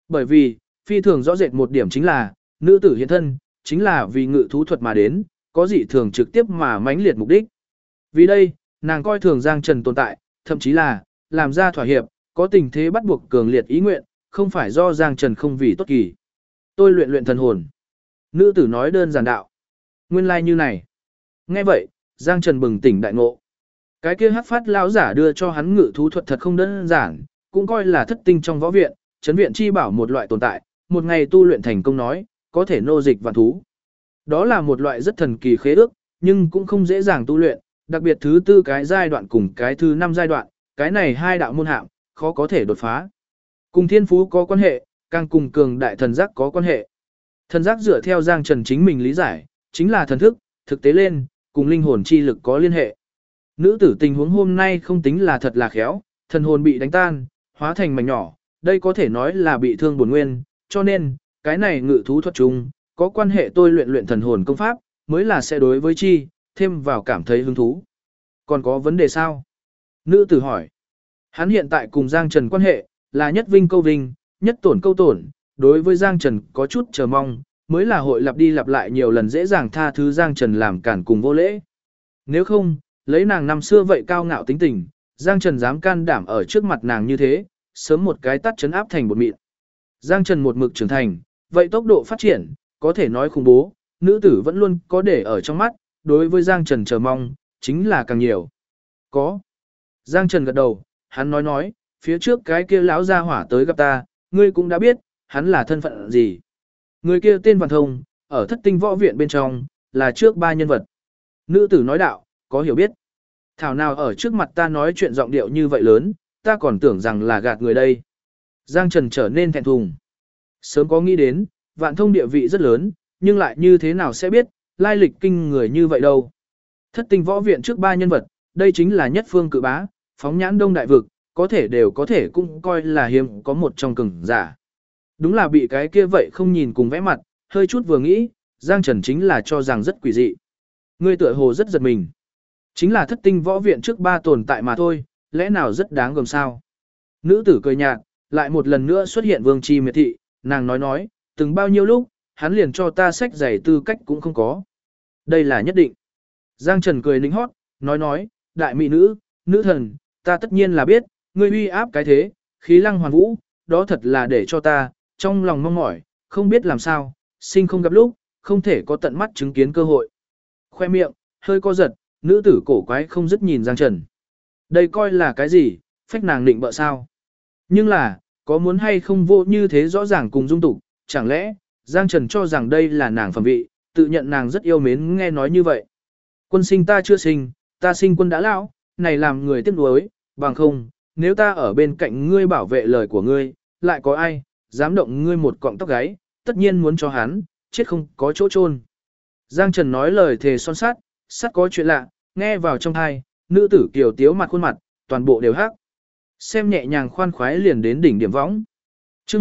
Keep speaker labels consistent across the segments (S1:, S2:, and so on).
S1: Bởi vì, phi thường rõ rệt một điểm chính là, nữ tử hiện thân, chính là vì ngự thú thuật mà đến, có dị thường trực tiếp mà mãnh liệt mục đích. Vì đây, nàng coi thường Giang Trần tồn tại, thậm chí là, làm ra thỏa hiệp, có tình thế bắt buộc cường liệt ý nguyện, không phải do Giang Trần không vì tốt kỳ. Tôi luyện luyện thần hồn. Nữ tử nói đơn giản đạo. Nguyên lai like như này. Nghe vậy, Giang Trần bừng tỉnh đại ngộ. Cái kia hắc phát lão giả đưa cho hắn ngự thú thuật thật không đơn giản, cũng coi là thất tinh trong võ viện, trấn viện chi bảo một loại tồn tại, một ngày tu luyện thành công nói, có thể nô dịch vạn thú. Đó là một loại rất thần kỳ khế ước, nhưng cũng không dễ dàng tu luyện, đặc biệt thứ tư cái giai đoạn cùng cái thứ 5 giai đoạn, cái này hai đạo môn hạng, khó có thể đột phá. Cùng thiên phú có quan hệ, càng cùng cường đại thần giác có quan hệ. Thần giác dựa theo Giang Trần chính mình lý giải, chính là thần thức, thực tế lên, cùng linh hồn chi lực có liên hệ. Nữ tử tình huống hôm nay không tính là thật là khéo, thần hồn bị đánh tan, hóa thành mảnh nhỏ, đây có thể nói là bị thương bổn nguyên, cho nên, cái này ngự thú thuật chung, có quan hệ tôi luyện luyện thần hồn công pháp, mới là sẽ đối với chi, thêm vào cảm thấy hứng thú. Còn có vấn đề sao? Nữ tử hỏi. Hắn hiện tại cùng Giang Trần quan hệ, là nhất vinh câu vinh, nhất tổn câu tổn, đối với Giang Trần có chút chờ mong, mới là hội lặp đi lặp lại nhiều lần dễ dàng tha thứ Giang Trần làm cản cùng vô lễ. Nếu không, lấy nàng năm xưa vậy cao ngạo tính tình, Giang Trần dám can đảm ở trước mặt nàng như thế, sớm một cái tắt chấn áp thành một mịn. Giang Trần một mực trưởng thành, vậy tốc độ phát triển, có thể nói khủng bố, nữ tử vẫn luôn có để ở trong mắt, đối với Giang Trần chờ mong, chính là càng nhiều. Có. Giang Trần gật đầu, hắn nói, phía trước cái kia lão gia hỏa tới gặp ta, ngươi cũng đã biết, hắn là thân phận gì. Người kia tên Văn Thông, ở thất tinh võ viện bên trong, là trước ba nhân vật. Nữ tử nói đạo, có hiểu biết. Thảo nào ở trước mặt ta nói chuyện giọng điệu như vậy lớn, ta còn tưởng rằng là gạt người đây. Giang Trần trở nên thẹn thùng. Sớm có nghĩ đến, Vạn Thông địa vị rất lớn, nhưng lại như thế nào sẽ biết, lai lịch kinh người như vậy đâu. Thất tinh võ viện trước ba nhân vật, đây chính là nhất phương cự bá, phóng nhãn đông đại vực, có thể đều có thể cũng coi là hiếm có một trong cường giả. Đúng là bị cái kia vậy không nhìn cùng vẽ mặt, hơi chút vừa nghĩ, Giang Trần chính là cho rằng rất quỷ dị. Ngươi tựa hồ rất giật mình. Chính là thất tinh võ viện trước ba tồn tại mà thôi, lẽ nào rất đáng gờm sao. Nữ tử cười nhạt, lại một lần nữa xuất hiện Vương Chi Miệt Thị, nàng nói, từng bao nhiêu lúc, hắn liền cho ta sách giày tư cách cũng không có. Đây là nhất định. Giang Trần cười nính hót, nói, đại mỹ nữ, nữ thần, ta tất nhiên là biết, ngươi uy áp cái thế, khí lăng hoàn vũ, đó thật là để cho ta, trong lòng mong mỏi, không biết làm sao, sinh không gặp lúc, không thể có tận mắt chứng kiến cơ hội. Khoe miệng, hơi co giật, nữ tử cổ quái không dứt nhìn Giang Trần. Đây coi là cái gì, phách nàng định bợ sao. Nhưng là, có muốn hay không vô như thế rõ ràng cùng dung tục, chẳng lẽ, Giang Trần cho rằng đây là nàng phẩm vị, tự nhận nàng rất yêu mến nghe nói như vậy. Quân sinh ta chưa sinh, ta sinh quân đã lão, này làm người tiếc nuối, bằng không, nếu ta ở bên cạnh ngươi bảo vệ lời của ngươi, lại có ai, dám động ngươi một cọng tóc gáy, tất nhiên muốn cho hắn, chết không có chỗ chôn. Giang Trần nói lời thề son sắt có chuyện lạ, nghe vào trong thai, nữ tử kiều tiếu mặt khuôn mặt, toàn bộ đều hắc. Xem nhẹ nhàng khoan khoái liền đến đỉnh điểm võng. Chương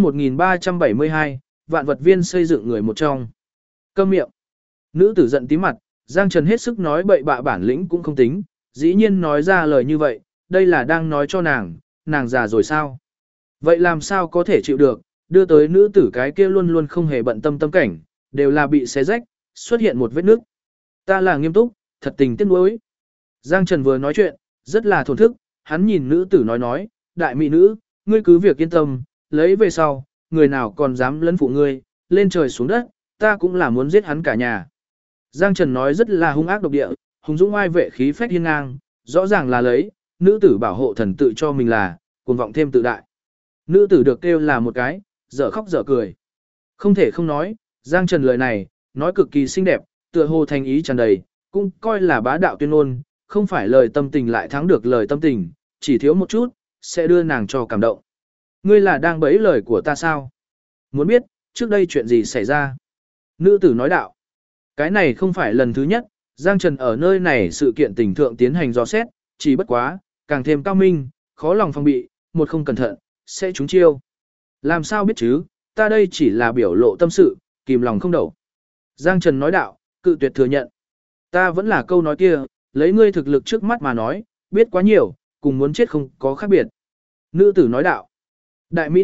S1: 1372, vạn vật viên xây dựng người một trong. Câm miệng. Nữ tử giận tí mặt, Giang Trần hết sức nói bậy bạ bản lĩnh cũng không tính, dĩ nhiên nói ra lời như vậy, đây là đang nói cho nàng già rồi sao? Vậy làm sao có thể chịu được, đưa tới nữ tử cái kia luôn luôn không hề bận tâm cảnh, đều là bị xé rách, xuất hiện một vết nước. Ta là nghiêm túc, thật tình tiếc nuối. Giang Trần vừa nói chuyện, rất là thổn thức, hắn nhìn nữ tử nói, đại mỹ nữ, ngươi cứ việc yên tâm, lấy về sau, người nào còn dám lấn phụ ngươi, lên trời xuống đất, ta cũng là muốn giết hắn cả nhà. Giang Trần nói rất là hung ác độc địa, hùng dũng oai vệ khí phách hiên ngang, rõ ràng là lấy, nữ tử bảo hộ thần tự cho mình là, cuồng vọng thêm tự đại. Nữ tử được kêu là một cái, dở khóc dở cười. Không thể không nói, Giang Trần lời này, nói cực kỳ xinh đẹp, tựa hồ thành ý tràn đầy, cũng coi là bá đạo tuyên ngôn, không phải lời tâm tình lại thắng được lời tâm tình, chỉ thiếu một chút, sẽ đưa nàng cho cảm động. Ngươi là đang bấy lời của ta sao? Muốn biết, trước đây chuyện gì xảy ra? Nữ tử nói đạo. Cái này không phải lần thứ nhất, Giang Trần ở nơi này sự kiện tình thượng tiến hành dò xét, chỉ bất quá, càng thêm cao minh, khó lòng phòng bị, một không cẩn thận, sẽ trúng chiêu. Làm sao biết chứ, ta đây chỉ là biểu lộ tâm sự, kìm lòng không đậu. Giang Trần nói đạo, cự tuyệt thừa nhận. Ta vẫn là câu nói kia, lấy ngươi thực lực trước mắt mà nói, biết quá nhiều, cùng muốn chết không có khác biệt. Nữ tử nói đạo. Đại mỹ nữ,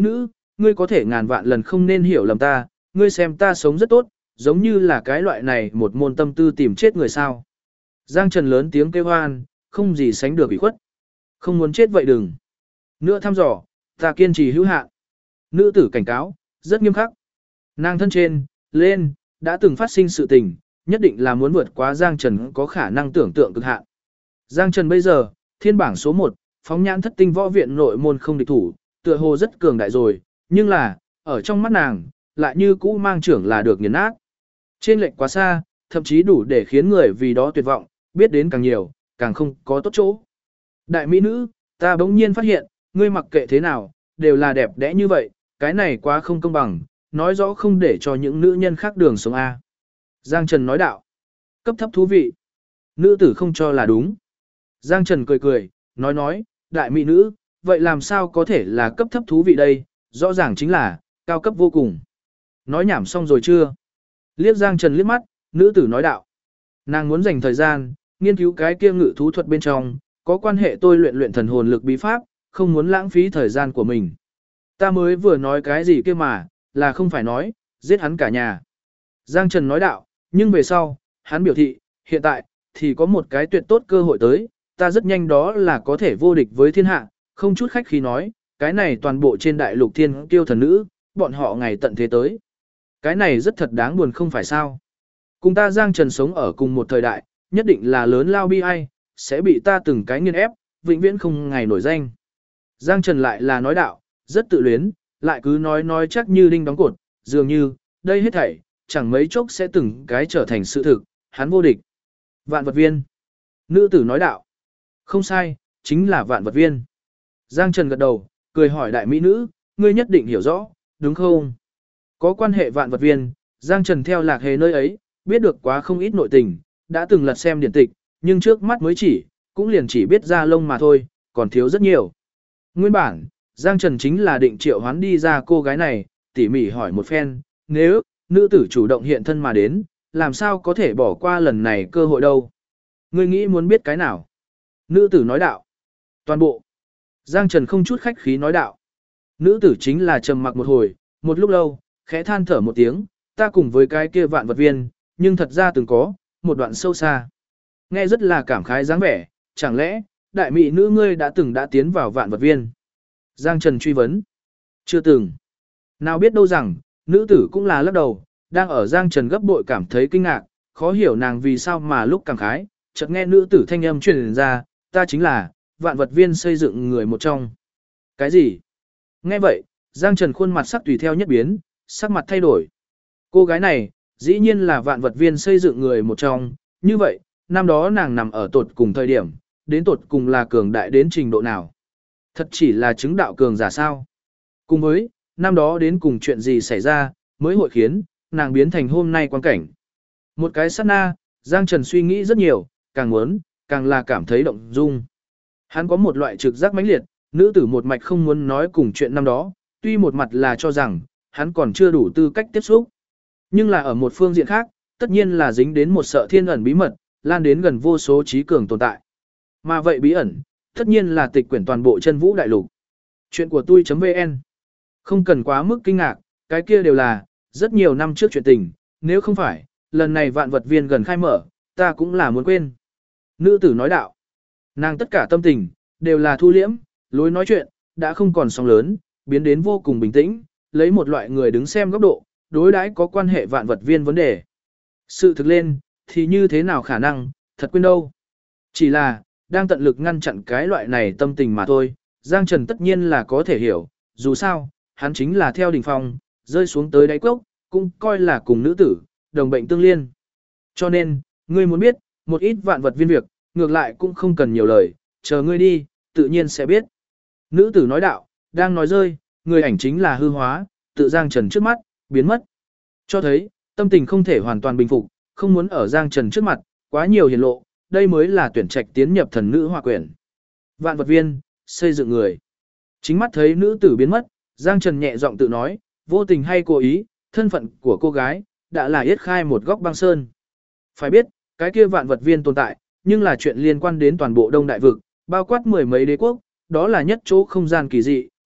S1: ngươi có thể ngàn vạn lần không nên hiểu lầm ta, ngươi xem ta sống rất tốt, giống như là cái loại này một môn tâm tư tìm chết người sao. Giang Trần lớn tiếng kêu hoan, không gì sánh được ủy khuất. Không muốn chết vậy đừng. Nữa thăm dò, ta kiên trì hữu hạn. Nữ tử cảnh cáo, rất nghiêm khắc. Nàng thân trên, lên, đã từng phát sinh sự tình, nhất định là muốn vượt quá Giang Trần có khả năng tưởng tượng cực hạn. Giang Trần bây giờ, thiên bảng số 1, phóng nhãn thất tinh võ viện nội môn không địch thủ, tựa hồ rất cường đại rồi, nhưng là, ở trong mắt nàng, lại như cũ mang trưởng là được nghiền nát. Trên lệch quá xa, thậm chí đủ để khiến người vì đó tuyệt vọng, biết đến càng nhiều, càng không có tốt chỗ. Đại mỹ nữ, ta bỗng nhiên phát hiện, ngươi mặc kệ thế nào, đều là đẹp đẽ như vậy, cái này quá không công bằng, nói rõ không để cho những nữ nhân khác đường sống A. Giang Trần nói đạo, cấp thấp thú vị. Nữ tử không cho là đúng. Giang Trần cười cười, nói, đại mỹ nữ, vậy làm sao có thể là cấp thấp thú vị đây, rõ ràng chính là, cao cấp vô cùng. Nói nhảm xong rồi chưa? Liếc Giang Trần liếc mắt, nữ tử nói đạo. Nàng muốn dành thời gian, nghiên cứu cái kia ngự thú thuật bên trong, có quan hệ tôi luyện thần hồn lực bí pháp, không muốn lãng phí thời gian của mình. Ta mới vừa nói cái gì kia mà, là không phải nói, giết hắn cả nhà. Giang Trần nói đạo, nhưng về sau, hắn biểu thị, hiện tại, thì có một cái tuyệt tốt cơ hội tới, ta rất nhanh đó là có thể vô địch với thiên hạ, không chút khách khí nói, cái này toàn bộ trên đại lục thiên kiêu thần nữ, bọn họ ngày tận thế tới. Cái này rất thật đáng buồn không phải sao. Cùng ta Giang Trần sống ở cùng một thời đại, nhất định là lớn lao bi ai, sẽ bị ta từng cái nghiên ép, vĩnh viễn không ngày nổi danh. Giang Trần lại là nói đạo, rất tự luyến, lại cứ nói chắc như đinh đóng cột, dường như, đây hết thảy, chẳng mấy chốc sẽ từng cái trở thành sự thực, hắn vô địch. Vạn vật viên. Nữ tử nói đạo. Không sai, chính là vạn vật viên. Giang Trần gật đầu, cười hỏi đại mỹ nữ, ngươi nhất định hiểu rõ, đúng không? Có quan hệ vạn vật viên, Giang Trần theo Lạc Hề nơi ấy, biết được quá không ít nội tình, đã từng lật xem điển tịch, nhưng trước mắt mới cũng liền chỉ biết ra lông mà thôi, còn thiếu rất nhiều. Nguyên bản, Giang Trần chính là định triệu hoán đi ra cô gái này, tỉ mỉ hỏi một phen, nếu nữ tử chủ động hiện thân mà đến, làm sao có thể bỏ qua lần này cơ hội đâu? Ngươi nghĩ muốn biết cái nào? Nữ tử nói đạo. Toàn bộ. Giang Trần không chút khách khí nói đạo. Nữ tử chính là trầm mặc một hồi, một lúc lâu, khẽ than thở một tiếng, ta cùng với cái kia vạn vật viên, nhưng thật ra từng có, một đoạn sâu xa. Nghe rất là cảm khái dáng vẻ, chẳng lẽ, đại mỹ nữ ngươi đã tiến vào vạn vật viên? Giang Trần truy vấn. Chưa từng. Nào biết đâu rằng, nữ tử cũng là lắc đầu, đang ở Giang Trần gấp bội cảm thấy kinh ngạc, khó hiểu nàng vì sao mà lúc cảm khái, chợt nghe nữ tử thanh âm truyền ra, ta chính là, vạn vật viên xây dựng người một trong. Cái gì? Nghe vậy, Giang Trần khuôn mặt sắc tùy theo nhất biến, sắc mặt thay đổi. Cô gái này, dĩ nhiên là vạn vật viên xây dựng người một trong, như vậy, năm đó nàng nằm ở tột cùng thời điểm, đến tột cùng là cường đại đến trình độ nào? Thật chỉ là chứng đạo cường giả sao? Cùng với, năm đó đến cùng chuyện gì xảy ra, mới hội khiến, nàng biến thành hôm nay quan cảnh. Một cái sát na, Giang Trần suy nghĩ rất nhiều, càng muốn, càng là cảm thấy động dung. Hắn có một loại trực giác mãnh liệt, nữ tử một mạch không muốn nói cùng chuyện năm đó, tuy một mặt là cho rằng, hắn còn chưa đủ tư cách tiếp xúc. Nhưng là ở một phương diện khác, tất nhiên là dính đến một sợ thiên ẩn bí mật, lan đến gần vô số trí cường tồn tại. Mà vậy bí ẩn, tất nhiên là tịch quyển toàn bộ chân vũ đại lục. Chuyện của tôi.vn không cần quá mức kinh ngạc, cái kia đều là, rất nhiều năm trước chuyện tình, nếu không phải, lần này vạn vật viên gần khai mở, ta cũng là muốn quên. Nữ tử nói đạo, nàng tất cả tâm tình, đều là thu liễm, lối nói chuyện, đã không còn sóng lớn, biến đến vô cùng bình tĩnh, lấy một loại người đứng xem góc độ, đối đãi có quan hệ vạn vật viên vấn đề. Sự thực lên, thì như thế nào khả năng, thật quên đâu. Chỉ là, đang tận lực ngăn chặn cái loại này tâm tình mà thôi, Giang Trần tất nhiên là có thể hiểu, dù sao, hắn chính là theo đỉnh phong, rơi xuống tới đáy cốc, cũng coi là cùng nữ tử, đồng bệnh tương liên. Cho nên, ngươi muốn biết, một ít vạn vật viên việc, ngược lại cũng không cần nhiều lời, chờ ngươi đi, tự nhiên sẽ biết. Nữ tử nói đạo, đang nói rơi, người ảnh chính là hư hóa, tự Giang Trần trước mắt, biến mất. Cho thấy, tâm tình không thể hoàn toàn bình phục, không muốn ở Giang Trần trước mặt, quá nhiều hiển lộ, đây mới là tuyển trạch tiến nhập thần nữ hòa quyển. Vạn vật viên, xây dựng người. Chính mắt thấy nữ tử biến mất, Giang Trần nhẹ giọng tự nói, vô tình hay cố ý, thân phận của cô gái, đã là yết khai một góc băng sơn. Phải biết, cái kia vạn vật viên tồn tại, nhưng là chuyện liên quan đến toàn bộ Đông Đại Vực, bao quát mười mấy đế quốc, đó là nhất chỗ không gian kỳ dị,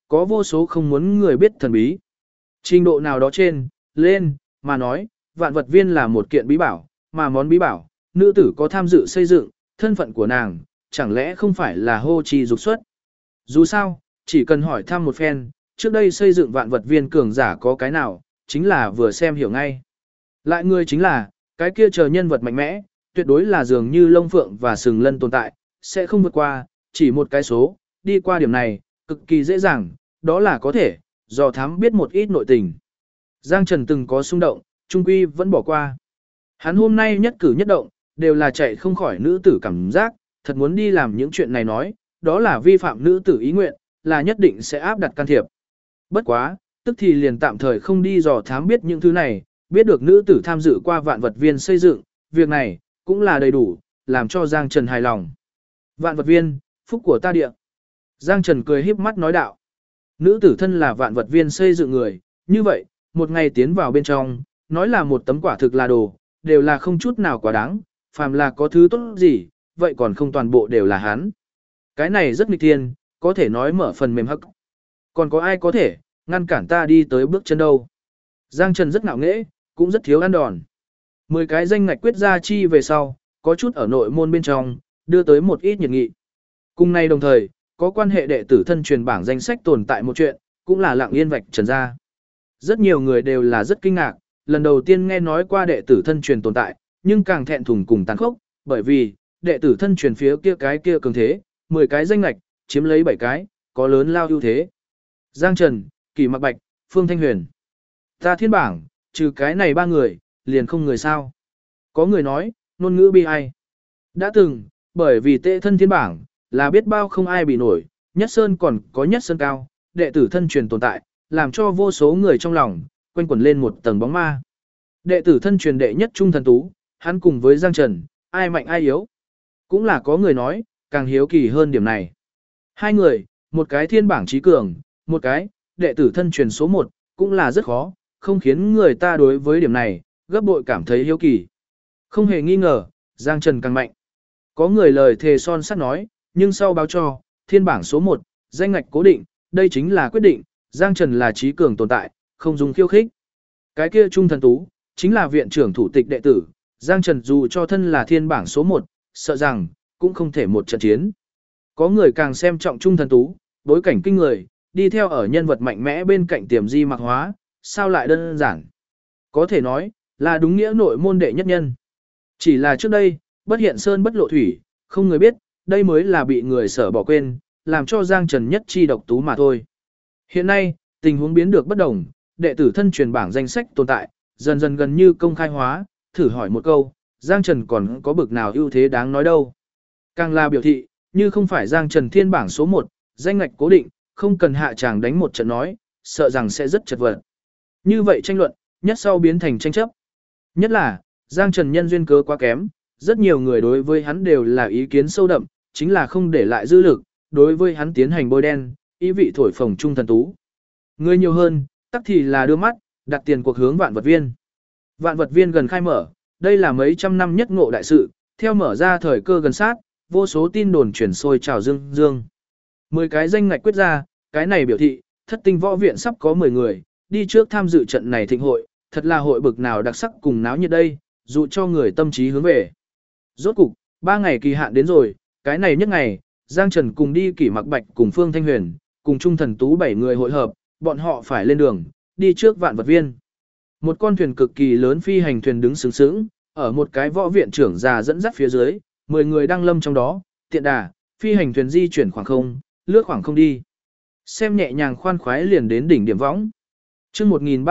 S1: có vô số không muốn người biết thần bí. Trình độ nào đó lên, mà nói, vạn vật viên là một kiện bí bảo, mà món bí bảo, nữ tử có tham dự xây dựng, thân phận của nàng, chẳng lẽ không phải là hô trì dục xuất. Dù sao, chỉ cần hỏi thăm một phen, trước đây xây dựng vạn vật viên cường giả có cái nào, chính là vừa xem hiểu ngay. Lại người chính là, cái kia chờ nhân vật mạnh mẽ, tuyệt đối là dường như lông phượng và sừng lân tồn tại, sẽ không vượt qua, chỉ một cái số, đi qua điểm này, cực kỳ dễ dàng, đó là có thể, dò thám biết một ít nội tình. Giang Trần từng có xung động, trung quy vẫn bỏ qua. Hắn hôm nay nhất cử nhất động, đều là chạy không khỏi nữ tử cảm giác, thật muốn đi làm những chuyện này nói, đó là vi phạm nữ tử ý nguyện, là nhất định sẽ áp đặt can thiệp. Bất quá, tức thì liền tạm thời không đi dò thám biết những thứ này, biết được nữ tử tham dự qua vạn vật viên xây dựng, việc này, cũng là đầy đủ, làm cho Giang Trần hài lòng. Vạn vật viên, phúc của ta địa. Giang Trần cười híp mắt nói đạo. Nữ tử thân là vạn vật viên xây dựng người, như vậy, một ngày tiến vào bên trong, nói là một tấm quả thực là đồ, đều là không chút nào quá đáng, phàm là có thứ tốt gì, vậy còn không toàn bộ đều là hắn. Cái này rất nghịch thiên, có thể nói mở phần mềm hắc. Còn có ai có thể, ngăn cản ta đi tới bước chân đâu. Giang Trần rất ngạo nghễ, cũng rất thiếu ăn đòn. 10 cái danh ngạch quyết ra chi về sau, có chút ở nội môn bên trong, đưa tới một ít nhiệt nghị. Cùng nay đồng thời, có quan hệ đệ tử thân truyền bảng danh sách tồn tại một chuyện, cũng là lặng yên vạch trần ra. Rất nhiều người đều là rất kinh ngạc, lần đầu tiên nghe nói qua đệ tử thân truyền tồn tại, nhưng càng thẹn thùng cùng tàn khốc, bởi vì, đệ tử thân truyền phía kia cường thế, 10 cái danh ngạch, chiếm lấy 7 cái, có lớn lao ưu thế. Giang Trần, Kỳ Mặc Bạch, Phương Thanh Huyền. Ta thiên bảng, trừ cái này 3 người, liền không người sao. Có người nói, ngôn ngữ bi ai. Đã từng, bởi vì tệ thân thiên bảng, là biết bao không ai bị nổi, nhất sơn còn có nhất sơn cao, đệ tử thân truyền tồn tại, làm cho vô số người trong lòng, quanh quẩn lên một tầng bóng ma. Đệ tử thân truyền đệ nhất trung thần tú, hắn cùng với Giang Trần, ai mạnh ai yếu. Cũng là có người nói, càng hiếu kỳ hơn điểm này. Hai người, một cái thiên bảng trí cường, một cái, đệ tử thân truyền số 1, cũng là rất khó, không khiến người ta đối với điểm này, gấp bội cảm thấy hiếu kỳ. Không hề nghi ngờ, Giang Trần càng mạnh. Có người lời thề son sắt nói, nhưng sau báo cho, thiên bảng số 1, danh ngạch cố định, đây chính là quyết định, Giang Trần là trí cường tồn tại, không dùng khiêu khích. Cái kia trung thần tú, chính là viện trưởng thủ tịch đệ tử, Giang Trần dù cho thân là thiên bảng số 1, sợ rằng, cũng không thể một trận chiến. Có người càng xem trọng trung thần tú, bối cảnh kinh người, đi theo ở nhân vật mạnh mẽ bên cạnh tiềm di mạc hóa, sao lại đơn giản. Có thể nói, là đúng nghĩa nội môn đệ nhất nhân. Chỉ là trước đây, bất hiện sơn bất lộ thủy, không người biết, đây mới là bị người sở bỏ quên, làm cho Giang Trần nhất chi độc tú mà thôi. Hiện nay, tình huống biến được bất đồng, đệ tử thân truyền bảng danh sách tồn tại, dần dần gần như công khai hóa, thử hỏi một câu, Giang Trần còn có bực nào ưu thế đáng nói đâu. Càng là biểu thị, như không phải Giang Trần thiên bảng số 1, danh ngạch cố định, không cần hạ chàng đánh một trận nói, sợ rằng sẽ rất chật vật. Như vậy tranh luận, nhất sau biến thành tranh chấp. Nhất là, Giang Trần nhân duyên cớ quá kém, rất nhiều người đối với hắn đều là ý kiến sâu đậm, chính là không để lại dư lực, đối với hắn tiến hành bôi đen, ý vị thổi phồng trung thần tú. Người nhiều hơn, tắc thì là đưa mắt, đặt tiền cuộc hướng vạn vật viên. Vạn vật viên gần khai mở, đây là mấy trăm năm nhất ngộ đại sự, theo mở ra thời cơ gần sát, vô số tin đồn chuyển sôi trào dương. 10 cái danh ngạch quyết ra, cái này biểu thị, thất tinh võ viện sắp có 10 người, đi trước tham dự trận này thịnh hội, thật là hội bực nào đặc sắc cùng náo nhiệt đây, dụ cho người tâm trí hướng về. Rốt cục, 3 ngày kỳ hạn đến rồi, cái này nhất ngày, Giang Trần cùng đi Kỷ Mặc Bạch cùng Phương Thanh Huyền, cùng Trung Thần Tú 7 người hội hợp, bọn họ phải lên đường, đi trước vạn vật viên. Một con thuyền cực kỳ lớn phi hành thuyền đứng sướng sướng, ở một cái võ viện trưởng già dẫn dắt phía dưới, 10 người đang lâm trong đó, tiện đà, phi hành thuyền di chuyển khoảng không, lướt khoảng không đi. Xem nhẹ nhàng khoan khoái liền đến đỉnh điểm võng. Chương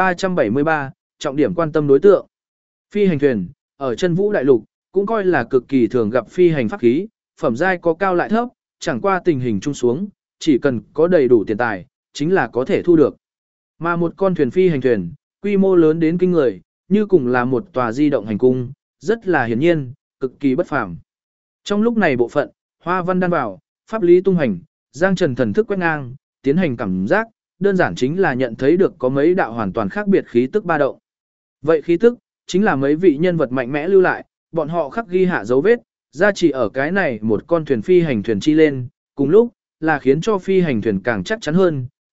S1: 1373, trọng điểm quan tâm đối tượng. Phi hành thuyền, ở chân vũ đại lục, cũng coi là cực kỳ thường gặp phi hành pháp khí, phẩm giai có cao lại thấp, chẳng qua tình hình trung xuống, chỉ cần có đầy đủ tiền tài, chính là có thể thu được. Mà một con thuyền phi hành thuyền, quy mô lớn đến kinh người, như cùng là một tòa di động hành cung, rất là hiển nhiên, cực kỳ bất phàm. Trong lúc này bộ phận, hoa văn đan vào, pháp lý tung hành, Giang Trần thần thức quét ngang, tiến hành cảm giác, đơn giản chính là nhận thấy được có mấy đạo hoàn toàn khác biệt khí tức ba động. Vậy khí tức, chính là mấy vị nhân vật mạnh mẽ lưu lại, bọn họ khắc ghi hạ dấu vết, ra chỉ ở cái này một con thuyền phi hành thuyền chi lên, cùng lúc, là khiến cho phi hành thuyền càng chắc chắn hơn,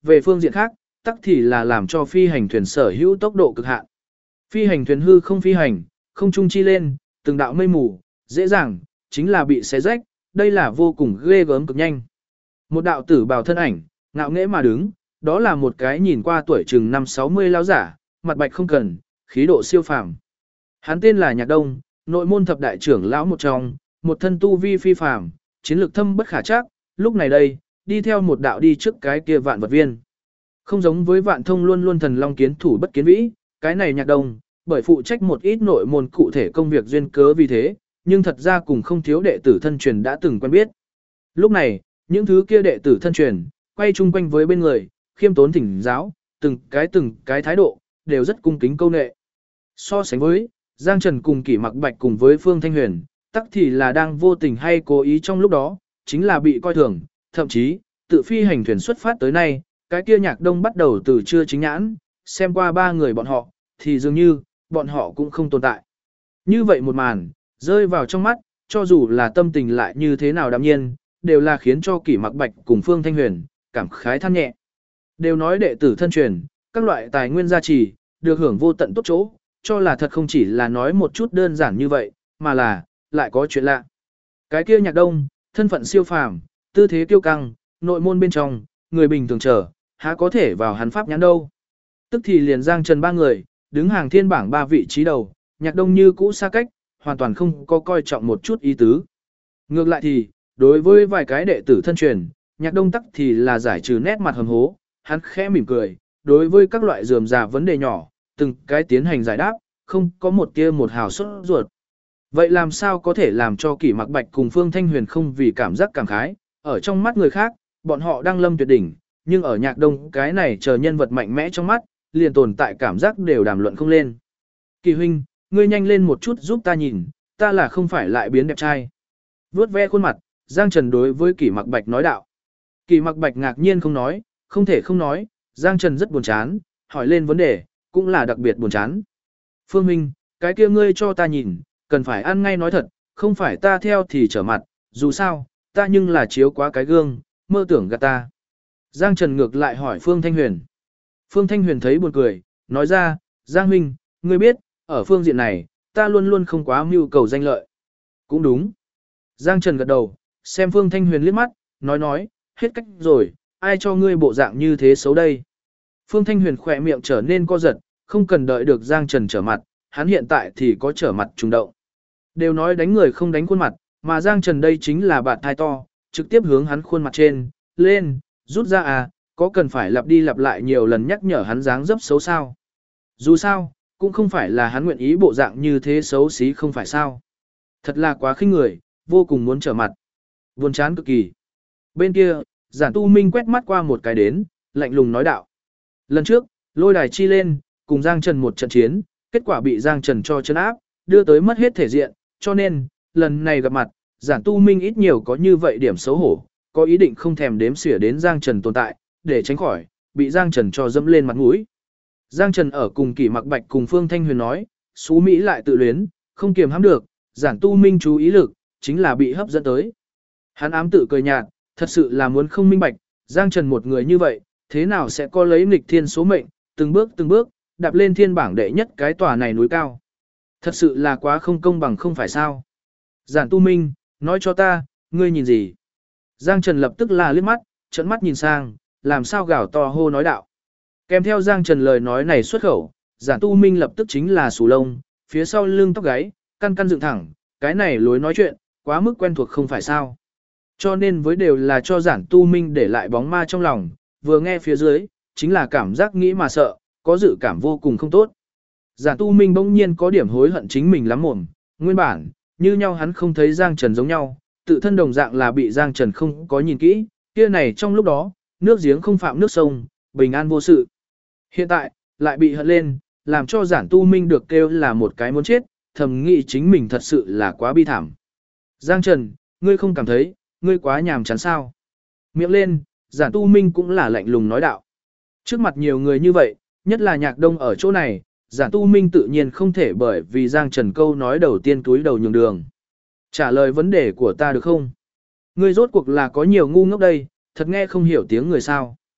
S1: về phương diện khác, tắc thì là làm cho phi hành thuyền sở hữu tốc độ cực hạn. Phi hành thuyền hư không phi hành, không trung chi lên, từng đạo mây mù, dễ dàng, chính là bị xé rách, đây là vô cùng ghê gớm cực nhanh. Một đạo tử bào thân ảnh, ngạo nghễ mà đứng, đó là một cái nhìn qua tuổi chừng 50-60 lão giả, mặt bạch không cần, khí độ siêu phàm. Hắn tên là Nhạc Đông, nội môn thập đại trưởng lão một trong, một thân tu vi phi phàm, chiến lược thâm bất khả trắc, lúc này đây, đi theo một đạo đi trước cái kia vạn vật viên. Không giống với vạn thông luôn luôn thần long kiến thủ bất kiến vĩ, cái này Nhạc Đông, bởi phụ trách một ít nội môn cụ thể công việc duyên cớ vì thế, nhưng thật ra cùng không thiếu đệ tử thân truyền đã từng quen biết. Lúc này, những thứ kia đệ tử thân truyền, quay chung quanh với bên người, khiêm tốn thỉnh giáo, từng cái thái độ, đều rất cung kính câu nệ. So sánh với, Giang Trần cùng Kỷ Mặc Bạch cùng với Phương Thanh Huyền, tắc thì là đang vô tình hay cố ý trong lúc đó, chính là bị coi thường, thậm chí, tự phi hành thuyền xuất phát tới nay, cái kia Nhạc Đông bắt đầu từ chưa chính nhãn, xem qua ba người bọn họ, thì dường như, bọn họ cũng không tồn tại. Như vậy một màn, rơi vào trong mắt, cho dù là tâm tình lại như thế nào đạm nhiên, đều là khiến cho Kỷ Mặc Bạch cùng Phương Thanh Huyền, cảm khái than nhẹ. Đều nói đệ tử thân truyền, các loại tài nguyên gia trì, được hưởng vô tận tốt chỗ, cho là thật không chỉ là nói một chút đơn giản như vậy, mà là, lại có chuyện lạ. Cái kia Nhạc Đông, thân phận siêu phàm, tư thế kiêu căng, nội môn bên trong, người bình thường chờ, há có thể vào hắn pháp nhãn đâu. Tức thì liền Giang Trần ba người, đứng hàng thiên bảng ba vị trí đầu, Nhạc Đông như cũ xa cách, hoàn toàn không có coi trọng một chút ý tứ. Ngược lại thì, đối với vài cái đệ tử thân truyền, Nhạc Đông tắc thì là giải trừ nét mặt hầm hố, hắn khẽ mỉm cười, đối với các loại rườm rà vấn đề nhỏ, từng cái tiến hành giải đáp, không có một tia một hào sốt ruột. Vậy làm sao có thể làm cho Kỷ Mặc Bạch cùng Phương Thanh Huyền không vì cảm giác cảm khái, ở trong mắt người khác, bọn họ đang lâm tuyệt đỉnh, nhưng ở Nhạc Đông cái này chờ nhân vật mạnh mẽ trong mắt, liền tồn tại cảm giác đều đàm luận không lên. Kỳ huynh, ngươi nhanh lên một chút giúp ta nhìn, ta là không phải lại biến đẹp trai. Vuốt ve khuôn mặt, Giang Trần đối với Kỷ Mặc Bạch nói đạo. Kỷ Mặc Bạch ngạc nhiên không nói, không thể không nói, Giang Trần rất buồn chán, hỏi lên vấn đề, cũng là đặc biệt buồn chán. Phương Minh, cái kia ngươi cho ta nhìn, cần phải ăn ngay nói thật, không phải ta theo thì trở mặt, dù sao, ta nhưng là chiếu quá cái gương, mơ tưởng gạt ta. Giang Trần ngược lại hỏi Phương Thanh Huyền. Phương Thanh Huyền thấy buồn cười, nói ra, Giang Minh, ngươi biết, ở phương diện này, ta luôn luôn không quá mưu cầu danh lợi. Cũng đúng. Giang Trần gật đầu, xem Phương Thanh Huyền liếc mắt, nói, hết cách rồi, ai cho ngươi bộ dạng như thế xấu đây. Phương Thanh Huyền khỏe miệng trở nên co giật, không cần đợi được Giang Trần trở mặt, hắn hiện tại thì có trở mặt trùng động. Đều nói đánh người không đánh khuôn mặt, mà Giang Trần đây chính là bạn thai to, trực tiếp hướng hắn khuôn mặt trên, lên, rút ra à, có cần phải lặp đi lặp lại nhiều lần nhắc nhở hắn dáng dấp xấu sao. Dù sao, cũng không phải là hắn nguyện ý bộ dạng như thế xấu xí không phải sao. Thật là quá khinh người, vô cùng muốn trở mặt. Buồn chán cực kỳ. Bên kia, Giản Tu Minh quét mắt qua một cái đến, lạnh lùng nói đạo. Lần trước, lôi đài chi lên, cùng Giang Trần một trận chiến, kết quả bị Giang Trần cho chân áp, đưa tới mất hết thể diện, cho nên, lần này gặp mặt, Giản Tu Minh ít nhiều có như vậy điểm xấu hổ, có ý định không thèm đếm xỉa đến Giang Trần tồn tại, để tránh khỏi, bị Giang Trần cho dẫm lên mặt mũi. Giang Trần ở cùng Kỷ Mặc Bạch cùng Phương Thanh Huyền nói, xú Mỹ lại tự luyến, không kiềm hãm được, Giản Tu Minh chú ý lực, chính là bị hấp dẫn tới. Hắn ám tự cười nhạt, thật sự là muốn không minh bạch, Giang Trần một người như vậy, thế nào sẽ có lấy nghịch thiên số mệnh, từng bước, đạp lên thiên bảng đệ nhất cái tòa này núi cao. Thật sự là quá không công bằng không phải sao. Giản Tu Minh, nói cho ta, ngươi nhìn gì? Giang Trần lập tức là liếc mắt, trợn mắt nhìn sang, làm sao gào to hô nói đạo. Kèm theo Giang Trần lời nói này xuất khẩu, Giản Tu Minh lập tức chính là sù lông, phía sau lưng tóc gáy, căn dựng thẳng, cái này lối nói chuyện, quá mức quen thuộc không phải sao. Cho nên với đều là cho Giản Tu Minh để lại bóng ma trong lòng, vừa nghe phía dưới, chính là cảm giác nghĩ mà sợ, có dự cảm vô cùng không tốt. Giản Tu Minh bỗng nhiên có điểm hối hận chính mình lắm mồm, nguyên bản, như nhau hắn không thấy Giang Trần giống nhau, tự thân đồng dạng là bị Giang Trần không có nhìn kỹ, kia này trong lúc đó, nước giếng không phạm nước sông, bình an vô sự. Hiện tại, lại bị hận lên, làm cho Giản Tu Minh được kêu là một cái muốn chết, thầm nghĩ chính mình thật sự là quá bi thảm. Giang Trần, ngươi không cảm thấy, ngươi quá nhàm chán sao? Miệng lên, Giản Tu Minh cũng là lạnh lùng nói đạo. Trước mặt nhiều người như vậy, nhất là Nhạc Đông ở chỗ này, Giản Tu Minh tự nhiên không thể bởi vì Giang Trần câu nói đầu tiên túi đầu nhường đường. Trả lời vấn đề của ta được không? Ngươi rốt cuộc là có nhiều ngu ngốc đây, thật nghe không hiểu tiếng người sao.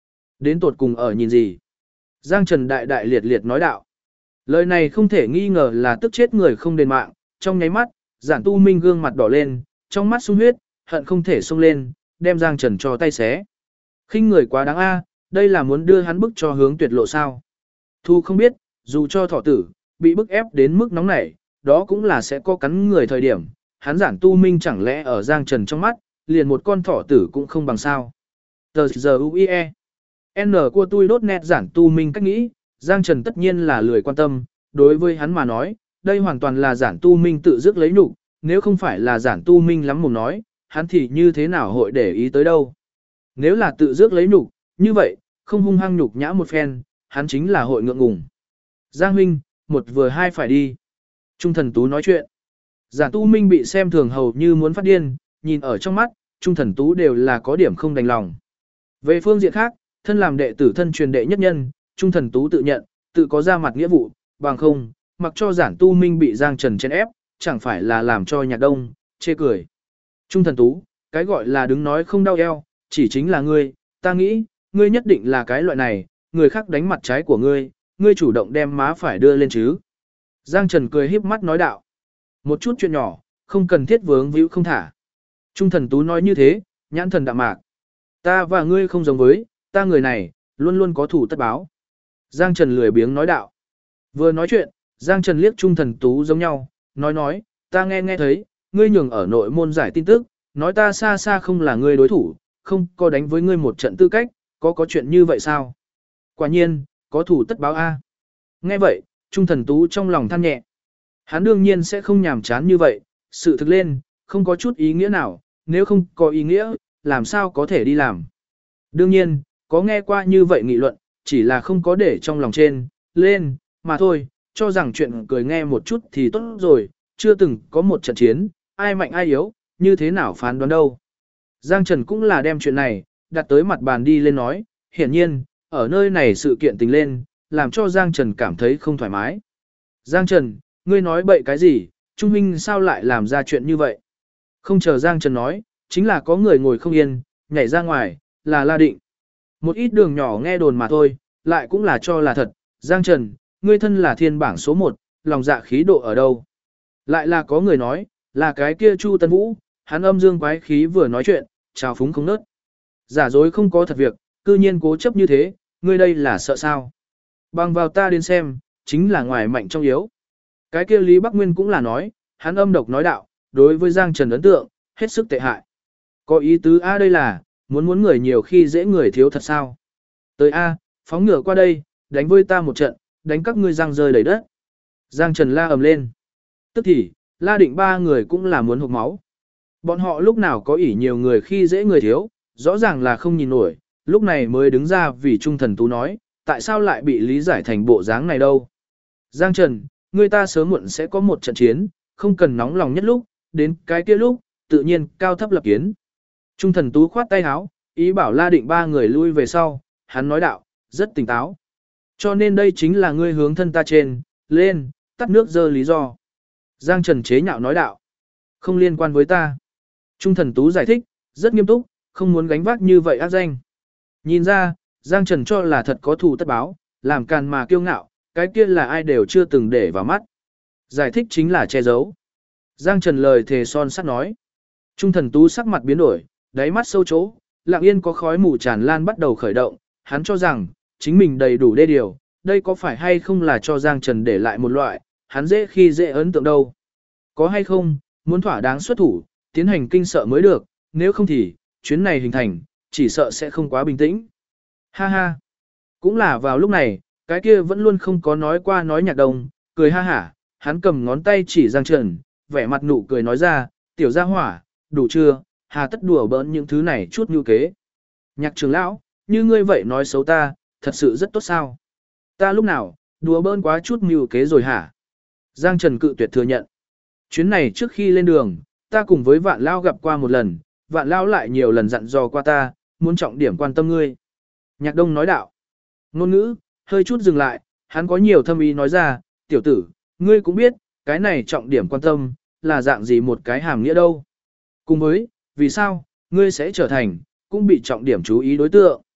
S1: Đến tột cùng ở nhìn gì? Giang Trần đại đại liệt liệt nói đạo. Lời này không thể nghi ngờ là tức chết người không đền mạng, trong nháy mắt, Giản Tu Minh gương mặt đỏ lên, trong mắt sung huyết, hận không thể xông lên, đem Giang Trần cho tay xé. Khinh người quá đáng a, đây là muốn đưa hắn bức cho hướng tuyệt lộ sao? Thu không biết, dù cho thọ tử, bị bức ép đến mức nóng nảy, đó cũng là sẽ có cắn người thời điểm, hắn Giản Tu Minh chẳng lẽ ở Giang Trần trong mắt, liền một con thỏ tử cũng không bằng sao. Tờ giờ UIE. N của tôi đốt nét Giản Tu Minh cách nghĩ, Giang Trần tất nhiên là lười quan tâm, đối với hắn mà nói, đây hoàn toàn là Giản Tu Minh tự dứt lấy nhục, nếu không phải là Giản Tu Minh lắm mồm nói, hắn thì như thế nào hội để ý tới đâu. Nếu là tự dứt lấy nhục, như vậy, không hung hăng nhục nhã một phen, hắn chính là hội ngượng ngùng. Giang huynh, một vừa hai phải đi. Trung Thần Tú nói chuyện. Giản Tu Minh bị xem thường hầu như muốn phát điên, nhìn ở trong mắt, Trung Thần Tú đều là có điểm không đành lòng. Về phương diện khác, thân làm đệ tử thân truyền đệ nhất nhân, Trung Thần Tú tự nhận, tự có ra mặt nghĩa vụ, bằng không, mặc cho Giản Tu Minh bị Giang Trần chèn ép, chẳng phải là làm cho Nhạc Đông chê cười. Trung Thần Tú, cái gọi là đứng nói không đau eo, chỉ chính là ngươi, ta nghĩ, ngươi nhất định là cái loại này, người khác đánh mặt trái của ngươi, ngươi chủ động đem má phải đưa lên chứ. Giang Trần cười híp mắt nói đạo. Một chút chuyện nhỏ, không cần thiết vướng víu không thả. Trung Thần Tú nói như thế, nhãn thần đạm mạc. Ta và ngươi không giống với, ta người này, luôn luôn có thủ tất báo. Giang Trần lười biếng nói đạo. Vừa nói chuyện, Giang Trần liếc Trung Thần Tú giống nhau, nói, ta nghe thấy, ngươi nhường ở nội môn giải tin tức, nói ta xa xa không là ngươi đối thủ, không có đánh với ngươi một trận tư cách, có chuyện như vậy sao? Quả nhiên, có thủ tất báo a. Nghe vậy, Trung Thần Tú trong lòng than nhẹ. Hắn đương nhiên sẽ không nhàm chán như vậy, sự thực lên, không có chút ý nghĩa nào, nếu không có ý nghĩa, làm sao có thể đi làm. Đương nhiên, có nghe qua như vậy nghị luận, chỉ là không có để trong lòng trên, lên, mà thôi, cho rằng chuyện cười nghe một chút thì tốt rồi, chưa từng có một trận chiến, ai mạnh ai yếu, như thế nào phán đoán đâu. Giang Trần cũng là đem chuyện này, đặt tới mặt bàn đi lên nói, hiển nhiên, ở nơi này sự kiện tình lên, làm cho Giang Trần cảm thấy không thoải mái. Giang Trần, ngươi nói bậy cái gì, Trung huynh sao lại làm ra chuyện như vậy? Không chờ Giang Trần nói, chính là có người ngồi không yên, nhảy ra ngoài, là La Định. Một ít đường nhỏ nghe đồn mà thôi, lại cũng là cho là thật. Giang Trần, ngươi thân là thiên bảng số 1, lòng dạ khí độ ở đâu? Lại là có người nói, là cái kia Chu Tân Vũ, hắn âm dương quái khí vừa nói chuyện, trào phúng không nớt. Giả dối không có thật việc, cư nhiên cố chấp như thế, ngươi đây là sợ sao? Bằng vào ta đến xem, chính là ngoài mạnh trong yếu. Cái kia Lý Bắc Nguyên cũng là nói, hắn âm độc nói đạo, đối với Giang Trần ấn tượng, hết sức tệ hại. Có ý tứ A đây là, muốn người nhiều khi dễ người thiếu thật sao? Tới A, phóng ngựa qua đây, đánh với ta một trận, đánh các ngươi răng rơi đầy đất. Giang Trần la ầm lên. Tức thì, La Định ba người cũng là muốn hộc máu. Bọn họ lúc nào có ỷ nhiều người khi dễ người thiếu, rõ ràng là không nhìn nổi, lúc này mới đứng ra vì Trung Thần Tú nói, tại sao lại bị lý giải thành bộ dáng này đâu. Giang Trần, người ta sớm muộn sẽ có một trận chiến, không cần nóng lòng nhất lúc, đến cái kia lúc, tự nhiên cao thấp lập kiến. Trung Thần Tú khoát tay áo, ý bảo La Định ba người lui về sau, hắn nói đạo, rất tỉnh táo. Cho nên đây chính là ngươi hướng thân ta trên, lên, tắt nước dơ lý do. Giang Trần chế nhạo nói đạo, không liên quan với ta. Trung Thần Tú giải thích, rất nghiêm túc, không muốn gánh vác như vậy ác danh. Nhìn ra, Giang Trần cho là thật có thù tất báo, làm càn mà kiêu ngạo, cái kia là ai đều chưa từng để vào mắt. Giải thích chính là che giấu. Giang Trần lời thề son sắt nói. Trung Thần Tú sắc mặt biến đổi, đáy mắt sâu chỗ, lặng yên có khói mù tràn lan bắt đầu khởi động, hắn cho rằng, chính mình đầy đủ đê điều, đây có phải hay không là cho Giang Trần để lại một loại, hắn dễ khi dễ ấn tượng đâu. Có hay không, muốn thỏa đáng xuất thủ, tiến hành kinh sợ mới được, nếu không thì, chuyến này hình thành, chỉ sợ sẽ không quá bình tĩnh. Ha ha, cũng là vào lúc này, cái kia vẫn luôn không có nói qua nói Nhạc Đông, cười ha hả, hắn cầm ngón tay chỉ Giang Trần, vẻ mặt nụ cười nói ra, tiểu gia hỏa, đủ chưa, hà tất đùa bỡn những thứ này chút như kế. Nhạc trưởng lão, như ngươi vậy nói xấu ta, thật sự rất tốt sao. Ta lúc nào, đùa bỡn quá chút mưu kế rồi hả? Giang Trần cự tuyệt thừa nhận. Chuyến này trước khi lên đường, ta cùng với Vạn Lao gặp qua một lần, Vạn Lao lại nhiều lần dặn dò qua ta, muốn trọng điểm quan tâm ngươi. Nhạc Đông nói đạo. Ngôn ngữ, hơi chút dừng lại, hắn có nhiều thâm ý nói ra, tiểu tử, ngươi cũng biết, cái này trọng điểm quan tâm, là dạng gì một cái hàm nghĩa đâu. Cùng với, vì sao, ngươi sẽ trở thành, cũng bị trọng điểm chú ý đối tượng.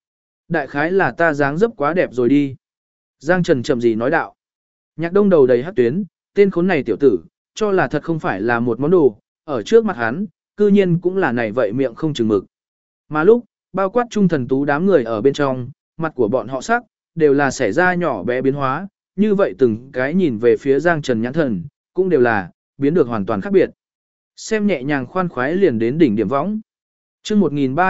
S1: Đại khái là ta dáng dấp quá đẹp rồi đi. Giang Trần chậm gì nói đạo. Nhạc Đông đầu đầy hắc tuyến, tên khốn này tiểu tử, cho là thật không phải là một món đồ, ở trước mặt hắn, cư nhiên cũng là này vậy miệng không chừng mực. Mà lúc, bao quát trung thần tú đám người ở bên trong, mặt của bọn họ sắc, đều là xảy ra nhỏ bé biến hóa, như vậy từng cái nhìn về phía Giang Trần nhãn thần, cũng đều là, biến được hoàn toàn khác biệt. Xem nhẹ nhàng khoan khoái liền đến đỉnh điểm võng. chương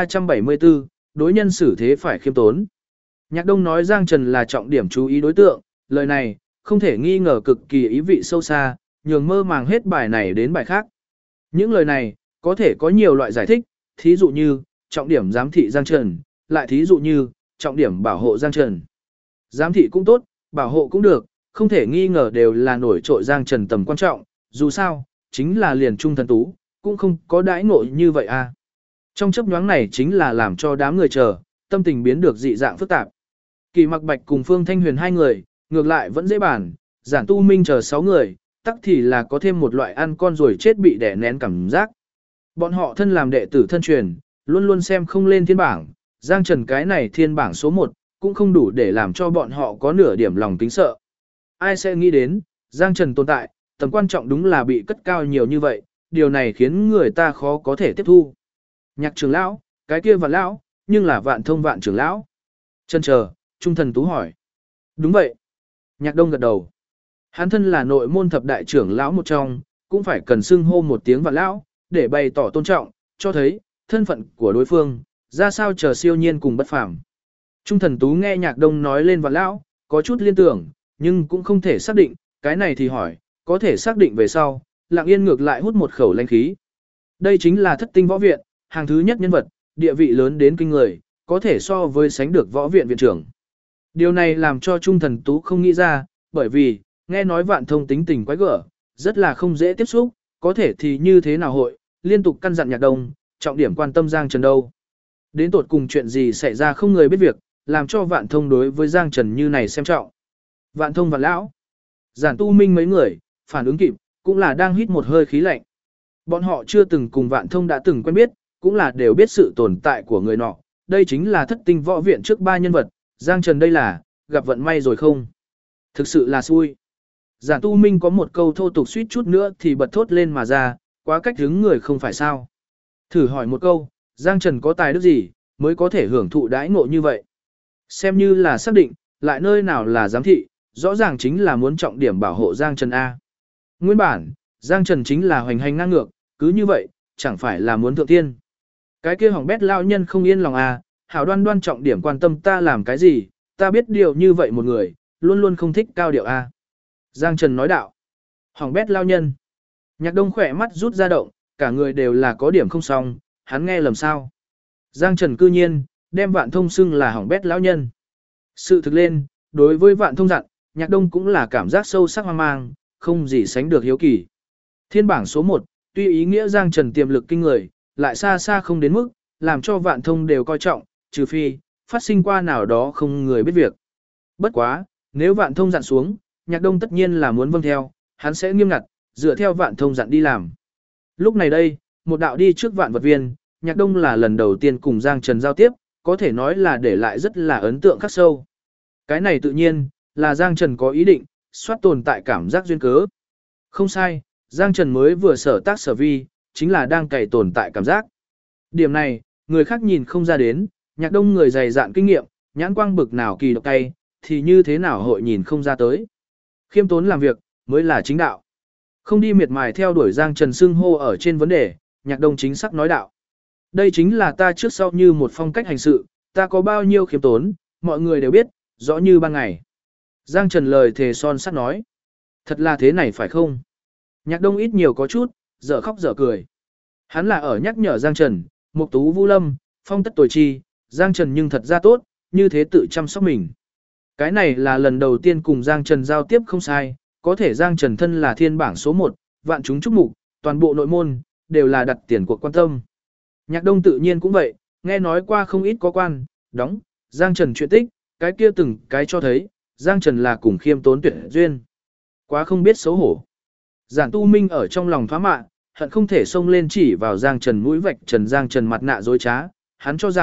S1: 1374, đối nhân xử thế phải khiêm tốn. Nhạc Đông nói Giang Trần là trọng điểm chú ý đối tượng, lời này, không thể nghi ngờ cực kỳ ý vị sâu xa, nhường mơ màng hết bài này đến bài khác. Những lời này, có thể có nhiều loại giải thích, thí dụ như, trọng điểm giám thị Giang Trần, lại thí dụ như, trọng điểm bảo hộ Giang Trần. Giám thị cũng tốt, bảo hộ cũng được, không thể nghi ngờ đều là nổi trội Giang Trần tầm quan trọng, dù sao, chính là liền trung thần tú, cũng không có đãi ngộ như vậy à. Trong chấp nhoáng này chính là làm cho đám người chờ, tâm tình biến được dị dạng phức tạp. Kỳ Mặc Bạch cùng Phương Thanh Huyền hai người, ngược lại vẫn dễ bàn, Giản Tu Minh chờ 6 người, tắc thì là có thêm một loại ăn con rồi chết bị đẻ nén cảm giác. Bọn họ thân làm đệ tử thân truyền, luôn luôn xem không lên thiên bảng, Giang Trần cái này thiên bảng số 1, cũng không đủ để làm cho bọn họ có nửa điểm lòng kính sợ. Ai sẽ nghĩ đến, Giang Trần tồn tại, tầm quan trọng đúng là bị cất cao nhiều như vậy, điều này khiến người ta khó có thể tiếp thu. Nhạc trưởng lão, cái kia Vạn lão, nhưng là Vạn Thông Vạn trưởng lão. Chân chờ, trung thần tú hỏi. Đúng vậy. Nhạc Đông gật đầu. Hắn thân là nội môn thập đại trưởng lão một trong, cũng phải cần xưng hô một tiếng Vạn lão, để bày tỏ tôn trọng, cho thấy thân phận của đối phương, ra sao chờ siêu nhiên cùng bất phàm. Trung thần tú nghe Nhạc Đông nói lên Vạn lão, có chút liên tưởng, nhưng cũng không thể xác định, cái này thì hỏi, có thể xác định về sau, Lặng Yên ngược lại hút một khẩu lãnh khí. Đây chính là Thất Tinh võ viện, hàng thứ nhất nhân vật, địa vị lớn đến kinh người, có thể so với sánh được võ viện viện trưởng. Điều này làm cho Trung thần tú không nghĩ ra, bởi vì, nghe nói Vạn Thông tính tình quái gở, rất là không dễ tiếp xúc, có thể thì như thế nào hội, liên tục căn dặn Nhạc Đông, trọng điểm quan tâm Giang Trần đâu. Đến tột cùng chuyện gì xảy ra không người biết việc, làm cho Vạn Thông đối với Giang Trần như này xem trọng. Vạn Thông Vạn lão, Giản Tu Minh mấy người, phản ứng kịp, cũng là đang hít một hơi khí lạnh. Bọn họ chưa từng cùng Vạn Thông đã từng quen biết, cũng là đều biết sự tồn tại của người nọ. Đây chính là Thất Tinh võ viện trước 3 nhân vật, Giang Trần đây là, gặp vận may rồi không? Thực sự là xui. Giản Tu Minh có một câu thô tục suýt chút nữa thì bật thốt lên mà ra, quá cách hứng người không phải sao. Thử hỏi một câu, Giang Trần có tài đức gì, mới có thể hưởng thụ đãi ngộ như vậy? Xem như là xác định, lại nơi nào là giám thị, rõ ràng chính là muốn trọng điểm bảo hộ Giang Trần A. Nguyên bản, Giang Trần chính là hoành hành ngang ngược, cứ như vậy, chẳng phải là muốn thượng tiên. Cái kia hỏng bét lao nhân không yên lòng A, hảo đoan đoan trọng điểm quan tâm ta làm cái gì, ta biết điều như vậy một người, luôn luôn không thích cao điệu A. Giang Trần nói đạo. Hỏng bét lao nhân. Nhạc Đông khỏe mắt rút ra động, cả người đều là có điểm không xong, hắn nghe lầm sao. Giang Trần cư nhiên, đem Vạn Thông xưng là hỏng bét lão nhân. Sự thực lên, đối với Vạn Thông dặn, Nhạc Đông cũng là cảm giác sâu sắc hoang mang, không gì sánh được hiếu kỳ. Thiên bảng số 1, tuy ý nghĩa Giang Trần tiềm lực kinh người, lại xa xa không đến mức, làm cho Vạn Thông đều coi trọng, trừ phi, phát sinh qua nào đó không người biết việc. Bất quá, nếu Vạn Thông dặn xuống, Nhạc Đông tất nhiên là muốn vâng theo, hắn sẽ nghiêm ngặt, dựa theo Vạn Thông dặn đi làm. Lúc này đây, một đạo đi trước Vạn Vật Viên, Nhạc Đông là lần đầu tiên cùng Giang Trần giao tiếp, có thể nói là để lại rất là ấn tượng khắc sâu. Cái này tự nhiên, là Giang Trần có ý định, soát tồn tại cảm giác duyên cớ. Không sai, Giang Trần mới vừa sở tác sở vi, chính là đang cày tồn tại cảm giác. Điểm này, người khác nhìn không ra đến, Nhạc Đông người dày dạn kinh nghiệm, nhãn quang bực nào kỳ độc cay, thì như thế nào hội nhìn không ra tới. Khiêm tốn làm việc, mới là chính đạo. Không đi miệt mài theo đuổi Giang Trần xưng hô ở trên vấn đề, Nhạc Đông chính xác nói đạo. Đây chính là ta trước sau như một phong cách hành sự, ta có bao nhiêu khiêm tốn, mọi người đều biết, rõ như ban ngày. Giang Trần lời thề son sắt nói. Thật là thế này phải không? Nhạc Đông ít nhiều có chút, dở khóc dở cười. Hắn là ở nhắc nhở Giang Trần, Mục Tú Vũ Lâm, phong tất tồi chi, Giang Trần nhưng thật ra tốt, như thế tự chăm sóc mình. Cái này là lần đầu tiên cùng Giang Trần giao tiếp không sai, có thể Giang Trần thân là thiên bảng số 1, vạn chúng chúc mục, toàn bộ nội môn, đều là đặt tiền cuộc quan tâm. Nhạc Đông tự nhiên cũng vậy, nghe nói qua không ít có quan, đóng, Giang Trần chuyện tích, cái kia từng cái cho thấy, Giang Trần là cùng khiêm tốn tuyệt duyên. Quá không biết xấu hổ. Giản Tu Minh ở trong lòng thoá mạ, hận không thể xông lên chỉ vào Giang Trần mũi vạch trần Giang Trần mặt nạ dối trá, hắn cho rằng,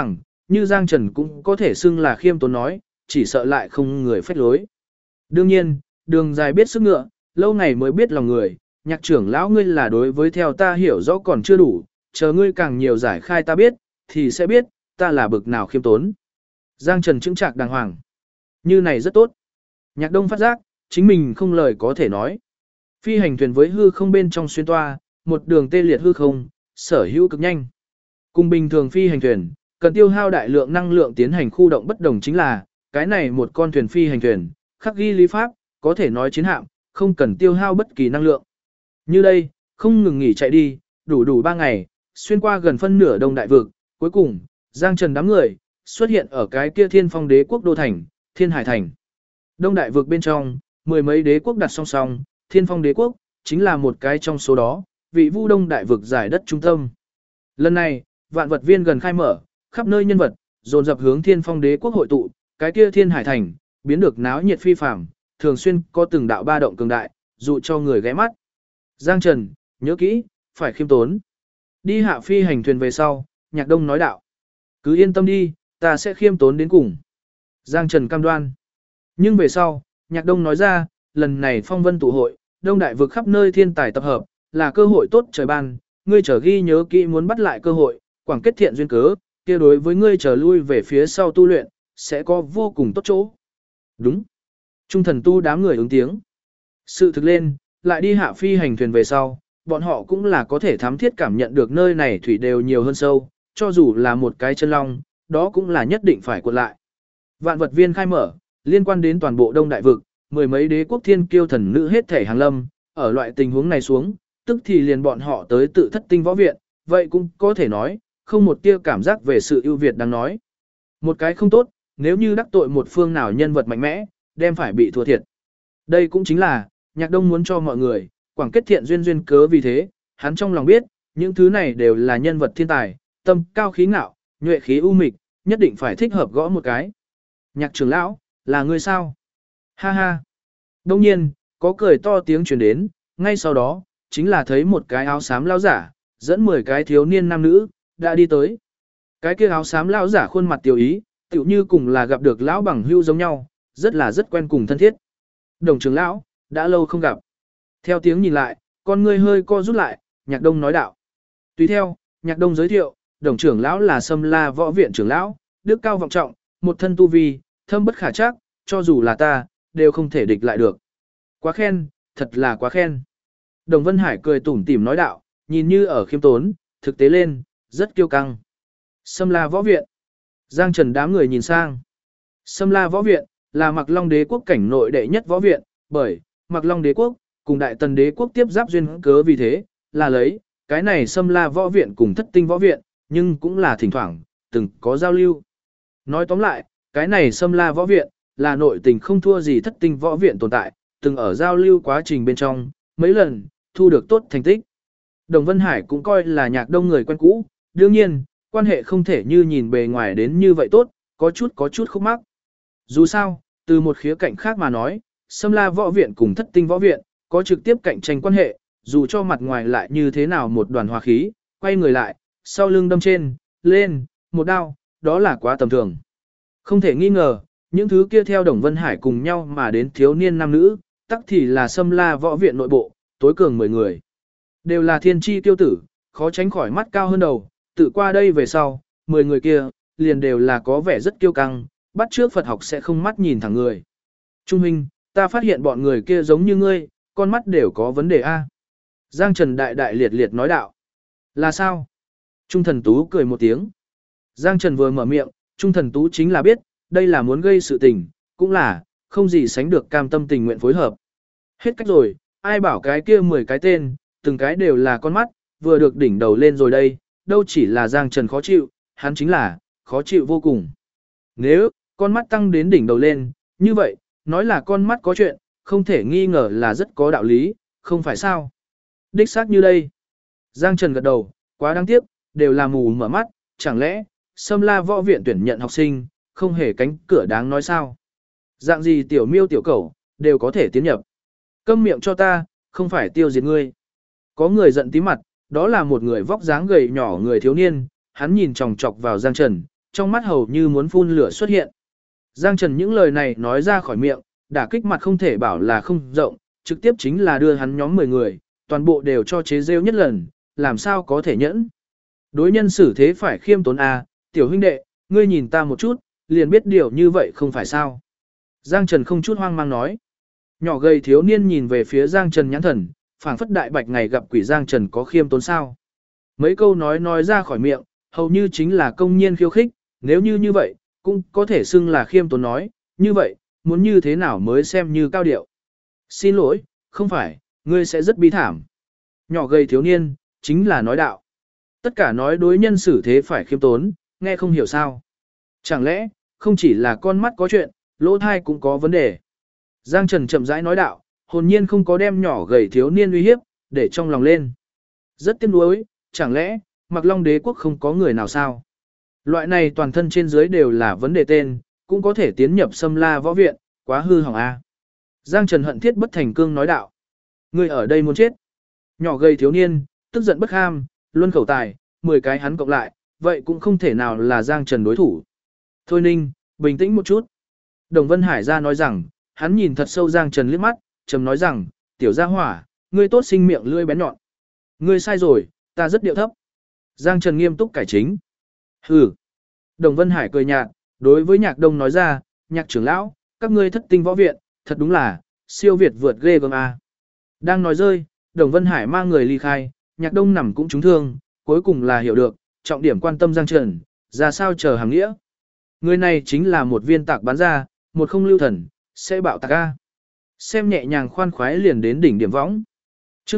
S1: như Giang Trần cũng có thể xưng là khiêm tốn nói, chỉ sợ lại không người phách lối. Đương nhiên, đường dài biết sức ngựa, lâu ngày mới biết lòng người, Nhạc trưởng lão ngươi là đối với theo ta hiểu rõ còn chưa đủ, chờ ngươi càng nhiều giải khai ta biết, thì sẽ biết, ta là bực nào khiêm tốn. Giang Trần chững chạc đàng hoàng. Như này rất tốt. Nhạc Đông phát giác, chính mình không lời có thể nói. Phi hành thuyền với hư không bên trong xuyên toa, một đường tê liệt hư không, sở hữu cực nhanh. Cùng bình thường phi hành thuyền, cần tiêu hao đại lượng năng lượng tiến hành khu động bất đồng chính là, cái này một con thuyền phi hành thuyền, khắc ghi lý pháp, có thể nói chiến hạm, không cần tiêu hao bất kỳ năng lượng. Như đây, không ngừng nghỉ chạy đi, đủ 3 ngày, xuyên qua gần phân nửa đông đại vực, cuối cùng, Giang Trần đám người, xuất hiện ở cái kia Thiên Phong đế quốc đô thành, Thiên Hải thành. Đông đại vực bên trong, mười mấy đế quốc đặt song song, Thiên Phong đế quốc, chính là một cái trong số đó, vị Vu Đông đại vực giải đất trung tâm. Lần này, vạn vật viên gần khai mở, khắp nơi nhân vật, dồn dập hướng Thiên Phong đế quốc hội tụ, cái kia Thiên Hải thành, biến được náo nhiệt phi phàm, thường xuyên có từng đạo ba động cường đại, dụ cho người ghé mắt. Giang Trần, nhớ kỹ, phải khiêm tốn. Đi hạ phi hành thuyền về sau, Nhạc Đông nói đạo. Cứ yên tâm đi, ta sẽ khiêm tốn đến cùng. Giang Trần cam đoan. Nhưng về sau, Nhạc Đông nói ra, lần này phong vân tụ hội, đông đại vực khắp nơi thiên tài tập hợp, là cơ hội tốt trời ban, ngươi trở ghi nhớ kỹ muốn bắt lại cơ hội, quảng kết thiện duyên cớ, kia đối với ngươi trở lui về phía sau tu luyện, sẽ có vô cùng tốt chỗ. Đúng. Trung thần tu đám người ứng tiếng. Sự thực lên, lại đi hạ phi hành thuyền về sau, bọn họ cũng là có thể thám thiết cảm nhận được nơi này thủy đều nhiều hơn sâu, cho dù là một cái chân long, đó cũng là nhất định phải cuộn lại. Vạn vật viên khai mở, liên quan đến toàn bộ đông đại vực, mười mấy đế quốc thiên kiêu thần nữ hết thể hàng lâm, ở loại tình huống này xuống, tức thì liền bọn họ tới tự thất tinh võ viện, vậy cũng có thể nói, không một tia cảm giác về sự ưu việt đang nói. Một cái không tốt, nếu như đắc tội một phương nào nhân vật mạnh mẽ, đem phải bị thua thiệt. Đây cũng chính là, Nhạc Đông muốn cho mọi người, quảng kết thiện duyên cớ vì thế, hắn trong lòng biết, những thứ này đều là nhân vật thiên tài, tâm cao khí ngạo, nhuệ khí u mịch, nhất định phải thích hợp gõ một cái. Nhạc trưởng lão, là ngươi sao? Ha ha. Đông nhiên, có cười to tiếng truyền đến, ngay sau đó, chính là thấy một cái áo xám lão giả, dẫn 10 cái thiếu niên nam nữ, đã đi tới. Cái kia áo xám lão giả khuôn mặt tiểu ý, tựu như cùng là gặp được lão bằng hữu giống nhau, rất quen cùng thân thiết. Đồng trưởng lão, đã lâu không gặp. Theo tiếng nhìn lại, con ngươi hơi co rút lại, Nhạc Đông nói đạo. Tùy theo, Nhạc Đông giới thiệu, đồng trưởng lão là Sâm La võ viện trưởng lão, đức cao vọng trọng, một thân tu vi, thâm bất khả trắc, cho dù là ta, đều không thể địch lại được. Quá khen, thật là quá khen. Đồng Vân Hải cười tủm tỉm nói đạo, nhìn như ở khiêm tốn, thực tế lên, rất kiêu căng. Sâm La võ viện. Giang Trần đám người nhìn sang. Sâm La võ viện là Mạc Long đế quốc cảnh nội đệ nhất võ viện, bởi Mạc Long đế quốc cùng Đại Tần đế quốc tiếp giáp duyên cớ vì thế, là lấy cái này Sâm La võ viện cùng Thất Tinh võ viện, nhưng cũng là thỉnh thoảng từng có giao lưu. Nói tóm lại, cái này Sâm La võ viện là nội tình không thua gì Thất Tinh võ viện tồn tại, từng ở giao lưu quá trình bên trong, mấy lần thu được tốt thành tích. Đồng Vân Hải cũng coi là Nhạc Đông người quen cũ, đương nhiên, quan hệ không thể như nhìn bề ngoài đến như vậy tốt, có chút khúc mắc. Dù sao, từ một khía cạnh khác mà nói, Sâm La võ viện cùng Thất Tinh võ viện có trực tiếp cạnh tranh quan hệ, dù cho mặt ngoài lại như thế nào một đoàn hòa khí, quay người lại, sau lưng đâm trên, lên, một đao, đó là quá tầm thường. Không thể nghi ngờ, những thứ kia theo Đồng Vân Hải cùng nhau mà đến thiếu niên nam nữ, tắc thì là Sâm La võ viện nội bộ, tối cường 10 người. Đều là thiên chi tiêu tử, khó tránh khỏi mắt cao hơn đầu, tự qua đây về sau, 10 người kia, liền đều là có vẻ rất kiêu căng, bắt trước Phật học sẽ không mắt nhìn thẳng người. Trung huynh, ta phát hiện bọn người kia giống như ngươi, con mắt đều có vấn đề a. Giang Trần đại liệt nói đạo. Là sao? Trung thần tú cười một tiếng. Giang Trần vừa mở miệng, Trung thần tú chính là biết, đây là muốn gây sự tình, cũng là, không gì sánh được cam tâm tình nguyện phối hợp. Hết cách rồi, ai bảo cái kia 10 cái tên, từng cái đều là con mắt, vừa được đỉnh đầu lên rồi đây, đâu chỉ là Giang Trần khó chịu, hắn chính là, khó chịu vô cùng. Nếu, con mắt tăng đến đỉnh đầu lên, như vậy, nói là con mắt có chuyện, không thể nghi ngờ là rất có đạo lý, không phải sao. Đích xác như đây. Giang Trần gật đầu, quá đáng tiếc, đều là mù mở mắt, chẳng lẽ, Sâm La võ viện tuyển nhận học sinh, không hề cánh cửa đáng nói sao. Dạng gì tiểu miêu tiểu cẩu, đều có thể tiến nhập. Câm miệng cho ta, không phải tiêu diệt ngươi. Có người giận tí mặt, đó là một người vóc dáng gầy nhỏ người thiếu niên, hắn nhìn chòng chọc vào Giang Trần, trong mắt hầu như muốn phun lửa xuất hiện. Giang Trần những lời này nói ra khỏi miệng, đả kích mặt không thể bảo là không rộng, trực tiếp chính là đưa hắn nhóm 10 người, toàn bộ đều cho chế rêu nhất lần, làm sao có thể nhẫn. Đối nhân xử thế phải khiêm tốn à, tiểu huynh đệ, ngươi nhìn ta một chút, liền biết điều như vậy không phải sao. Giang Trần không chút hoang mang nói. Nhỏ gầy thiếu niên nhìn về phía Giang Trần nhãn thần, phảng phất đại bạch ngày gặp quỷ Giang Trần có khiêm tốn sao. Mấy câu nói ra khỏi miệng, hầu như chính là công nhiên khiêu khích, nếu như vậy, cũng có thể xưng là khiêm tốn nói, như vậy, muốn như thế nào mới xem như cao điệu. Xin lỗi, không phải, ngươi sẽ rất bi thảm. Nhỏ gầy thiếu niên, chính là nói đạo. Tất cả nói đối nhân xử thế phải khiêm tốn, nghe không hiểu sao. Chẳng lẽ, không chỉ là con mắt có chuyện, lỗ thai cũng có vấn đề. Giang Trần chậm rãi nói đạo, hồn nhiên không có đem nhỏ gầy thiếu niên uy hiếp, để trong lòng lên. Rất tiếc nuối, chẳng lẽ, Mạc Long Đế quốc không có người nào sao? Loại này toàn thân trên dưới đều là vấn đề tên, cũng có thể tiến nhập Sâm La võ viện, quá hư hỏng a. Giang Trần hận thiết bất thành cương nói đạo. Người ở đây muốn chết. Nhỏ gầy thiếu niên, tức giận bất ham, luân khẩu tài, 10 cái hắn cộng lại, vậy cũng không thể nào là Giang Trần đối thủ. Thôi Ninh, bình tĩnh một chút. Đồng Vân Hải ra nói rằng, hắn nhìn thật sâu Giang Trần liếc mắt, trầm nói rằng, tiểu gia hỏa, ngươi tốt sinh miệng lưỡi bén nhọn. Ngươi sai rồi, ta rất điệu thấp. Giang Trần nghiêm túc cải chính. Hừ. Đồng Vân Hải cười nhạt, đối với Nhạc Đông nói ra, Nhạc trưởng lão, các ngươi Thất Tinh võ viện, thật đúng là, siêu việt vượt ghê gớm a. Đang nói rơi, Đồng Vân Hải mang người ly khai, Nhạc Đông nằm cũng trúng thương, cuối cùng là hiểu được, trọng điểm quan tâm Giang Trần, ra sao chờ hàng nghĩa. Người này chính là một viên tạc bắn ra, một không lưu thần, sẽ bạo tạc a. Xem nhẹ nhàng khoan khoái liền đến đỉnh điểm võng. Chương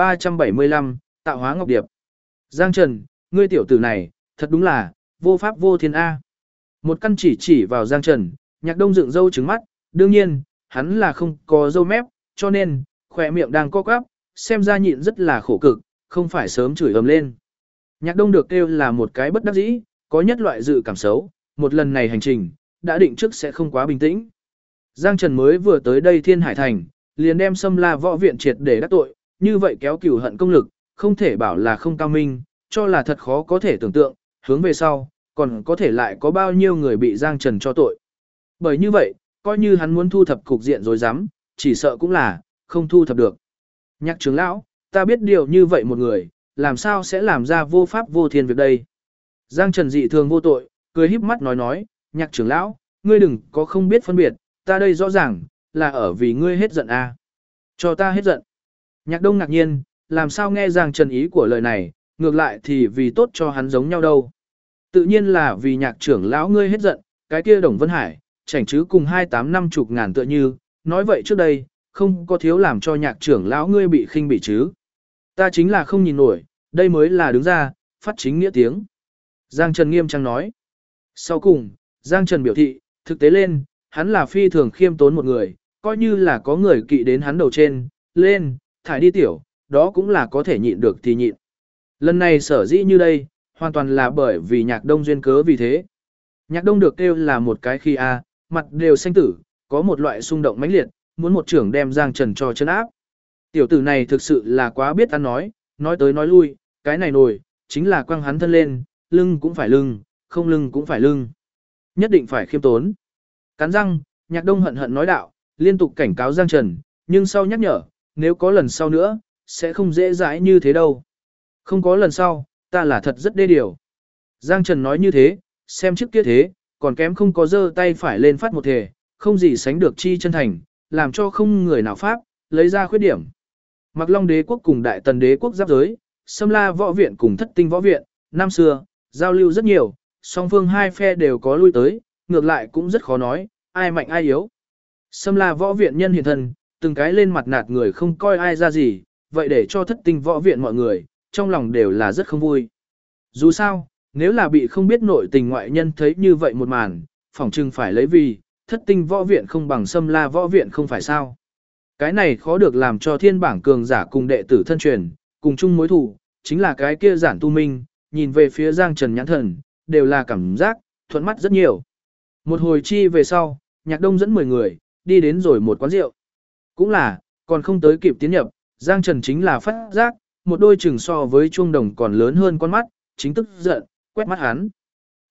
S1: 1375, tạo hóa ngọc điệp. Giang Trần, ngươi tiểu tử này, thật đúng là vô pháp vô thiên a. Một căn chỉ vào Giang Trần, Nhạc Đông dựng râu trứng mắt, đương nhiên, hắn là không có râu mép, cho nên khóe miệng đang co quắp, xem ra nhịn rất là khổ cực, không phải sớm chửi ầm lên. Nhạc Đông được kêu là một cái bất đắc dĩ, có nhất loại dự cảm xấu, một lần này hành trình, đã định trước sẽ không quá bình tĩnh. Giang Trần mới vừa tới đây Thiên Hải Thành, liền đem Sâm La võ viện triệt để đắc tội, như vậy kéo cửu hận công lực, không thể bảo là không cao minh, cho là thật khó có thể tưởng tượng, hướng về sau, còn có thể lại có bao nhiêu người bị Giang Trần cho tội. Bởi như vậy, coi như hắn muốn thu thập cục diện rồi dám, chỉ sợ cũng là, không thu thập được. Nhạc trưởng lão, ta biết điều như vậy một người, làm sao sẽ làm ra vô pháp vô thiên việc đây. Giang Trần dị thường vô tội, cười híp mắt nói, Nhạc trưởng lão, ngươi đừng có không biết phân biệt, ta đây rõ ràng, là ở vì ngươi hết giận a. Cho ta hết giận. Nhạc Đông ngạc nhiên, làm sao nghe Giang Trần ý của lời này, ngược lại thì vì tốt cho hắn giống nhau đâu. Tự nhiên là vì Nhạc trưởng lão ngươi hết giận, cái kia Đồng Vân Hải, chảnh chứ cùng 28-50 ngàn tựa như, nói vậy trước đây, không có thiếu làm cho Nhạc trưởng lão ngươi bị khinh bỉ chứ. Ta chính là không nhìn nổi, đây mới là đứng ra, phát chính nghĩa tiếng. Giang Trần nghiêm trang nói. Sau cùng, Giang Trần biểu thị, thực tế lên, hắn là phi thường khiêm tốn một người, coi như là có người kỵ đến hắn đầu trên, lên, thải đi tiểu, đó cũng là có thể nhịn được thì nhịn. Lần này sở dĩ như đây, hoàn toàn là bởi vì Nhạc Đông duyên cớ vì thế. Nhạc Đông được kêu là một cái khi mặt đều xanh tử, có một loại xung động mãnh liệt, muốn một trưởng đem Giang Trần cho chân áp. Tiểu tử này thực sự là quá biết ăn nói tới nói lui, cái này nổi, chính là quăng hắn thân lên, lưng cũng phải lưng, không lưng cũng phải lưng. Nhất định phải khiêm tốn. Cắn răng, Nhạc Đông hận nói đạo, liên tục cảnh cáo Giang Trần, nhưng sau nhắc nhở, nếu có lần sau nữa, sẽ không dễ dãi như thế đâu. Không có lần sau, ta là thật rất đê điều. Giang Trần nói như thế, xem trước kia thế, còn kém không có giơ tay phải lên phát một thể, không gì sánh được chi chân thành, làm cho không người nào pháp, lấy ra khuyết điểm. Mạc Long Đế quốc cùng Đại Tần Đế quốc giáp giới, Sâm La võ viện cùng Thất Tinh võ viện, năm xưa, giao lưu rất nhiều, song phương hai phe đều có lui tới, ngược lại cũng rất khó nói, ai mạnh ai yếu. Sâm La võ viện nhân hiện thân, từng cái lên mặt nạt người không coi ai ra gì, vậy để cho Thất Tinh võ viện mọi người, trong lòng đều là rất không vui. Dù sao, nếu là bị không biết nội tình ngoại nhân thấy như vậy một màn, phỏng chừng phải lấy vì, Thất Tinh võ viện không bằng Sâm La võ viện không phải sao. Cái này khó được làm cho thiên bảng cường giả cùng đệ tử thân truyền, cùng chung mối thù, chính là cái kia giản tu minh, nhìn về phía Giang Trần nhãn thần, đều là cảm giác, thuận mắt rất nhiều. Một hồi chi về sau, Nhạc Đông dẫn 10 người, đi đến rồi một quán rượu. Cũng là, còn không tới kịp tiến nhập, Giang Trần chính là phát giác, một đôi chừng so với chuông đồng còn lớn hơn con mắt, chính tức giận, quét mắt hắn.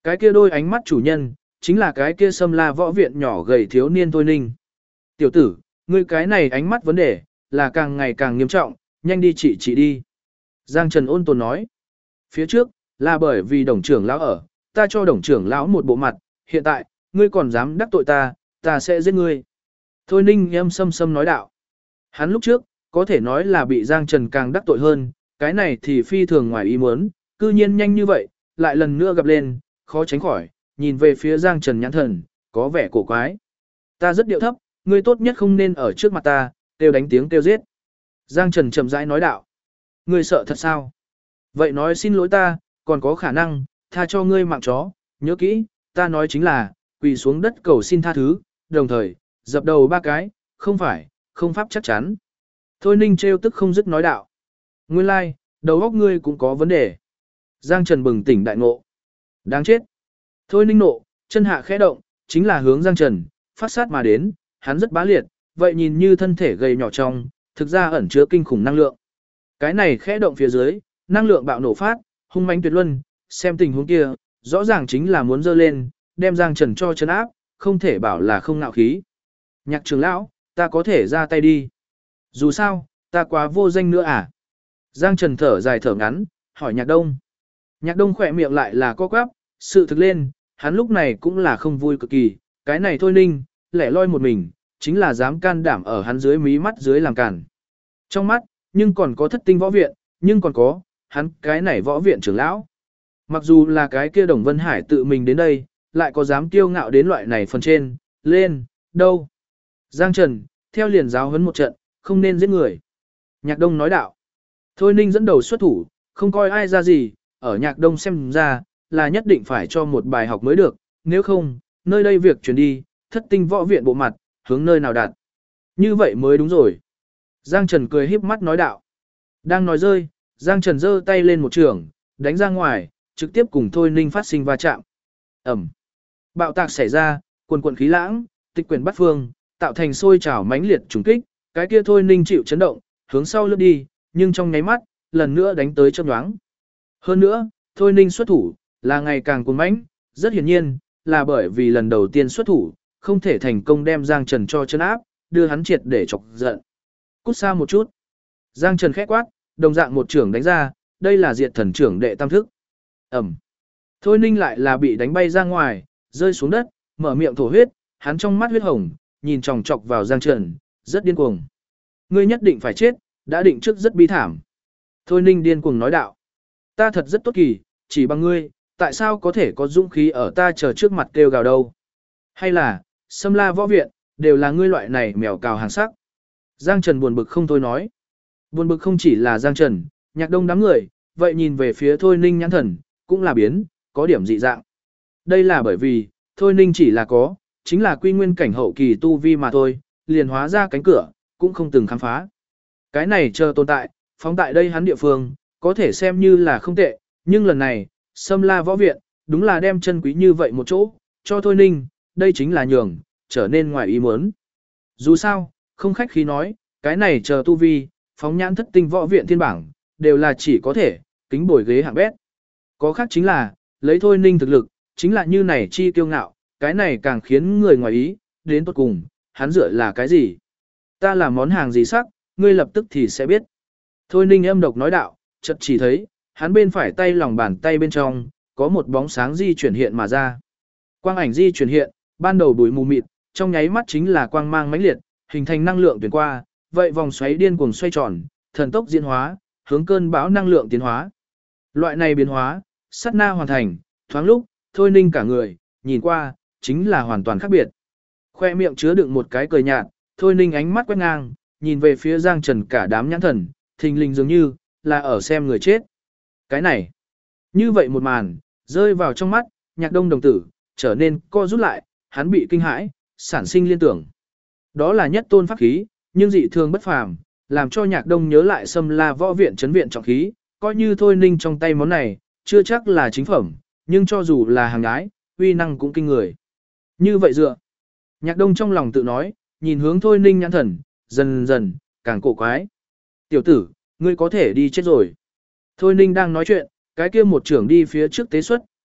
S1: Cái kia đôi ánh mắt chủ nhân, chính là cái kia Sâm La võ viện nhỏ gầy thiếu niên Thôi Ninh. Tiểu tử, ngươi cái này ánh mắt vấn đề, là càng ngày càng nghiêm trọng, nhanh đi trị đi. Giang Trần ôn tồn nói. Phía trước, là bởi vì đồng trưởng lão ở, ta cho đồng trưởng lão một bộ mặt, hiện tại, ngươi còn dám đắc tội ta sẽ giết ngươi. Thôi Ninh âm sâm sâm nói đạo. Hắn lúc trước, có thể nói là bị Giang Trần càng đắc tội hơn, cái này thì phi thường ngoài ý muốn, cư nhiên nhanh như vậy, lại lần nữa gặp lên, khó tránh khỏi, nhìn về phía Giang Trần nhãn thần, có vẻ cổ quái. Ta rất điệu thấp, ngươi tốt nhất không nên ở trước mặt ta, kêu đánh tiếng kêu giết. Giang Trần chậm rãi nói đạo. Ngươi sợ thật sao? Vậy nói xin lỗi ta, còn có khả năng, tha cho ngươi mạng chó, nhớ kỹ, ta nói chính là, quỳ xuống đất cầu xin tha thứ, đồng thời, dập đầu 3 cái, không phải, không pháp chắc chắn. Thôi Ninh trêu tức không dứt nói đạo. Nguyên lai, like, đầu óc ngươi cũng có vấn đề. Giang Trần bừng tỉnh đại ngộ. Đáng chết. Thôi Ninh nộ, chân hạ khẽ động, chính là hướng Giang Trần, phát sát mà đến, hắn rất bá liệt, vậy nhìn như thân thể gầy nhỏ trong, thực ra ẩn chứa kinh khủng năng lượng. Cái này khẽ động phía dưới, năng lượng bạo nổ phát, hung mãnh tuyệt luân, xem tình huống kia, rõ ràng chính là muốn dơ lên, đem Giang Trần cho chấn áp, không thể bảo là không ngạo khí. Nhạc trưởng lão, ta có thể ra tay đi. Dù sao, ta quá vô danh nữa à? Giang Trần thở dài thở ngắn, hỏi Nhạc Đông. Nhạc Đông khỏe miệng lại là co quắp, sự thực lên, hắn lúc này cũng là không vui cực kỳ, cái này Thôi Ninh, lẻ loi một mình, chính là dám can đảm ở hắn dưới mí mắt dưới làm cản. Trong mắt, nhưng còn có thất tinh võ viện, nhưng còn có, hắn cái này võ viện trưởng lão. Mặc dù là cái kia Đồng Vân Hải tự mình đến đây, lại có dám kiêu ngạo đến loại này phần trên, lên, đâu. Giang Trần, theo liền giáo huấn một trận, không nên giết người. Nhạc Đông nói đạo. Thôi Ninh dẫn đầu xuất thủ, không coi ai ra gì, ở Nhạc Đông xem ra, là nhất định phải cho một bài học mới được, nếu không, nơi đây việc chuyển đi, thất tinh võ viện bộ mặt, hướng nơi nào đạt. Như vậy mới đúng rồi. Giang Trần cười híp mắt nói đạo. Đang nói rơi, Giang Trần giơ tay lên một trường, đánh ra ngoài, trực tiếp cùng Thôi Ninh phát sinh va chạm. Ẩm. Bạo tạc xảy ra, quần quần khí lãng, tịch quyển bắt phương, tạo thành sôi trào mãnh liệt trùng kích, cái kia Thôi Ninh chịu chấn động, hướng sau lướt đi, nhưng trong nháy mắt, lần nữa đánh tới chớp nhoáng. Hơn nữa, Thôi Ninh xuất thủ, là ngày càng cuồng mãnh, rất hiển nhiên, là bởi vì lần đầu tiên xuất thủ, không thể thành công đem Giang Trần cho chân áp, đưa hắn triệt để chọc giận. Cút xa một chút. Giang Trần khẽ quát, đồng dạng một trưởng đánh ra, đây là diệt thần trưởng đệ tam thức. Ẩm. Thôi Ninh lại là bị đánh bay ra ngoài, rơi xuống đất, mở miệng thổ huyết, hắn trong mắt huyết hồng, nhìn chòng chọc vào Giang Trần, rất điên cuồng. Ngươi nhất định phải chết, đã định trước rất bi thảm. Thôi Ninh điên cuồng nói đạo. Ta thật rất tốt kỳ, chỉ bằng ngươi, tại sao có thể có dũng khí ở ta chờ trước mặt kêu gào đâu? Hay là, Sâm La võ viện, đều là ngươi loại này mèo cào hàng sắc? Giang Trần buồn bực không thôi nói. Buồn bực không chỉ là Giang Trần, Nhạc Đông đám người, vậy nhìn về phía Thôi Ninh nhãn thần, cũng là biến, có điểm dị dạng. Đây là bởi vì, Thôi Ninh chỉ là có, chính là quy nguyên cảnh hậu kỳ tu vi mà thôi, liền hóa ra cánh cửa, cũng không từng khám phá. Cái này chờ tồn tại, phóng tại đây hắn địa phương, có thể xem như là không tệ, nhưng lần này, Sâm La võ viện, đúng là đem chân quý như vậy một chỗ, cho Thôi Ninh, đây chính là nhường, trở nên ngoài ý muốn. Dù sao, không khách khí nói, cái này chờ tu vi, phóng nhãn thất tinh võ viện thiên bảng, đều là chỉ có thể, kính bồi ghế hạng bét. Có khác chính là, lấy Thôi Ninh thực lực, chính là như này chi kiêu ngạo, cái này càng khiến người ngoài ý, đến tốt cùng, hắn dựa là cái gì? Ta là món hàng gì sắc, ngươi lập tức thì sẽ biết. Thôi Ninh âm độc nói đạo, chợt chỉ thấy, hắn bên phải tay lòng bàn tay bên trong, có một bóng sáng di chuyển hiện mà ra. Quang ảnh di chuyển hiện, ban đầu bụi mù mịt, trong nháy mắt chính là quang mang mãnh liệt, hình thành năng lượng tuyển qua, vậy vòng xoáy điên cuồng xoay tròn, thần tốc diễn hóa, hướng cơn bão năng lượng tiến hóa. Loại này biến hóa, sát na hoàn thành, thoáng lúc, Thôi Ninh cả người, nhìn qua, chính là hoàn toàn khác biệt. Khoe miệng chứa đựng một cái cười nhạt, Thôi Ninh ánh mắt quét ngang, nhìn về phía Giang Trần cả đám nhãn thần, thình lình dường như, là ở xem người chết. Cái này, như vậy một màn, rơi vào trong mắt, Nhạc Đông đồng tử, trở nên co rút lại, hắn bị kinh hãi, sản sinh liên tưởng. Đó là nhất tôn pháp khí, nhưng dị thường bất phàm, làm cho Nhạc Đông nhớ lại Sâm La võ viện trấn viện trọng khí, coi như Thôi Ninh trong tay món này, chưa chắc là chính phẩm, nhưng cho dù là hàng ái, uy năng cũng kinh người. Như vậy dựa, Nhạc Đông trong lòng tự nói, nhìn hướng Thôi Ninh nhãn thần, dần dần, càng cổ quái. Tiểu tử, ngươi có thể đi chết rồi. Thôi Ninh đang nói chuyện, cái kia một trưởng đi phía trước tế xuất,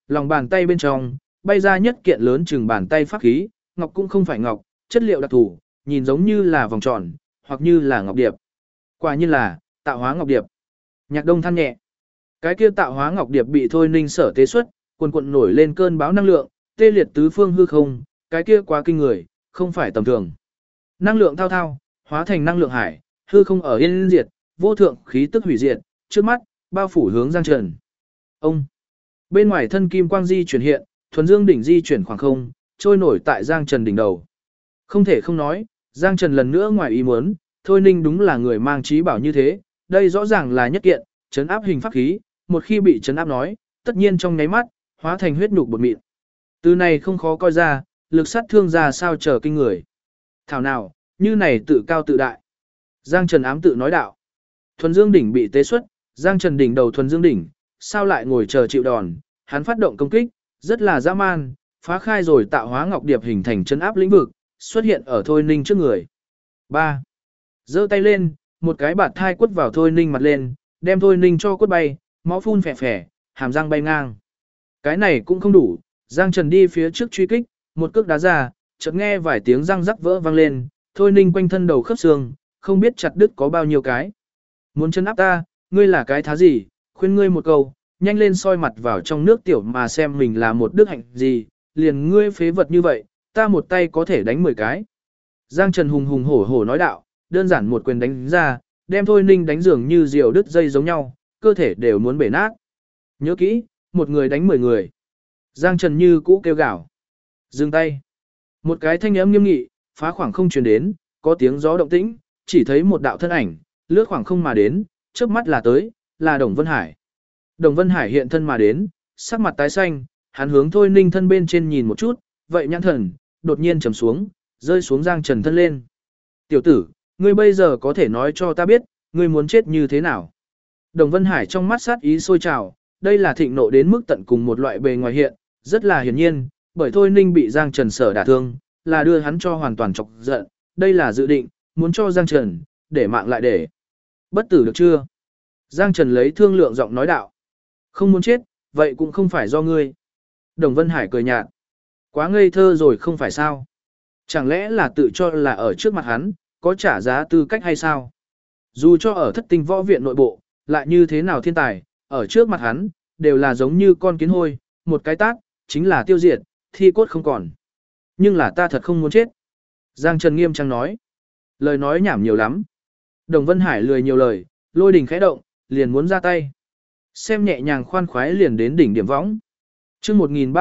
S1: lòng bàn tay bên trong, bay ra nhất kiện lớn chừng bàn tay pháp khí, ngọc cũng không phải ngọc, chất liệu đặc thù, nhìn giống như là vòng tròn, hoặc như là ngọc điệp. Quả nhiên là tạo hóa ngọc điệp. Nhạc Đông than nhẹ. Cái kia tạo hóa ngọc điệp bị Thôi Ninh sở tế xuất, quần quần nổi lên cơn bão năng lượng, tê liệt tứ phương hư không, cái kia quá kinh người, không phải tầm thường. Năng lượng thao thao, hóa thành năng lượng hải, hư không ở yên diệt, vô thượng khí tức hủy diệt, trước mắt, bao phủ hướng Giang Trần. Ông. Bên ngoài thân kim quang di chuyển hiện, thuần dương đỉnh di chuyển khoảng không, trôi nổi tại Giang Trần đỉnh đầu. Không thể không nói, Giang Trần lần nữa ngoài ý muốn, Thôi Ninh đúng là người mang trí bảo như thế, đây rõ ràng là nhất kiện, trấn áp hình pháp khí, một khi bị trấn áp nói, tất nhiên trong nháy mắt, hóa thành huyết nhục bột mịn. Từ này không khó coi ra, lực sát thương ra sao trở kinh người. Thảo nào, như này tự cao tự đại. Giang Trần ám tự nói đạo. Thuần Dương đỉnh bị tế xuất, Giang Trần đỉnh đầu Thuần Dương đỉnh, sao lại ngồi chờ chịu đòn, hắn phát động công kích, rất là dã man, phá khai rồi tạo hóa ngọc điệp hình thành trấn áp lĩnh vực, xuất hiện ở Thôi Ninh trước người. 3. Giơ tay lên, một cái bạt thai quất vào Thôi Ninh mặt lên, đem Thôi Ninh cho quất bay, máu phun phè phè, hàm răng bay ngang. Cái này cũng không đủ, Giang Trần đi phía trước truy kích, một cước đá ra, chợt nghe vài tiếng răng rắc vỡ vang lên, Thôi Ninh quanh thân đầu khớp xương, không biết chặt đứt có bao nhiêu cái. Muốn chân áp ta, ngươi là cái thá gì, khuyên ngươi một câu, nhanh lên soi mặt vào trong nước tiểu mà xem mình là một đức hạnh gì, liền ngươi phế vật như vậy, ta một tay có thể đánh 10 cái. Giang Trần hùng hùng hổ hổ nói đạo, đơn giản một quyền đánh ra, đem Thôi Ninh đánh dường như diều đứt dây giống nhau, cơ thể đều muốn bể nát. Nhớ kỹ, một người đánh 10 người. Giang Trần như cũ kêu gào. Dừng tay. Một cái thanh âm nghiêm nghị, phá khoảng không truyền đến, có tiếng gió động tĩnh, chỉ thấy một đạo thân ảnh, lướt khoảng không mà đến, chớp mắt là tới, là Đồng Vân Hải. Đồng Vân Hải hiện thân mà đến, sắc mặt tái xanh, hắn hướng Thôi Ninh thân bên trên nhìn một chút, vậy nhãn thần, đột nhiên trầm xuống, rơi xuống Giang Trần thân lên. Tiểu tử, ngươi bây giờ có thể nói cho ta biết, ngươi muốn chết như thế nào? Đồng Vân Hải trong mắt sát ý sôi trào, đây là thịnh nộ đến mức tận cùng một loại bề ngoài hiện, rất là hiển nhiên, bởi Thôi Ninh bị Giang Trần sở đả thương, là đưa hắn cho hoàn toàn chọc giận, đây là dự định, muốn cho Giang Trần, để mạng lại để. Bất tử được chưa? Giang Trần lấy thương lượng giọng nói đạo. Không muốn chết, vậy cũng không phải do ngươi. Đồng Vân Hải cười nhạt. Quá ngây thơ rồi không phải sao? Chẳng lẽ là tự cho là ở trước mặt hắn, có trả giá tư cách hay sao? Dù cho ở thất tinh võ viện nội bộ, lại như thế nào thiên tài, ở trước mặt hắn, đều là giống như con kiến hôi, một cái tát, chính là tiêu diệt, thi cốt không còn. Nhưng là ta thật không muốn chết. Giang Trần nghiêm trang nói. Lời nói nhảm nhiều lắm. Đồng Vân Hải lười nhiều lời, lôi đình khẽ động, liền muốn ra tay. Xem nhẹ nhàng khoan khoái liền đến đỉnh điểm võng. Chương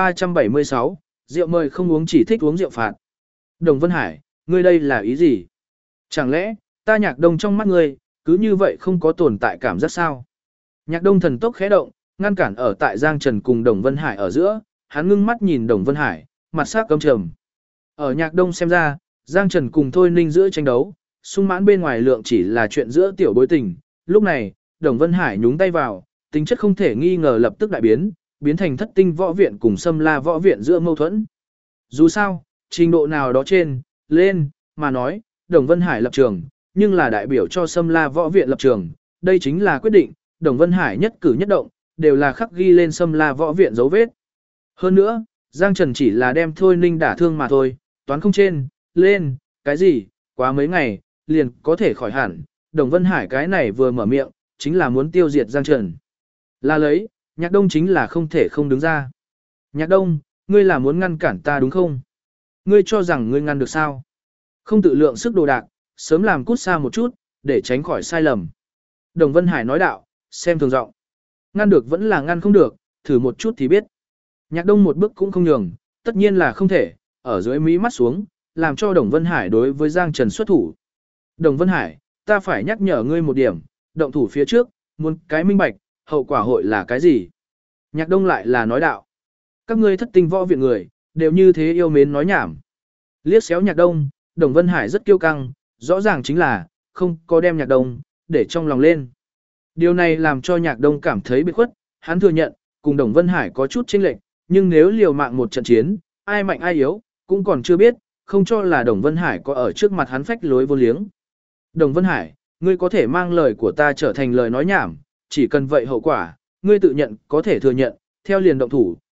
S1: 1376, rượu mời không uống chỉ thích uống rượu phạt. Đồng Vân Hải, ngươi đây là ý gì? Chẳng lẽ, ta Nhạc Đông trong mắt ngươi, cứ như vậy không có tồn tại cảm giác sao? Nhạc Đông thần tốc khẽ động, ngăn cản ở tại Giang Trần cùng Đồng Vân Hải ở giữa, hắn ngưng mắt nhìn Đồng Vân Hải, mặt sắc căm trầm. Ở Nhạc Đông xem ra, Giang Trần cùng Thôi Ninh giữa tranh đấu, sung mãn bên ngoài lượng chỉ là chuyện giữa tiểu bối tình. Lúc này, Đồng Vân Hải nhúng tay vào, tính chất không thể nghi ngờ lập tức đại biến, biến thành thất tinh võ viện cùng Sâm La võ viện giữa mâu thuẫn. Dù sao, trình độ nào đó trên, lên, mà nói, Đồng Vân Hải lập trường, nhưng là đại biểu cho Sâm La võ viện lập trường, đây chính là quyết định, Đồng Vân Hải nhất cử nhất động, đều là khắc ghi lên Sâm La võ viện dấu vết. Hơn nữa, Giang Trần chỉ là đem Thôi Ninh đả thương mà thôi, toán không trên, lên, cái gì, quá mấy ngày, liền có thể khỏi hẳn, Đồng Vân Hải cái này vừa mở miệng, chính là muốn tiêu diệt Giang Trần. Là lấy, Nhạc Đông chính là không thể không đứng ra. Nhạc Đông, ngươi là muốn ngăn cản ta đúng không? Ngươi cho rằng ngươi ngăn được sao? Không tự lượng sức đồ đạc, sớm làm cút xa một chút, để tránh khỏi sai lầm. Đồng Vân Hải nói đạo, xem thường giọng. Ngăn được vẫn là ngăn không được, thử một chút thì biết. Nhạc Đông một bước cũng không nhường, tất nhiên là không thể, ở dưới mí mắt xuống, làm cho Đồng Vân Hải đối với Giang Trần xuất thủ. Đồng Vân Hải, ta phải nhắc nhở ngươi một điểm, động thủ phía trước, muốn cái minh bạch, hậu quả hội là cái gì? Nhạc Đông lại là nói đạo. Các ngươi thất tinh võ viện người, đều như thế yêu mến nói nhảm. Liếc xéo Nhạc Đông, Đồng Vân Hải rất kiêu căng, rõ ràng chính là, không có đem Nhạc Đông, để trong lòng lên. Điều này làm cho Nhạc Đông cảm thấy biệt khuất, hắn thừa nhận, cùng Đồng Vân Hải có chút chênh lệch, nhưng nếu liều mạng một trận chiến, ai mạnh ai yếu, cũng còn chưa biết, không cho là Đồng Vân Hải có ở trước mặt hắn phách lối vô liếng. Đồng Vân Hải, ngươi có thể mang lời của ta trở thành lời nói nhảm, chỉ cần vậy hậu quả, ngươi tự nhận có thể thừa nhận, theo liền động thủ,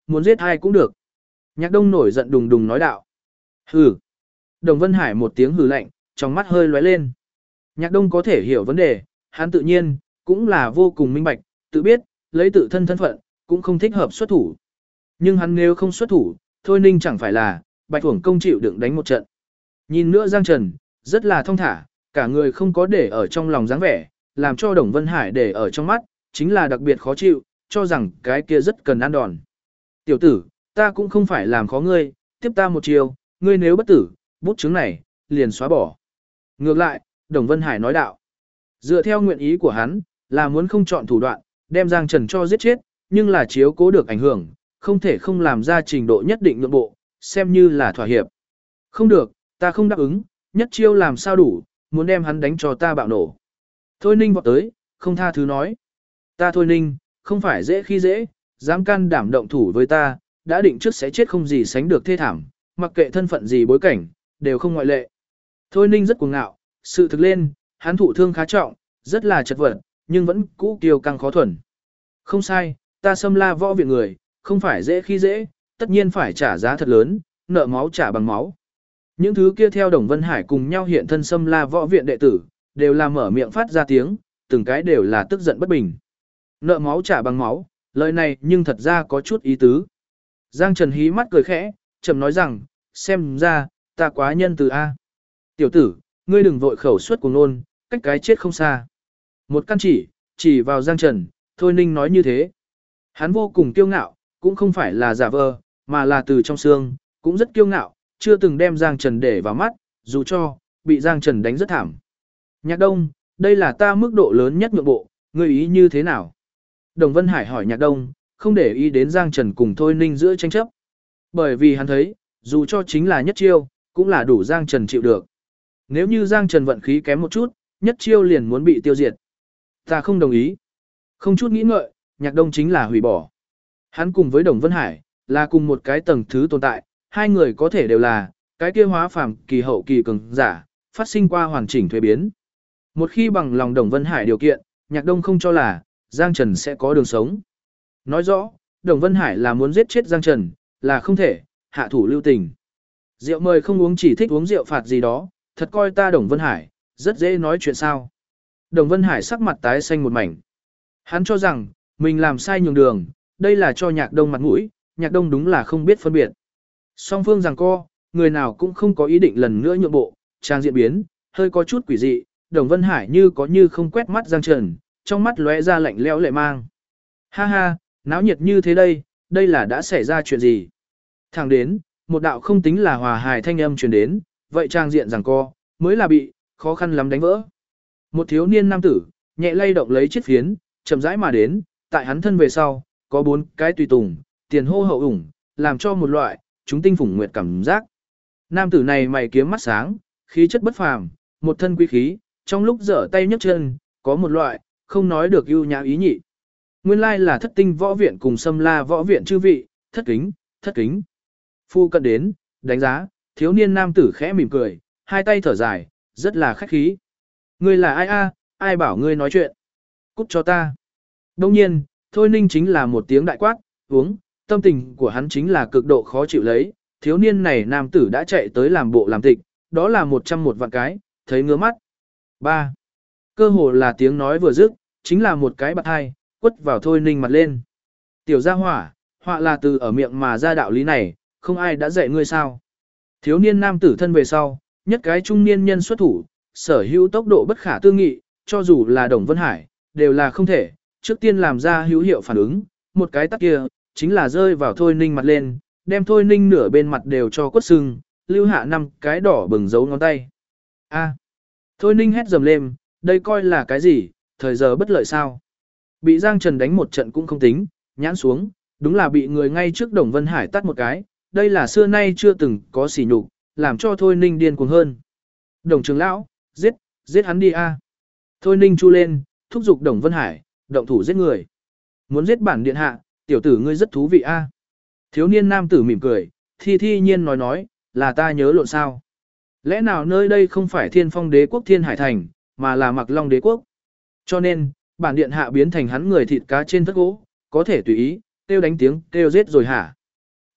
S1: muốn giết ai cũng được. Nhạc Đông nổi giận đùng đùng nói đạo. Hừ. Đồng Vân Hải một tiếng hừ lạnh, trong mắt hơi lóe lên. Nhạc Đông có thể hiểu vấn đề, hắn tự nhiên, cũng là vô cùng minh bạch, tự biết, lấy tự thân thân phận, cũng không thích hợp xuất thủ. Nhưng hắn nếu không xuất thủ, Thôi Ninh chẳng phải là, Bạch Uổng Công chịu đựng đánh một trận. Nhìn nữa Giang Trần, rất là thong thả, cả người không có để ở trong lòng dáng vẻ, làm cho Đồng Vân Hải để ở trong mắt, chính là đặc biệt khó chịu, cho rằng cái kia rất cần ăn đòn. Tiểu tử, ta cũng không phải làm khó ngươi, tiếp ta một chiều, ngươi nếu bất tử, bút chứng này, liền xóa bỏ. Ngược lại, Đồng Vân Hải nói đạo. Dựa theo nguyện ý của hắn, là muốn không chọn thủ đoạn, đem Giang Trần cho giết chết, nhưng là chiếu cố được ảnh hưởng, không thể không làm ra trình độ nhất định nhượng bộ, xem như là thỏa hiệp. Không được, ta không đáp ứng, nhất chiêu làm sao đủ, muốn đem hắn đánh cho ta bạo nổ. Thôi Ninh vọt tới, không tha thứ nói. Ta Thôi Ninh, không phải dễ khi dễ, dám can đảm động thủ với ta, đã định trước sẽ chết không gì sánh được thê thảm, mặc kệ thân phận gì bối cảnh, đều không ngoại lệ. Thôi Ninh rất cuồng ngạo, sự thực lên, hắn thụ thương khá trọng, rất là chật vật, nhưng vẫn cũ kiêu căng khó thuần. Không sai, ta xâm la võ viện người, không phải dễ khi dễ, tất nhiên phải trả giá thật lớn, nợ máu trả bằng máu. Những thứ kia theo Đồng Vân Hải cùng nhau hiện thân xâm la võ viện đệ tử, đều là mở miệng phát ra tiếng, từng cái đều là tức giận bất bình. Nợ máu trả bằng máu, lời này nhưng thật ra có chút ý tứ. Giang Trần hí mắt cười khẽ, trầm nói rằng, xem ra, ta quá nhân từ A. Tiểu tử, ngươi đừng vội khẩu suất của nôn, cách cái chết không xa. Một căn chỉ vào Giang Trần, Thôi Ninh nói như thế. Hắn vô cùng kiêu ngạo, cũng không phải là giả vờ, mà là từ trong xương, cũng rất kiêu ngạo, chưa từng đem Giang Trần để vào mắt, dù cho, bị Giang Trần đánh rất thảm. Nhạc Đông, đây là ta mức độ lớn nhất nhượng bộ, ngươi ý như thế nào? Đồng Vân Hải hỏi Nhạc Đông, không để ý đến Giang Trần cùng Thôi Ninh giữa tranh chấp. Bởi vì hắn thấy, dù cho chính là nhất chiêu, cũng là đủ Giang Trần chịu được. Nếu như Giang Trần vận khí kém một chút, nhất chiêu liền muốn bị tiêu diệt. Ta không đồng ý. Không chút nghĩ ngợi, Nhạc Đông chính là hủy bỏ. Hắn cùng với Đồng Vân Hải, là cùng một cái tầng thứ tồn tại, hai người có thể đều là, cái kia hóa phàm kỳ hậu kỳ cường giả, phát sinh qua hoàn chỉnh thuế biến. Một khi bằng lòng Đồng Vân Hải điều kiện, Nhạc Đông không cho là, Giang Trần sẽ có đường sống. Nói rõ, Đồng Vân Hải là muốn giết chết Giang Trần, là không thể, hạ thủ lưu tình. Rượu mời không uống chỉ thích uống rượu phạt gì đó, thật coi ta Đồng Vân Hải, rất dễ nói chuyện sao. Đồng Vân Hải sắc mặt tái xanh một mảnh. Hắn cho rằng, mình làm sai nhường đường, đây là cho Nhạc Đông mặt mũi, Nhạc Đông đúng là không biết phân biệt. Song phương giằng co, người nào cũng không có ý định lần nữa nhượng bộ, trang diễn biến, hơi có chút quỷ dị, Đồng Vân Hải như có như không quét mắt Giang Trần, trong mắt lóe ra lạnh lẽo lệ mang. Ha ha, náo nhiệt như thế đây là đã xảy ra chuyện gì? Thẳng đến, một đạo không tính là hòa hài thanh âm truyền đến, vậy trang diện giằng co, mới là bị, khó khăn lắm đánh vỡ. Một thiếu niên nam tử, nhẹ lay động lấy chiếc phiến, chậm rãi mà đến, tại hắn thân về sau, có 4 cái tùy tùng, tiền hô hậu ủng, làm cho một loại, chúng tinh phủng nguyệt cảm giác. Nam tử này mày kiếm mắt sáng, khí chất bất phàm, một thân quý khí, trong lúc giở tay nhấc chân, có một loại, không nói được ưu nhã ý nhị. Nguyên lai là Thất Tinh võ viện cùng Xâm La võ viện chư vị, thất kính. Phu cận đến, đánh giá, thiếu niên nam tử khẽ mỉm cười, hai tay thở dài, rất là khách khí. Ngươi là ai a? Ai bảo ngươi nói chuyện? Cút cho ta. Đông nhiên, Thôi Ninh chính là một tiếng đại quát, uống, tâm tình của hắn chính là cực độ khó chịu lấy, thiếu niên này nam tử đã chạy tới làm bộ làm tịch, đó là 101 vạn cái, thấy ngứa mắt. 3. Cơ hồ là tiếng nói vừa dứt, chính là một cái bạt hai, quất vào Thôi Ninh mặt lên. Tiểu gia hỏa, họa là từ ở miệng mà ra đạo lý này, không ai đã dạy ngươi sao. Thiếu niên nam tử thân về sau, nhất cái trung niên nhân xuất thủ, sở hữu tốc độ bất khả tư nghị, cho dù là Đồng Vân Hải, đều là không thể, trước tiên làm ra hữu hiệu phản ứng, một cái tát kia, chính là rơi vào Thôi Ninh mặt lên, đem Thôi Ninh nửa bên mặt đều cho quất sưng, lưu hạ 5 cái đỏ bừng dấu ngón tay. A. Thôi Ninh hét dầm lên, đây coi là cái gì, thời giờ bất lợi sao. Bị Giang Trần đánh một trận cũng không tính, nhãn xuống, đúng là bị người ngay trước Đồng Vân Hải tát một cái, đây là xưa nay chưa từng có sỉ nhục, làm cho Thôi Ninh điên cuồng hơn. Đồng trưởng lão, giết hắn đi a. Thôi Ninh chu lên, thúc giục Đồng Vân Hải, động thủ giết người. Muốn giết bản điện hạ, tiểu tử ngươi rất thú vị a. Thiếu niên nam tử mỉm cười, thi nhiên nói, là ta nhớ lộn sao. Lẽ nào nơi đây không phải Thiên Phong đế quốc Thiên Hải Thành, mà là Mặc Long đế quốc. Cho nên, bản điện hạ biến thành hắn người thịt cá trên thất gỗ, có thể tùy ý, kêu đánh tiếng, kêu giết rồi hả.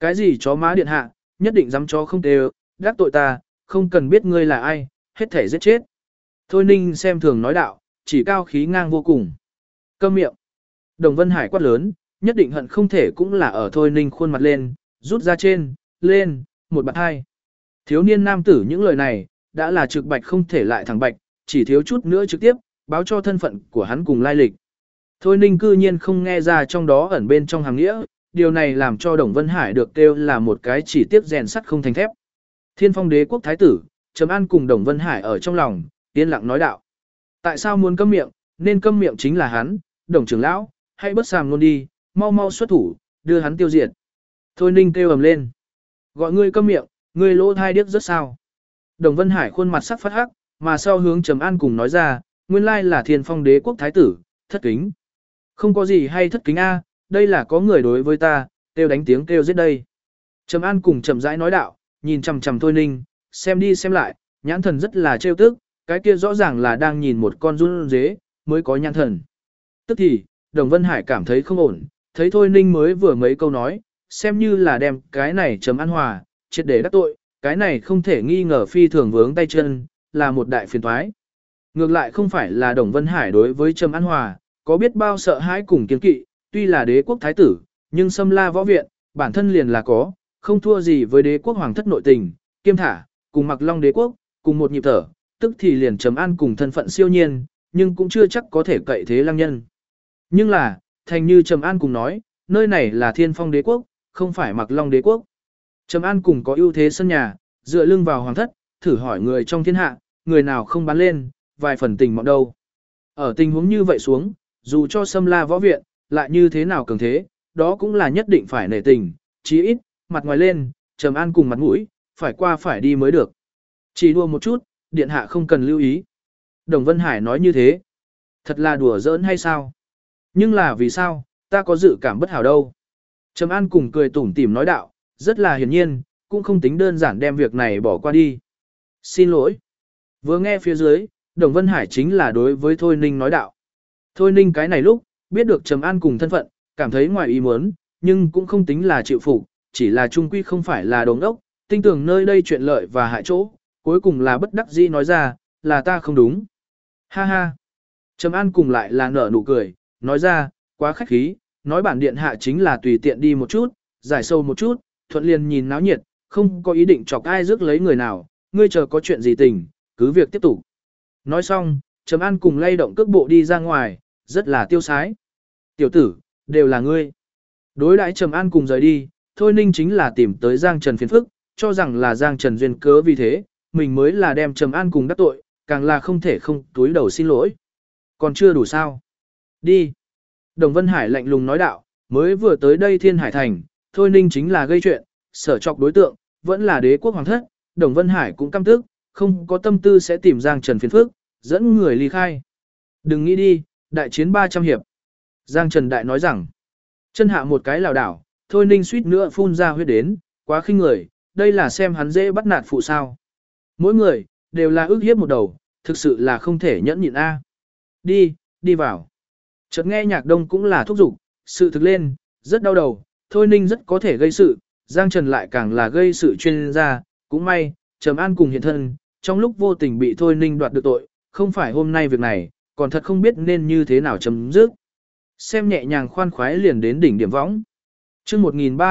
S1: Cái gì chó má điện hạ, nhất định dám chó không đều, đắc tội ta, không cần biết ngươi là ai, hết thể giết chết. Thôi Ninh xem thường nói đạo, chỉ cao khí ngang vô cùng. Câm miệng. Đồng Vân Hải quát lớn, nhất định hận không thể cũng là ở Thôi Ninh khuôn mặt lên, rút ra trên, lên, một bạt hai. Thiếu niên nam tử những lời này, đã là trực bạch không thể lại thẳng bạch, chỉ thiếu chút nữa trực tiếp, báo cho thân phận của hắn cùng lai lịch. Thôi Ninh cư nhiên không nghe ra trong đó ẩn bên trong hàng nghĩa, điều này làm cho Đồng Vân Hải được kêu là một cái chỉ tiếp rèn sắt không thành thép. Thiên Phong Đế quốc thái tử, Trầm An cùng Đồng Vân Hải ở trong lòng, yên lặng nói đạo. Tại sao muốn câm miệng, nên câm miệng chính là hắn, Đồng trưởng lão, hãy bớt sàm luôn đi, mau mau xuất thủ, đưa hắn tiêu diệt. Thôi Ninh kêu ầm lên. Gọi ngươi câm miệng, ngươi lỗ thai điếc rất sao. Đồng Vân Hải khuôn mặt sắc phát hắc, mà sau hướng Trầm An cùng nói ra, nguyên lai là Thiên Phong Đế quốc thái tử, thất kính. Không có gì hay thất kính a, đây là có người đối với ta, kêu đánh tiếng kêu giết đây. Trầm An cùng chậm rãi nói đạo, nhìn chằm chằm Thôi Ninh, xem đi xem lại, nhãn thần rất là trêu tức, cái kia rõ ràng là đang nhìn một con run dế, mới có nhãn thần. Tức thì, Đồng Vân Hải cảm thấy không ổn, thấy Thôi Ninh mới vừa mấy câu nói, xem như là đem cái này Trầm An hòa, triệt để đắc tội, cái này không thể nghi ngờ phi thường vướng tay chân, là một đại phiền toái. Ngược lại không phải là Đồng Vân Hải đối với Trầm An hòa, có biết bao sợ hãi cùng kiên kỵ, tuy là đế quốc thái tử, nhưng xâm la võ viện, bản thân liền là có, không thua gì với đế quốc hoàng thất nội tình, kiêm thả, cùng Mặc Long đế quốc, cùng một nhịp thở, tức thì liền Trầm An cùng thân phận siêu nhiên, nhưng cũng chưa chắc có thể cậy thế lăng nhân. Nhưng là, thành như Trầm An cùng nói, nơi này là Thiên Phong đế quốc, không phải Mặc Long đế quốc. Trầm An cùng có ưu thế sân nhà, dựa lưng vào hoàng thất, thử hỏi người trong thiên hạ, người nào không bán lên, vài phần tình mọn đâu. Ở tình huống như vậy xuống, dù cho xâm la võ viện, lại như thế nào cường thế, đó cũng là nhất định phải nể tình, chí ít, mặt ngoài lên, Trầm An cùng mặt mũi, phải qua phải đi mới được. Chỉ đùa một chút, điện hạ không cần lưu ý. Đồng Vân Hải nói như thế. Thật là đùa giỡn hay sao? Nhưng là vì sao, ta có dự cảm bất hảo đâu. Trầm An cùng cười tủm tỉm nói đạo, rất là hiển nhiên, cũng không tính đơn giản đem việc này bỏ qua đi. Xin lỗi. Vừa nghe phía dưới, Đồng Vân Hải chính là đối với Thôi Ninh nói đạo. Thôi Ninh cái này lúc, biết được Trầm An cùng thân phận, cảm thấy ngoài ý muốn, nhưng cũng không tính là chịu phục, chỉ là trung quy không phải là đống ốc, tin tưởng nơi đây chuyện lợi và hại chỗ, cuối cùng là bất đắc dĩ nói ra, là ta không đúng. Ha ha. Trầm An cùng lại là nở nụ cười, nói ra, quá khách khí, nói bản điện hạ chính là tùy tiện đi một chút, giải sâu một chút, thuận liền nhìn náo nhiệt, không có ý định chọc ai rước lấy người nào, ngươi chờ có chuyện gì tình, cứ việc tiếp tục. Nói xong, Trầm An cùng lay động cước bộ đi ra ngoài, rất là tiêu sái. Tiểu tử, đều là ngươi. Đối đãi Trầm An cùng rời đi, Thôi Ninh chính là tìm tới Giang Trần phiền phức, cho rằng là Giang Trần duyên cớ vì thế, mình mới là đem Trầm An cùng đắc tội, càng là không thể không túi đầu xin lỗi. Còn chưa đủ sao? Đi. Đồng Vân Hải lạnh lùng nói đạo, mới vừa tới đây Thiên Hải Thành, Thôi Ninh chính là gây chuyện, sở trọc đối tượng, vẫn là đế quốc hoàng thất, Đồng Vân Hải cũng căm tức, không có tâm tư sẽ tìm Giang Trần phiền phức, dẫn người ly khai. Đừng nghĩ đi, đại chiến 300 hiệp. Giang Trần Đại nói rằng, chân hạ một cái lảo đảo, Thôi Ninh suýt nữa phun ra huyết đến, quá khinh người, đây là xem hắn dễ bắt nạt phụ sao. Mỗi người, đều là ước hiếp một đầu, thực sự là không thể nhẫn nhịn a. Đi, đi vào. Chợt nghe Nhạc Đông cũng là thúc giục, sự thực lên, rất đau đầu, Thôi Ninh rất có thể gây sự, Giang Trần lại càng là gây sự chuyên gia, cũng may, Trầm An cùng hiện thân, trong lúc vô tình bị Thôi Ninh đoạt được tội, không phải hôm nay việc này, còn thật không biết nên như thế nào chấm dứt. Xem nhẹ nhàng khoan khoái liền đến đỉnh điểm võng. Chương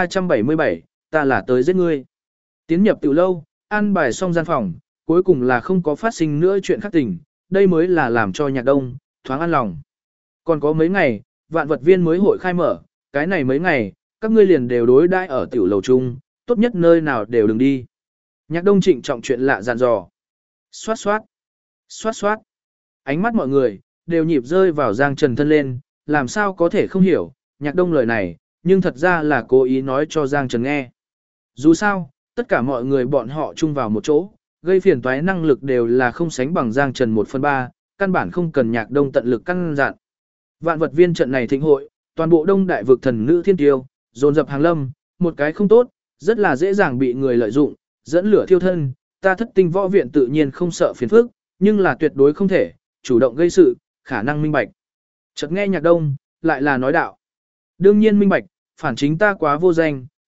S1: 1377, ta là tới giết ngươi. Tiến nhập tiểu lâu, ăn bài xong gian phòng, cuối cùng là không có phát sinh nữa chuyện khác tình, đây mới là làm cho Nhạc Đông thoáng an lòng. Còn có mấy ngày, vạn vật viên mới hội khai mở, cái này mấy ngày, các ngươi liền đều đối đãi ở tiểu lầu chung, tốt nhất nơi nào đều đừng đi. Nhạc Đông trịnh trọng chuyện lạ dặn dò. Xoát xoát, xoát xoát. Ánh mắt mọi người, đều nhịp rơi vào Giang Trần thân lên, làm sao có thể không hiểu, Nhạc Đông lời này, nhưng thật ra là cố ý nói cho Giang Trần nghe. Dù sao, tất cả mọi người bọn họ chung vào một chỗ, gây phiền toái năng lực đều là không sánh bằng Giang Trần 1/3, căn bản không cần Nhạc Đông tận lực căn dặn. Vạn vật viên trận này thịnh hội, toàn bộ đông đại vực thần nữ thiên tiêu, dồn dập hàng lâm, một cái không tốt, rất là dễ dàng bị người lợi dụng, dẫn lửa thiêu thân, ta Thất Tinh võ viện tự nhiên không sợ phiền phức, nhưng là tuyệt đối không thể, chủ động gây sự, khả năng minh bạch. Chợt nghe Nhạc Đông, lại là nói đạo. Đương nhiên minh bạch, phản chính ta quá vô danh,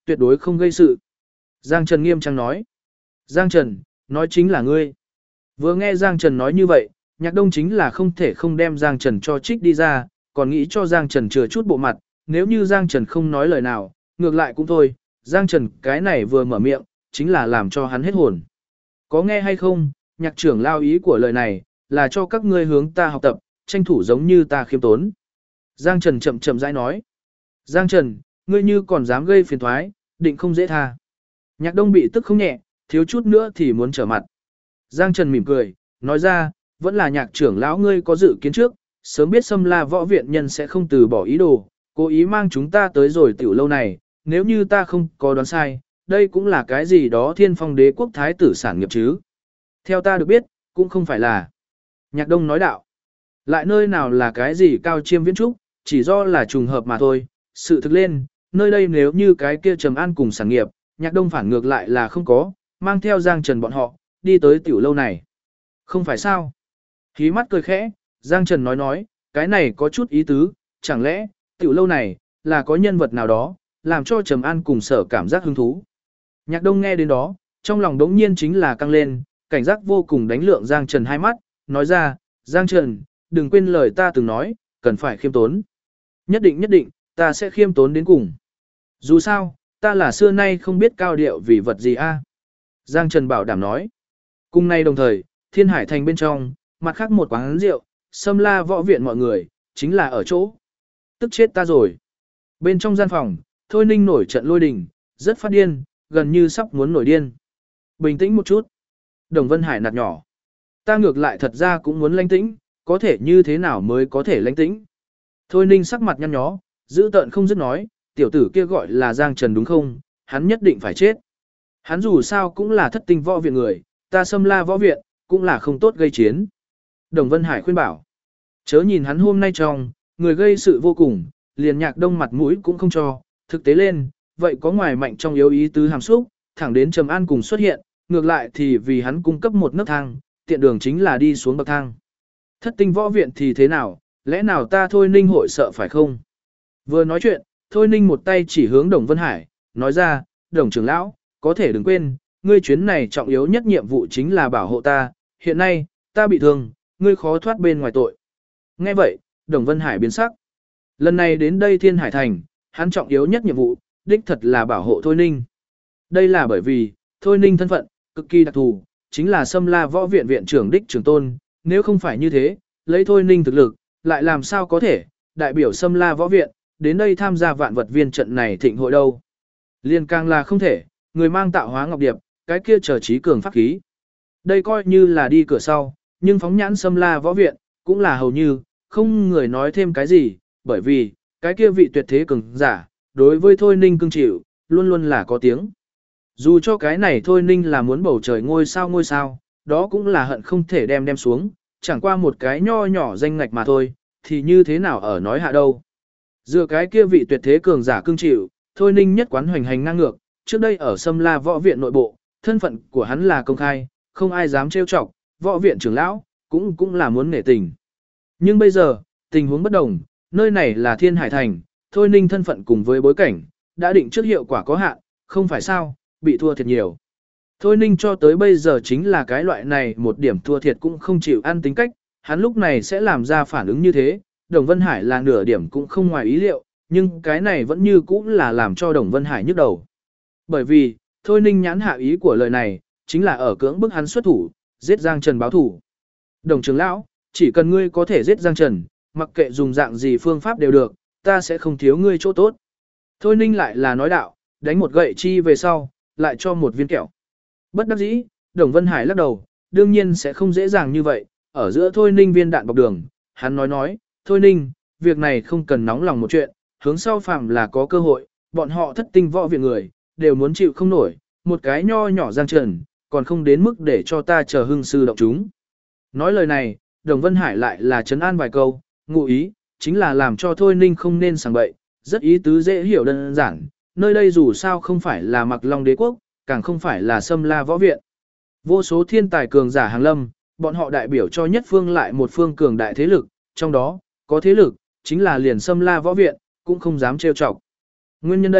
S1: tuyệt đối không gây sự. Giang Trần nghiêm trang nói. Giang Trần, nói chính là ngươi. Vừa nghe Giang Trần nói như vậy, Nhạc Đông chính là không thể không đem Giang Trần cho trích đi ra, còn nghĩ cho Giang Trần chừa chút bộ mặt, nếu như Giang Trần không nói lời nào, ngược lại cũng thôi, Giang Trần cái này vừa mở miệng, chính là làm cho hắn hết hồn. Có nghe hay không, Nhạc trưởng lao ý của lời này, là cho các ngươi hướng ta học tập, tranh thủ giống như ta khiêm tốn. Giang Trần chậm chậm rãi nói. Giang Trần, ngươi như còn dám gây phiền thoái, định không dễ tha. Nhạc Đông bị tức không nhẹ, thiếu chút nữa thì muốn trở mặt. Giang Trần mỉm cười, nói ra, vẫn là Nhạc trưởng lão ngươi có dự kiến trước, sớm biết Sâm La võ viện nhân sẽ không từ bỏ ý đồ, cố ý mang chúng ta tới rồi tiểu lâu này, nếu như ta không có đoán sai, đây cũng là cái gì đó Thiên Phong Đế quốc thái tử sản nghiệp chứ. Theo ta được biết, cũng không phải là. Nhạc Đông nói đạo. Lại nơi nào là cái gì cao chiêm viễn trúc, chỉ do là trùng hợp mà thôi, sự thực lên, nơi đây nếu như cái kia Trầm An cùng sản nghiệp, Nhạc Đông phản ngược lại là không có, mang theo Giang Trần bọn họ, đi tới tiểu lâu này. Không phải sao? Khí mắt cười khẽ, Giang Trần nói, cái này có chút ý tứ, chẳng lẽ, tiểu lâu này, là có nhân vật nào đó, làm cho Trầm An cùng sở cảm giác hứng thú. Nhạc Đông nghe đến đó, trong lòng đống nhiên chính là căng lên, cảnh giác vô cùng đánh lượng Giang Trần hai mắt, nói ra, Giang Trần, đừng quên lời ta từng nói, cần phải khiêm tốn. Nhất định, ta sẽ khiêm tốn đến cùng. Dù sao, ta là xưa nay không biết cao điệu vì vật gì a. Giang Trần bảo đảm nói. Cùng nay đồng thời, Thiên Hải Thành bên trong, mặt khác một quán rượu, Sâm La võ viện mọi người, chính là ở chỗ. Tức chết ta rồi. Bên trong gian phòng, Thôi Ninh nổi trận lôi đình, rất phát điên, gần như sắp muốn nổi điên. Bình tĩnh một chút. Đồng Vân Hải nạt nhỏ. Ta ngược lại thật ra cũng muốn lãnh tĩnh, có thể như thế nào mới có thể lãnh tĩnh. Thôi Ninh sắc mặt nhăn nhó, giữ tợn không dứt nói, tiểu tử kia gọi là Giang Trần đúng không, hắn nhất định phải chết. Hắn dù sao cũng là thất tinh võ viện người, ta Sâm La võ viện, cũng là không tốt gây chiến. Đồng Vân Hải khuyên bảo, chớ nhìn hắn hôm nay trong, người gây sự vô cùng, liền Nhạc Đông mặt mũi cũng không cho, thực tế lên, vậy có ngoài mạnh trong yếu ý tứ hàm xúc, thẳng đến Trầm An cùng xuất hiện, ngược lại thì vì hắn cung cấp một nấc thang, tiện đường chính là đi xuống bậc thang. Thất tinh võ viện thì thế nào, lẽ nào ta Thôi Ninh hội sợ phải không? Vừa nói chuyện, Thôi Ninh một tay chỉ hướng Đồng Vân Hải, nói ra, Đồng trưởng lão, có thể đừng quên, ngươi chuyến này trọng yếu nhất nhiệm vụ chính là bảo hộ ta, hiện nay, ta bị thương, ngươi khó thoát bên ngoài tội. Nghe vậy, Đồng Vân Hải biến sắc. Lần này đến đây Thiên Hải Thành, hắn trọng yếu nhất nhiệm vụ, đích thật là bảo hộ Thôi Ninh. Đây là bởi vì, Thôi Ninh thân phận, cực kỳ đặc thù, chính là Sâm La võ viện viện trưởng đích trưởng tôn, nếu không phải như thế, lấy Thôi Ninh thực lực, lại làm sao có thể, đại biểu Sâm La võ viện, đến đây tham gia vạn vật viên trận này thịnh hội đâu. Liên càng là không thể, người mang tạo hóa ngọc điệp, cái kia trở trí cường pháp khí. Đây coi như là đi cửa sau, nhưng phóng nhãn Sâm La võ viện, cũng là hầu như, không người nói thêm cái gì, bởi vì, cái kia vị tuyệt thế cường giả, đối với Thôi Ninh cưng chịu, luôn luôn là có tiếng. Dù cho cái này Thôi Ninh là muốn bầu trời ngôi sao, đó cũng là hận không thể đem xuống, chẳng qua một cái nho nhỏ danh ngạch mà thôi, thì như thế nào ở nói hạ đâu. Dựa cái kia vị tuyệt thế cường giả cưng chịu, Thôi Ninh nhất quán hoành hành ngang ngược, trước đây ở Sâm La võ viện nội bộ, thân phận của hắn là công khai, không ai dám trêu chọc, võ viện trưởng lão, cũng là muốn nể tình. Nhưng bây giờ, tình huống bất đồng, nơi này là Thiên Hải Thành, Thôi Ninh thân phận cùng với bối cảnh, đã định trước hiệu quả có hạn, không phải sao, bị thua thiệt nhiều. Thôi Ninh cho tới bây giờ chính là cái loại này một điểm thua thiệt cũng không chịu ăn tính cách, hắn lúc này sẽ làm ra phản ứng như thế, Đồng Vân Hải là nửa điểm cũng không ngoài ý liệu, nhưng cái này vẫn như cũ là làm cho Đồng Vân Hải nhức đầu. Bởi vì, Thôi Ninh nhãn hạ ý của lời này, chính là ở cưỡng bức hắn xuất thủ, giết Giang Trần báo thủ. Đồng trưởng lão, chỉ cần ngươi có thể giết Giang Trần, mặc kệ dùng dạng gì phương pháp đều được, ta sẽ không thiếu ngươi chỗ tốt. Thôi Ninh lại là nói đạo, đánh một gậy chi về sau, lại cho một viên kẹo. Bất đắc dĩ, Đồng Vân Hải lắc đầu, đương nhiên sẽ không dễ dàng như vậy, ở giữa Thôi Ninh viên đạn bọc đường, hắn nói, Thôi Ninh, việc này không cần nóng lòng một chuyện, hướng sau phàm là có cơ hội, bọn họ thất tinh võ viện người, đều muốn chịu không nổi, một cái nho nhỏ Giang Trần, còn không đến mức để cho ta chờ hưng sư động chúng. Nói lời này, Đồng Vân Hải lại là trấn an vài câu, ngụ ý, chính là làm cho Thôi Ninh không nên sảng bậy, rất ý tứ dễ hiểu đơn giản, nơi đây dù sao không phải là Mặc Long đế quốc, càng không phải là Sâm La võ viện. Vô số thiên tài cường giả hàng lâm, bọn họ đại biểu cho nhất phương lại một phương cường đại thế lực, trong đó, có thế lực, chính là liền Sâm La võ viện, cũng không dám trêu chọc. Nguyên nhân đây,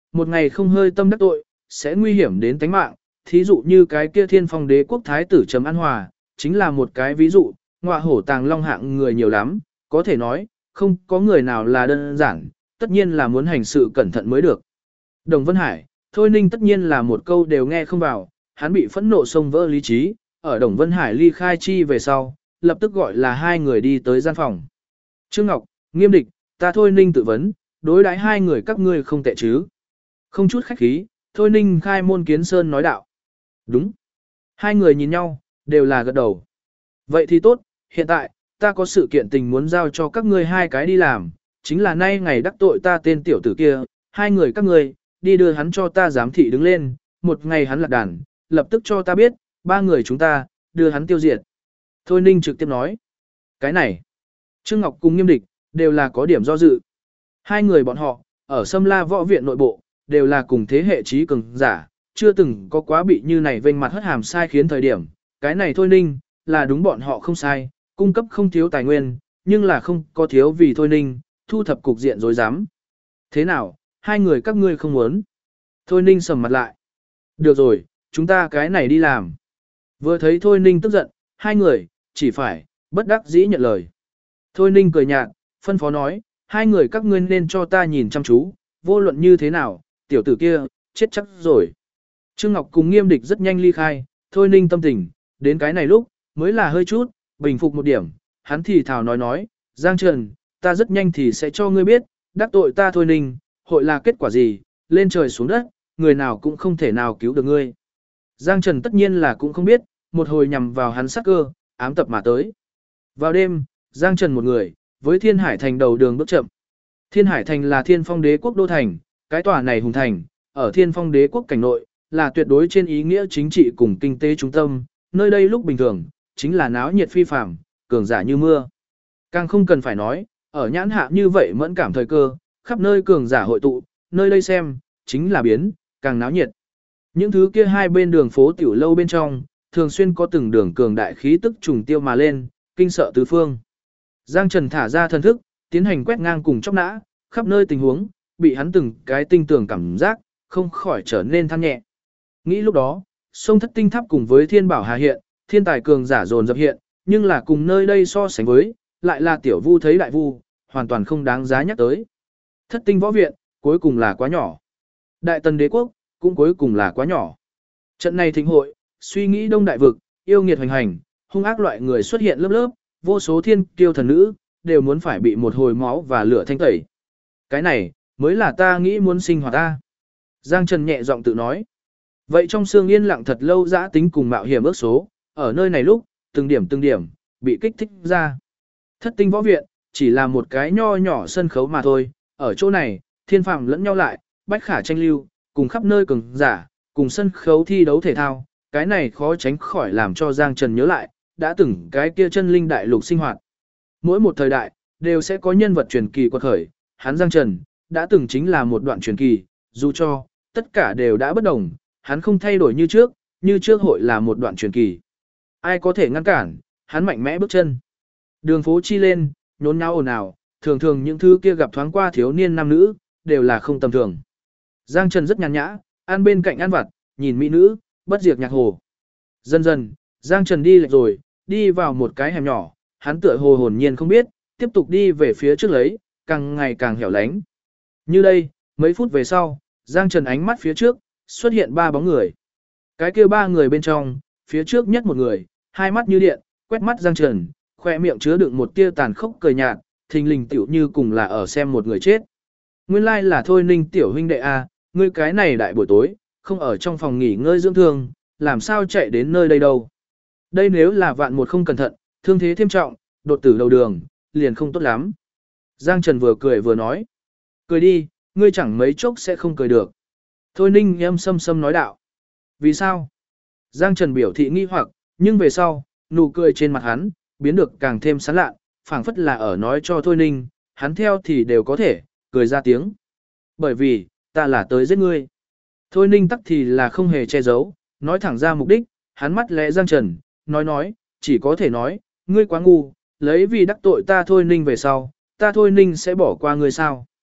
S1: một ngày không hơi tâm đắc tội, sẽ nguy hiểm đến tánh mạng, thí dụ như cái kia Thiên Phong Đế quốc thái tử Trầm An Hòa, chính là một cái ví dụ, ngọa hổ tàng long hạng người nhiều lắm, có thể nói, không có người nào là đơn giản, tất nhiên là muốn hành sự cẩn thận mới được. Đồng Vân Hải, Thôi Ninh tất nhiên là một câu đều nghe không vào, hắn bị phẫn nộ xông vỡ lý trí, ở Đồng Vân Hải ly khai chi về sau, lập tức gọi là hai người đi tới gian phòng. Trương Ngọc, Nghiêm Địch, ta Thôi Ninh tự vấn, đối đãi hai người các ngươi không tệ chứ. Không chút khách khí, Thôi Ninh khai môn kiến sơn nói đạo. Đúng. Hai người nhìn nhau, đều là gật đầu. Vậy thì tốt, hiện tại, ta có sự kiện tình muốn giao cho các ngươi hai cái đi làm, chính là nay ngày đắc tội ta tên tiểu tử kia, hai người các ngươi, đi đưa hắn cho ta giám thị đứng lên, một ngày hắn lạc đàn, lập tức cho ta biết, ba người chúng ta, đưa hắn tiêu diệt. Thôi Ninh trực tiếp nói. Cái này, Trương Ngọc cùng Nghiêm Địch, đều là có điểm do dự. Hai người bọn họ, ở Sâm La Võ Viện nội bộ, đều là cùng thế hệ trí cường giả, chưa từng có quá bị như này vênh mặt hất hàm sai khiến thời điểm. Cái này Thôi Ninh, là đúng bọn họ không sai, cung cấp không thiếu tài nguyên, nhưng là không có thiếu vì Thôi Ninh, thu thập cục diện rối rắm. Thế nào, hai người các ngươi không muốn? Thôi Ninh sầm mặt lại. Được rồi, chúng ta cái này đi làm. Vừa thấy Thôi Ninh tức giận, hai người, chỉ phải, bất đắc dĩ nhận lời. Thôi Ninh cười nhạt, phân phó nói, hai người các ngươi nên cho ta nhìn chăm chú, vô luận như thế nào, tiểu tử kia, chết chắc rồi. Trương Ngọc cùng Nghiêm Địch rất nhanh ly khai, Thôi Ninh tâm tình, đến cái này lúc, mới là hơi chút, bình phục một điểm, hắn thì thào nói, Giang Trần, ta rất nhanh thì sẽ cho ngươi biết, đắc tội ta Thôi Ninh, hội là kết quả gì, lên trời xuống đất, người nào cũng không thể nào cứu được ngươi. Giang Trần tất nhiên là cũng không biết, một hồi nhằm vào hắn sát cơ, ám tập mà tới. Vào đêm, Giang Trần một người, với Thiên Hải Thành đầu đường bước chậm. Thiên Hải Thành là Thiên Phong Đế quốc đô thành, cái tòa này hùng thành, ở Thiên Phong Đế quốc cảnh nội, là tuyệt đối trên ý nghĩa chính trị cùng kinh tế trung tâm, nơi đây lúc bình thường, chính là náo nhiệt phi phàm, cường giả như mưa. Càng không cần phải nói, ở nhãn hạ như vậy mẫn cảm thời cơ, khắp nơi cường giả hội tụ, nơi đây xem, chính là biến, càng náo nhiệt. Những thứ kia hai bên đường phố tiểu lâu bên trong, thường xuyên có từng đường cường đại khí tức trùng tiêu mà lên, kinh sợ tứ phương. Giang Trần thả ra thần thức, tiến hành quét ngang cùng chóc nã, khắp nơi tình huống, bị hắn từng cái tinh tường cảm giác, không khỏi trở nên than nhẹ. Nghĩ lúc đó, sông Thất Tinh Tháp cùng với Thiên Bảo Hà hiện, thiên tài cường giả dồn dập hiện, nhưng là cùng nơi đây so sánh với, lại là tiểu vu thấy đại vu, hoàn toàn không đáng giá nhắc tới. Thất Tinh Võ Viện, cuối cùng là quá nhỏ. Đại Tần Đế Quốc, cũng cuối cùng là quá nhỏ. Trận này thịnh hội, suy nghĩ đông đại vực, yêu nghiệt hoành hành, hung ác loại người xuất hiện lớp lớp, vô số thiên kiêu thần nữ, đều muốn phải bị một hồi máu và lửa thanh tẩy. Cái này, mới là ta nghĩ muốn sinh hoạt ta. Giang Trần nhẹ giọng tự nói. Vậy trong xương yên lặng thật lâu dã tính cùng mạo hiểm ước số, ở nơi này lúc, từng điểm, bị kích thích ra. Thất Tinh Võ Viện, chỉ là một cái nho nhỏ sân khấu mà thôi, ở chỗ này, thiên phàm lẫn nhau lại, bách khả tranh lưu, cùng khắp nơi cường giả, cùng sân khấu thi đấu thể thao, cái này khó tránh khỏi làm cho Giang Trần nhớ lại, đã từng cái kia chân linh đại lục sinh hoạt. Mỗi một thời đại, đều sẽ có nhân vật truyền kỳ quật khởi, hắn Giang Trần, đã từng chính là một đoạn truyền kỳ, dù cho, tất cả đều đã bất đồng, hắn không thay đổi như trước hội là một đoạn truyền kỳ. Ai có thể ngăn cản, hắn mạnh mẽ bước chân. Đường phố chi lên, nhốn nháo ồn ào, thường thường những thứ kia gặp thoáng qua thiếu niên nam nữ, đều là không tầm thường. Giang Trần rất nhàn nhã, ăn bên cạnh ăn vặt, nhìn mỹ nữ, bất diệt nhạc hồ. Dần dần, Giang Trần đi lệch rồi, đi vào một cái hẻm nhỏ, hắn tựa hồ hồn nhiên không biết, tiếp tục đi về phía trước lấy, càng ngày càng hẻo lánh. Như đây, mấy phút về sau, Giang Trần ánh mắt phía trước, xuất hiện ba bóng người. Cái kia ba người bên trong, phía trước nhất một người, hai mắt như điện, quét mắt Giang Trần, khoe miệng chứa đựng một tia tàn khốc cười nhạt, thình lình tiểu như cùng là ở xem một người chết. Nguyên lai là Thôi Ninh tiểu huynh đệ a, ngươi cái này đại buổi tối, không ở trong phòng nghỉ ngơi dưỡng thương, làm sao chạy đến nơi đây đâu. Đây nếu là vạn một không cẩn thận, thương thế thêm trọng, đột tử đầu đường, liền không tốt lắm. Giang Trần vừa cười vừa nói. Cười đi, ngươi chẳng mấy chốc sẽ không cười được. Thôi Ninh em sâm sâm nói đạo. Vì sao? Giang Trần biểu thị nghi hoặc, nhưng về sau, nụ cười trên mặt hắn, biến được càng thêm sán lạ, phảng phất là ở nói cho Thôi Ninh, hắn theo thì đều có thể, cười ra tiếng. Bởi vì, ta là tới giết ngươi. Thôi Ninh tắc thì là không hề che giấu, nói thẳng ra mục đích, hắn mắt lẽ Giang Trần, nói, chỉ có thể nói, ngươi quá ngu, lấy vì đắc tội ta Thôi Ninh về sau, ta Thôi Ninh sẽ bỏ qua ngươi sao.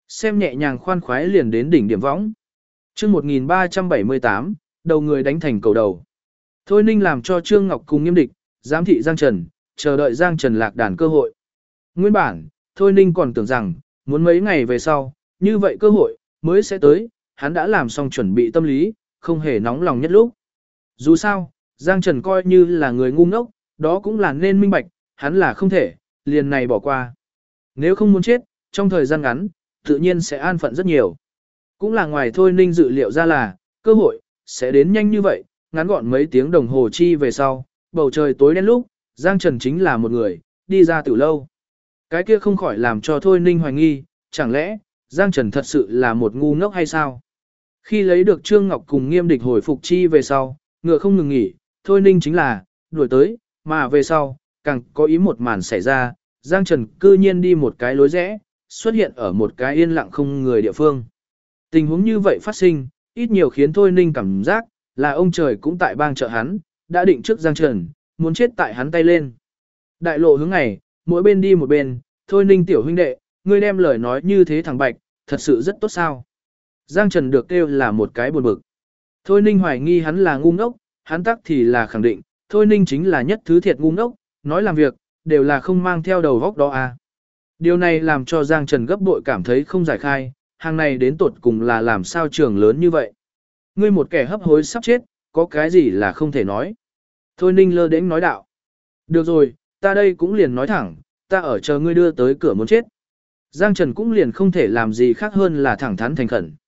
S1: Xem nhẹ nhàng khoan khoái liền đến đỉnh điểm võng. Chương 1378, đầu người đánh thành cầu đầu. Thôi Ninh làm cho Trương Ngọc cùng Nghiêm Địch, giám thị Giang Trần, chờ đợi Giang Trần lạc đàn cơ hội. Nguyên bản, Thôi Ninh còn tưởng rằng, muốn mấy ngày về sau, như vậy cơ hội mới sẽ tới, hắn đã làm xong chuẩn bị tâm lý, không hề nóng lòng nhất lúc. Dù sao, Giang Trần coi như là người ngu ngốc, đó cũng là nên minh bạch, hắn là không thể, liền này bỏ qua. Nếu không muốn chết, trong thời gian ngắn, tự nhiên sẽ an phận rất nhiều. Cũng là ngoài Thôi Ninh dự liệu ra là, cơ hội sẽ đến nhanh như vậy, ngắn gọn mấy tiếng đồng hồ chi về sau, bầu trời tối đen lúc, Giang Trần chính là một người, đi ra từ lâu. Cái kia không khỏi làm cho Thôi Ninh hoài nghi, chẳng lẽ, Giang Trần thật sự là một ngu ngốc hay sao? Khi lấy được Trương Ngọc cùng Nghiêm Địch hồi phục chi về sau, ngựa không ngừng nghỉ, Thôi Ninh chính là, đuổi tới, mà về sau, càng có ý một màn xảy ra, Giang Trần cư nhiên đi một cái lối rẽ, xuất hiện ở một cái yên lặng không người địa phương. Tình huống như vậy phát sinh, ít nhiều khiến Thôi Ninh cảm giác, là ông trời cũng tại bang trợ hắn, đã định trước Giang Trần, muốn chết tại hắn tay lên. Đại lộ hướng này, mỗi bên đi một bên, Thôi Ninh tiểu huynh đệ, ngươi đem lời nói như thế thẳng bạch, thật sự rất tốt sao. Giang Trần được kêu là một cái buồn bực. Thôi Ninh hoài nghi hắn là ngu ngốc, hắn tắc thì là khẳng định, Thôi Ninh chính là nhất thứ thiệt ngu ngốc, nói làm việc, đều là không mang theo đầu góc đó à. Điều này làm cho Giang Trần gấp bội cảm thấy không giải khai, hàng này đến tột cùng là làm sao trường lớn như vậy. Ngươi một kẻ hấp hối sắp chết, có cái gì là không thể nói. Thôi Ninh lơ đễnh nói đạo. Được rồi, ta đây cũng liền nói thẳng, ta ở chờ ngươi đưa tới cửa muốn chết. Giang Trần cũng liền không thể làm gì khác hơn là thẳng thắn thành khẩn.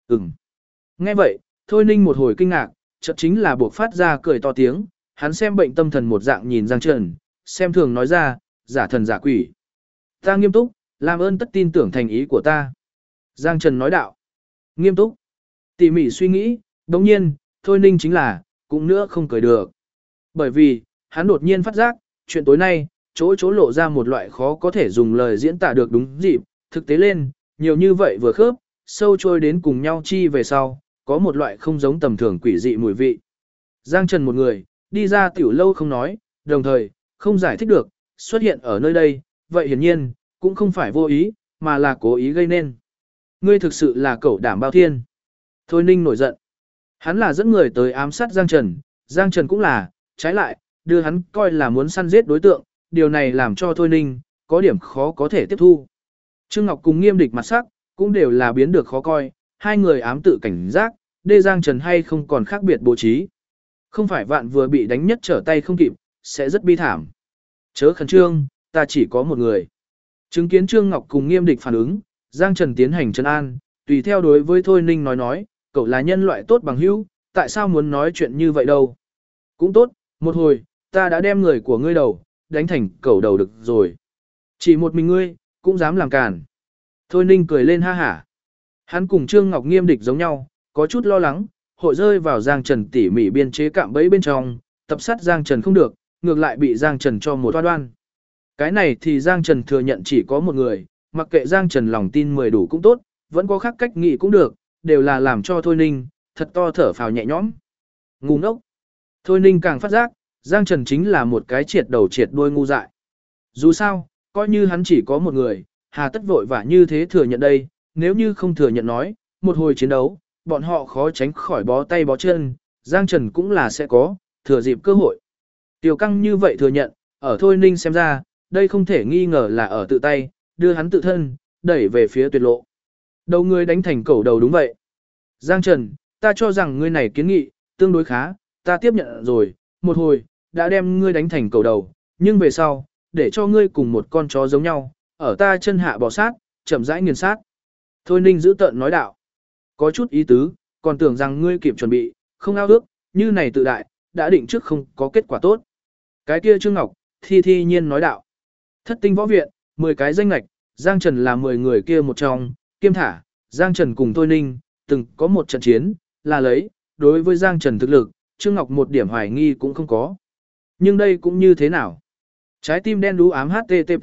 S1: Nghe vậy, Thôi Ninh một hồi kinh ngạc, chợt chính là buộc phát ra cười to tiếng, hắn xem bệnh tâm thần một dạng nhìn Giang Trần, xem thường nói ra, giả thần giả quỷ. Ta nghiêm túc, làm ơn tất tin tưởng thành ý của ta. Giang Trần nói đạo. Nghiêm túc. Tỉ mỉ suy nghĩ, đồng nhiên, Thôi Ninh chính là, cũng nữa không cười được. Bởi vì, hắn đột nhiên phát giác, chuyện tối nay, chỗ lộ ra một loại khó có thể dùng lời diễn tả được đúng dịp, thực tế lên, nhiều như vậy vừa khớp, sâu trôi đến cùng nhau chi về sau, có một loại không giống tầm thường quỷ dị mùi vị. Giang Trần một người, đi ra tiểu lâu không nói, đồng thời, không giải thích được, xuất hiện ở nơi đây, vậy hiển nhiên, cũng không phải vô ý, mà là cố ý gây nên. Ngươi thực sự là cẩu đảm bao thiên. Thôi Ninh nổi giận. Hắn là dẫn người tới ám sát Giang Trần, Giang Trần cũng là, trái lại, đưa hắn coi là muốn săn giết đối tượng, điều này làm cho Thôi Ninh, có điểm khó có thể tiếp thu. Trương Ngọc cùng Nghiêm Địch mặt sắc, cũng đều là biến được khó coi, hai người ám tự cảnh giác, đê Giang Trần hay không còn khác biệt bố trí. Không phải vạn vừa bị đánh nhất trở tay không kịp, sẽ rất bi thảm. Chớ khẩn trương, ta chỉ có một người. Chứng kiến Trương Ngọc cùng Nghiêm Địch phản ứng, Giang Trần tiến hành trấn an, tùy theo đối với Thôi Ninh nói, cậu là nhân loại tốt bằng hữu, tại sao muốn nói chuyện như vậy đâu. Cũng tốt, một hồi, ta đã đem người của ngươi đầu, đánh thành cẩu đầu được rồi. Chỉ một mình ngươi, cũng dám làm càn. Thôi Ninh cười lên ha hả. Hắn cùng Trương Ngọc Nghiêm Địch giống nhau, có chút lo lắng, hội rơi vào Giang Trần tỉ mỉ biên chế cạm bẫy bên trong, tập sát Giang Trần không được, ngược lại bị Giang Trần cho một đoan. Cái này thì Giang Trần thừa nhận chỉ có một người, mặc kệ Giang Trần lòng tin 10 đủ cũng tốt, vẫn có khác cách nghĩ cũng được, đều là làm cho Thôi Ninh, thật to thở phào nhẹ nhõm. Ngu ngốc. Thôi Ninh càng phát giác, Giang Trần chính là một cái triệt đầu triệt đuôi ngu dại. Dù sao, coi như hắn chỉ có một người, hà tất vội vã như thế thừa nhận đây, nếu như không thừa nhận nói, một hồi chiến đấu, bọn họ khó tránh khỏi bó tay bó chân, Giang Trần cũng là sẽ có, thừa dịp cơ hội. Tiểu Căng như vậy thừa nhận, ở Thôi Ninh xem ra, đây không thể nghi ngờ là ở tự tay, đưa hắn tự thân, đẩy về phía tuyệt lộ. Đầu người đánh thành cẩu đầu đúng vậy. Giang Trần, ta cho rằng ngươi này kiến nghị, tương đối khá, ta tiếp nhận rồi, một hồi, đã đem ngươi đánh thành cẩu đầu, nhưng về sau, để cho ngươi cùng một con chó giống nhau, ở ta chân hạ bò sát, chậm rãi nghiền sát. Thôi Ninh giữ tợn nói đạo. Có chút ý tứ, còn tưởng rằng ngươi kịp chuẩn bị, không ao ước, như này tự đại, đã định trước không có kết quả tốt. Cái kia Trương Ngọc, thi nhiên nói đạo. Thất tinh võ viện, 10 cái danh lạch, Giang Trần là 10 người kia một trong, kiêm thả, Giang Trần cùng Thôi Ninh, từng có một trận chiến, là lấy, đối với Giang Trần thực lực, Trương Ngọc một điểm hoài nghi cũng không có. Nhưng đây cũng như thế nào? Trái tim đen đú ám HTTP.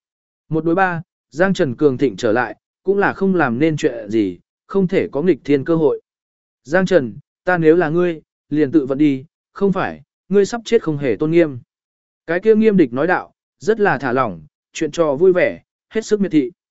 S1: 1-3, Giang Trần cường thịnh trở lại, cũng là không làm nên chuyện gì, không thể có nghịch thiên cơ hội. Giang Trần, ta nếu là ngươi, liền tự vận đi, không phải, ngươi sắp chết không hề tôn nghiêm. Cái kia Nghiêm Địch nói đạo, rất là thả lỏng, chuyện trò vui vẻ, hết sức miệt thị.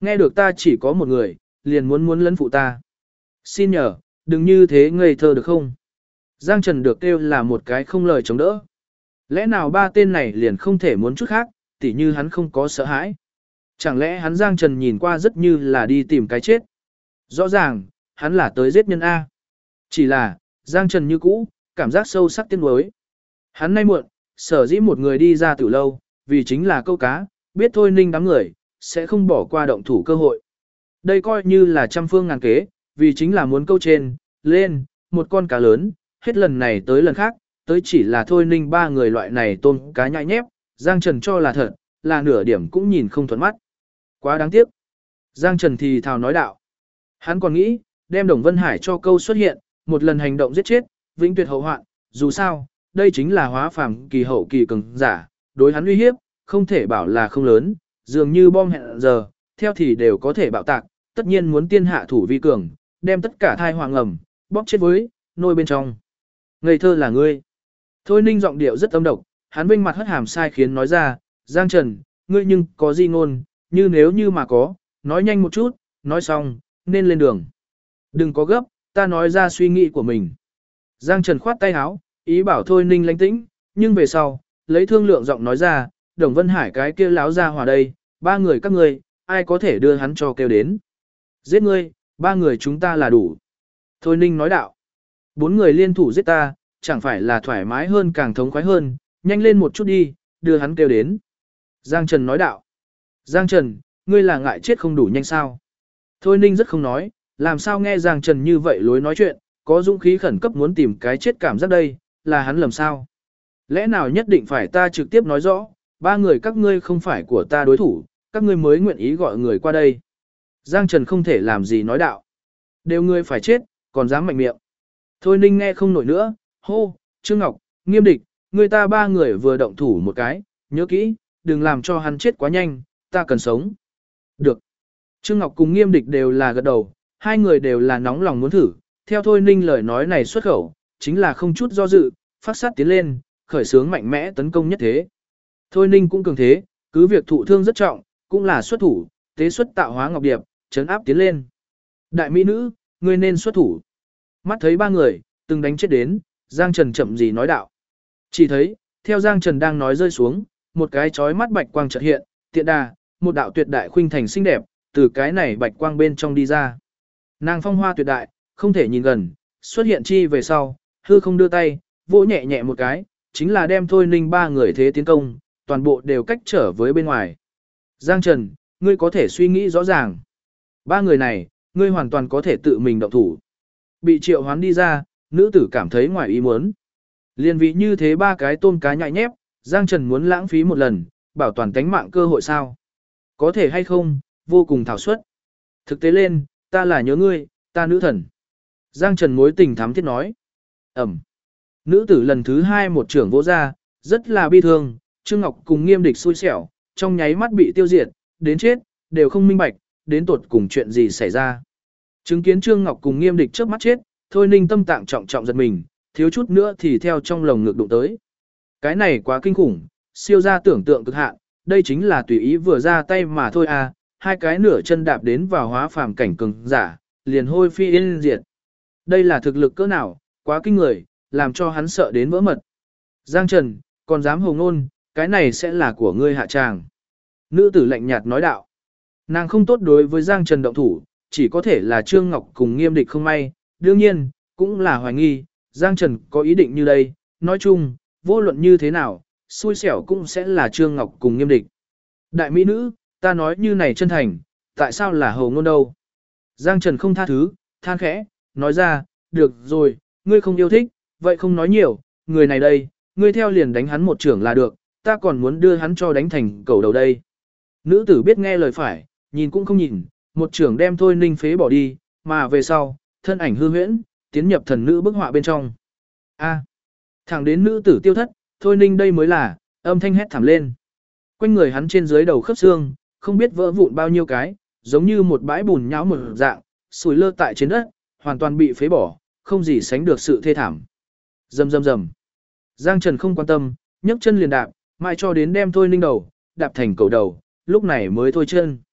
S1: Nghe được ta chỉ có một người, liền muốn lấn phụ ta. Xin nhờ, đừng như thế ngây thơ được không? Giang Trần được kêu là một cái không lời chống đỡ. Lẽ nào ba tên này liền không thể muốn chút khác, tỉ như hắn không có sợ hãi. Chẳng lẽ hắn Giang Trần nhìn qua rất như là đi tìm cái chết. Rõ ràng, hắn là tới giết nhân A. Chỉ là, Giang Trần như cũ, cảm giác sâu sắc tiếc nuối. Hắn nay muộn, sở dĩ một người đi ra từ lâu, vì chính là câu cá, biết thôi ninh đám người, sẽ không bỏ qua động thủ cơ hội. Đây coi như là trăm phương ngàn kế, vì chính là muốn câu trên, lên, một con cá lớn, hết lần này tới lần khác, tới chỉ là thôi ninh ba người loại này tôm cá nhại nhép, Giang Trần cho là thật, là nửa điểm cũng nhìn không thuận mắt. Quá đáng tiếc. Giang Trần thì thào nói đạo. Hắn còn nghĩ, đem Đồng Vân Hải cho câu xuất hiện, một lần hành động giết chết, vĩnh tuyệt hậu hoạn, dù sao, đây chính là hóa phàm kỳ hậu kỳ cường giả, đối hắn uy hiếp, không thể bảo là không lớn, dường như bom hẹn giờ, theo thì đều có thể bạo tạc, tất nhiên muốn tiên hạ thủ vi cường, đem tất cả thai hoàng ẩm, bóp chết với, nôi bên trong. Ngây thơ là ngươi. Thôi ninh giọng điệu rất âm độc, hắn vinh mặt hất hàm sai khiến nói ra, Giang Trần, ngươi nhưng có gì ngôn, như nếu như mà có, nói nhanh một chút, nói xong, nên lên đường. Đừng có gấp, ta nói ra suy nghĩ của mình. Giang Trần khoát tay áo, ý bảo thôi ninh lánh tĩnh, nhưng về sau, lấy thương lượng giọng nói ra, Đồng Vân Hải cái kia láo ra hòa đây, ba người các ngươi, ai có thể đưa hắn cho kêu đến. Giết ngươi, ba người chúng ta là đủ. Thôi ninh nói đạo, bốn người liên thủ giết ta, chẳng phải là thoải mái hơn càng thống khoái hơn, nhanh lên một chút đi, đưa hắn kêu đến. Giang Trần nói đạo, Giang Trần, ngươi là ngại chết không đủ nhanh sao. Thôi ninh rất không nói, làm sao nghe Giang Trần như vậy lối nói chuyện, có dũng khí khẩn cấp muốn tìm cái chết cảm giác đây, là hắn lầm sao. Lẽ nào nhất định phải ta trực tiếp nói rõ, ba người các ngươi không phải của ta đối thủ, các ngươi mới nguyện ý gọi người qua đây. Giang Trần không thể làm gì nói đạo. Đều ngươi phải chết, còn dám mạnh miệng. Thôi ninh nghe không nổi nữa, hô, Trương Ngọc, Nghiêm Địch, người ta ba người vừa động thủ một cái, nhớ kỹ, đừng làm cho hắn chết quá nhanh, ta cần sống. Được. Trương Ngọc cùng Nghiêm Địch đều là gật đầu, hai người đều là nóng lòng muốn thử, theo thôi ninh lời nói này xuất khẩu, chính là không chút do dự, phát sát tiến lên, khởi xướng mạnh mẽ tấn công nhất thế. Thôi ninh cũng cường thế, cứ việc thụ thương rất trọng, cũng là xuất thủ, tế xuất tạo hóa ngọc điệp, chấn áp tiến lên. Đại mỹ nữ, ngươi nên xuất thủ. Mắt thấy ba người, từng đánh chết đến, Giang Trần chậm gì nói đạo. Chỉ thấy, theo Giang Trần đang nói rơi xuống, một cái chói mắt bạch quang chợt hiện, tiện đà, một đạo tuyệt đại khuynh thành xinh đẹp, từ cái này bạch quang bên trong đi ra. Nàng phong hoa tuyệt đại, không thể nhìn gần, xuất hiện chi về sau, hư không đưa tay, vỗ nhẹ nhẹ một cái, chính là đem thôi ninh ba người thế tiến công, toàn bộ đều cách trở với bên ngoài. Giang Trần, ngươi có thể suy nghĩ rõ ràng. Ba người này, ngươi hoàn toàn có thể tự mình động thủ. Bị triệu hoán đi ra, nữ tử cảm thấy ngoài ý muốn. Liên vị như thế ba cái tôm cá nhại nhép, Giang Trần muốn lãng phí một lần, bảo toàn tánh mạng cơ hội sao? Có thể hay không, vô cùng thảo suất. Thực tế lên, ta là nhớ ngươi, ta nữ thần. Giang Trần mối tình thắm thiết nói. Ẩm. Nữ tử lần thứ hai một trưởng vỗ ra, rất là bi thương, Trương Ngọc cùng Nghiêm Địch xui xẻo, trong nháy mắt bị tiêu diệt, đến chết, đều không minh bạch, đến tột cùng chuyện gì xảy ra. Chứng kiến Trương Ngọc cùng Nghiêm Địch trước mắt chết, thôi ninh tâm tạng trọng trọng giật mình, thiếu chút nữa thì theo trong lồng ngực đụng tới. Cái này quá kinh khủng, siêu ra tưởng tượng cực hạn, đây chính là tùy ý vừa ra tay mà thôi à, hai cái nửa chân đạp đến vào hóa phàm cảnh cường giả, liền hôi phi yên diệt. Đây là thực lực cỡ nào, quá kinh người, làm cho hắn sợ đến vỡ mật. Giang Trần, còn dám hồ ngôn, cái này sẽ là của ngươi hạ tràng. Nữ tử lạnh nhạt nói đạo. Nàng không tốt đối với Giang Trần động thủ, chỉ có thể là Trương Ngọc cùng Nghiêm Địch không may, đương nhiên, cũng là hoài nghi, Giang Trần có ý định như đây, nói chung, vô luận như thế nào, xui xẻo cũng sẽ là Trương Ngọc cùng Nghiêm Địch. Đại mỹ nữ, ta nói như này chân thành, tại sao là hồ ngôn đâu? Giang Trần không tha thứ, than khẽ, nói ra, được rồi, ngươi không yêu thích, vậy không nói nhiều, người này đây, ngươi theo liền đánh hắn một trưởng là được, ta còn muốn đưa hắn cho đánh thành cầu đầu đây. Nữ tử biết nghe lời phải, nhìn cũng không nhìn, một trưởng đem thôi ninh phế bỏ đi, mà về sau, thân ảnh hư huyễn, tiến nhập thần nữ bức họa bên trong. A, thẳng đến nữ tử tiêu thất, thôi ninh đây mới là, âm thanh hét thảm lên. Quanh người hắn trên dưới đầu khớp xương, không biết vỡ vụn bao nhiêu cái, giống như một bãi bùn nhão một dạng, sủi lơ tại trên đất, hoàn toàn bị phế bỏ, không gì sánh được sự thê thảm. Rầm rầm rầm. Giang Trần không quan tâm, nhấc chân liền đạp, mãi cho đến đem thôi ninh đầu, đạp thành cầu đầu, lúc này mới thôi chân.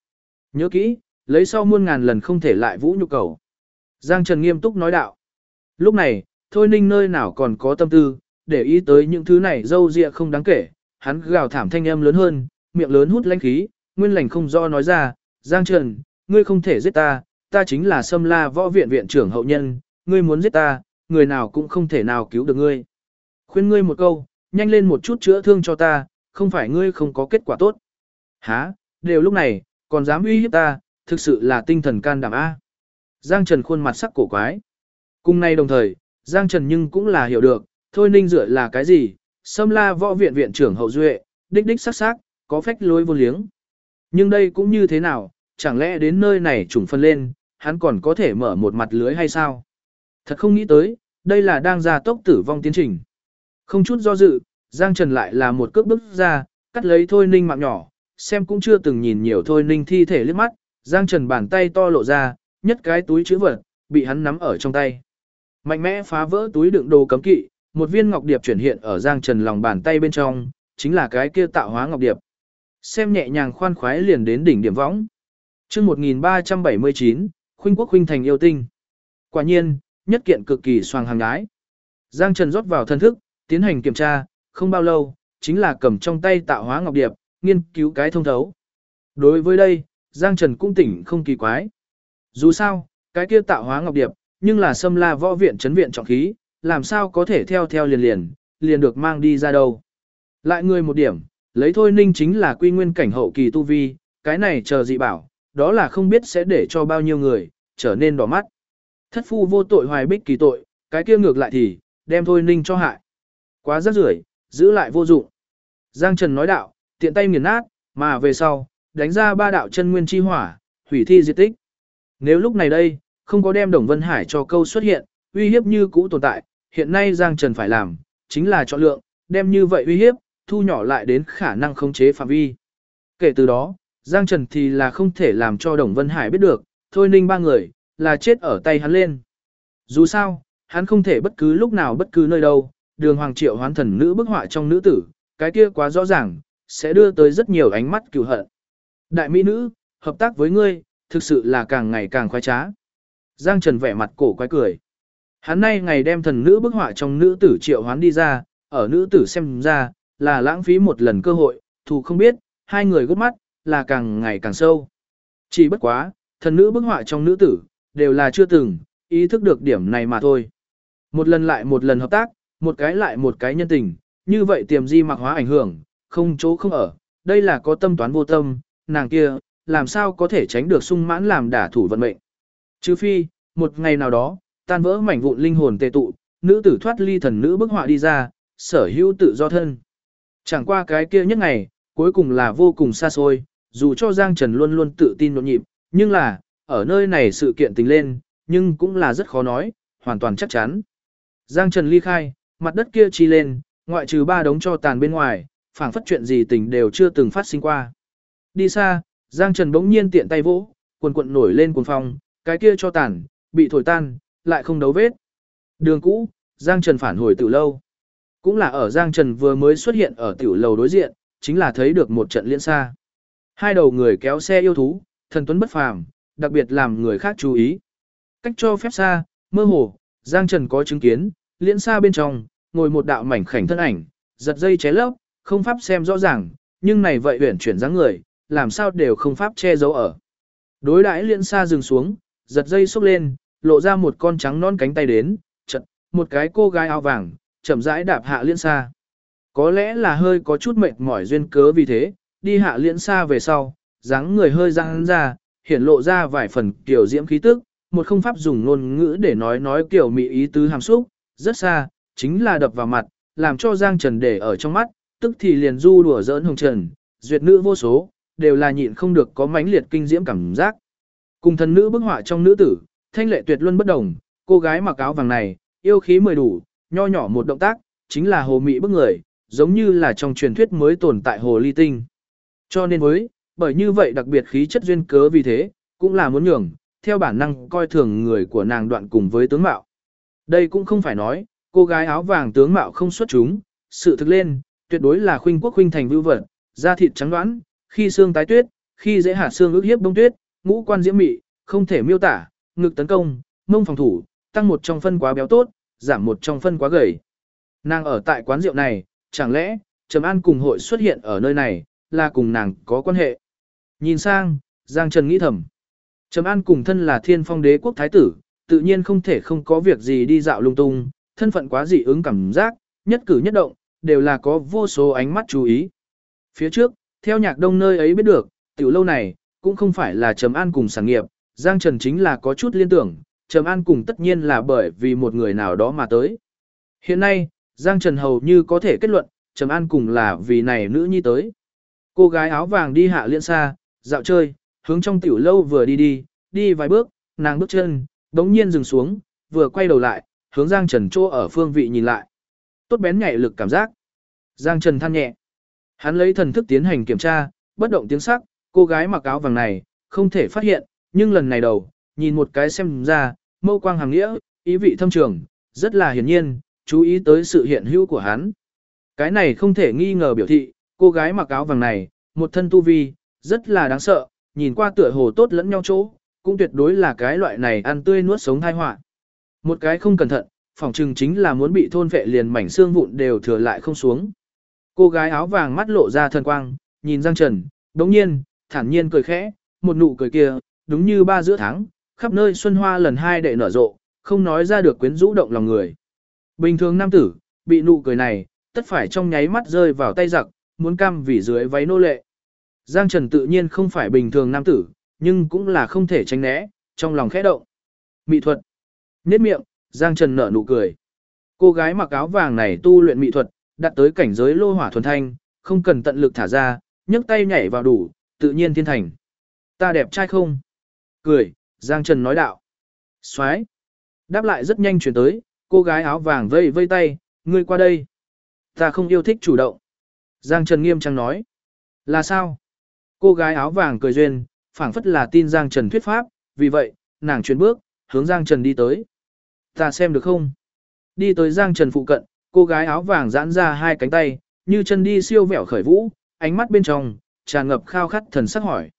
S1: Nhớ kỹ, lấy sau muôn ngàn lần không thể lại vũ nhục cầu. Giang Trần nghiêm túc nói đạo. Lúc này, Thôi Ninh nơi nào còn có tâm tư, để ý tới những thứ này dâu dịa không đáng kể, hắn gào thảm thanh âm lớn hơn, miệng lớn hút lãnh khí, nguyên lành không do nói ra, Giang Trần, ngươi không thể giết ta, ta chính là Sâm La Võ Viện viện trưởng hậu nhân, ngươi muốn giết ta, người nào cũng không thể nào cứu được ngươi. Khuyên ngươi một câu, nhanh lên một chút chữa thương cho ta, không phải ngươi không có kết quả tốt. Hả, đều lúc này, còn dám uy hiếp ta, thực sự là tinh thần can đảm A. Giang Trần khuôn mặt sắc cổ quái. Cùng nay đồng thời, Giang Trần nhưng cũng là hiểu được, Thôi Ninh dựa là cái gì, Sâm La Võ Viện viện trưởng hậu duệ, đích đích sắc sắc, có phách lối vô liếng. Nhưng đây cũng như thế nào, chẳng lẽ đến nơi này trùng phân lên, hắn còn có thể mở một mặt lưới hay sao? Thật không nghĩ tới, đây là đang gia tốc tử vong tiến trình. Không chút do dự, Giang Trần lại là một cước bước ra, cắt lấy Thôi Ninh mạng nhỏ, xem cũng chưa từng nhìn nhiều Thôi Ninh thi thể liếc mắt, Giang Trần bàn tay to lộ ra, nhất cái túi chữ vật, bị hắn nắm ở trong tay. Mạnh mẽ phá vỡ túi đựng đồ cấm kỵ, một viên ngọc điệp chuyển hiện ở Giang Trần lòng bàn tay bên trong, chính là cái kia tạo hóa ngọc điệp. Xem nhẹ nhàng khoan khoái liền đến đỉnh điểm võng. Chương 1379, Khuynh Quốc Khuynh Thành yêu tinh. Quả nhiên, nhất kiện cực kỳ xoàng hàng ái. Giang Trần rót vào thân thức, tiến hành kiểm tra, không bao lâu, chính là cầm trong tay tạo hóa ngọc điệp, nghiên cứu cái thông thấu. Đối với đây, Giang Trần cũng tỉnh không kỳ quái. Dù sao, cái kia tạo hóa ngọc điệp, nhưng là Sâm La Võ Viện trấn viện trọng khí, làm sao có thể theo liền được mang đi ra đâu. Lại người một điểm, lấy Thôi Ninh chính là quy nguyên cảnh hậu kỳ tu vi, cái này chờ dị bảo, đó là không biết sẽ để cho bao nhiêu người, trở nên đỏ mắt. Thất phu vô tội hoài bích kỳ tội, cái kia ngược lại thì, đem Thôi Ninh cho hại. Quá rắc rưởi, giữ lại vô dụng. Giang Trần nói đạo, tiện tay nghiền nát, mà về sau, đánh ra ba đạo chân nguyên chi hỏa, hủy thi diệt tích. Nếu lúc này đây, không có đem Đồng Vân Hải cho câu xuất hiện, uy hiếp như cũ tồn tại, hiện nay Giang Trần phải làm, chính là chọn lượng, đem như vậy uy hiếp, thu nhỏ lại đến khả năng khống chế phạm vi. Kể từ đó, Giang Trần thì là không thể làm cho Đồng Vân Hải biết được, Thôi Ninh ba người, là chết ở tay hắn lên. Dù sao, hắn không thể bất cứ lúc nào bất cứ nơi đâu, đường hoàng triệu hoán thần nữ bức họa trong nữ tử, cái kia quá rõ ràng, sẽ đưa tới rất nhiều ánh mắt cừu hận. Đại mỹ nữ, hợp tác với ngươi, thực sự là càng ngày càng khoái trá. Giang Trần vẻ mặt cổ quái cười. Hắn nay ngày đem thần nữ bức họa trong nữ tử triệu hoán đi ra, ở nữ tử xem ra, là lãng phí một lần cơ hội, thù không biết, hai người gút mắt, là càng ngày càng sâu. Chỉ bất quá, thần nữ bức họa trong nữ tử, đều là chưa từng, ý thức được điểm này mà thôi. Một lần lại một lần hợp tác, một cái lại một cái nhân tình, như vậy tiềm di mặc hóa ảnh hưởng, không chỗ không ở, đây là có tâm toán vô tâm, nàng kia, làm sao có thể tránh được sung mãn làm đả thủ vận mệnh. Trừ phi, một ngày nào đó, tan vỡ mảnh vụn linh hồn tề tụ, nữ tử thoát ly thần nữ bức họa đi ra, sở hữu tự do thân. Chẳng qua cái kia nhất ngày, cuối cùng là vô cùng xa xôi, dù cho Giang Trần luôn luôn tự tin nhộn nhịp, nhưng là, ở nơi này sự kiện tình lên, nhưng cũng là rất khó nói, hoàn toàn chắc chắn. Giang Trần ly khai, mặt đất kia chi lên, ngoại trừ ba đống cho tàn bên ngoài, phảng phất chuyện gì tình đều chưa từng phát sinh qua. Đi xa, Giang Trần bỗng nhiên tiện tay vỗ, quần quần nổi lên cuồng phong, cái kia cho tàn, bị thổi tan, lại không đấu vết. Đường cũ, Giang Trần phản hồi tiểu lâu. Cũng là ở Giang Trần vừa mới xuất hiện ở tiểu lầu đối diện, chính là thấy được một trận liên xa. Hai đầu người kéo xe yêu thú, thần tuấn bất phàm, đặc biệt làm người khác chú ý. Cách cho phép xa, mơ hồ, Giang Trần có chứng kiến, liễn xa bên trong, ngồi một đạo mảnh khảnh thân ảnh, giật dây ché lấp, không pháp xem rõ ràng, nhưng này vậy uyển chuyển dáng người, làm sao đều không pháp che giấu ở. Đối đãi liễn xa dừng xuống, giật dây xốc lên, lộ ra một con trắng non cánh tay đến, chật, một cái cô gái áo vàng, chậm rãi đạp hạ liễn xa. Có lẽ là hơi có chút mệt mỏi duyên cớ vì thế, đi hạ liễn xa về sau, dáng người hơi giãn ra, hiển lộ ra vài phần kiểu diễm khí tức, một không pháp dùng ngôn ngữ để nói kiểu mỹ ý tứ hàm xúc, rất xa, chính là đập vào mặt, làm cho Giang Trần để ở trong mắt, tức thì liền du đùa giỡn hồng trần, duyệt nữ vô số, đều là nhịn không được có mãnh liệt kinh diễm cảm giác. Cùng thần nữ bức họa trong nữ tử, thanh lệ tuyệt luân bất đồng, cô gái mặc áo vàng này, yêu khí mười đủ, nho nhỏ một động tác, chính là hồ mị bức người, giống như là trong truyền thuyết mới tồn tại hồ ly tinh. Cho nên bởi như vậy đặc biệt khí chất duyên cớ vì thế, cũng là muốn nhường, theo bản năng coi thường người của nàng đoạn cùng với tướng mạo. Đây cũng không phải nói, cô gái áo vàng tướng mạo không xuất chúng, sự thực lên, tuyệt đối là khuynh quốc khuynh thành vưu vật, da thịt trắng đoán, khi xương tái tuyết, khi dễ hạt xương ức hiếp bông tuyết, ngũ quan diễm mị, không thể miêu tả, ngực tấn công, mông phòng thủ, tăng một trong phân quá béo tốt, giảm một trong phân quá gầy. Nàng ở tại quán rượu này, chẳng lẽ Trầm An cùng hội xuất hiện ở nơi này, là cùng nàng có quan hệ. Nhìn sang, Giang Trần nghĩ thầm. Trầm An cùng thân là Thiên Phong Đế quốc thái tử, tự nhiên không thể không có việc gì đi dạo lung tung, thân phận quá dị ứng cảm giác, nhất cử nhất động, đều là có vô số ánh mắt chú ý. Phía trước, theo Nhạc Đông nơi ấy biết được, tiểu lâu này, cũng không phải là Trầm An cùng sản nghiệp, Giang Trần chính là có chút liên tưởng, Trầm An cùng tất nhiên là bởi vì một người nào đó mà tới. Hiện nay, Giang Trần hầu như có thể kết luận, Trầm An cùng là vì này nữ nhi tới. Cô gái áo vàng đi hạ liên xa, dạo chơi, hướng trong tiểu lâu vừa đi vài bước, nàng bước chân, đống nhiên dừng xuống, vừa quay đầu lại, hướng Giang Trần chỗ ở phương vị nhìn lại. Tốt bén nhạy lực cảm giác. Giang Trần than nhẹ. Hắn lấy thần thức tiến hành kiểm tra, bất động tiếng sắc, cô gái mặc áo vàng này, không thể phát hiện, nhưng lần này đầu, nhìn một cái xem ra, mâu quang hàm nghĩa, ý vị thâm trường, rất là hiển nhiên, chú ý tới sự hiện hữu của hắn. Cái này không thể nghi ngờ biểu thị, cô gái mặc áo vàng này, một thân tu vi, rất là đáng sợ, nhìn qua tựa hồ tốt lẫn nhau chỗ, cũng tuyệt đối là cái loại này ăn tươi nuốt sống thai họa. Một cái không cẩn thận, phỏng chừng chính là muốn bị thôn vệ liền mảnh xương vụn đều thừa lại không xuống. Cô gái áo vàng mắt lộ ra thần quang, nhìn Giang Trần, đống nhiên, thản nhiên cười khẽ, một nụ cười kia, đúng như ba giữa tháng, khắp nơi xuân hoa lần hai đệ nở rộ, không nói ra được quyến rũ động lòng người. Bình thường nam tử, bị nụ cười này, tất phải trong nháy mắt rơi vào tay giặc, muốn cam vì dưới váy nô lệ. Giang Trần tự nhiên không phải bình thường nam tử, nhưng cũng là không thể tránh né, trong lòng khẽ động. Mỹ thuật. Nhếch miệng, Giang Trần nở nụ cười. Cô gái mặc áo vàng này tu luyện mỹ thuật, đạt tới cảnh giới lô hỏa thuần thanh, không cần tận lực thả ra, nhấc tay nhảy vào đủ, tự nhiên thiên thành. Ta đẹp trai không? Cười, Giang Trần nói đạo. Soái. Đáp lại rất nhanh chuyển tới, cô gái áo vàng vây vây tay, ngươi qua đây. Ta không yêu thích chủ động. Giang Trần nghiêm trang nói. Là sao? Cô gái áo vàng cười duyên, phảng phất là tin Giang Trần thuyết pháp, vì vậy, nàng chuyển bước, hướng Giang Trần đi tới. Ta xem được không? Đi tới Giang Trần phụ cận, cô gái áo vàng giãn ra hai cánh tay, như chân đi siêu vẹo khởi vũ, ánh mắt bên trong, tràn ngập khao khát thần sắc hỏi.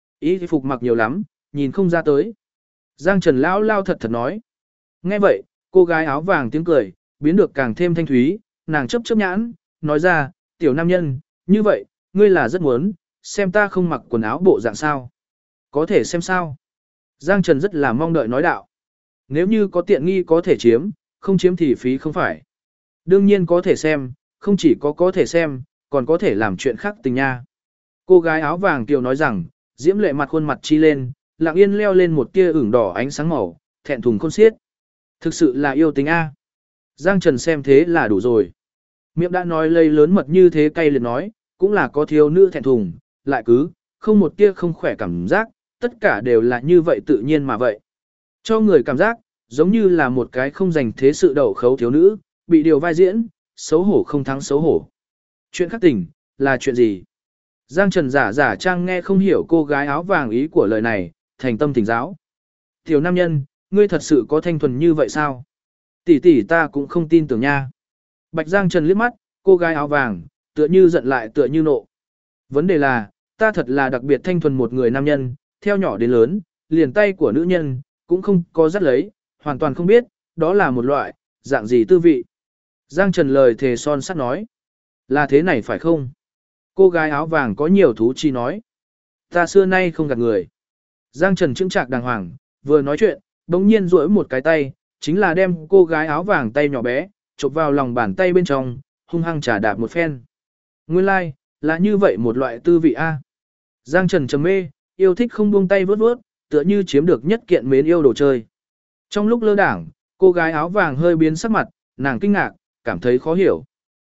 S1: Ý phục mặc nhiều lắm, nhìn không ra tới. Giang Trần lão lao thật thật nói. Nghe vậy, cô gái áo vàng tiếng cười, biến được càng thêm thanh thúy, nàng chớp chớp nhãn, nói ra, tiểu nam nhân, như vậy, ngươi là rất muốn, xem ta không mặc quần áo bộ dạng sao. Có thể xem sao. Giang Trần rất là mong đợi nói đạo. Nếu như có tiện nghi có thể chiếm, không chiếm thì phí không phải. Đương nhiên có thể xem, không chỉ có thể xem, còn có thể làm chuyện khác tình nha. Cô gái áo vàng kiều nói rằng, diễm lệ mặt khuôn mặt chi lên, lặng yên leo lên một tia ửng đỏ ánh sáng màu, thẹn thùng khôn xiết. Thực sự là yêu tính A. Giang Trần xem thế là đủ rồi. Miệng đã nói lây lớn mật như thế cay liệt nói, cũng là có thiếu nữ thẹn thùng, lại cứ, không một tia không khỏe cảm giác, tất cả đều là như vậy tự nhiên mà vậy. Cho người cảm giác, giống như là một cái không dành thế sự đậu khấu thiếu nữ, bị điều vai diễn, xấu hổ không thắng xấu hổ. Chuyện khắc tình, là chuyện gì? Giang Trần giả trang nghe không hiểu cô gái áo vàng ý của lời này, thành tâm thỉnh giáo. Tiểu nam nhân, ngươi thật sự có thanh thuần như vậy sao? Tỷ tỷ ta cũng không tin tưởng nha. Bạch Giang Trần liếc mắt, cô gái áo vàng, tựa như giận lại tựa như nộ. Vấn đề là, ta thật là đặc biệt thanh thuần một người nam nhân, theo nhỏ đến lớn, liền tay của nữ nhân, cũng không có dắt lấy, hoàn toàn không biết, đó là một loại, dạng gì tư vị. Giang Trần lời thề son sắt nói. Là thế này phải không? Cô gái áo vàng có nhiều thú chi nói. Ta xưa nay không gạt người. Giang Trần chững chạc đàng hoàng, vừa nói chuyện, bỗng nhiên duỗi một cái tay, chính là đem cô gái áo vàng tay nhỏ bé, chụp vào lòng bàn tay bên trong, hung hăng trả đạp một phen. Nguyên lai, là như vậy một loại tư vị A. Giang Trần trầm mê, yêu thích không buông tay vớt vớt, tựa như chiếm được nhất kiện mến yêu đồ chơi. Trong lúc lơ đảng, cô gái áo vàng hơi biến sắc mặt, nàng kinh ngạc, cảm thấy khó hiểu.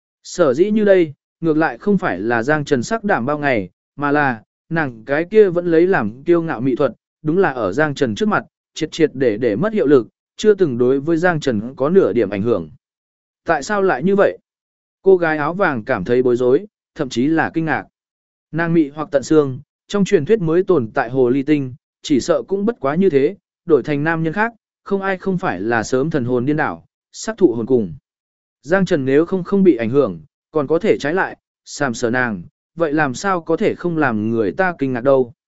S1: Sở dĩ như đây, ngược lại không phải là Giang Trần sắc đảm bao ngày, mà là, nàng cái kia vẫn lấy làm kiêu ngạo mỹ thuật, đúng là ở Giang Trần trước mặt, triệt để mất hiệu lực, chưa từng đối với Giang Trần có nửa điểm ảnh hưởng. Tại sao lại như vậy? Cô gái áo vàng cảm thấy bối rối, thậm chí là kinh ngạc. Nàng mị hoặc tận xương, trong truyền thuyết mới tồn tại hồ ly tinh, chỉ sợ cũng bất quá như thế, đổi thành nam nhân khác, không ai không phải là sớm thần hồn điên đảo, sắc thụ hồn cùng. Giang Trần nếu không bị ảnh hưởng, còn có thể trái lại, sàm sờ nàng, vậy làm sao có thể không làm người ta kinh ngạc đâu.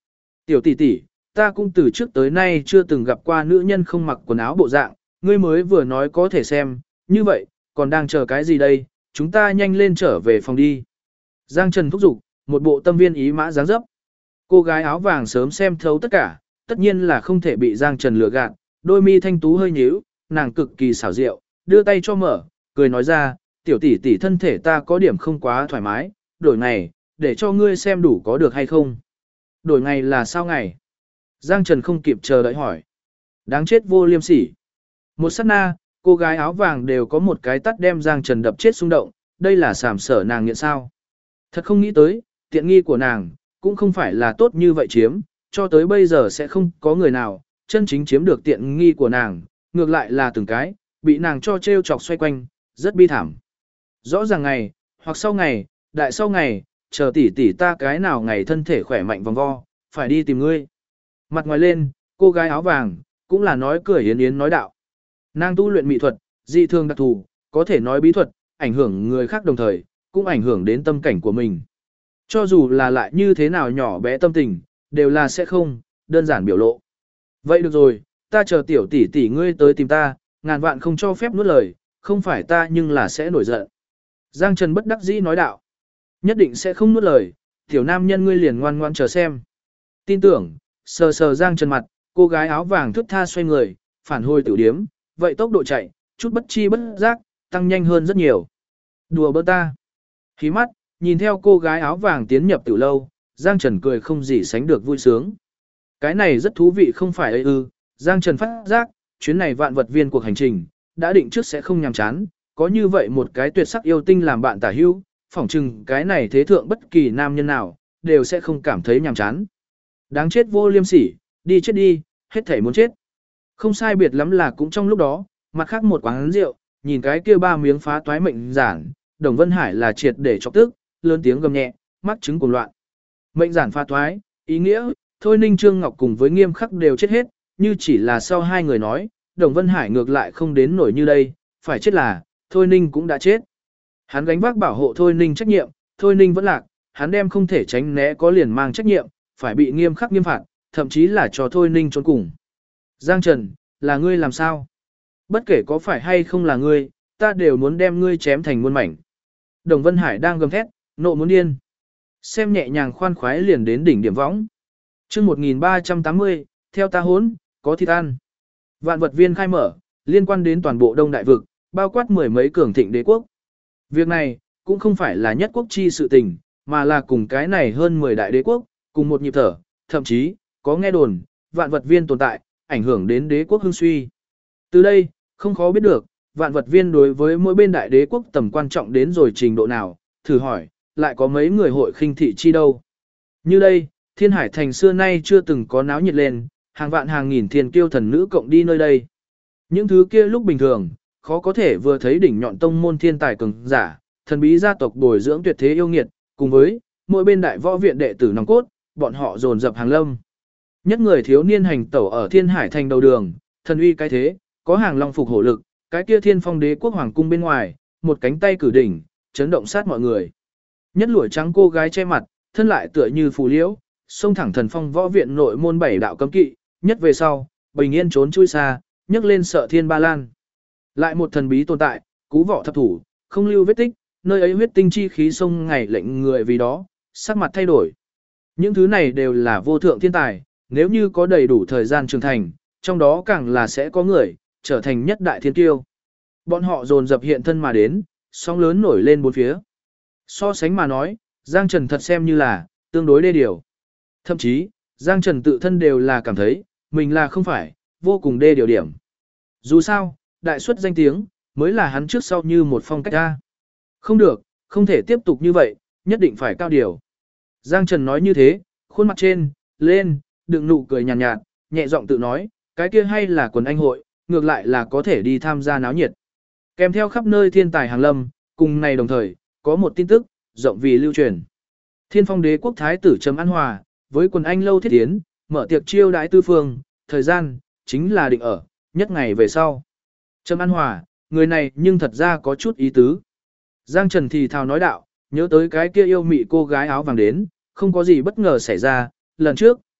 S1: Tiểu tỷ tỷ, ta cũng từ trước tới nay chưa từng gặp qua nữ nhân không mặc quần áo bộ dạng, ngươi mới vừa nói có thể xem, như vậy, còn đang chờ cái gì đây, chúng ta nhanh lên trở về phòng đi. Giang Trần thúc giục, một bộ tâm viên ý mã dáng dấp. Cô gái áo vàng sớm xem thấu tất cả, tất nhiên là không thể bị Giang Trần lừa gạt, đôi mi thanh tú hơi nhíu, nàng cực kỳ xảo diệu, đưa tay cho mở, cười nói ra, tiểu tỷ tỷ thân thể ta có điểm không quá thoải mái, đổi ngày, để cho ngươi xem đủ có được hay không. Đổi ngày là sao ngày? Giang Trần không kịp chờ đợi hỏi. Đáng chết vô liêm sỉ. Một sát na, cô gái áo vàng đều có một cái tắt đem Giang Trần đập chết xung động, đây là sàm sở nàng nghiện sao. Thật không nghĩ tới, tiện nghi của nàng, cũng không phải là tốt như vậy chiếm, cho tới bây giờ sẽ không có người nào, chân chính chiếm được tiện nghi của nàng, ngược lại là từng cái, bị nàng cho trêu chọc xoay quanh, rất bi thảm. Rõ ràng ngày, hoặc sau ngày, đại sau ngày, chờ tỷ tỷ ta cái nào ngày thân thể khỏe mạnh vòng vo, phải đi tìm ngươi. Mặt ngoài lên, cô gái áo vàng, cũng là nói cười yến yến nói đạo. Nàng tu luyện mỹ thuật, dị thường đặc thù, có thể nói bí thuật, ảnh hưởng người khác đồng thời, cũng ảnh hưởng đến tâm cảnh của mình. Cho dù là lại như thế nào nhỏ bé tâm tình, đều là sẽ không, đơn giản biểu lộ. Vậy được rồi, ta chờ tiểu tỷ tỷ ngươi tới tìm ta, ngàn vạn không cho phép nuốt lời, không phải ta nhưng là sẽ nổi giận. Giang Trần bất đắc dĩ nói đạo. Nhất định sẽ không nuốt lời, tiểu nam nhân ngươi liền ngoan ngoan chờ xem. Tin tưởng, sờ sờ Giang Trần mặt, cô gái áo vàng thướt tha xoay người, phản hồi tiểu điếm, vậy tốc độ chạy, chút bất chi bất giác, tăng nhanh hơn rất nhiều. Đùa bơ ta. Khí mắt, nhìn theo cô gái áo vàng tiến nhập tiểu lâu, Giang Trần cười không gì sánh được vui sướng. Cái này rất thú vị không phải ấy ư, Giang Trần phát giác, chuyến này vạn vật viên cuộc hành trình, đã định trước sẽ không nhàm chán, có như vậy một cái tuyệt sắc yêu tinh làm bạn tả hữu, phỏng chừng cái này thế thượng bất kỳ nam nhân nào, đều sẽ không cảm thấy nhàm chán. Đáng chết vô liêm sỉ, đi chết đi, hết thảy muốn chết. Không sai biệt lắm là cũng trong lúc đó, mặt khác một quán rượu, nhìn cái kia ba miếng phá toái mệnh giản, Đồng Vân Hải là triệt để chọc tức, lớn tiếng gầm nhẹ, mắc chứng cuồng loạn. Mệnh giản phá toái, ý nghĩa, Thôi Ninh Trương Ngọc cùng với Nghiêm Khắc đều chết hết, như chỉ là sau hai người nói, Đồng Vân Hải ngược lại không đến nổi như đây, phải chết là, Thôi Ninh cũng đã chết. Hắn gánh vác bảo hộ Thôi Ninh trách nhiệm, Thôi Ninh vẫn lạc, hắn đem không thể tránh né có liền mang trách nhiệm, phải bị nghiêm khắc nghiêm phạt, thậm chí là cho Thôi Ninh trốn cùng. Giang Trần, là ngươi làm sao? Bất kể có phải hay không là ngươi, ta đều muốn đem ngươi chém thành muôn mảnh. Đồng Vân Hải đang gầm thét, nộ muốn điên. Xem nhẹ nhàng khoan khoái liền đến đỉnh điểm võng. Chương 1380, theo ta hốn, có thịt ăn. Vạn vật viên khai mở, liên quan đến toàn bộ Đông Đại vực, bao quát mười mấy cường thịnh đế quốc. Việc này, cũng không phải là nhất quốc chi sự tình, mà là cùng cái này hơn 10 đại đế quốc, cùng một nhịp thở, thậm chí, có nghe đồn, vạn vật viên tồn tại, ảnh hưởng đến đế quốc hưng suy. Từ đây, không khó biết được, vạn vật viên đối với mỗi bên đại đế quốc tầm quan trọng đến rồi trình độ nào, thử hỏi, lại có mấy người hội khinh thị chi đâu. Như đây, Thiên Hải Thành xưa nay chưa từng có náo nhiệt lên, hàng vạn hàng nghìn thiên kiêu thần nữ cộng đi nơi đây. Những thứ kia lúc bình thường, khó có thể vừa thấy đỉnh nhọn tông môn thiên tài cường giả, thần bí gia tộc bồi dưỡng tuyệt thế yêu nghiệt, cùng với mỗi bên đại võ viện đệ tử nòng cốt, bọn họ dồn dập hàng lâm. Nhất người thiếu niên hành tẩu ở Thiên Hải Thành đầu đường, thần uy cái thế, có hàng long phục hổ lực, cái kia Thiên Phong Đế quốc hoàng cung bên ngoài, một cánh tay cử đỉnh, chấn động sát mọi người. Nhất lụa trắng cô gái che mặt, thân lại tựa như phù liễu, xông thẳng thần phong võ viện nội môn bảy đạo cấm kỵ, nhất về sau, bình yên trốn chui xa, nhấc lên sợ thiên ba lan. Lại một thần bí tồn tại, cú võ thập thủ, không lưu vết tích, nơi ấy huyết tinh chi khí sông ngày lệnh người vì đó, sắc mặt thay đổi. Những thứ này đều là vô thượng thiên tài, nếu như có đầy đủ thời gian trưởng thành, trong đó càng là sẽ có người, trở thành nhất đại thiên kiêu. Bọn họ dồn dập hiện thân mà đến, sóng lớn nổi lên bốn phía. So sánh mà nói, Giang Trần thật xem như là, tương đối đê điều. Thậm chí, Giang Trần tự thân đều là cảm thấy, mình là không phải, vô cùng đê điều điểm. Dù sao, đại suất danh tiếng, mới là hắn trước sau như một phong cách ra. Không được, không thể tiếp tục như vậy, nhất định phải cao điều. Giang Trần nói như thế, khuôn mặt trên, lên, đừng nụ cười nhàn nhạt, nhẹ giọng tự nói, cái kia hay là quần anh hội, ngược lại là có thể đi tham gia náo nhiệt. Kèm theo khắp nơi thiên tài hàng lâm, cùng này đồng thời, có một tin tức, rộng vì lưu truyền. Thiên Phong Đế quốc thái tử Trầm An Hòa, với quần anh lâu thiết tiến, mở tiệc chiêu đãi tư phương, thời gian, chính là định ở, nhất ngày về sau. Trầm An Hòa, người này nhưng thật ra có chút ý tứ. Giang Trần thì thào nói đạo, nhớ tới cái kia yêu mị cô gái áo vàng đến, không có gì bất ngờ xảy ra, lần trước,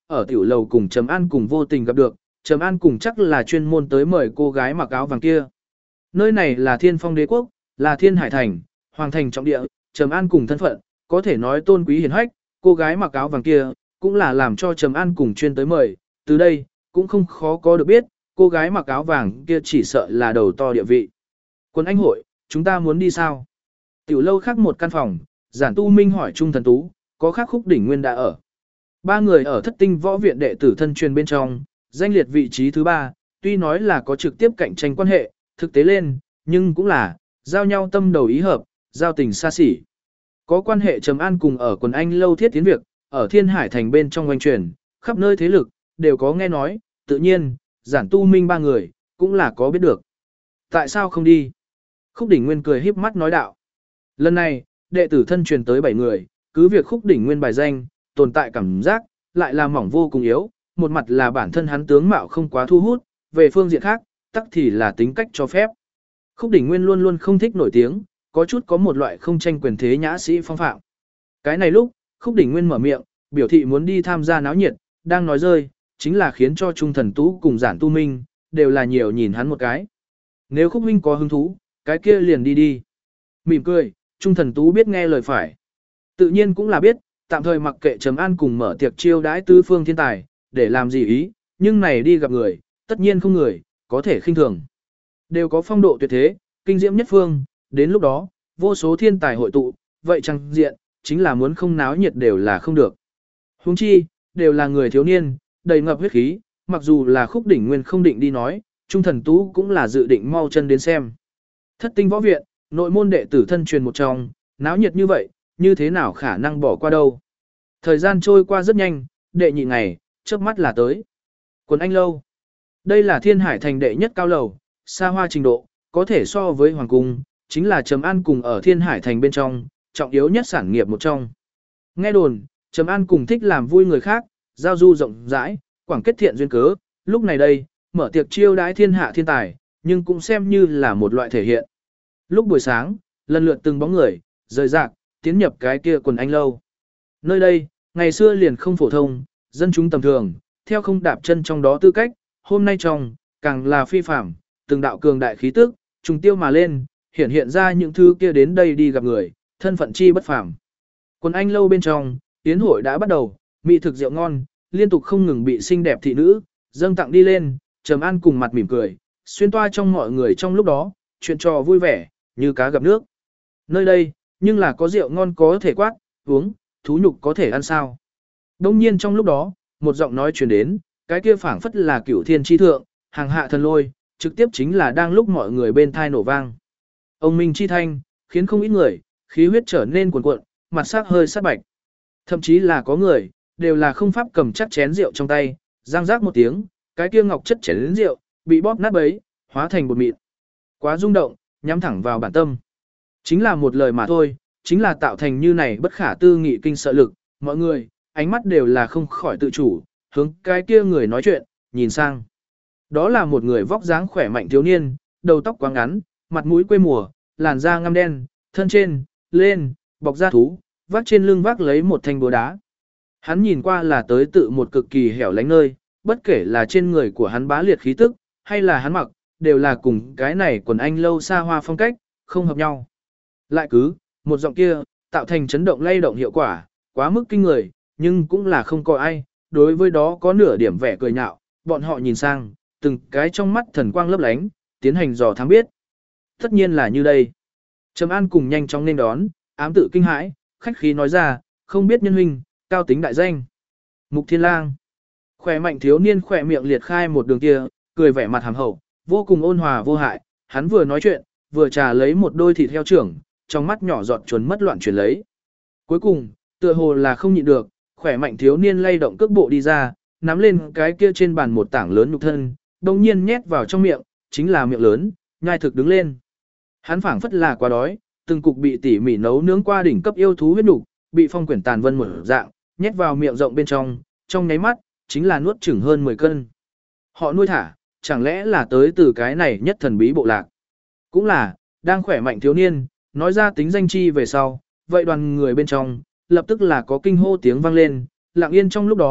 S1: ở tiểu lầu cùng Trầm An cùng vô tình gặp được, Trầm An cùng chắc là chuyên môn tới mời cô gái mặc áo vàng kia. Nơi này là Thiên Phong Đế quốc, là Thiên Hải thành, hoàng thành trọng địa, Trầm An cùng thân phận, có thể nói tôn quý hiển hách, cô gái mặc áo vàng kia cũng là làm cho Trầm An cùng chuyên tới mời, từ đây cũng không khó có được biết, cô gái mặc áo vàng kia chỉ sợ là đầu to địa vị. Quân anh hội, chúng ta muốn đi sao? Tiểu lâu khác một căn phòng, Giản Tu Minh hỏi Trung Thần Tú, có khác Khúc Đỉnh Nguyên đã ở. Ba người ở Thất Tinh Võ viện đệ tử thân truyền bên trong, danh liệt vị trí thứ 3, tuy nói là có trực tiếp cạnh tranh quan hệ, thực tế lên, nhưng cũng là giao nhau tâm đầu ý hợp, giao tình xa xỉ. Có quan hệ Trầm An cùng ở quần anh lâu thiết tiến việc, ở Thiên Hải thành bên trong oanh truyền, khắp nơi thế lực đều có nghe nói, tự nhiên, Giản Tu Minh ba người cũng là có biết được. Tại sao không đi? Khúc Đỉnh Nguyên cười híp mắt nói đạo. Lần này, đệ tử thân truyền tới 7 người, cứ việc Khúc Đỉnh Nguyên bài danh, tồn tại cảm giác, lại là mỏng vô cùng yếu, một mặt là bản thân hắn tướng mạo không quá thu hút, về phương diện khác, tắc thì là tính cách cho phép. Khúc Đỉnh Nguyên luôn luôn không thích nổi tiếng, có chút có một loại không tranh quyền thế nhã sĩ phong phạm. Cái này lúc, Khúc Đỉnh Nguyên mở miệng, biểu thị muốn đi tham gia náo nhiệt, đang nói rơi, chính là khiến cho Trung Thần Tú cùng Giản Tu Minh, đều là nhiều nhìn hắn một cái. Nếu Khúc Huynh có hứng thú, cái kia liền đi đi. Mỉm cười, Trung Thần Tú biết nghe lời phải. Tự nhiên cũng là biết, tạm thời mặc kệ Trầm An cùng mở tiệc chiêu đãi tứ phương thiên tài, để làm gì ý, nhưng này đi gặp người, tất nhiên không người, có thể khinh thường. Đều có phong độ tuyệt thế, kinh diễm nhất phương, đến lúc đó, vô số thiên tài hội tụ, vậy chẳng diện, chính là muốn không náo nhiệt đều là không được. Huống chi, đều là người thiếu niên, đầy ngập huyết khí, mặc dù là Khúc Đỉnh Nguyên không định đi nói, Trung Thần Tú cũng là dự định mau chân đến xem. Thất Tinh Võ viện, nội môn đệ tử thân truyền một trong, náo nhiệt như vậy, như thế nào khả năng bỏ qua đâu. Thời gian trôi qua rất nhanh, đệ nhị ngày, chớp mắt là tới. Quần anh lâu. Đây là Thiên Hải thành đệ nhất cao lầu, xa hoa trình độ, có thể so với Hoàng cung, chính là Trầm An cùng ở Thiên Hải thành bên trong, trọng yếu nhất sản nghiệp một trong. Nghe đồn, Trầm An cùng thích làm vui người khác, giao du rộng rãi, quảng kết thiện duyên cớ, lúc này đây, mở tiệc chiêu đãi thiên hạ thiên tài, nhưng cũng xem như là một loại thể hiện. Lúc buổi sáng, lần lượt từng bóng người, rời rạc, tiến nhập cái kia quần anh lâu. Nơi đây, ngày xưa liền không phổ thông, dân chúng tầm thường, theo không đạp chân trong đó tư cách, hôm nay trong, càng là phi phạm, từng đạo cường đại khí tức, trùng tiêu mà lên, hiện hiện ra những thứ kia đến đây đi gặp người, thân phận chi bất phàm. Quần anh lâu bên trong, yến hội đã bắt đầu, mỹ thực rượu ngon, liên tục không ngừng bị xinh đẹp thị nữ dâng tặng đi lên, Trầm An cùng mặt mỉm cười, xuyên toa trong mọi người trong lúc đó, chuyện trò vui vẻ, như cá gặp nước. Nơi đây, nhưng là có rượu ngon có thể quát, uống, thú nhục có thể ăn sao. Đông nhiên trong lúc đó, một giọng nói truyền đến, cái kia phảng phất là cửu thiên chi thượng, hàng hạ thần lôi, trực tiếp chính là đang lúc mọi người bên thai nổ vang. Ông minh chi thanh, khiến không ít người, khí huyết trở nên cuồn cuộn, mặt sắc hơi sát bạch. Thậm chí là có người, đều là không pháp cầm chắc chén rượu trong tay, răng rác một tiếng, cái kia ngọc chất chén rượu, bị bóp nát bấy, hóa thành bột mịn. Quá rung động, nhắm thẳng vào bản tâm. Chính là một lời mà thôi, chính là tạo thành như này bất khả tư nghị kinh sợ lực, mọi người, ánh mắt đều là không khỏi tự chủ, hướng cái kia người nói chuyện, nhìn sang. Đó là một người vóc dáng khỏe mạnh thiếu niên, đầu tóc quá ngắn, mặt mũi quê mùa, làn da ngăm đen, thân trên, lên, bọc da thú, vác trên lưng vác lấy một thanh búa đá. Hắn nhìn qua là tới tự một cực kỳ hẻo lánh nơi, bất kể là trên người của hắn bá liệt khí tức, hay là hắn mặc, đều là cùng cái này quần anh lâu xa hoa phong cách, không hợp nhau. Lại cứ, một giọng kia, tạo thành chấn động lay động hiệu quả, quá mức kinh người, nhưng cũng là không có ai, đối với đó có nửa điểm vẻ cười nhạo, bọn họ nhìn sang, từng cái trong mắt thần quang lấp lánh, tiến hành dò thám biết. Tất nhiên là như đây. Trầm An cùng nhanh chóng nên đón, ám tự kinh hãi, khách khí nói ra, không biết nhân huynh, cao tính đại danh. Mục Thiên Lang. Khỏe mạnh thiếu niên khỏe miệng liệt khai một đường kia, cười vẻ mặt hàm hậu, vô cùng ôn hòa vô hại, hắn vừa nói chuyện, vừa trà lấy một đôi thịt heo trưởng, trong mắt nhỏ giọt chuồn mất loạn chuyển lấy. Cuối cùng, tựa hồ là không nhịn được, khỏe mạnh thiếu niên lay động cước bộ đi ra, nắm lên cái kia trên bàn một tảng lớn nhục thân, đồng nhiên nhét vào trong miệng, chính là miệng lớn, nhai thực đứng lên. Hắn phảng phất là quá đói, từng cục bị tỉ mỉ nấu nướng qua đỉnh cấp yêu thú huyết nục, bị phong quyển tàn vân mở dạng, nhét vào miệng rộng bên trong nháy mắt, chính là nuốt chửng hơn 10 cân. Họ nuôi thả, chẳng lẽ là tới từ cái này nhất thần bí bộ lạc. Cũng là, đang khỏe mạnh thiếu niên, nói ra tính danh chi về sau, vậy đoàn người bên trong, lập tức là có kinh hô tiếng vang lên, lặng yên trong lúc đó,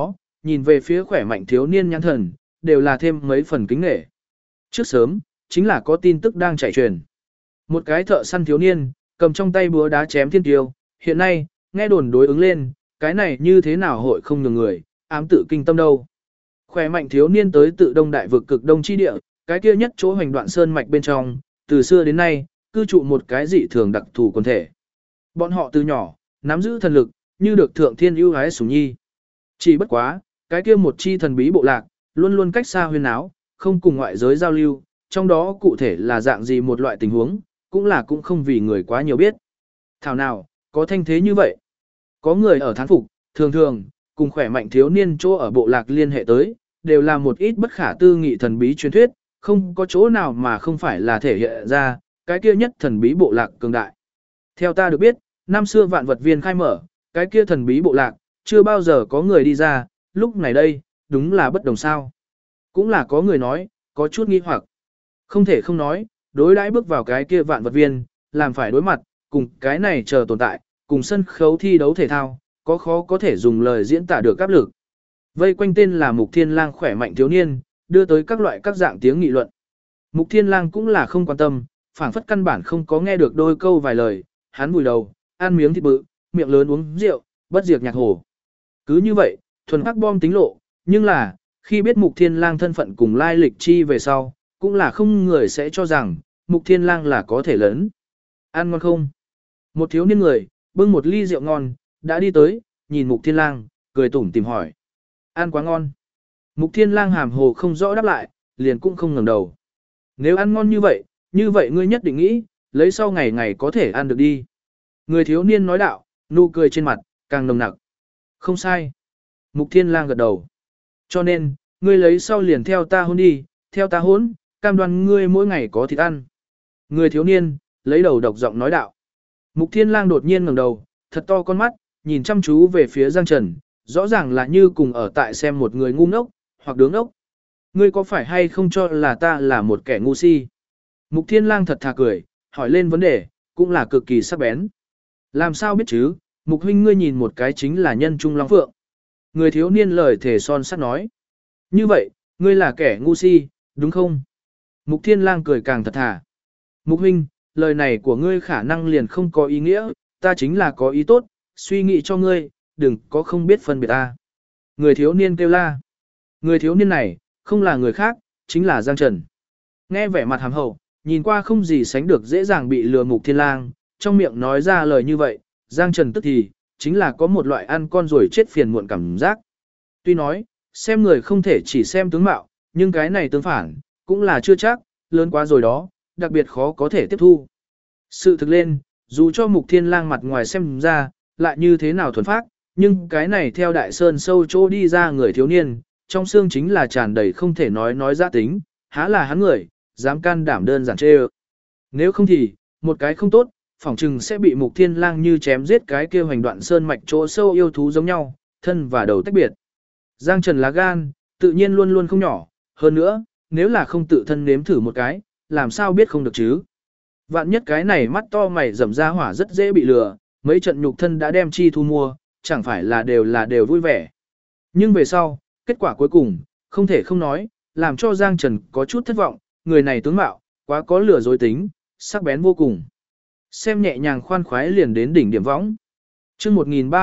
S1: nhìn về phía khỏe mạnh thiếu niên nhãn thần, đều là thêm mấy phần kính nể. Trước sớm, chính là có tin tức đang chạy truyền. Một cái thợ săn thiếu niên, cầm trong tay búa đá chém thiên tiêu, hiện nay, nghe đồn đối ứng lên, cái này như thế nào hội không nhường người, ám tự kinh tâm đâu. Khỏe mạnh thiếu niên tới tự đông đại vực cực đông chi địa, cái kia nhất chỗ hoành đoạn sơn mạch bên trong, từ xưa đến nay, cư trụ một cái dị thường đặc thù quần thể. Bọn họ từ nhỏ, nắm giữ thần lực, như được thượng thiên ưu ái sủng nhi. Chỉ bất quá, cái kia một chi thần bí bộ lạc, luôn luôn cách xa huyên áo, không cùng ngoại giới giao lưu, trong đó cụ thể là dạng gì một loại tình huống, cũng không vì người quá nhiều biết. Thảo nào, có thanh thế như vậy. Có người ở thán phục, thường thường, cùng khỏe mạnh thiếu niên chỗ ở bộ lạc liên hệ tới, đều là một ít bất khả tư nghị thần bí truyền thuyết, không có chỗ nào mà không phải là thể hiện ra, cái kia nhất thần bí bộ lạc cường đại. Theo ta được biết, năm xưa vạn vật viên khai mở, cái kia thần bí bộ lạc, chưa bao giờ có người đi ra, lúc này đây, đúng là bất đồng sao. Cũng là có người nói, có chút nghi hoặc. Không thể không nói, đối đãi bước vào cái kia vạn vật viên, làm phải đối mặt, cùng cái này chờ tồn tại, cùng sân khấu thi đấu thể thao, có khó có thể dùng lời diễn tả được áp lực. Vây quanh tên là Mục Thiên Lang khỏe mạnh thiếu niên, đưa tới các loại các dạng tiếng nghị luận. Mục Thiên Lang cũng là không quan tâm, phảng phất căn bản không có nghe được đôi câu vài lời, hắn vùi đầu, ăn miếng thịt bự, miệng lớn uống rượu, bất diệt nhạc hồ. Cứ như vậy, thuần phát bom tính lộ, nhưng là, khi biết Mục Thiên Lang thân phận cùng lai lịch chi về sau, cũng là không người sẽ cho rằng, Mục Thiên Lang là có thể lớn. Ăn ngon không? Một thiếu niên người, bưng một ly rượu ngon, đã đi tới, nhìn Mục Thiên Lang, cười tủm tỉm hỏi. Ăn quá ngon. Mục Thiên Lang hàm hồ không rõ đáp lại, liền cũng không ngẩng đầu. Nếu ăn ngon như vậy ngươi nhất định nghĩ, lấy sau ngày ngày có thể ăn được đi. Người thiếu niên nói đạo, nụ cười trên mặt, càng nồng nặc. Không sai. Mục Thiên Lang gật đầu. Cho nên, ngươi lấy sau liền theo ta hôn đi, theo ta hôn, cam đoan ngươi mỗi ngày có thịt ăn. Người thiếu niên, lấy đầu độc giọng nói đạo. Mục Thiên Lang đột nhiên ngẩng đầu, thật to con mắt, nhìn chăm chú về phía Giang Trần, rõ ràng là như cùng ở tại xem một người ngu ngốc, hoặc đứng ngốc. Ngươi có phải hay không cho là ta là một kẻ ngu si? Mục Thiên Lang thật thà cười, hỏi lên vấn đề, cũng là cực kỳ sắc bén. Làm sao biết chứ, Mục huynh ngươi nhìn một cái chính là nhân trung long phượng. Người thiếu niên lời thể son sắt nói. Như vậy, ngươi là kẻ ngu si, đúng không? Mục Thiên Lang cười càng thật thà. Mục huynh, lời này của ngươi khả năng liền không có ý nghĩa, ta chính là có ý tốt, suy nghĩ cho ngươi, đừng có không biết phân biệt ta. Người thiếu niên kêu la. Người thiếu niên này, không là người khác, chính là Giang Trần. Nghe vẻ mặt hàm hậu, nhìn qua không gì sánh được dễ dàng bị lừa Mục Thiên Lang, trong miệng nói ra lời như vậy, Giang Trần tức thì, chính là có một loại ăn con rồi chết phiền muộn cảm giác. Tuy nói, xem người không thể chỉ xem tướng mạo, nhưng cái này tương phản, cũng là chưa chắc, lớn quá rồi đó, đặc biệt khó có thể tiếp thu. Sự thực lên, dù cho Mục Thiên Lang mặt ngoài xem ra, lại như thế nào thuần phác, nhưng cái này theo đại sơn sâu chỗ đi ra người thiếu niên, trong xương chính là tràn đầy không thể nói ra tính, há là hắn người, dám can đảm đơn giản chê ơ. Nếu không thì, một cái không tốt, phỏng chừng sẽ bị Mục Thiên Lang như chém giết cái kia hoành đoạn sơn mạch chỗ sâu yêu thú giống nhau, thân và đầu tách biệt. Giang Trần lá gan, tự nhiên luôn luôn không nhỏ, hơn nữa, nếu là không tự thân nếm thử một cái, làm sao biết không được chứ. Vạn nhất cái này mắt to mày rậm ra hỏa rất dễ bị lừa, mấy trận nhục thân đã đem chi thu mua, chẳng phải là đều vui vẻ. Nhưng về sau, kết quả cuối cùng, không thể không nói, làm cho Giang Trần có chút thất vọng, người này tướng mạo, quá có lừa dối tính, sắc bén vô cùng. Xem nhẹ nhàng khoan khoái liền đến đỉnh điểm võng. Chương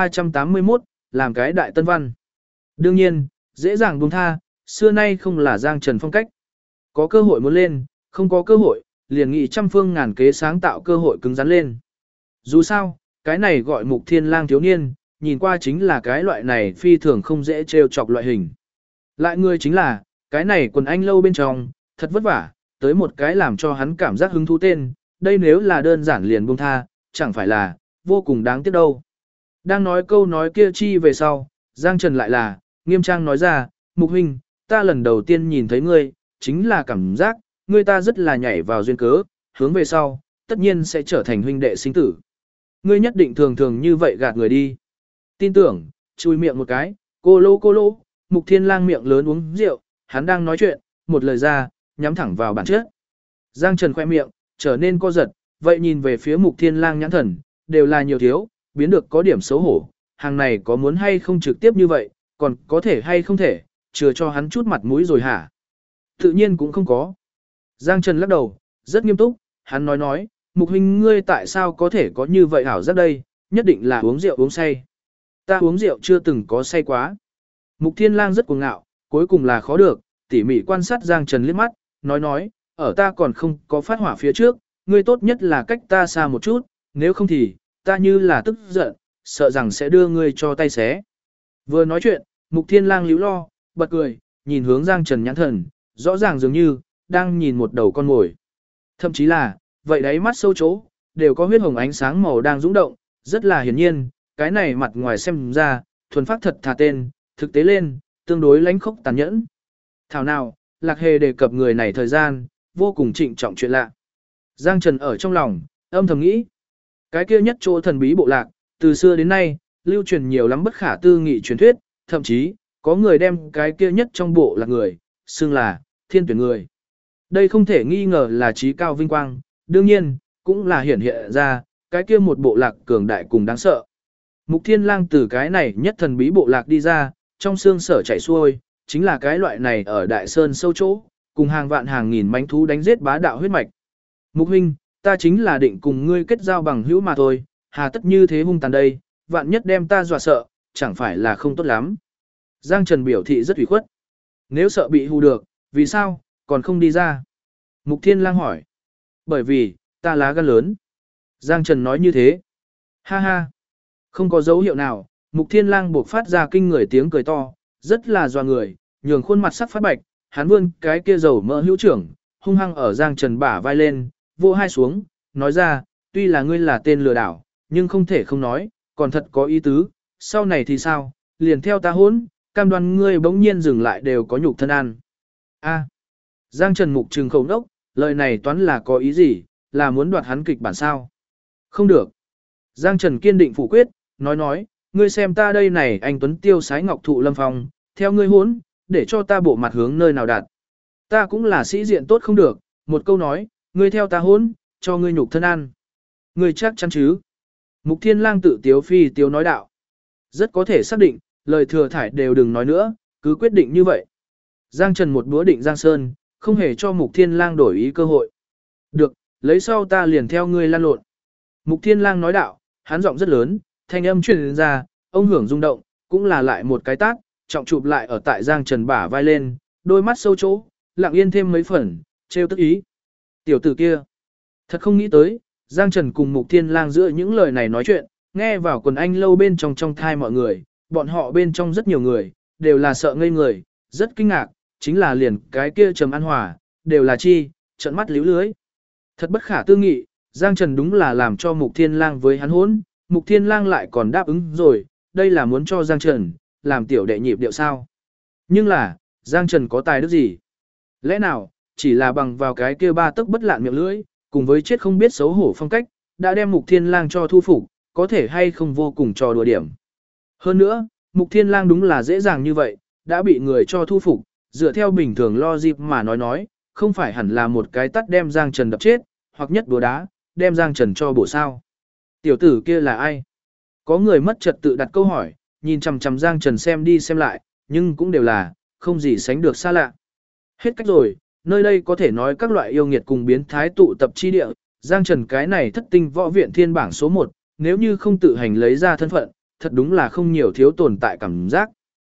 S1: 1381, làm cái đại tân văn. Đương nhiên, dễ dàng buông tha, xưa nay không là Giang Trần phong cách. Có cơ hội muốn lên, không có cơ hội, liền nghị trăm phương ngàn kế sáng tạo cơ hội cứng rắn lên. Dù sao, cái này gọi Mục Thiên Lang thiếu niên, nhìn qua chính là cái loại này phi thường không dễ trêu chọc loại hình. Lại người chính là, cái này quần anh lâu bên trong, thật vất vả, tới một cái làm cho hắn cảm giác hứng thú tên, đây nếu là đơn giản liền buông tha, chẳng phải là, vô cùng đáng tiếc đâu. Đang nói câu nói kia chi về sau, Giang Trần lại là, nghiêm trang nói ra, Mục huynh, ta lần đầu tiên nhìn thấy ngươi, chính là cảm giác, ngươi ta rất là nhảy vào duyên cớ, hướng về sau, tất nhiên sẽ trở thành huynh đệ sinh tử. Ngươi nhất định thường thường như vậy gạt người đi. Tin tưởng, chui miệng một cái, cô lô, Mục Thiên Lang miệng lớn uống rượu, hắn đang nói chuyện, một lời ra, nhắm thẳng vào bản chất. Giang Trần khoe miệng, trở nên co giật, vậy nhìn về phía Mục Thiên Lang nhãn thần, đều là nhiều thiếu, biến được có điểm xấu hổ, hàng này có muốn hay không trực tiếp như vậy, còn có thể hay không thể, chừa cho hắn chút mặt mũi rồi hả? Tự nhiên cũng không có. Giang Trần lắc đầu, rất nghiêm túc, hắn nói, Mục huynh ngươi tại sao có thể có như vậy hảo giác đây, nhất định là uống rượu uống say. Ta uống rượu chưa từng có say quá. Mục Thiên Lang rất cuồng ngạo, cuối cùng là khó được, tỉ mỉ quan sát Giang Trần liếc mắt, nói, ở ta còn không có phát hỏa phía trước, ngươi tốt nhất là cách ta xa một chút, nếu không thì, ta như là tức giận, sợ rằng sẽ đưa ngươi cho tay xé. Vừa nói chuyện, Mục Thiên Lang líu lo, bật cười, nhìn hướng Giang Trần nhãn thần, rõ ràng dường như, đang nhìn một đầu con mồi. Thậm chí là, vậy đáy mắt sâu chỗ, đều có huyết hồng ánh sáng màu đang dũng động, rất là hiển nhiên, cái này mặt ngoài xem ra, thuần phát thật thà tên, thực tế lên, tương đối lãnh khốc tàn nhẫn. Thảo nào, Lạc Hề đề cập người này thời gian, vô cùng trịnh trọng chuyện lạ. Giang Trần ở trong lòng, âm thầm nghĩ, cái kia nhất chỗ thần bí bộ lạc, từ xưa đến nay, lưu truyền nhiều lắm bất khả tư nghị truyền thuyết, thậm chí, có người đem cái kia nhất trong bộ lạc người, xưng là thiên tuyển người. Đây không thể nghi ngờ là trí cao vinh quang, đương nhiên, cũng là hiển hiện ra, cái kia một bộ lạc cường đại cùng đáng sợ. Mục Thiên Lang từ cái này nhất thần bí bộ lạc đi ra, trong xương sở chảy xuôi, chính là cái loại này ở đại sơn sâu chỗ, cùng hàng vạn hàng nghìn mãnh thú đánh giết bá đạo huyết mạch. Mục huynh, ta chính là định cùng ngươi kết giao bằng hữu mà thôi, hà tất như thế hung tàn đây, vạn nhất đem ta dọa sợ, chẳng phải là không tốt lắm. Giang Trần biểu thị rất ủy khuất. Nếu sợ bị hù được, vì sao, còn không đi ra? Mục Thiên Lang hỏi. Bởi vì, ta lá gan lớn. Giang Trần nói như thế. Ha ha. Không có dấu hiệu nào, Mục Thiên Lang buộc phát ra kinh người tiếng cười to, rất là dọa người, nhường khuôn mặt sắc phát bạch, hắn vươn cái kia dầu mỡ hữu trưởng, hung hăng ở Giang Trần bả vai lên, vô hai xuống, nói ra, tuy là ngươi là tên lừa đảo, nhưng không thể không nói, còn thật có ý tứ, sau này thì sao, liền theo ta hỗn, cam đoan ngươi bỗng nhiên dừng lại đều có nhục thân ăn. A. Giang Trần Mục trừng khẩu đốc, lời này toán là có ý gì, là muốn đoạt hắn kịch bản sao? Không được. Giang Trần kiên định phủ quyết, nói, ngươi xem ta đây này anh Tuấn tiêu sái ngọc thụ lâm phong, theo ngươi hỗn, để cho ta bộ mặt hướng nơi nào đạt. Ta cũng là sĩ diện tốt không được, một câu nói, ngươi theo ta hỗn, cho ngươi nhục thân ăn. Ngươi chắc chắn chứ? Mục Thiên Lang tự tiếu phi tiếu nói đạo. Rất có thể xác định, lời thừa thải đều đừng nói nữa, cứ quyết định như vậy. Giang Trần một búa định Giang Sơn, không hề cho Mục Thiên Lang đổi ý cơ hội. Được, lấy sau ta liền theo ngươi lan lộn. Mục Thiên Lang nói đạo, hắn giọng rất lớn, thanh âm truyền ra, ông hưởng rung động, cũng là lại một cái tát, trọng chụp lại ở tại Giang Trần bả vai lên, đôi mắt sâu chỗ, lặng yên thêm mấy phần, trêu tức ý. Tiểu tử kia, thật không nghĩ tới, Giang Trần cùng Mục Thiên Lang giữa những lời này nói chuyện, nghe vào quần anh lâu bên trong thai mọi người, bọn họ bên trong rất nhiều người, đều là sợ ngây người, rất kinh ngạc, chính là liền cái kia Trầm An Hòa, đều là chi, trợn mắt líu lưới. Thật bất khả tư nghị, Giang Trần đúng là làm cho Mục Thiên Lang với hắn hỗn, Mục Thiên Lang lại còn đáp ứng rồi, đây là muốn cho Giang Trần, làm tiểu đệ nhịp điệu sao. Nhưng là, Giang Trần có tài đức gì? Lẽ nào, chỉ là bằng vào cái kia ba tấc bất lạn miệng lưỡi, cùng với chết không biết xấu hổ phong cách, đã đem Mục Thiên Lang cho thu phục, có thể hay không vô cùng trò đùa điểm. Hơn nữa, Mục Thiên Lang đúng là dễ dàng như vậy, đã bị người cho thu phục, dựa theo bình thường logic mà nói, không phải hẳn là một cái tát đem Giang Trần đập chết, hoặc nhất đúa đá, đem Giang Trần cho bổ sao. Tiểu tử kia là ai? Có người mất trật tự đặt câu hỏi, nhìn chằm chằm Giang Trần xem đi xem lại, nhưng cũng đều là, không gì sánh được xa lạ. Hết cách rồi, nơi đây có thể nói các loại yêu nghiệt cùng biến thái tụ tập chi địa, Giang Trần cái này thất tinh võ viện thiên bảng số 1, nếu như không tự hành lấy ra thân phận, thật đúng là không nhiều thiếu tồn tại cảm giác.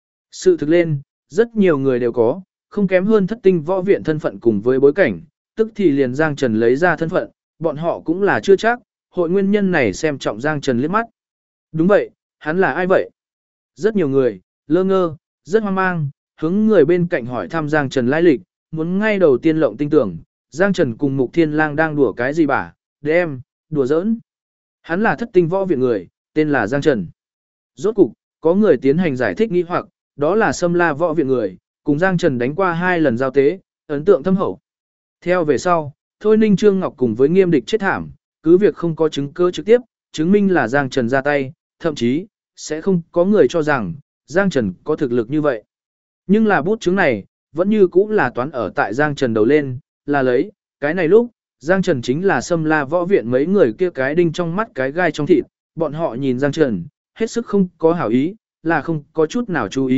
S1: Sự thực lên, rất nhiều người đều có, không kém hơn thất tinh võ viện thân phận cùng với bối cảnh, tức thì liền Giang Trần lấy ra thân phận, bọn họ cũng là chưa chắc, hội nguyên nhân này xem trọng Giang Trần liếc mắt. Đúng vậy, hắn là ai vậy? Rất nhiều người, lơ ngơ, rất hoang mang, hướng người bên cạnh hỏi thăm Giang Trần lai lịch, muốn ngay đầu tiên lộng tinh tưởng, Giang Trần cùng Mục Thiên Lang đang đùa cái gì bả, đem, đùa giỡn. Hắn là thất tinh võ viện người, tên là Giang Trần. Rốt cục, có người tiến hành giải thích nghi hoặc, đó là Sâm La võ viện người, cùng Giang Trần đánh qua 2 lần giao tế, ấn tượng thâm hậu. Theo về sau, Thôi Ninh Trương Ngọc cùng với Nghiêm Địch chết thảm, cứ việc không có chứng cứ trực tiếp, chứng minh là Giang Trần ra tay, thậm chí, sẽ không có người cho rằng, Giang Trần có thực lực như vậy. Nhưng là bút chứng này, vẫn như cũ là toán ở tại Giang Trần đầu lên, là lấy, cái này lúc, Giang Trần chính là Sâm La võ viện mấy người kia cái đinh trong mắt cái gai trong thịt, bọn họ nhìn Giang Trần, hết sức không có hảo ý, là không có chút nào chú ý,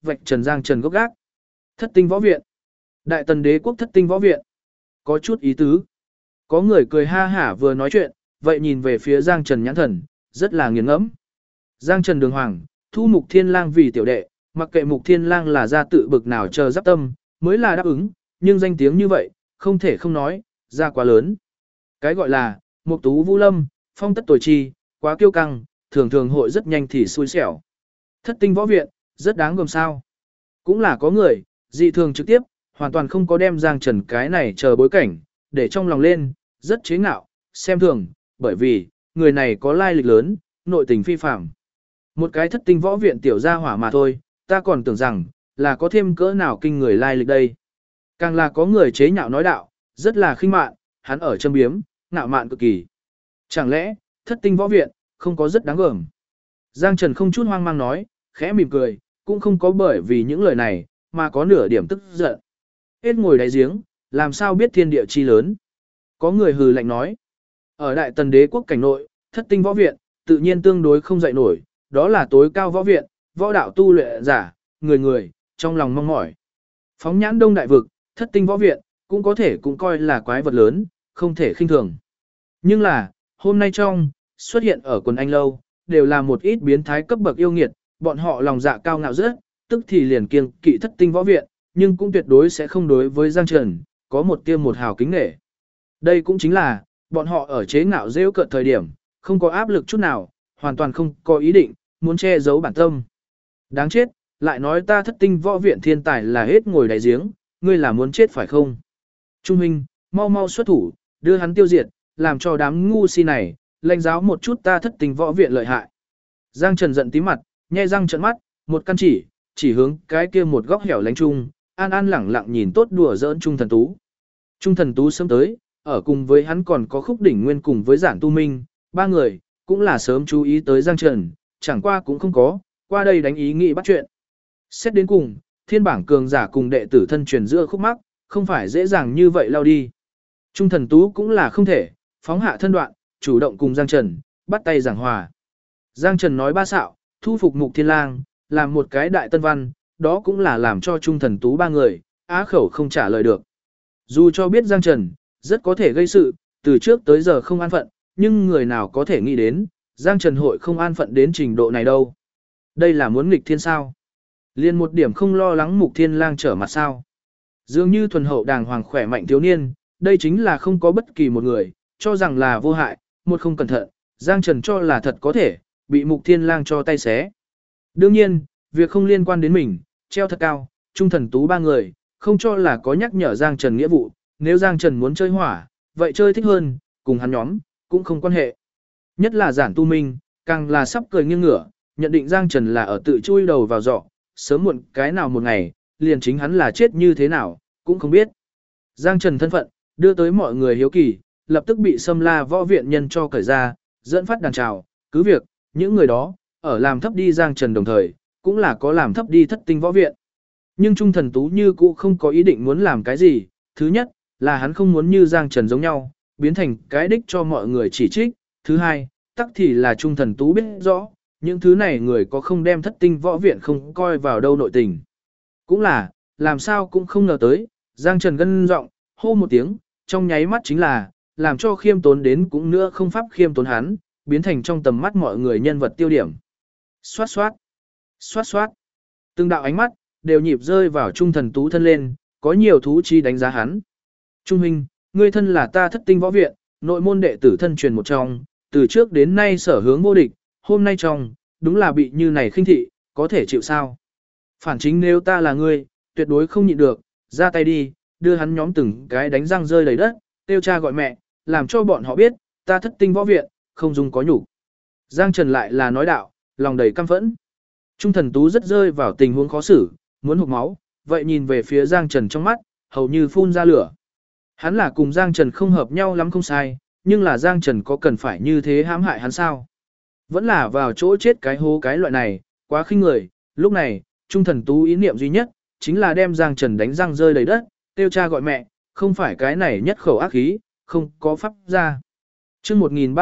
S1: vạch trần Giang Trần gốc gác. Thất tinh võ viện. Đại Tần đế quốc thất tinh võ viện. Có chút ý tứ. Có người cười ha hả vừa nói chuyện, vậy nhìn về phía Giang Trần nhãn thần, rất là nghiền ngẫm. Giang Trần đường hoàng, thu Mục Thiên Lang vì tiểu đệ, mặc kệ Mục Thiên Lang là gia tự bực nào chờ giáp tâm, mới là đáp ứng, nhưng danh tiếng như vậy, không thể không nói, ra quá lớn. Cái gọi là, Mục Tú Vũ Lâm, phong tất tuổi chi, quá kiêu căng, thường thường hội rất nhanh thì xui xẻo. Thất tinh võ viện, rất đáng gờm sao. Cũng là có người, dị thường trực tiếp, hoàn toàn không có đem Giang Trần cái này chờ bối cảnh, để trong lòng lên, rất chế ngạo, xem thường, bởi vì, người này có lai lịch lớn, nội tình phi phàm. Một cái thất tinh võ viện tiểu gia hỏa mà thôi, ta còn tưởng rằng, là có thêm cỡ nào kinh người lai lịch đây. Càng là có người chế nhạo nói đạo, rất là khinh mạn, hắn ở châm biếm, ngạo mạn cực kỳ. Chẳng lẽ, thất tinh võ viện, không có rất đáng gờm. Giang Trần không chút hoang mang nói, khẽ mỉm cười, cũng không có bởi vì những lời này, mà có nửa điểm tức giận. Hết ngồi đáy giếng, làm sao biết thiên địa chi lớn. Có người hừ lạnh nói, ở Đại Tần đế quốc cảnh nội, thất tinh võ viện, tự nhiên tương đối không dậy nổi, đó là tối cao võ viện, võ đạo tu luyện giả, người, trong lòng mong mỏi. Phóng nhãn đông đại vực, thất tinh võ viện, cũng có thể cũng coi là quái vật lớn, không thể khinh thường. Nhưng là, hôm nay trong, xuất hiện ở quần anh lâu, đều là một ít biến thái cấp bậc yêu nghiệt, bọn họ lòng dạ cao ngạo rất, tức thì liền kiêng kỵ thất tinh võ viện, nhưng cũng tuyệt đối sẽ không đối với Giang Trần, có một tiêm một hào kính nể. Đây cũng chính là, bọn họ ở chế ngạo rêu cợt thời điểm, không có áp lực chút nào, hoàn toàn không có ý định, muốn che giấu bản tâm. Đáng chết, lại nói ta thất tinh võ viện thiên tài là hết ngồi đáy giếng, ngươi là muốn chết phải không? Trung huynh, mau mau xuất thủ, đưa hắn tiêu diệt, làm cho đám ngu si này, lãnh giáo một chút ta thất tinh võ viện lợi hại. Giang Trần giận tím mặt, nhe răng trợn mắt, một căn chỉ hướng cái kia một góc hẻo lánh chung, an an lẳng lặng nhìn tốt đùa giỡn Trung Thần Tú. Trung Thần Tú sớm tới, ở cùng với hắn còn có Khúc Đỉnh Nguyên cùng với Giản Tu Minh, ba người, cũng là sớm chú ý tới Giang Trần, chẳng qua cũng không có, qua đây đánh ý nghĩ bắt chuyện. Xét đến cùng, thiên bảng cường giả cùng đệ tử thân truyền giữa khúc mắc, không phải dễ dàng như vậy lao đi. Trung Thần Tú cũng là không thể, phóng hạ thân đoạn, chủ động cùng Giang Trần, bắt tay giảng hòa. Giang Trần nói ba xạo, thu phục Mục Thiên Lang, làm một cái đại tân văn, đó cũng là làm cho Trung Thần Tú ba người, á khẩu không trả lời được. Dù cho biết Giang Trần, rất có thể gây sự, từ trước tới giờ không an phận, nhưng người nào có thể nghĩ đến, Giang Trần hội không an phận đến trình độ này đâu. Đây là muốn nghịch thiên sao. Liên một điểm không lo lắng Mục Thiên Lang trở mặt sao. Dường như thuần hậu đàng hoàng khỏe mạnh thiếu niên, đây chính là không có bất kỳ một người, cho rằng là vô hại, một không cẩn thận, Giang Trần cho là thật có thể, bị Mục Thiên Lang cho tay xé. Đương nhiên, việc không liên quan đến mình, treo thật cao, Trung Thần Tú ba người, không cho là có nhắc nhở Giang Trần nghĩa vụ, nếu Giang Trần muốn chơi hỏa, vậy chơi thích hơn, cùng hắn nhóm, cũng không quan hệ. Nhất là Giản Tu Minh, càng là sắp cười nghiêng ngửa, nhận định Giang Trần là ở tự chui đầu vào giỏ, sớm muộn cái nào một ngày, liền chính hắn là chết như thế nào, cũng không biết. Giang Trần thân phận, đưa tới mọi người hiếu kỳ, lập tức bị Sâm La võ viện nhân cho cởi ra, dẫn phát đàn trào, cứ việc, những người đó, ở làm thấp đi Giang Trần đồng thời, cũng là có làm thấp đi thất tinh võ viện. Nhưng Trung Thần Tú như cũ không có ý định muốn làm cái gì, thứ nhất, là hắn không muốn như Giang Trần giống nhau, biến thành cái đích cho mọi người chỉ trích, thứ hai, tắc thì là Trung Thần Tú biết rõ, những thứ này người có không đem thất tinh võ viện không coi vào đâu nội tình. Cũng là, làm sao cũng không ngờ tới, Giang Trần gân giọng hô một tiếng, trong nháy mắt chính là, làm cho khiêm tốn đến cũng nữa không pháp khiêm tốn hắn, biến thành trong tầm mắt mọi người nhân vật tiêu điểm. Xoát xoát, xoát xoát, từng đạo ánh mắt, đều nhịp rơi vào Trung Thần Tú thân lên, có nhiều thú chi đánh giá hắn. Trung huynh, ngươi thân là ta thất tinh võ viện, nội môn đệ tử thân truyền một trong, từ trước đến nay sở hướng vô địch, hôm nay trong, đúng là bị như này khinh thị, có thể chịu sao? Phản chính nếu ta là ngươi, tuyệt đối không nhịn được, ra tay đi, đưa hắn nhóm từng cái đánh răng rơi đầy đất, tiêu cha gọi mẹ, làm cho bọn họ biết, ta thất tinh võ viện, không dùng có nhục. Giang Trần lại là nói đạo, lòng đầy căm phẫn. Trung Thần Tú rất rơi vào tình huống khó xử, muốn hụt máu, vậy nhìn về phía Giang Trần trong mắt, hầu như phun ra lửa. Hắn là cùng Giang Trần không hợp nhau lắm không sai, nhưng là Giang Trần có cần phải như thế hãm hại hắn sao? Vẫn là vào chỗ chết cái hố cái loại này, quá khinh người. Lúc này, Trung Thần Tú ý niệm duy nhất, chính là đem Giang Trần đánh răng rơi đầy đất, tiêu cha gọi mẹ, không phải cái này nhất khẩu ác khí, không có pháp ra. Chương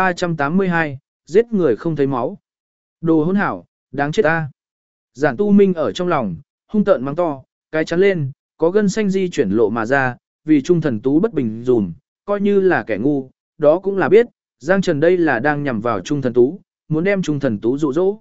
S1: 1382, giết người không thấy máu. Đồ hỗn hảo, đáng chết ta. Giản Tu Minh ở trong lòng, hung tợn mắng to, cái chắn lên, có gân xanh di chuyển lộ mà ra, vì Trung Thần Tú bất bình dùm, coi như là kẻ ngu, đó cũng là biết, Giang Trần đây là đang nhằm vào Trung Thần Tú, muốn đem Trung Thần Tú dụ dỗ.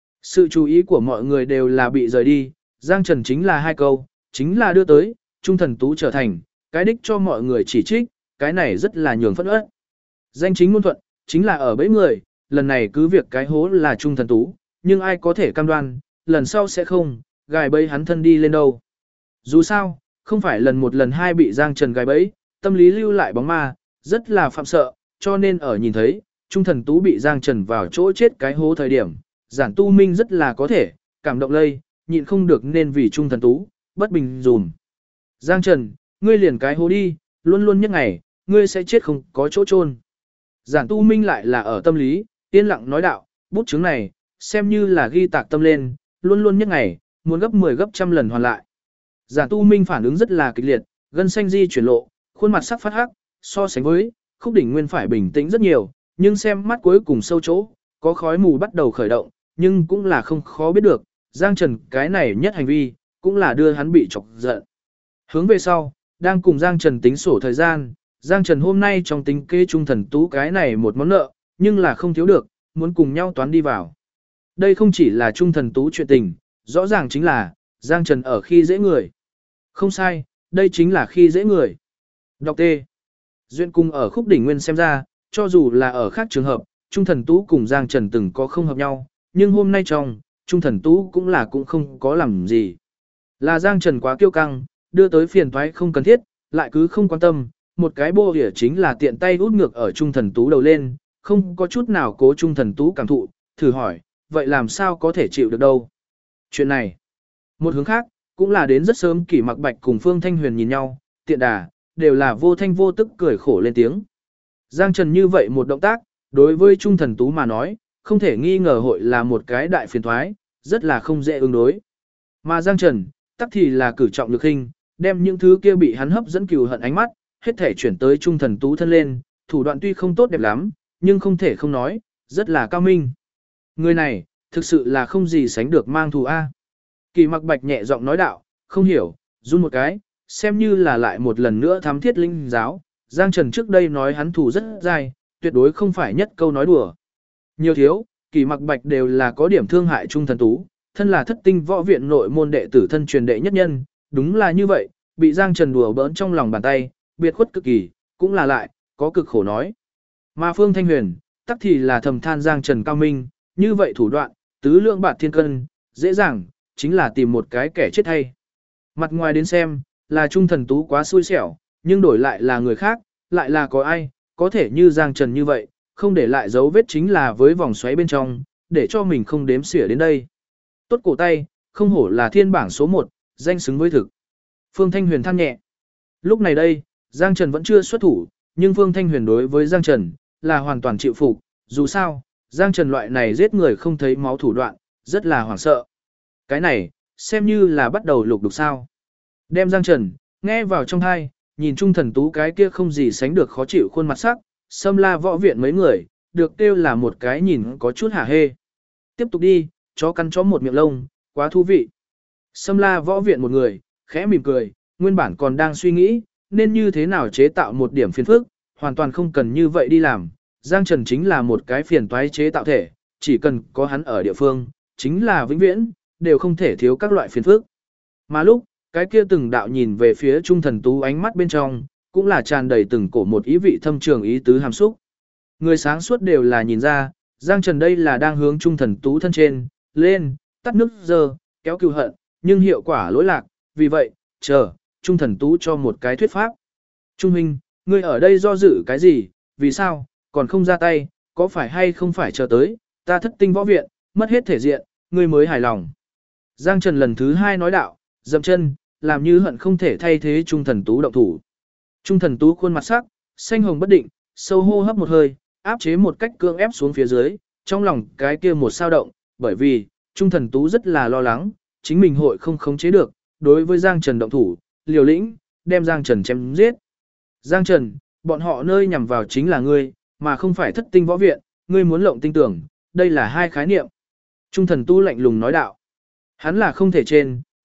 S1: Sự chú ý của mọi người đều là bị rời đi, Giang Trần chính là hai câu, chính là đưa tới, Trung Thần Tú trở thành, cái đích cho mọi người chỉ trích, cái này rất là nhường phẫn uất. Danh chính ngôn thuận, chính là ở bẫy người, lần này cứ việc cái hố là Trung Thần Tú, nhưng ai có thể cam đoan, lần sau sẽ không, gài bẫy hắn thân đi lên đâu. Dù sao, không phải lần một lần hai bị Giang Trần gài bẫy, tâm lý lưu lại bóng ma, rất là phạm sợ, cho nên ở nhìn thấy, Trung Thần Tú bị Giang Trần vào chỗ chết cái hố thời điểm, Giản Tu Minh rất là có thể, cảm động lây, nhịn không được nên vì Trung Thần Tú, bất bình dùm. Giang Trần, ngươi liền cái hố đi, luôn luôn nhất ngày, ngươi sẽ chết không có chỗ chôn. Giản Tu Minh lại là ở tâm lý, yên lặng nói đạo, bút chứng này, xem như là ghi tạc tâm lên, luôn luôn nhất ngày, muốn gấp 10 gấp trăm lần hoàn lại. Giản Tu Minh phản ứng rất là kịch liệt, gân xanh di chuyển lộ, khuôn mặt sắc phát hắc, so sánh với, Khúc Đỉnh Nguyên phải bình tĩnh rất nhiều, nhưng xem mắt cuối cùng sâu chỗ, có khói mù bắt đầu khởi động, nhưng cũng là không khó biết được, Giang Trần cái này nhất hành vi, cũng là đưa hắn bị chọc giận. Hướng về sau, đang cùng Giang Trần tính sổ thời gian, Giang Trần hôm nay trong tính kê Trung Thần Tú cái này một món nợ, nhưng là không thiếu được, muốn cùng nhau toán đi vào. Đây không chỉ là Trung Thần Tú chuyện tình, rõ ràng chính là, Giang Trần ở khi dễ người. Không sai, đây chính là khi dễ người. Đọc T. Duyên cung ở Khúc Đỉnh Nguyên xem ra, cho dù là ở khác trường hợp, Trung Thần Tú cùng Giang Trần từng có không hợp nhau, nhưng hôm nay trong, Trung Thần Tú cũng không có làm gì. Là Giang Trần quá kiêu căng, đưa tới phiền toái không cần thiết, lại cứ không quan tâm, một cái bô hỉa chính là tiện tay út ngược ở Trung Thần Tú đầu lên, không có chút nào cố Trung Thần Tú cảm thụ, thử hỏi, vậy làm sao có thể chịu được đâu. Chuyện này, một hướng khác, cũng là đến rất sớm Kỷ Mặc Bạch cùng Phương Thanh Huyền nhìn nhau, tiện đà, đều là vô thanh vô tức cười khổ lên tiếng. Giang Trần như vậy một động tác, đối với Trung Thần Tú mà nói, không thể nghi ngờ hội là một cái đại phiền thoái, rất là không dễ ứng đối. Mà Giang Trần, tắc thì là cử trọng lực hình, đem những thứ kia bị hắn hấp dẫn cừu hận ánh mắt, hết thể chuyển tới Trung Thần Tú thân lên, thủ đoạn tuy không tốt đẹp lắm, nhưng không thể không nói, rất là cao minh. Người này, thực sự là không gì sánh được mang thù A. Kỳ Mặc Bạch nhẹ giọng nói đạo, không hiểu, run một cái, xem như là lại một lần nữa thám thiết linh giáo. Giang Trần trước đây nói hắn thù rất dai, tuyệt đối không phải nhất câu nói đùa. Nhiều thiếu, Kỳ Mặc Bạch đều là có điểm thương hại Trung Thần Tú, thân là Thất Tinh Võ Viện nội môn đệ tử thân truyền đệ nhất nhân, đúng là như vậy, bị Giang Trần đùa bỡn trong lòng bàn tay, biệt khuất cực kỳ, cũng là lại, có cực khổ nói. Mà Phương Thanh Huyền, tắc thì là thầm than Giang Trần cao minh, như vậy thủ đoạn, tứ lượng bạt thiên cân, dễ dàng, chính là tìm một cái kẻ chết hay. Mặt ngoài đến xem, là Trung Thần Tú quá xui xẻo, nhưng đổi lại là người khác, lại là có ai, có thể như Giang Trần như vậy, không để lại dấu vết chính là với vòng xoáy bên trong, để cho mình không đếm xỉa đến đây. Tốt cổ tay, không hổ là thiên bảng số 1, danh xứng với thực. Phương Thanh Huyền than nhẹ. Lúc này đây, Giang Trần vẫn chưa xuất thủ, nhưng Phương Thanh Huyền đối với Giang Trần, là hoàn toàn chịu phục, dù sao, Giang Trần loại này giết người không thấy máu thủ đoạn, rất là hoảng sợ. Cái này, xem như là bắt đầu lục đục sao. Đem Giang Trần, nghe vào trong thai, nhìn Trung Thần Tú cái kia không gì sánh được khó chịu khuôn mặt sắc, Sâm La Võ Viện mấy người, được kêu là một cái nhìn có chút hả hê. Tiếp tục đi, chó cắn chó một miệng lông, quá thú vị. Sâm La Võ Viện một người, khẽ mỉm cười, nguyên bản còn đang suy nghĩ, nên như thế nào chế tạo một điểm phiền phức, hoàn toàn không cần như vậy đi làm. Giang Trần chính là một cái phiền toái chế tạo thể, chỉ cần có hắn ở địa phương, chính là vĩnh viễn, đều không thể thiếu các loại phiền phức. Mà lúc, cái kia từng đạo nhìn về phía Trung Thần Tú ánh mắt bên trong, cũng là tràn đầy từng cổ một ý vị thâm trường ý tứ hàm xúc. Người sáng suốt đều là nhìn ra, Giang Trần đây là đang hướng Trung Thần Tú thân trên, lên, tắt nước giờ, kéo cừu hận, nhưng hiệu quả lỗi lạc, vì vậy, chờ, Trung Thần Tú cho một cái thuyết pháp. Trung huynh, ngươi ở đây do dự cái gì, vì sao, còn không ra tay, có phải hay không phải chờ tới, ta Thất Tinh Võ Viện, mất hết thể diện, ngươi mới hài lòng. Giang Trần lần thứ 2 nói đạo, dậm chân, làm như hận không thể thay thế Trung Thần Tú động thủ. Trung Thần Tú khuôn mặt sắc, xanh hồng bất định, sâu hô hấp một hơi, áp chế một cách cưỡng ép xuống phía dưới, trong lòng cái kia một sao động, bởi vì, Trung Thần Tú rất là lo lắng, chính mình hội không khống chế được, đối với Giang Trần động thủ, liều lĩnh, đem Giang Trần chém giết. Giang Trần, bọn họ nơi nhằm vào chính là ngươi, mà không phải Thất Tinh Võ Viện, ngươi muốn lộng tinh tưởng, đây là hai khái niệm. Trung Thần Tú lạnh lùng nói đạo. Hắn là không thể trên,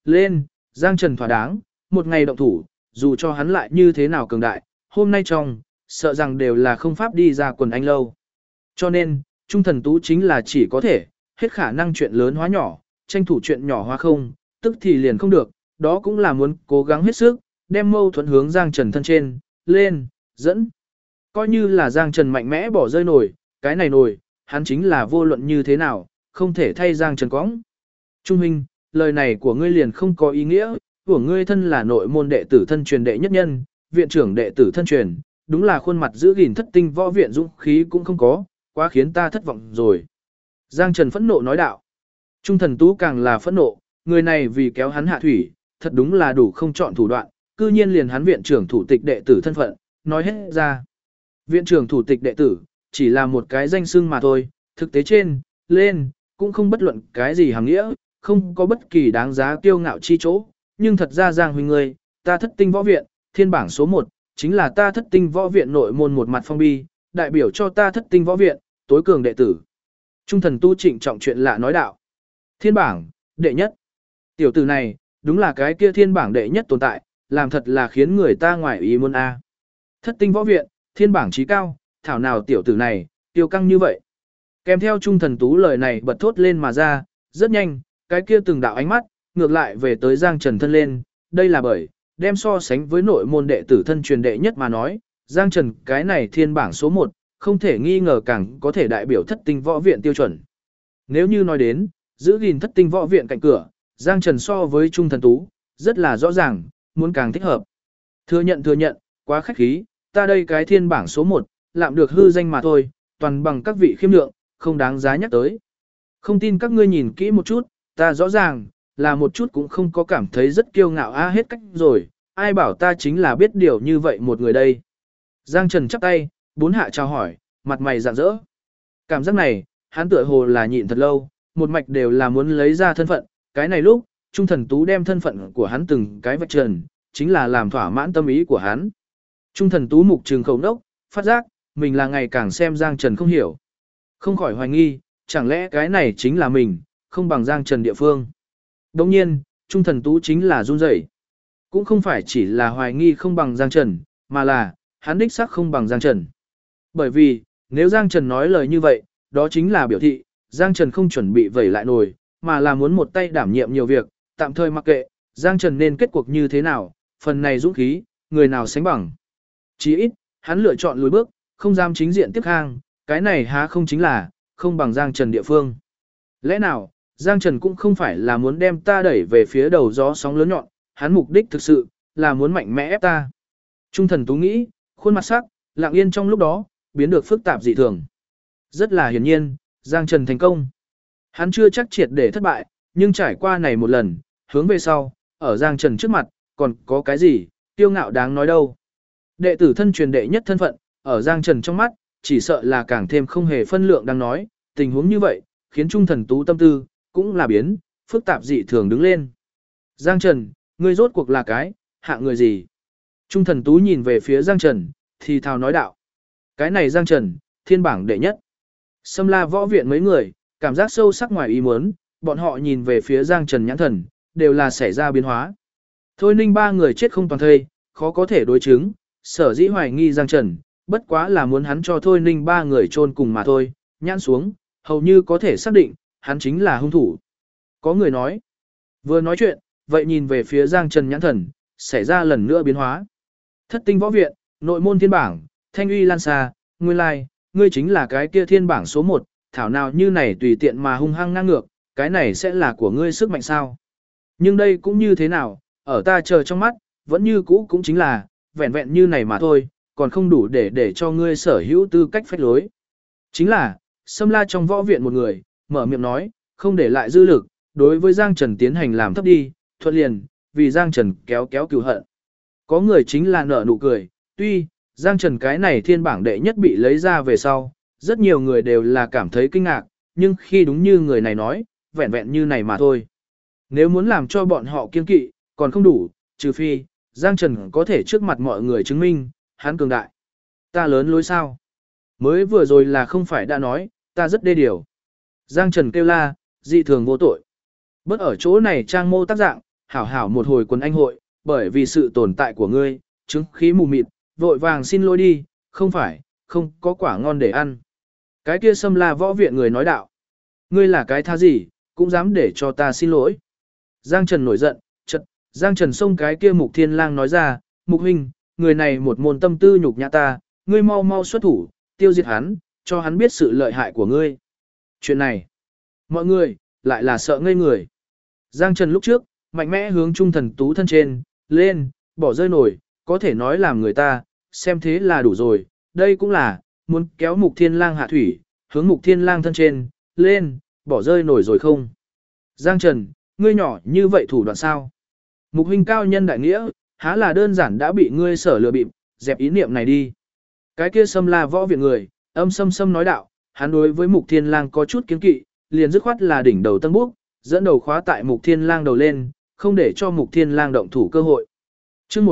S1: lên, Giang Trần thỏa đáng, một ngày động thủ, dù cho hắn lại như thế nào cường đại, hôm nay trong, sợ rằng đều là không pháp đi ra quần anh lâu. Cho nên, Trung Thần Tú chính là chỉ có thể, hết khả năng chuyện lớn hóa nhỏ, tranh thủ chuyện nhỏ hóa không, tức thì liền không được, đó cũng là muốn cố gắng hết sức, đem mâu thuẫn hướng Giang Trần thân trên, lên, dẫn. Coi như là Giang Trần mạnh mẽ bỏ rơi nổi, cái này nổi, hắn chính là vô luận như thế nào, không thể thay Giang Trần cõng. Trung huynh, lời này của ngươi liền không có ý nghĩa, của ngươi thân là nội môn đệ tử thân truyền đệ nhất nhân, viện trưởng đệ tử thân truyền, đúng là khuôn mặt giữ gìn thất tinh võ viện dũng khí cũng không có, quá khiến ta thất vọng rồi. Giang Trần phẫn nộ nói đạo. Trung Thần Tú càng là phẫn nộ, người này vì kéo hắn hạ thủy, thật đúng là đủ không chọn thủ đoạn, cư nhiên liền hắn viện trưởng thủ tịch đệ tử thân phận, nói hết ra. Viện trưởng thủ tịch đệ tử, chỉ là một cái danh xưng mà thôi, thực tế trên, lên, cũng không bất luận cái gì hàng nghĩa, không có bất kỳ đáng giá kiêu ngạo chi chỗ, nhưng thật ra Giang huynh ngươi, ta thất tinh võ viện, thiên bảng số 1, chính là ta thất tinh võ viện nội môn một mặt phong bi, đại biểu cho ta thất tinh võ viện, tối cường đệ tử. Trung Thần Tu trịnh trọng chuyện lạ nói đạo. Thiên bảng, đệ nhất. Tiểu tử này, đúng là cái kia thiên bảng đệ nhất tồn tại, làm thật là khiến người ta ngoài ý muốn a. Thất tinh võ viện, thiên bảng trí cao, thảo nào tiểu tử này, tiêu căng như vậy. Kèm theo Trung Thần Tú lời này bật thốt lên mà ra, rất nhanh, cái kia từng đạo ánh mắt, ngược lại về tới Giang Trần thân lên, đây là bởi, đem so sánh với nội môn đệ tử thân truyền đệ nhất mà nói, Giang Trần cái này thiên bảng số 1, không thể nghi ngờ càng có thể đại biểu thất tinh võ viện tiêu chuẩn. Nếu như nói đến, giữ gìn thất tinh võ viện cạnh cửa, Giang Trần so với Trung Thần Tú, rất là rõ ràng, muốn càng thích hợp. Thừa nhận, quá khách khí, ta đây cái thiên bảng số 1, lạm được hư danh mà thôi, toàn bằng các vị khiêm lượng, không đáng giá nhắc tới. Không tin các ngươi nhìn kỹ một chút, ta rõ ràng, là một chút cũng không có cảm thấy rất kiêu ngạo hết cách rồi, ai bảo ta chính là biết điều như vậy một người đây. Giang Trần chắp tay, bốn hạ chào hỏi, mặt mày rạng rỡ. Cảm giác này, hắn tựa hồ là nhịn thật lâu, một mạch đều là muốn lấy ra thân phận, cái này lúc, Trung Thần Tú đem thân phận của hắn từng cái vạch trần, chính là làm thỏa mãn tâm ý của hắn. Trung Thần Tú mục trừng khẩu đốc, phát giác, mình là ngày càng xem Giang Trần không hiểu. Không khỏi hoài nghi, chẳng lẽ cái này chính là mình, không bằng Giang Trần địa phương. Đồng nhiên, Trung Thần Tú chính là run rẩy, cũng không phải chỉ là hoài nghi không bằng Giang Trần, mà là, hắn đích xác không bằng Giang Trần. Bởi vì, nếu Giang Trần nói lời như vậy, đó chính là biểu thị, Giang Trần không chuẩn bị vẩy lại nồi, mà là muốn một tay đảm nhiệm nhiều việc, tạm thời mặc kệ, Giang Trần nên kết cuộc như thế nào, phần này dũng khí, người nào sánh bằng. Chỉ ít, hắn lựa chọn lùi bước, không dám chính diện tiếp khang, cái này há không chính là, không bằng Giang Trần địa phương. Lẽ nào, Giang Trần cũng không phải là muốn đem ta đẩy về phía đầu gió sóng lớn nhọn, hắn mục đích thực sự, là muốn mạnh mẽ ép ta. Trung Thần Tú nghĩ, khuôn mặt sắc, lặng yên trong lúc đó, biến được phức tạp dị thường. Rất là hiển nhiên, Giang Trần thành công. Hắn chưa chắc triệt để thất bại, nhưng trải qua này một lần, hướng về sau, ở Giang Trần trước mặt, còn có cái gì, tiêu ngạo đáng nói đâu. Đệ tử thân truyền đệ nhất thân phận, ở Giang Trần trong mắt, chỉ sợ là càng thêm không hề phân lượng đang nói, tình huống như vậy, khiến Trung Thần Tú tâm tư, cũng là biến, phức tạp dị thường đứng lên. Giang Trần, ngươi rốt cuộc là cái, hạng người gì? Trung Thần Tú nhìn về phía Giang Trần, thì thào nói đạo. Cái này Giang Trần, thiên bảng đệ nhất. Xâm La võ viện mấy người, cảm giác sâu sắc ngoài ý muốn, bọn họ nhìn về phía Giang Trần nhãn thần, đều là xảy ra biến hóa. Thôi Ninh ba người chết không toàn thây, khó có thể đối chứng, sở dĩ hoài nghi Giang Trần, bất quá là muốn hắn cho Thôi Ninh ba người chôn cùng mà thôi, nhãn xuống, hầu như có thể xác định, hắn chính là hung thủ. Có người nói, vừa nói chuyện, vậy nhìn về phía Giang Trần nhãn thần, xảy ra lần nữa biến hóa. Thất tinh võ viện, nội môn thiên bảng, thanh uy lan xa, nguyên lai, ngươi chính là cái kia thiên bảng số 1, thảo nào như này tùy tiện mà hung hăng ngang ngược, cái này sẽ là của ngươi sức mạnh sao. Nhưng đây cũng như thế nào, ở ta chờ trong mắt, vẫn như cũ cũng chính là, vẹn vẹn như này mà thôi, còn không đủ để cho ngươi sở hữu tư cách phách lối. Chính là, Xâm La trong võ viện một người, mở miệng nói, không để lại dư lực, đối với Giang Trần tiến hành làm thấp đi, thuận liền, vì Giang Trần kéo cừu hận. Có người chính là nở nụ cười, tuy, Giang Trần cái này thiên bảng đệ nhất bị lấy ra về sau, rất nhiều người đều là cảm thấy kinh ngạc, nhưng khi đúng như người này nói, vẹn vẹn như này mà thôi. Nếu muốn làm cho bọn họ kiên kỵ, còn không đủ, trừ phi, Giang Trần có thể trước mặt mọi người chứng minh, hắn cường đại. Ta lớn lối sao? Mới vừa rồi là không phải đã nói, ta rất đê điều. Giang Trần kêu la, dị thường vô tội. Bớt ở chỗ này trang mô tác dạng, hảo hảo một hồi quần anh hội, bởi vì sự tồn tại của ngươi, chứng khí mù mịt, vội vàng xin lỗi đi, không phải, không có quả ngon để ăn. Cái kia Sâm La võ viện người nói đạo. Ngươi là cái tha gì, cũng dám để cho ta xin lỗi. Giang Trần nổi giận, Giang Trần xông cái kia Mục Thiên Lang nói ra, Mục huynh, người này một môn tâm tư nhục nhã ta, ngươi mau mau xuất thủ, tiêu diệt hắn, cho hắn biết sự lợi hại của ngươi. Chuyện này, mọi người, lại là sợ ngây người. Giang Trần lúc trước, mạnh mẽ hướng trung thần tú thân trên, lên, bỏ rơi nổi, có thể nói làm người ta, xem thế là đủ rồi, đây cũng là, muốn kéo Mục Thiên Lang hạ thủy, hướng Mục Thiên Lang thân trên, lên, bỏ rơi nổi rồi không. Giang Trần, ngươi nhỏ như vậy thủ đoạn sao? Mục huynh cao nhân đại nghĩa, há là đơn giản đã bị ngươi sở lừa bịp, dẹp ý niệm này đi. Cái kia Sâm La võ viện người, âm sâm nói đạo, hắn đối với Mục Thiên Lang có chút kiến kỵ, liền dứt khoát là đỉnh đầu tân búc, dẫn đầu khóa tại Mục Thiên Lang đầu lên, không để cho Mục Thiên Lang động thủ cơ hội. Chương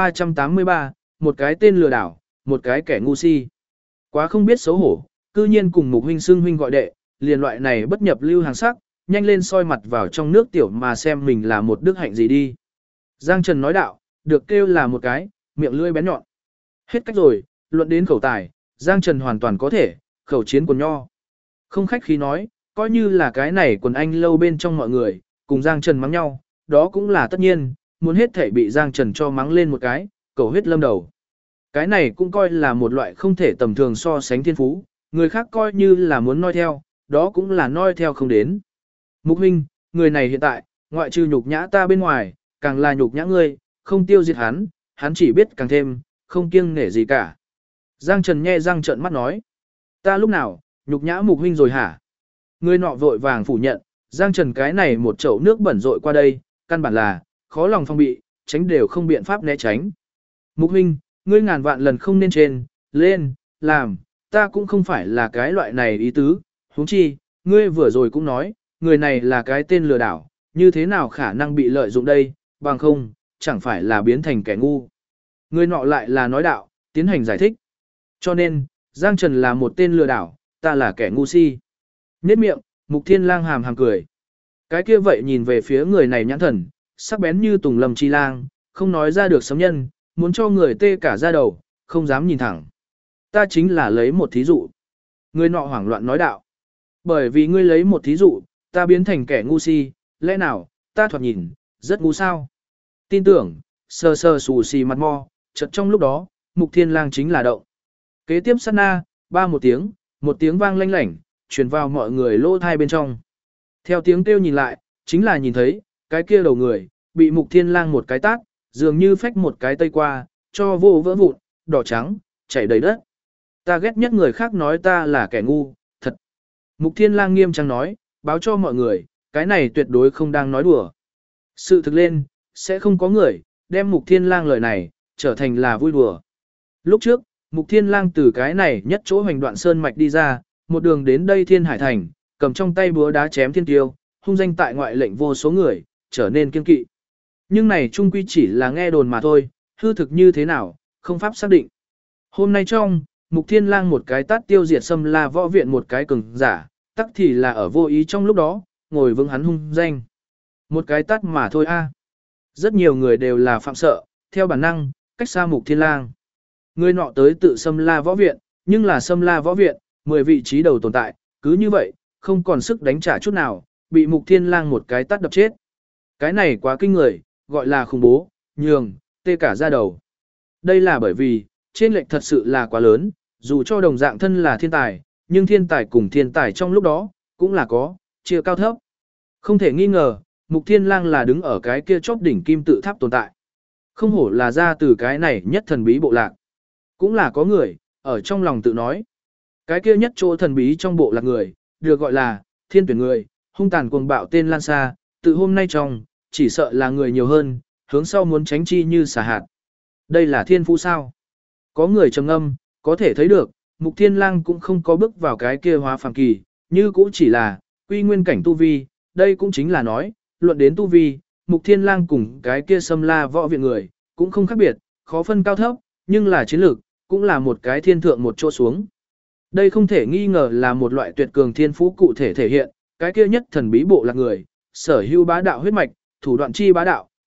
S1: 1383, một cái tên lừa đảo, một cái kẻ ngu si. Quá không biết xấu hổ, cư nhiên cùng Mục huynh xưng huynh gọi đệ, liền loại này bất nhập lưu hàng sắc, nhanh lên soi mặt vào trong nước tiểu mà xem mình là một đức hạnh gì đi. Giang Trần nói đạo, được kêu là một cái, miệng lưỡi bén nhọn. Hết cách rồi, luận đến khẩu tài, Giang Trần hoàn toàn có thể, khẩu chiến quần nho. Không khách khí nói, coi như là cái này quần anh lâu bên trong mọi người, cùng Giang Trần mắng nhau, đó cũng là tất nhiên, muốn hết thể bị Giang Trần cho mắng lên một cái, cầu huyết lâm đầu. Cái này cũng coi là một loại không thể tầm thường so sánh thiên phú, người khác coi như là muốn noi theo, đó cũng là noi theo không đến. Mục huynh, người này hiện tại, ngoại trừ nhục nhã ta bên ngoài, càng là nhục nhã ngươi, không tiêu diệt hắn, hắn chỉ biết càng thêm, không kiêng nể gì cả. Giang Trần nhe răng trợn mắt nói, ta lúc nào, nhục nhã Mục huynh rồi hả? Người nọ vội vàng phủ nhận, Giang Trần cái này một chậu nước bẩn rội qua đây, căn bản là, khó lòng phong bị, tránh đều không biện pháp né tránh. Mục huynh, ngươi ngàn vạn lần không nên trên, lên, làm, ta cũng không phải là cái loại này ý tứ, huống chi, ngươi vừa rồi cũng nói, người này là cái tên lừa đảo, như thế nào khả năng bị lợi dụng đây, bằng không, chẳng phải là biến thành kẻ ngu. Người nọ lại là nói đạo, tiến hành giải thích. Cho nên, Giang Trần là một tên lừa đảo, ta là kẻ ngu si. Nhếch miệng, Mục Thiên Lang hàm hàm cười. Cái kia vậy nhìn về phía người này nhãn thần, sắc bén như tùng lâm chi lang, không nói ra được sấm nhân, muốn cho người tê cả da đầu, không dám nhìn thẳng. Ta chính là lấy một thí dụ. Người nọ hoảng loạn nói đạo. Bởi vì ngươi lấy một thí dụ, ta biến thành kẻ ngu si, lẽ nào, ta thoạt nhìn, rất ngu sao. Tin tưởng, sờ sờ xù xì mặt mo, chợt trong lúc đó, Mục Thiên Lang chính là động. Kế tiếp sát na, ba một tiếng vang lanh lảnh, truyền vào mọi người lỗ thai bên trong. Theo tiếng kêu nhìn lại, chính là nhìn thấy, cái kia đầu người, bị Mục Thiên Lang một cái tát, dường như phách một cái tây qua, cho vô vỡ vụn, đỏ trắng, chảy đầy đất. Ta ghét nhất người khác nói ta là kẻ ngu, thật. Mục Thiên Lang nghiêm trang nói, báo cho mọi người, cái này tuyệt đối không đang nói đùa. Sự thực lên, sẽ không có người, đem Mục Thiên Lang lời này, trở thành là vui đùa. Lúc trước, Mục Thiên Lang từ cái này nhất chỗ hoành đoạn sơn mạch đi ra, một đường đến đây Thiên Hải Thành, cầm trong tay búa đá chém thiên tiêu, hung danh tại ngoại lệnh vô số người, trở nên kiên kỵ. Nhưng này chung quy chỉ là nghe đồn mà thôi, hư thực như thế nào, không pháp xác định. Hôm nay trong, Mục Thiên Lang một cái tát tiêu diệt Sâm La võ viện một cái cường giả, tắc thì là ở vô ý trong lúc đó, ngồi vững hắn hung danh. Một cái tát mà thôi a. Rất nhiều người đều là phạm sợ, theo bản năng, cách xa Mục Thiên Lang. Người nọ tới tự Sâm La võ viện, nhưng là Sâm La võ viện, 10 vị trí đầu tồn tại, cứ như vậy, không còn sức đánh trả chút nào, bị Mục Thiên Lang một cái tát đập chết. Cái này quá kinh người, gọi là khủng bố, nhường, tê cả da đầu. Đây là bởi vì, trên lệch thật sự là quá lớn, dù cho đồng dạng thân là thiên tài, nhưng thiên tài cùng thiên tài trong lúc đó, cũng là có, chia cao thấp. Không thể nghi ngờ, Mục Thiên Lang là đứng ở cái kia chóp đỉnh kim tự tháp tồn tại. Không hổ là ra từ cái này nhất thần bí bộ lạc. Cũng là có người, ở trong lòng tự nói. Cái kia nhất chỗ thần bí trong bộ lạc người, được gọi là, thiên tuyển người, hung tàn cuồng bạo tên Lan Sa, từ hôm nay trong, chỉ sợ là người nhiều hơn, hướng sau muốn tránh chi như xả hạt. Đây là thiên phú sao? Có người trầm ngâm, có thể thấy được, Mục Thiên Lang cũng không có bước vào cái kia hóa phàm kỳ, như cũng chỉ là, quy nguyên cảnh tu vi, đây cũng chính là nói, luận đến tu vi, Mục Thiên Lang cùng cái kia Sâm La võ viện người, cũng không khác biệt, khó phân cao thấp, nhưng là chiến lược, cũng là một cái thiên thượng một chỗ xuống. Đây không thể nghi ngờ là một loại tuyệt cường thiên phú cụ thể thể hiện, cái kia nhất thần bí bộ là người, sở hữu bá đạo huyết mạch, thủ đoạn chi bá đạo,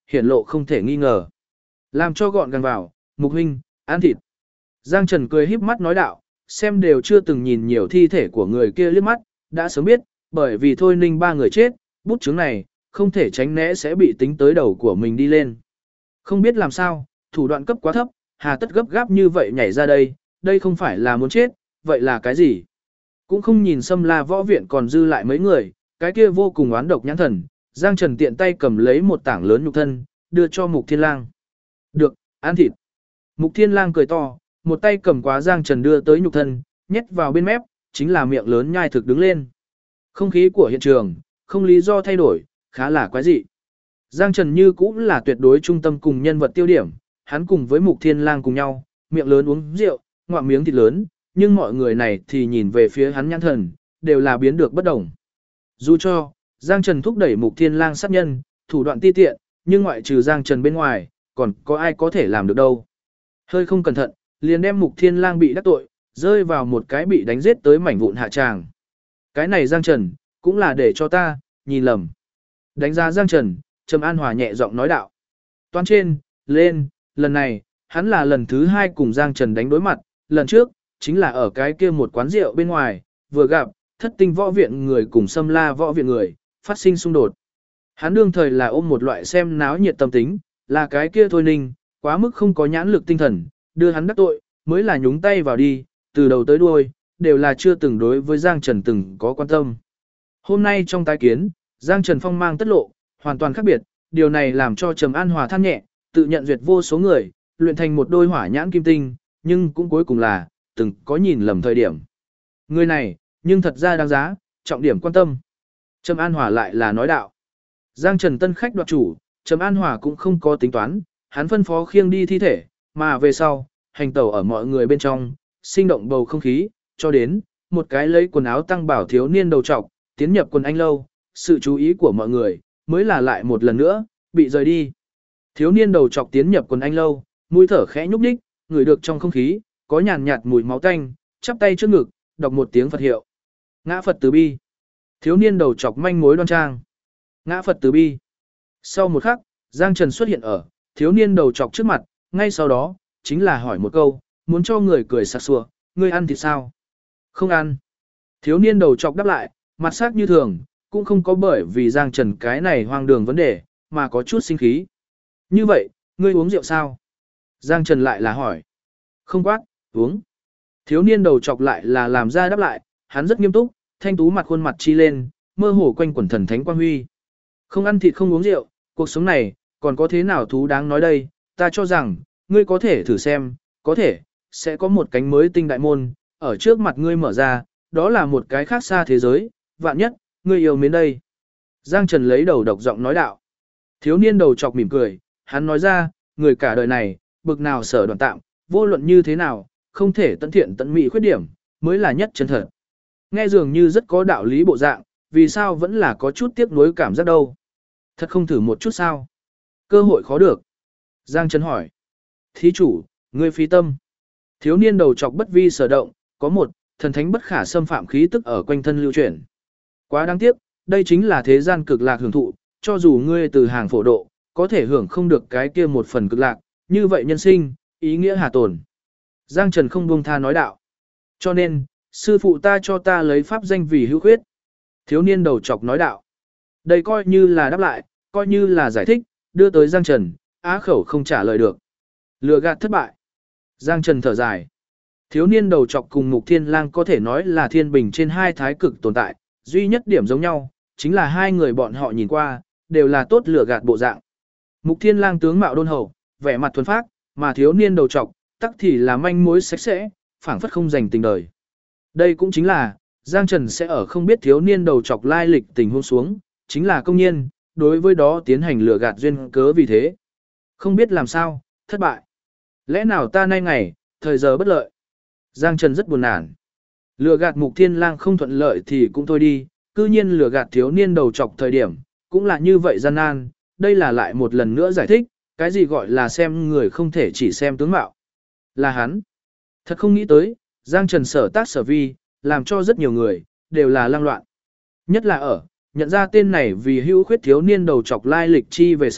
S1: hiển lộ không thể nghi ngờ. Làm cho gọn gàng vào, Mục huynh, ăn thịt. Giang Trần cười híp mắt nói đạo, xem đều chưa từng nhìn nhiều thi thể của người kia liếc mắt, đã sớm biết, bởi vì Thôi Ninh ba người chết, bút chứng này, không thể tránh né sẽ bị tính tới đầu của mình đi lên. Không biết làm sao, thủ đoạn cấp quá thấp, hà tất gấp gáp như vậy nhảy ra đây, đây không phải là muốn chết, vậy là cái gì? Cũng không nhìn Sâm La võ viện còn dư lại mấy người, cái kia vô cùng oán độc nhãn thần, Giang Trần tiện tay cầm lấy một tảng lớn nhục thân, đưa cho Mục Thiên Lang. Được, ăn thịt. Mục Thiên Lang cười to, một tay cầm quá Giang Trần đưa tới nhục thân, nhét vào bên mép, chính là miệng lớn nhai thực đứng lên. Không khí của hiện trường, không lý do thay đổi, khá là quái dị. Giang Trần như cũng là tuyệt đối trung tâm cùng nhân vật tiêu điểm, hắn cùng với Mục Thiên Lang cùng nhau, miệng lớn uống rượu, ngoạm miếng thịt lớn, nhưng mọi người này thì nhìn về phía hắn nhãn thần, đều là biến được bất đồng. Dù cho, Giang Trần thúc đẩy Mục Thiên Lang sát nhân, thủ đoạn ti tiện, nhưng ngoại trừ Giang Trần bên ngoài, còn có ai có thể làm được đâu. Hơi không cẩn thận, liền đem Mục Thiên Lang bị đắc tội, rơi vào một cái bị đánh giết tới mảnh vụn hạ tràng. Cái này Giang Trần, cũng là để cho ta, nhìn lầm. Đánh giá Giang Trần, Trầm An Hòa nhẹ giọng nói đạo. Toán trên, lên, lần này, hắn là lần thứ 2 cùng Giang Trần đánh đối mặt, lần trước, chính là ở cái kia một quán rượu bên ngoài, vừa gặp, Thất Tinh võ viện người cùng Sâm La võ viện người, phát sinh xung đột. Hắn đương thời là ôm một loại xem náo nhiệt tâm tính, là cái kia Thôi Ninh, quá mức không có nhãn lực tinh thần, đưa hắn đắc tội, mới là nhúng tay vào đi, từ đầu tới đuôi, đều là chưa từng đối với Giang Trần từng có quan tâm. Hôm nay trong tái kiến, Giang Trần phong mang tất lộ, hoàn toàn khác biệt, điều này làm cho Trầm An Hòa than nhẹ, tự nhận duyệt vô số người, luyện thành một đôi hỏa nhãn kim tinh, nhưng cũng cuối cùng là, từng có nhìn lầm thời điểm. Người này, nhưng thật ra đáng giá, trọng điểm quan tâm. Trầm An Hòa lại là nói đạo. Giang Trần tân khách đoạt chủ, Trầm An Hòa cũng không có tính toán, hắn phân phó khiêng đi thi thể, mà về sau, hành tẩu ở mọi người bên trong, sinh động bầu không khí, cho đến, một cái lấy quần áo tăng bảo thiếu niên đầu trọc, tiến nhập quần anh lâu, sự chú ý của mọi người, mới là lại một lần nữa, bị rời đi. Thiếu niên đầu trọc tiến nhập quần anh lâu, mũi thở khẽ nhúc nhích, ngửi được trong không khí, có nhàn nhạt mùi máu tanh, chắp tay trước ngực, đọc một tiếng Phật hiệu. Ngã Phật từ bi. Thiếu niên đầu trọc manh mối đoan trang. Ngã Phật từ bi. Sau một khắc, Giang Trần xuất hiện ở thiếu niên đầu trọc trước mặt, ngay sau đó, chính là hỏi một câu, muốn cho người cười sặc sủa, ngươi ăn thịt sao? Không ăn. Thiếu niên đầu trọc đáp lại, mặt sắc như thường, cũng không có bởi vì Giang Trần cái này hoang đường vấn đề, mà có chút sinh khí. Như vậy, ngươi uống rượu sao? Giang Trần lại là hỏi. Không quát, uống. Thiếu niên đầu trọc lại là làm ra đáp lại, hắn rất nghiêm túc, thanh tú mặt khuôn mặt chi lên, mơ hồ quanh quẩn thần thánh quang huy. Không ăn thịt không uống rượu, cuộc sống này, còn có thế nào thú đáng nói đây, ta cho rằng, ngươi có thể thử xem, có thể, sẽ có một cánh mới tinh đại môn, ở trước mặt ngươi mở ra, đó là một cái khác xa thế giới, vạn nhất, ngươi yêu mến đây. Giang Trần lấy đầu độc giọng nói đạo. Thiếu niên đầu chọc mỉm cười, hắn nói ra, người cả đời này, bực nào sở đoạn tạm, vô luận như thế nào, không thể tận thiện tận mỹ khuyết điểm, mới là nhất chân thật. Nghe dường như rất có đạo lý bộ dạng, vì sao vẫn là có chút tiếc nuối cảm giác đâu. Thật không thử một chút sao? Cơ hội khó được. Giang Trần hỏi. Thí chủ, ngươi phí tâm. Thiếu niên đầu chọc bất vi sở động, có một, thần thánh bất khả xâm phạm khí tức ở quanh thân lưu chuyển. Quá đáng tiếc, đây chính là thế gian cực lạc hưởng thụ, cho dù ngươi từ hàng phổ độ, có thể hưởng không được cái kia một phần cực lạc, như vậy nhân sinh, ý nghĩa hà tồn. Giang Trần không buông tha nói đạo. Cho nên, sư phụ ta cho ta lấy pháp danh vì hữu khuyết. Thiếu niên đầu chọc nói đạo. Đây coi như là đáp lại, coi như là giải thích, đưa tới Giang Trần, á khẩu không trả lời được. Lừa gạt thất bại. Giang Trần thở dài. Thiếu niên đầu chọc cùng Mục Thiên Lang có thể nói là thiên bình trên hai thái cực tồn tại, duy nhất điểm giống nhau, chính là hai người bọn họ nhìn qua, đều là tốt lừa gạt bộ dạng. Mục Thiên Lang tướng mạo đôn hậu, vẻ mặt thuần phác, mà thiếu niên đầu trọc, tắc thì là manh mối sạch sẽ, phảng phất không dành tình đời. Đây cũng chính là, Giang Trần sẽ ở không biết thiếu niên đầu trọc lai lịch tình huống xuống, chính là công nhiên, đối với đó tiến hành lừa gạt duyên cớ vì thế. Không biết làm sao, thất bại. Lẽ nào ta nay ngày, thời giờ bất lợi. Giang Trần rất buồn nản. Lừa gạt Mục Thiên Lang không thuận lợi thì cũng thôi đi, cư nhiên lừa gạt thiếu niên đầu trọc thời điểm, cũng là như vậy gian nan, đây là lại một lần nữa giải thích, cái gì gọi là xem người không thể chỉ xem tướng mạo. Là hắn. Thật không nghĩ tới, Giang Trần sở tác sở vi, làm cho rất nhiều người, đều là lang loạn. Nhất là ở, nhận ra tên này vì hữu khuyết thiếu niên đầu trọc lai lịch chi về sau,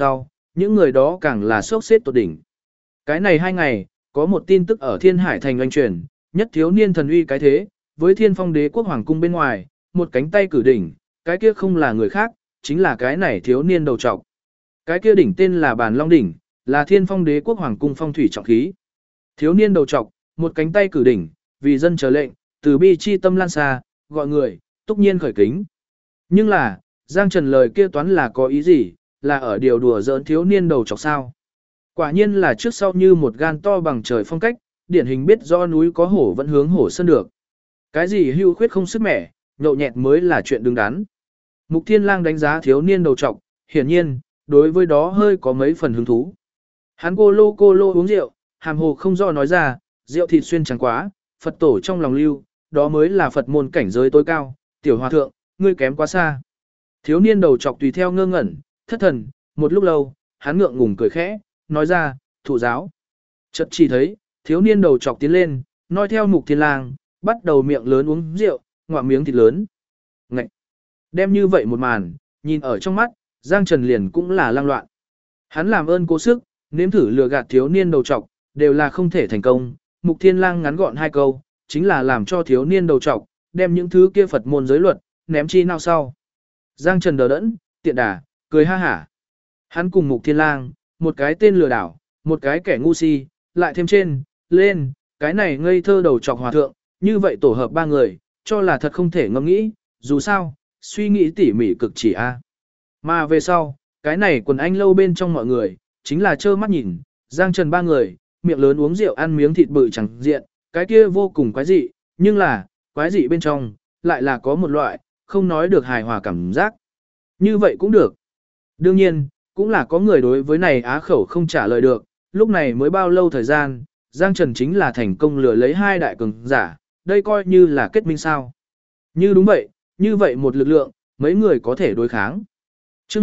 S1: những người đó càng là sốc xếp tột đỉnh. Cái này 2 ngày, có một tin tức ở Thiên Hải thành oanh truyền, nhất thiếu niên thần uy cái thế, với Thiên Phong Đế quốc hoàng cung bên ngoài, một cánh tay cử đỉnh, cái kia không là người khác, chính là cái này thiếu niên đầu trọc. Cái kia đỉnh tên là Bàn Long đỉnh, là Thiên Phong Đế quốc hoàng cung phong thủy trọng khí. Thiếu niên đầu trọc, một cánh tay cử đỉnh, vì dân chờ lệnh, từ bi chi tâm lan xa, gọi người, túc nhiên khởi kính. Nhưng là, Giang Trần lời kia toán là có ý gì, là ở điều đùa giỡn thiếu niên đầu trọc sao? Quả nhiên là trước sau như một gan to bằng trời phong cách, điển hình biết do núi có hổ vẫn hướng hổ sơn được. Cái gì hưu khuyết không sức mẻ, nhậu nhẹt mới là chuyện đứng đắn. Mục Thiên Lang đánh giá thiếu niên đầu trọc, hiển nhiên, đối với đó hơi có mấy phần hứng thú. Hắn cô lô uống rượu, hàm hồ không rõ nói ra, rượu thịt xuyên chẳng quá, Phật tổ trong lòng lưu, đó mới là Phật môn cảnh giới tối cao, tiểu hòa thượng, ngươi kém quá xa. Thiếu niên đầu trọc tùy theo ngơ ngẩn, thất thần, một lúc lâu, hắn ngượng ngùng cười khẽ, nói ra, thụ giáo. Chợt chỉ thấy, thiếu niên đầu trọc tiến lên, nói theo Mục Thiên Lang, bắt đầu miệng lớn uống rượu, ngoạm miếng thịt lớn. Ngậy! Đem như vậy một màn, nhìn ở trong mắt, Giang Trần liền cũng là lang loạn. Hắn làm ơn cố sức, nếm thử lừa gạt thiếu niên đầu trọc, đều là không thể thành công. Mục Thiên Lang ngắn gọn 2 câu, chính là làm cho thiếu niên đầu trọc, đem những thứ kia Phật môn giới luật, ném chi nào sau. Giang Trần đờ đẫn, tiện đà, cười ha hả. Hắn cùng Mục Thiên Lang, một cái tên lừa đảo, một cái kẻ ngu si, lại thêm trên, lên, cái này ngây thơ đầu trọc hòa thượng, như vậy tổ hợp 3 người, cho là thật không thể ngẫm nghĩ, dù sao, suy nghĩ tỉ mỉ cực chỉ a. Mà về sau, cái này quần anh lâu bên trong mọi người, chính là trơ mắt nhìn, Giang Trần 3 người, miệng lớn uống rượu ăn miếng thịt bự chẳng diện, cái kia vô cùng quái dị, nhưng là, quái dị bên trong, lại là có một loại, không nói được hài hòa cảm giác. Như vậy cũng được. Đương nhiên, cũng là có người đối với này á khẩu không trả lời được, lúc này mới bao lâu thời gian, Giang Trần chính là thành công lừa lấy 2 đại cường giả, đây coi như là kết minh sao. Như đúng vậy, như vậy một lực lượng, mấy người có thể đối kháng. Chương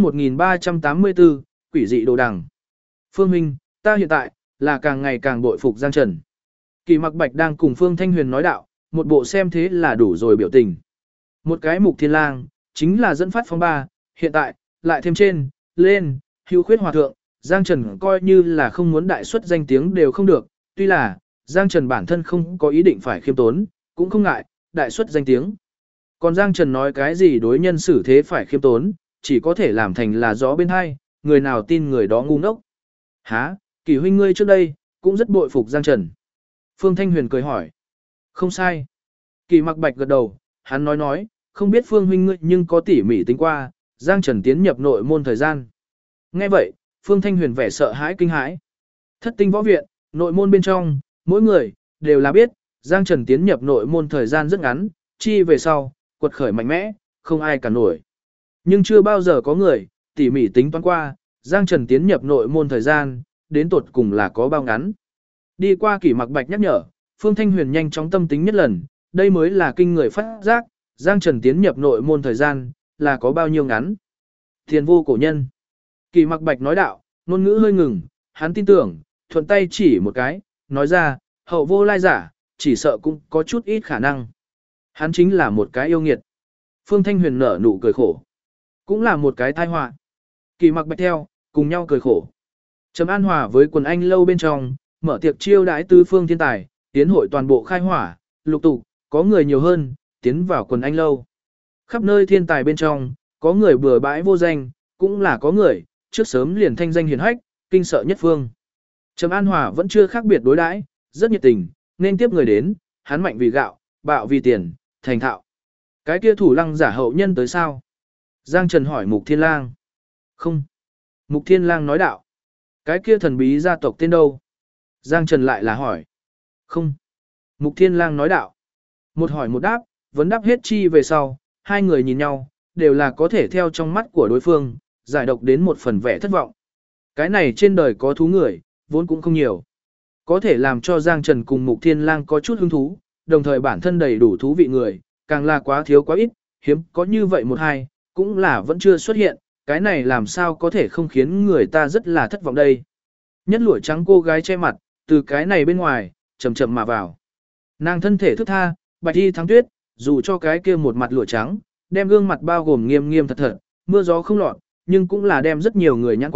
S1: 1384, quỷ dị đồ đằng. Phương Minh, ta hiện tại, là càng ngày càng bội phục Giang Trần. Kỳ Mặc Bạch đang cùng Phương Thanh Huyền nói đạo, một bộ xem thế là đủ rồi biểu tình. Một cái Mục Thiên Lang, chính là dẫn phát phong ba, hiện tại, lại thêm trên, lên, hữu khuyết hòa thượng, Giang Trần coi như là không muốn đại xuất danh tiếng đều không được, tuy là, Giang Trần bản thân không có ý định phải khiêm tốn, cũng không ngại, đại xuất danh tiếng. Còn Giang Trần nói cái gì đối nhân xử thế phải khiêm tốn, chỉ có thể làm thành là gió bên hai, người nào tin người đó ngu ngốc. Hả, Kỳ huynh ngươi trước đây, cũng rất bội phục Giang Trần. Phương Thanh Huyền cười hỏi. Không sai. Kỳ Mặc Bạch gật đầu, hắn nói, không biết Phương huynh ngươi nhưng có tỉ mỉ tính qua, Giang Trần tiến nhập nội môn thời gian. Nghe vậy, Phương Thanh Huyền vẻ sợ hãi kinh hãi. Thất tinh võ viện, nội môn bên trong, mỗi người, đều là biết, Giang Trần tiến nhập nội môn thời gian rất ngắn, chi về sau, quật khởi mạnh mẽ, không ai cả nổi. Nhưng chưa bao giờ có người, tỉ mỉ tính toán qua, Giang Trần tiến nhập nội môn thời gian, đến tột cùng là có bao ngắn. Đi qua Kỷ Mặc Bạch nhắc nhở, Phương Thanh Huyền nhanh chóng tâm tính nhất lần, đây mới là kinh người phát giác, Giang Trần tiến nhập nội môn thời gian, là có bao nhiêu ngắn. Thiền vô cổ nhân. Kỷ Mặc Bạch nói đạo, ngôn ngữ hơi ngừng, hắn tin tưởng, thuận tay chỉ một cái, nói ra, hậu vô lai giả, chỉ sợ cũng có chút ít khả năng. Hắn chính là một cái yêu nghiệt. Phương Thanh Huyền nở nụ cười khổ. Cũng là một cái tai họa. Kỷ Mặc Bạch theo, cùng nhau cười khổ. Trầm An Hòa với quần anh lâu bên trong, mở tiệc chiêu đãi tứ phương thiên tài, tiến hội toàn bộ khai hỏa, lục tục, có người nhiều hơn, tiến vào quần anh lâu. Khắp nơi thiên tài bên trong, có người bừa bãi vô danh, cũng là có người, trước sớm liền thanh danh hiển hách, kinh sợ nhất phương. Trầm An Hòa vẫn chưa khác biệt đối đãi, rất nhiệt tình, nên tiếp người đến, hắn mạnh vì gạo, bạo vì tiền, thành thạo. Cái kia thủ lăng giả hậu nhân tới sao? Giang Trần hỏi Mục Thiên Lang. Không. Mục Thiên Lang nói đạo. Cái kia thần bí gia tộc tên đâu? Giang Trần lại là hỏi. Không. Mục Thiên Lang nói đạo. Một hỏi một đáp, vấn đáp hết chi về sau, hai người nhìn nhau, đều là có thể theo trong mắt của đối phương, giải độc đến một phần vẻ thất vọng. Cái này trên đời có thú người, vốn cũng không nhiều. Có thể làm cho Giang Trần cùng Mục Thiên Lang có chút hứng thú, đồng thời bản thân đầy đủ thú vị người, càng là quá thiếu quá ít, hiếm có như vậy một hai, cũng là vẫn chưa xuất hiện, cái này làm sao có thể không khiến người ta rất là thất vọng đây. Nhất lụa trắng cô gái che mặt, từ cái này bên ngoài, chậm chậm mà vào. Nàng thân thể thức tha, bạch y thắng tuyết, dù cho cái kia một mặt lụa trắng, đem gương mặt bao gồm nghiêm nghiêm thật thật, mưa gió không lọt, nhưng cũng là đem rất nhiều người nhãn quang,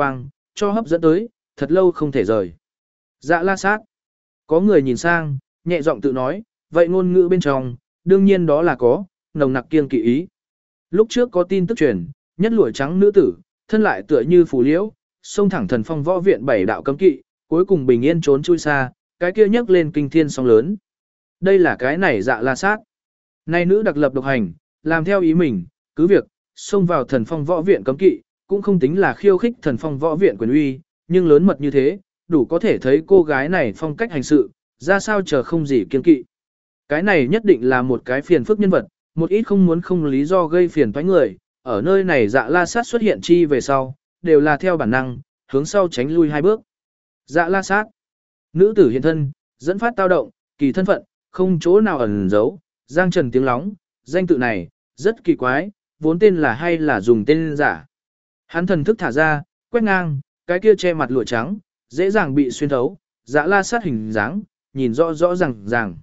S1: cho hấp dẫn tới, thật lâu không thể rời. Dạ la sát. Có người nhìn sang, nhẹ giọng tự nói, vậy ngôn ngữ bên trong, đương nhiên đó là có, nồng nặc kiêng kỵ ý. Lúc trước có tin tức truyền, nhất lụa trắng nữ tử, thân lại tựa như phù liễu, xông thẳng thần phong võ viện 7 đạo cấm kỵ, cuối cùng bình yên trốn chui xa, cái kia nhấc lên kinh thiên sóng lớn. Đây là cái này dạ la sát. Nay nữ đặc lập độc hành, làm theo ý mình, cứ việc, xông vào thần phong võ viện cấm kỵ, cũng không tính là khiêu khích thần phong võ viện quyền uy, nhưng lớn mật như thế, đủ có thể thấy cô gái này phong cách hành sự, ra sao chờ không gì kiên kỵ. Cái này nhất định là một cái phiền phức nhân vật, một ít không muốn không lý do gây phiền toái người, ở nơi này dạ la sát xuất hiện chi về sau, đều là theo bản năng, hướng sau tránh lui 2 bước. Dạ la sát, nữ tử hiện thân, dẫn phát tao động, kỳ thân phận, không chỗ nào ẩn giấu, Giang Trần tiếng lóng, danh tự này, rất kỳ quái, vốn tên là hay là dùng tên giả. Hắn thần thức thả ra, quét ngang, cái kia che mặt lụa trắng, dễ dàng bị xuyên thấu, dạ la sát hình dáng, nhìn rõ rõ ràng.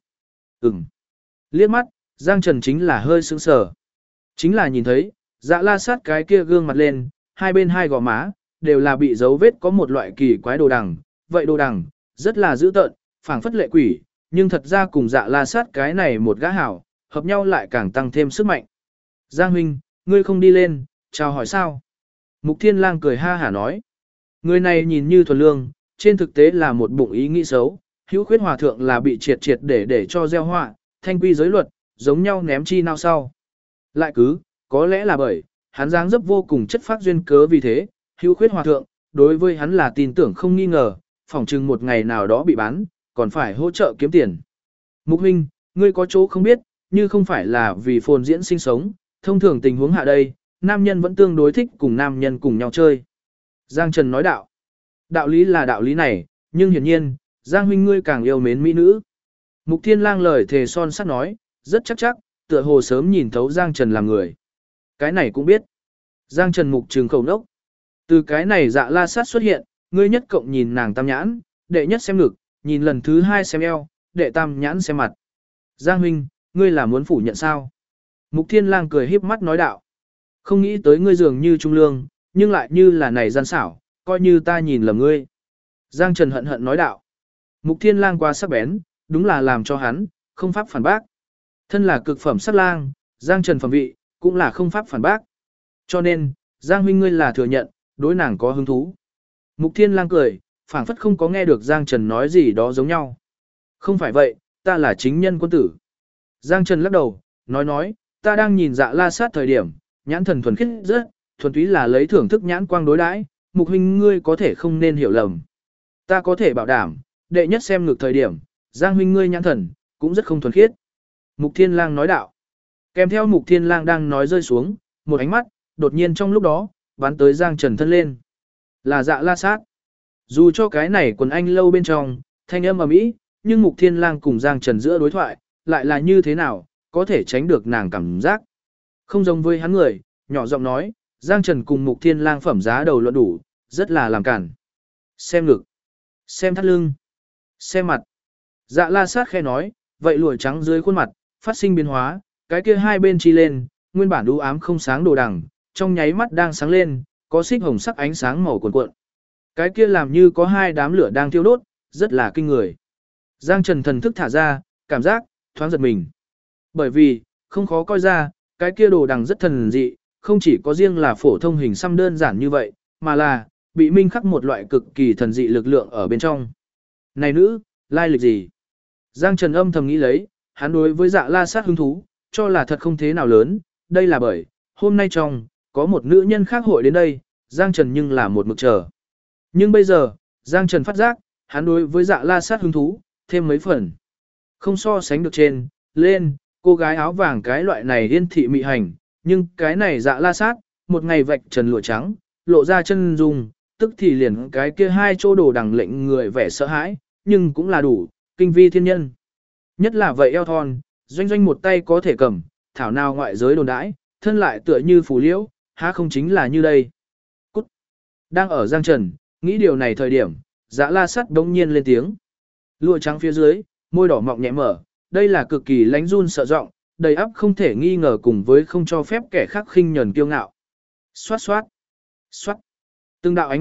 S1: Liếc mắt, Giang Trần chính là hơi sững sờ. Chính là nhìn thấy, dạ la sát cái kia gương mặt lên, hai bên hai gò má, đều là bị dấu vết có một loại kỳ quái đồ đằng. Vậy đồ đằng, rất là dữ tợn, phảng phất lệ quỷ, nhưng thật ra cùng dạ la sát cái này một gã hảo, hợp nhau lại càng tăng thêm sức mạnh. Giang huynh, ngươi không đi lên, chào hỏi sao? Mục Thiên Lang cười ha hả nói. Người này nhìn như thuần lương, trên thực tế là một bụng ý nghĩ xấu, hữu khuyết hòa thượng là bị triệt để cho gieo họa, thanh quy giới luật, giống nhau ném chi nào sau. Lại cứ, có lẽ là bởi, hắn dáng dấp vô cùng chất phát duyên cớ vì thế, hữu khuyết hòa thượng, đối với hắn là tin tưởng không nghi ngờ, phỏng chừng một ngày nào đó bị bán, còn phải hỗ trợ kiếm tiền. Mục huynh, ngươi có chỗ không biết, như không phải là vì phồn diễn sinh sống, thông thường tình huống hạ đây, nam nhân vẫn tương đối thích cùng nam nhân cùng nhau chơi. Giang Trần nói đạo. Đạo lý là đạo lý này, nhưng hiển nhiên, Giang huynh ngươi càng yêu mến mỹ nữ. Mục Thiên Lang lời thề son sắt nói, rất chắc, tựa hồ sớm nhìn thấu Giang Trần làm người. Cái này cũng biết. Giang Trần mục trừng khẩu nốc. Từ cái này dạ la sát xuất hiện, ngươi nhất cộng nhìn nàng tam nhãn, đệ nhất xem ngực, nhìn lần thứ 2 xem eo, đệ tam nhãn xem mặt. Giang huynh, ngươi là muốn phủ nhận sao? Mục Thiên Lang cười híp mắt nói đạo. Không nghĩ tới ngươi dường như trung lương, nhưng lại như là này gian xảo, coi như ta nhìn lầm ngươi. Giang Trần hận hận nói đạo. Mục Thiên Lang quá sắc bén, đúng là làm cho hắn, không pháp phản bác. Thân là cực phẩm sát lang, Giang Trần phẩm vị, cũng là không pháp phản bác. Cho nên, Giang huynh ngươi là thừa nhận, đối nàng có hứng thú. Mục Thiên Lang cười, phảng phất không có nghe được Giang Trần nói gì đó giống nhau. Không phải vậy, ta là chính nhân quân tử. Giang Trần lắc đầu, nói, ta đang nhìn dạ la sát thời điểm, nhãn thần thuần khiết rất, thuần túy là lấy thưởng thức nhãn quang đối đãi, Mục huynh ngươi có thể không nên hiểu lầm. Ta có thể bảo đảm, đệ nhất xem ngược thời điểm, Giang huynh ngươi nhãn thần, cũng rất không thuần khiết. Mục Thiên Lang nói đạo. Kèm theo Mục Thiên Lang đang nói rơi xuống, một ánh mắt, đột nhiên trong lúc đó, bắn tới Giang Trần thân lên. Là dạ la sát. Dù cho cái này quần anh lâu bên trong, thanh âm ầm ĩ, nhưng Mục Thiên Lang cùng Giang Trần giữa đối thoại, lại là như thế nào, có thể tránh được nàng cảm giác. Không giống với hắn người, nhỏ giọng nói, Giang Trần cùng Mục Thiên Lang phẩm giá đầu luận đủ, rất là làm cản. Xem ngực, xem thắt lưng, xem mặt. Dạ la sát khẽ nói, vậy lụa trắng dưới khuôn mặt, phát sinh biến hóa, cái kia hai bên chi lên, nguyên bản u ám không sáng đồ đằng, trong nháy mắt đang sáng lên, có xích hồng sắc ánh sáng màu cuồn cuộn. Cái kia làm như có hai đám lửa đang thiêu đốt, rất là kinh người. Giang Trần thần thức thả ra, cảm giác, thoáng giật mình. Bởi vì, không khó coi ra, cái kia đồ đằng rất thần dị, không chỉ có riêng là phổ thông hình xăm đơn giản như vậy, mà là, bị minh khắc một loại cực kỳ thần dị lực lượng ở bên trong. Này nữ, lai lịch gì? Giang Trần âm thầm nghĩ lấy, hắn đối với dạ la sát hứng thú, cho là thật không thế nào lớn, đây là bởi, hôm nay trong, có một nữ nhân khác hội đến đây, Giang Trần nhưng là một mực chờ. Nhưng bây giờ, Giang Trần phát giác, hắn đối với dạ la sát hứng thú, thêm mấy phần. Không so sánh được trên, lên, cô gái áo vàng cái loại này yên thị mị hành, nhưng cái này dạ la sát, một ngày vạch trần lụa trắng, lộ ra chân dung, tức thì liền cái kia hai chỗ đồ đằng lệnh người vẻ sợ hãi, nhưng cũng là đủ, kinh vi thiên nhân. Nhất là vậy eo thon, doanh một tay có thể cầm, thảo nào ngoại giới đồn đãi, thân lại tựa như phù liễu, há không chính là như đây. Cút. Đang ở Giang Trần, nghĩ điều này thời điểm, dạ la sắt đống nhiên lên tiếng. Lụa trắng phía dưới, môi đỏ mọng nhẹ mở, đây là cực kỳ lánh run sợ giọng, đầy ắp không thể nghi ngờ cùng với không cho phép kẻ khác khinh nhẫn kiêu ngạo. Xoát xoát, xoát. Từng đạo ánh mắt,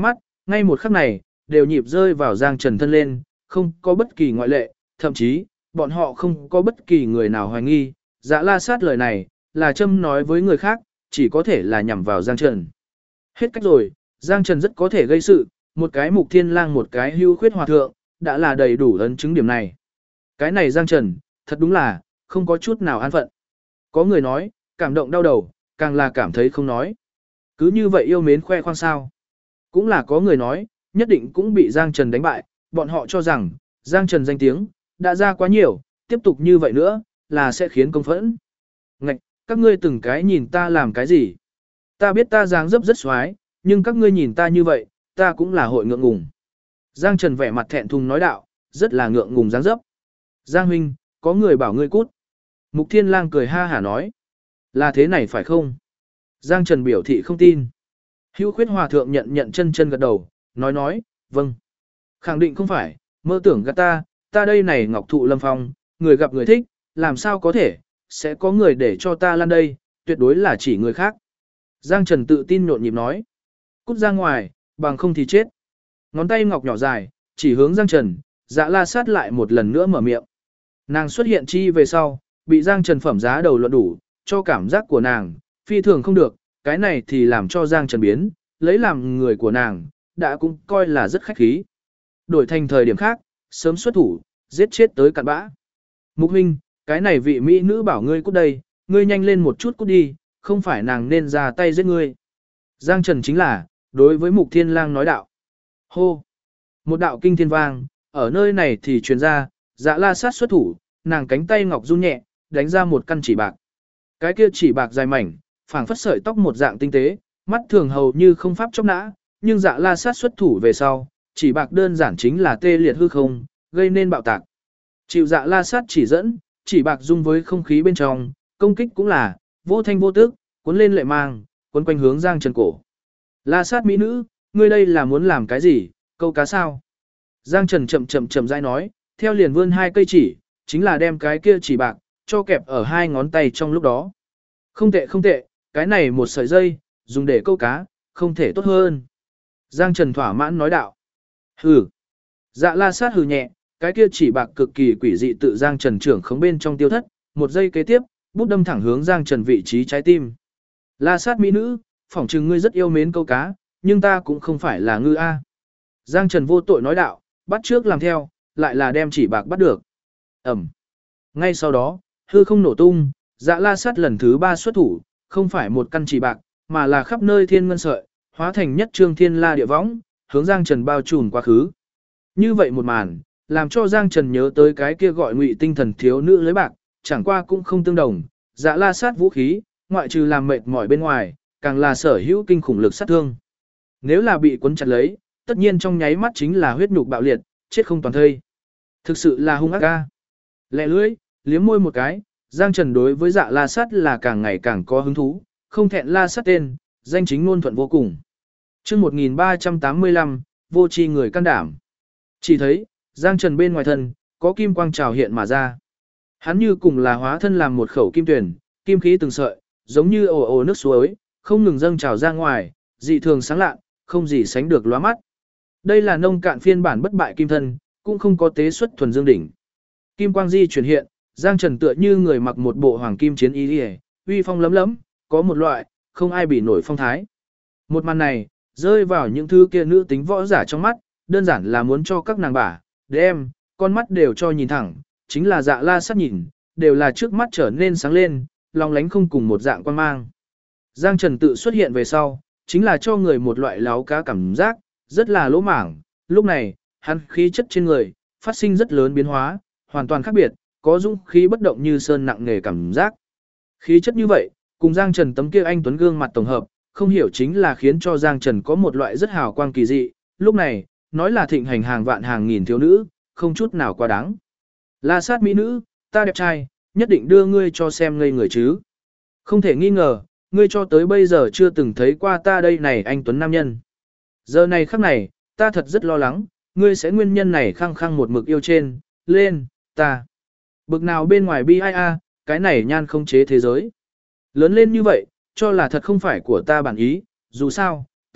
S1: Ngay một khắc này, đều nhịp rơi vào Giang Trần thân lên, không có bất kỳ ngoại lệ, thậm chí, bọn họ không có bất kỳ người nào hoài nghi, Dạ La Sát lời này, là châm nói với người khác, chỉ có thể là nhằm vào Giang Trần. Hết cách rồi, Giang Trần rất có thể gây sự, một cái Mục Thiên Lang một cái Hưu Khuyết Hòa Thượng, đã là đầy đủ ấn chứng điểm này. Cái này Giang Trần, thật đúng là, không có chút nào an phận. Có người nói, cảm động đau đầu, càng là cảm thấy không nói. Cứ như vậy yêu mến khoe khoang sao. Cũng là có người nói, nhất định cũng bị Giang Trần đánh bại, bọn họ cho rằng, Giang Trần danh tiếng, đã ra quá nhiều, tiếp tục như vậy nữa, là sẽ khiến công phẫn. Ngạch, các ngươi từng cái nhìn ta làm cái gì? Ta biết ta dáng dấp rất xoái, nhưng các ngươi nhìn ta như vậy, ta cũng là hội ngượng ngùng. Giang Trần vẻ mặt thẹn thùng nói đạo, rất là ngượng ngùng dáng dấp. Giang huynh, có người bảo ngươi cút. Mục Thiên Lang cười ha hả nói. Là thế này phải không? Giang Trần biểu thị không tin. Hữu Khuyết Hòa Thượng nhận chân chân gật đầu, nói, vâng. Khẳng định không phải, mơ tưởng gạt ta đây này ngọc thụ lâm phong, người gặp người thích, làm sao có thể, sẽ có người để cho ta lăn đây, tuyệt đối là chỉ người khác. Giang Trần tự tin nhộn nhịp nói. Cút ra ngoài, bằng không thì chết. Ngón tay ngọc nhỏ dài, chỉ hướng Giang Trần, Dạ La Sát lại một lần nữa mở miệng. Nàng xuất hiện chi về sau, bị Giang Trần phẩm giá đầu luận đủ, cho cảm giác của nàng, phi thường không được, cái này thì làm cho Giang Trần biến, lấy làm người của nàng, đã cũng coi là rất khách khí. Đổi thành thời điểm khác, sớm xuất thủ, giết chết tới cặn bã. Mục huynh, cái này vị mỹ nữ bảo ngươi cút đây, ngươi nhanh lên một chút cút đi, không phải nàng nên ra tay giết ngươi. Giang Trần chính là, đối với Mục Thiên Lang nói đạo. Hô! Một đạo kinh thiên vang, ở nơi này thì truyền ra, Dạ La Sát xuất thủ, nàng cánh tay ngọc run nhẹ, đánh ra một căn chỉ bạc. Cái kia chỉ bạc dài mảnh, phảng phất sợi tóc một dạng tinh tế, mắt thường hầu như không pháp chốc nã, nhưng Dạ La Sát xuất thủ về sau, chỉ bạc đơn giản chính là tê liệt hư không, gây nên bạo tạc. Chịu Dạ La Sát chỉ dẫn, chỉ bạc dung với không khí bên trong, công kích cũng là vô thanh vô tức, cuốn lên lệ mang, cuốn quanh hướng Giang Trần cổ. La Sát mỹ nữ, ngươi đây là muốn làm cái gì, câu cá sao? Giang Trần chậm rãi nói, theo liền vươn hai cây chỉ, chính là đem cái kia chỉ bạc, cho kẹp ở hai ngón tay trong lúc đó. Không tệ, cái này một sợi dây, dùng để câu cá, không thể tốt hơn. Giang Trần thỏa mãn nói đạo. Hừ. Dạ La Sát hừ nhẹ, cái kia chỉ bạc cực kỳ quỷ dị tự Giang Trần trưởng khống bên trong tiêu thất, một giây kế tiếp, bút đâm thẳng hướng Giang Trần vị trí trái tim. La Sát mỹ nữ, phỏng chừng ngươi rất yêu mến câu cá, nhưng ta cũng không phải là ngư a. Giang Trần vô tội nói đạo, bắt trước làm theo, lại là đem chỉ bạc bắt được. Ẩm. Ngay sau đó, hư không nổ tung, Dạ La Sát lần thứ 3 xuất thủ, không phải một căn chỉ bạc, mà là khắp nơi thiên ngân sợi, hóa thành nhất trương thiên la địa võng, hướng Giang Trần bao trùm quá khứ. Như vậy một màn, làm cho Giang Trần nhớ tới cái kia gọi ngụy tinh thần thiếu nữ lưới bạc, chẳng qua cũng không tương đồng, Dạ La Sát vũ khí, ngoại trừ làm mệt mỏi bên ngoài, càng là sở hữu kinh khủng lực sát thương. Nếu là bị cuốn chặt lấy, tất nhiên trong nháy mắt chính là huyết nhục bạo liệt, chết không toàn thây. Thực sự là hung ác ca. Lẹ lưỡi, liếm môi một cái, Giang Trần đối với Dạ La Sát là càng ngày càng có hứng thú, không thẹn La Sát tên, danh chính ngôn thuận vô cùng. Chương 1385, vô tri người can đảm. Chỉ thấy, Giang Trần bên ngoài thân, có kim quang trào hiện mà ra. Hắn như cùng là hóa thân làm một khẩu kim tuyển, kim khí từng sợi, giống như ồ ồ nước suối, không ngừng dâng trào ra ngoài, dị thường sáng lạ, không gì sánh được lóa mắt. Đây là nông cạn phiên bản bất bại kim thân, cũng không có tế xuất thuần dương đỉnh. Kim quang di chuyển hiện, Giang Trần tựa như người mặc một bộ hoàng kim chiến y, uy phong lấm lấm, có một loại không ai bị nổi phong thái. Một màn này, rơi vào những thứ kia nữ tính võ giả trong mắt, đơn giản là muốn cho các nàng bả, đem, con mắt đều cho nhìn thẳng, chính là Dạ La Sát nhìn, đều là trước mắt trở nên sáng lên, long lánh không cùng một dạng quan mang. Giang Trần tự xuất hiện về sau, chính là cho người một loại láo cá cảm giác, rất là lỗ mảng, lúc này, hắn khí chất trên người, phát sinh rất lớn biến hóa, hoàn toàn khác biệt, có dũng khí bất động như sơn nặng nề cảm giác. Khí chất như vậy, cùng Giang Trần tấm kia anh tuấn gương mặt tổng hợp, không hiểu chính là khiến cho Giang Trần có một loại rất hào quang kỳ dị, lúc này, nói là thịnh hành hàng vạn hàng nghìn thiếu nữ, không chút nào quá đáng. La Sát mỹ nữ, ta đẹp trai, nhất định đưa ngươi cho xem ngây người chứ. Không thể nghi ngờ, ngươi cho tới bây giờ chưa từng thấy qua ta đây này anh tuấn nam nhân. Giờ này khắc này, ta thật rất lo lắng, ngươi sẽ nguyên nhân này khăng khăng một mực yêu trên, lên, ta. Bực nào bên ngoài bi ai a, cái này nhan không chế thế giới. Lớn lên như vậy, cho là thật không phải của ta bản ý, dù sao,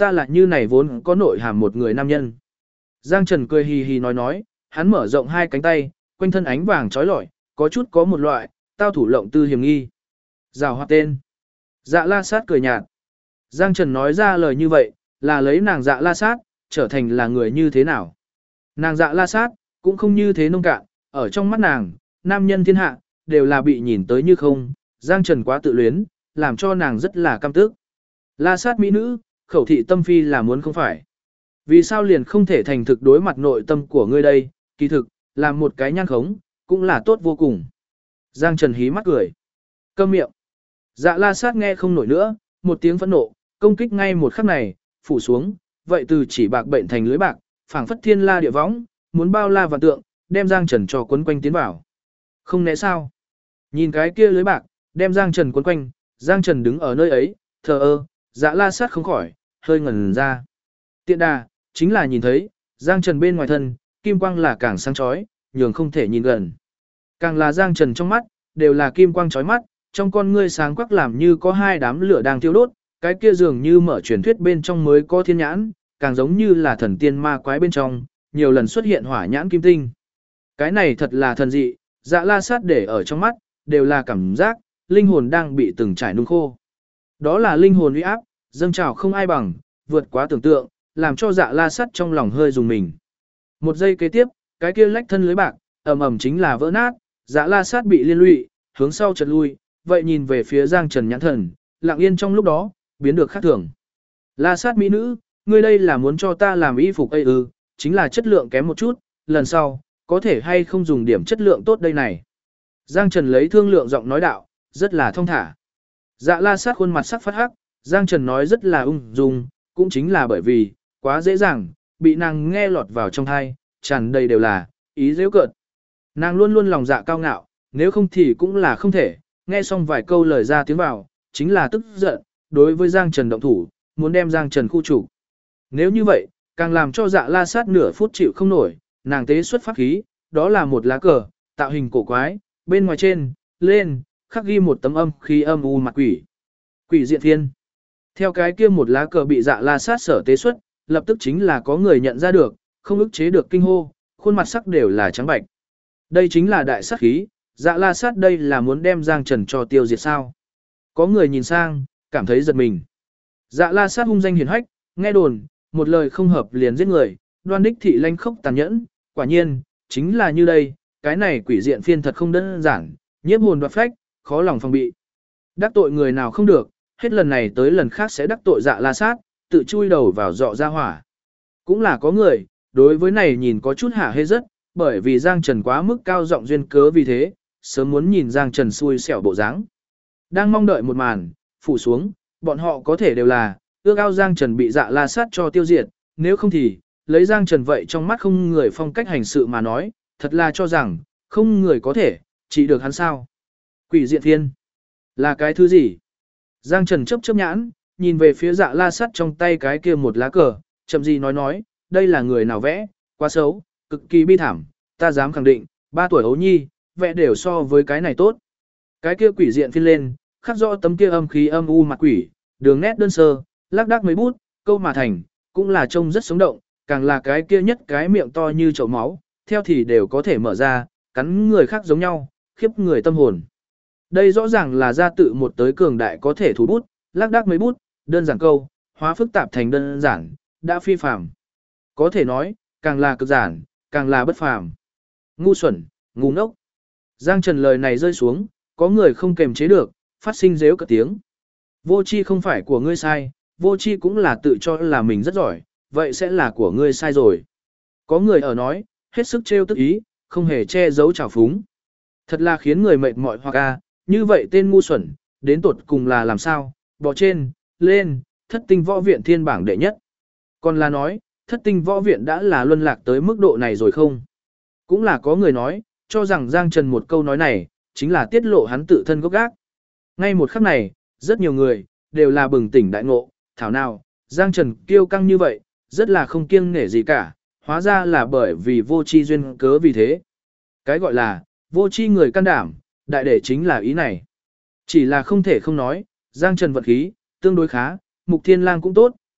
S1: ta là như này vốn có nội hàm một người nam nhân. Giang Trần cười hì hì nói, hắn mở rộng hai cánh tay, quanh thân ánh vàng trói lọi, có chút có một loại, tao thủ lộng tư hiểm nghi. Giảo hoạt tên. Dạ la sát cười nhạt. Giang Trần nói ra lời như vậy, là lấy nàng dạ la sát, trở thành là người như thế nào. Nàng dạ la sát, cũng không như thế nông cạn, ở trong mắt nàng, nam nhân thiên hạ, đều là bị nhìn tới như không, Giang Trần quá tự luyến, làm cho nàng rất là căm tức. La sát mỹ nữ, khẩu thị tâm phi là muốn không phải. Vì sao liền không thể thành thực đối mặt nội tâm của ngươi đây, kỳ thực, làm một cái nhan khống, cũng là tốt vô cùng. Giang Trần hí mắt cười. Câm miệng. Dạ la sát nghe không nổi nữa, một tiếng phẫn nộ, công kích ngay một khắc này, phủ xuống, vậy từ chỉ bạc bệnh thành lưới bạc, phảng phất thiên la địa võng, muốn bao la vạn tượng, đem Giang Trần cho quấn quanh tiến vào. Không lẽ sao? Nhìn cái kia lưới bạc, đem Giang Trần quấn quanh, Giang Trần đứng ở nơi ấy, thờ ơ, dạ la sát không khỏi, hơi ngẩn ra. Tiện đà, chính là nhìn thấy, Giang Trần bên ngoài thân, kim quang là càng sáng chói, nhường không thể nhìn gần. Càng là Giang Trần trong mắt, đều là kim quang chói mắt, trong con ngươi sáng quắc làm như có hai đám lửa đang thiêu đốt, cái kia dường như mở truyền thuyết bên trong mới có thiên nhãn, càng giống như là thần tiên ma quái bên trong, nhiều lần xuất hiện hỏa nhãn kim tinh. Cái này thật là thần dị, dạ la sát để ở trong mắt, đều là cảm giác, linh hồn đang bị từng trải nung khô. Đó là linh hồn uy áp, dâng trào không ai bằng, vượt quá tưởng tượng, làm cho dạ la sát trong lòng hơi dùng mình. Một giây kế tiếp, cái kia lách thân lưới bạc, ầm ầm chính là vỡ nát, dạ la sát bị liên lụy, hướng sau chợt lui, vậy nhìn về phía Giang Trần nhãn thần, lặng yên trong lúc đó, biến được khác thường. La sát mỹ nữ, ngươi đây là muốn cho ta làm y phục ư, chính là chất lượng kém một chút, lần sau, có thể hay không dùng điểm chất lượng tốt đây này. Giang Trần lấy thương lượng giọng nói đạo, rất là thông thả. Dạ la sát khuôn mặt sắc phát hắc, Giang Trần nói rất là ung dung, cũng chính là bởi vì, quá dễ dàng, bị nàng nghe lọt vào trong thai, tràn đầy đều là, ý dễ cợt. Nàng luôn luôn lòng dạ cao ngạo, nếu không thì cũng là không thể, nghe xong vài câu lời ra tiếng vào, chính là tức giận, đối với Giang Trần động thủ, muốn đem Giang Trần khu trục. Nếu như vậy, càng làm cho dạ la sát nửa phút chịu không nổi, nàng tế xuất pháp khí, đó là một lá cờ, tạo hình cổ quái, bên ngoài trên, lên, khắc ghi một tấm âm khí âm u mặt quỷ. Quỷ diện thiên. Theo cái kia một lá cờ bị dạ la sát sở tế xuất, lập tức chính là có người nhận ra được, không ức chế được kinh hô, khuôn mặt sắc đều là trắng bạch. Đây chính là đại sát khí, dạ la sát đây là muốn đem Giang Trần cho tiêu diệt sao. Có người nhìn sang, cảm thấy giật mình. Dạ la sát hung danh hiển hách, nghe đồn, một lời không hợp liền giết người, đoan đích thị lanh khốc tàn nhẫn, quả nhiên, chính là như đây, cái này quỷ diện phiên thật không đơn giản, nhiếp hồn đoạt phách, khó lòng phòng bị. Đắc tội người nào không được, hết lần này tới lần khác sẽ đắc tội dạ la sát, tự chui đầu vào dọ ra hỏa. Cũng là có người, đối với này nhìn có chút hả hê rất, bởi vì Giang Trần quá mức cao giọng duyên cớ vì thế, sớm muốn nhìn Giang Trần xui xẻo bộ dáng. Đang mong đợi một màn, phủ xuống, bọn họ có thể đều là, ước ao Giang Trần bị dạ la sát cho tiêu diệt, nếu không thì, lấy Giang Trần vậy trong mắt không người phong cách hành sự mà nói, thật là cho rằng, không người có thể, chỉ được hắn sao. Quỷ diện thiên, là cái thứ gì? Giang Trần chớp chớp nhãn, nhìn về phía dạ la sát trong tay cái kia một lá cờ, chậm gì nói, đây là người nào vẽ, quá xấu, cực kỳ bi thảm, ta dám khẳng định, 3 tuổi ấu nhi, vẽ đều so với cái này tốt. Cái kia quỷ diện phiên lên, khắc rõ tấm kia âm khí âm u mặt quỷ, đường nét đơn sơ, lác đác mấy bút, câu mà thành, cũng là trông rất sống động, càng là cái kia nhất cái miệng to như chậu máu, theo thì đều có thể mở ra, cắn người khác giống nhau, khiếp người tâm hồn. Đây rõ ràng là ra tự một tới cường đại có thể thủ bút, lác đác mấy bút, đơn giản câu, hóa phức tạp thành đơn giản, đã phi phàm. Có thể nói, càng là cực giản, càng là bất phàm. Ngu xuẩn, ngu ngốc. Giang Trần lời này rơi xuống, có người không kềm chế được, phát sinh rếu cả tiếng. Vô chi không phải của ngươi sai, vô chi cũng là tự cho là mình rất giỏi, vậy sẽ là của ngươi sai rồi. Có người ở nói, hết sức trêu tức ý, không hề che giấu trào phúng. Thật là khiến người mệt mỏi hoặc như vậy tên ngu xuẩn, đến tột cùng là làm sao, bỏ trên, lên, thất tinh võ viện thiên bảng đệ nhất. Còn là nói, thất tinh võ viện đã là luân lạc tới mức độ này rồi không? Cũng là có người nói, cho rằng Giang Trần một câu nói này, chính là tiết lộ hắn tự thân gốc gác. Ngay một khắc này, rất nhiều người, đều là bừng tỉnh đại ngộ, thảo nào, Giang Trần kiêu căng như vậy, rất là không kiêng nể gì cả, hóa ra là bởi vì vô tri duyên cớ vì thế. Cái gọi là, vô tri người can đảm, đại để chính là ý này. Chỉ là không thể không nói, Giang Trần vận khí, tương đối khá, Mục Thiên Lang cũng tốt,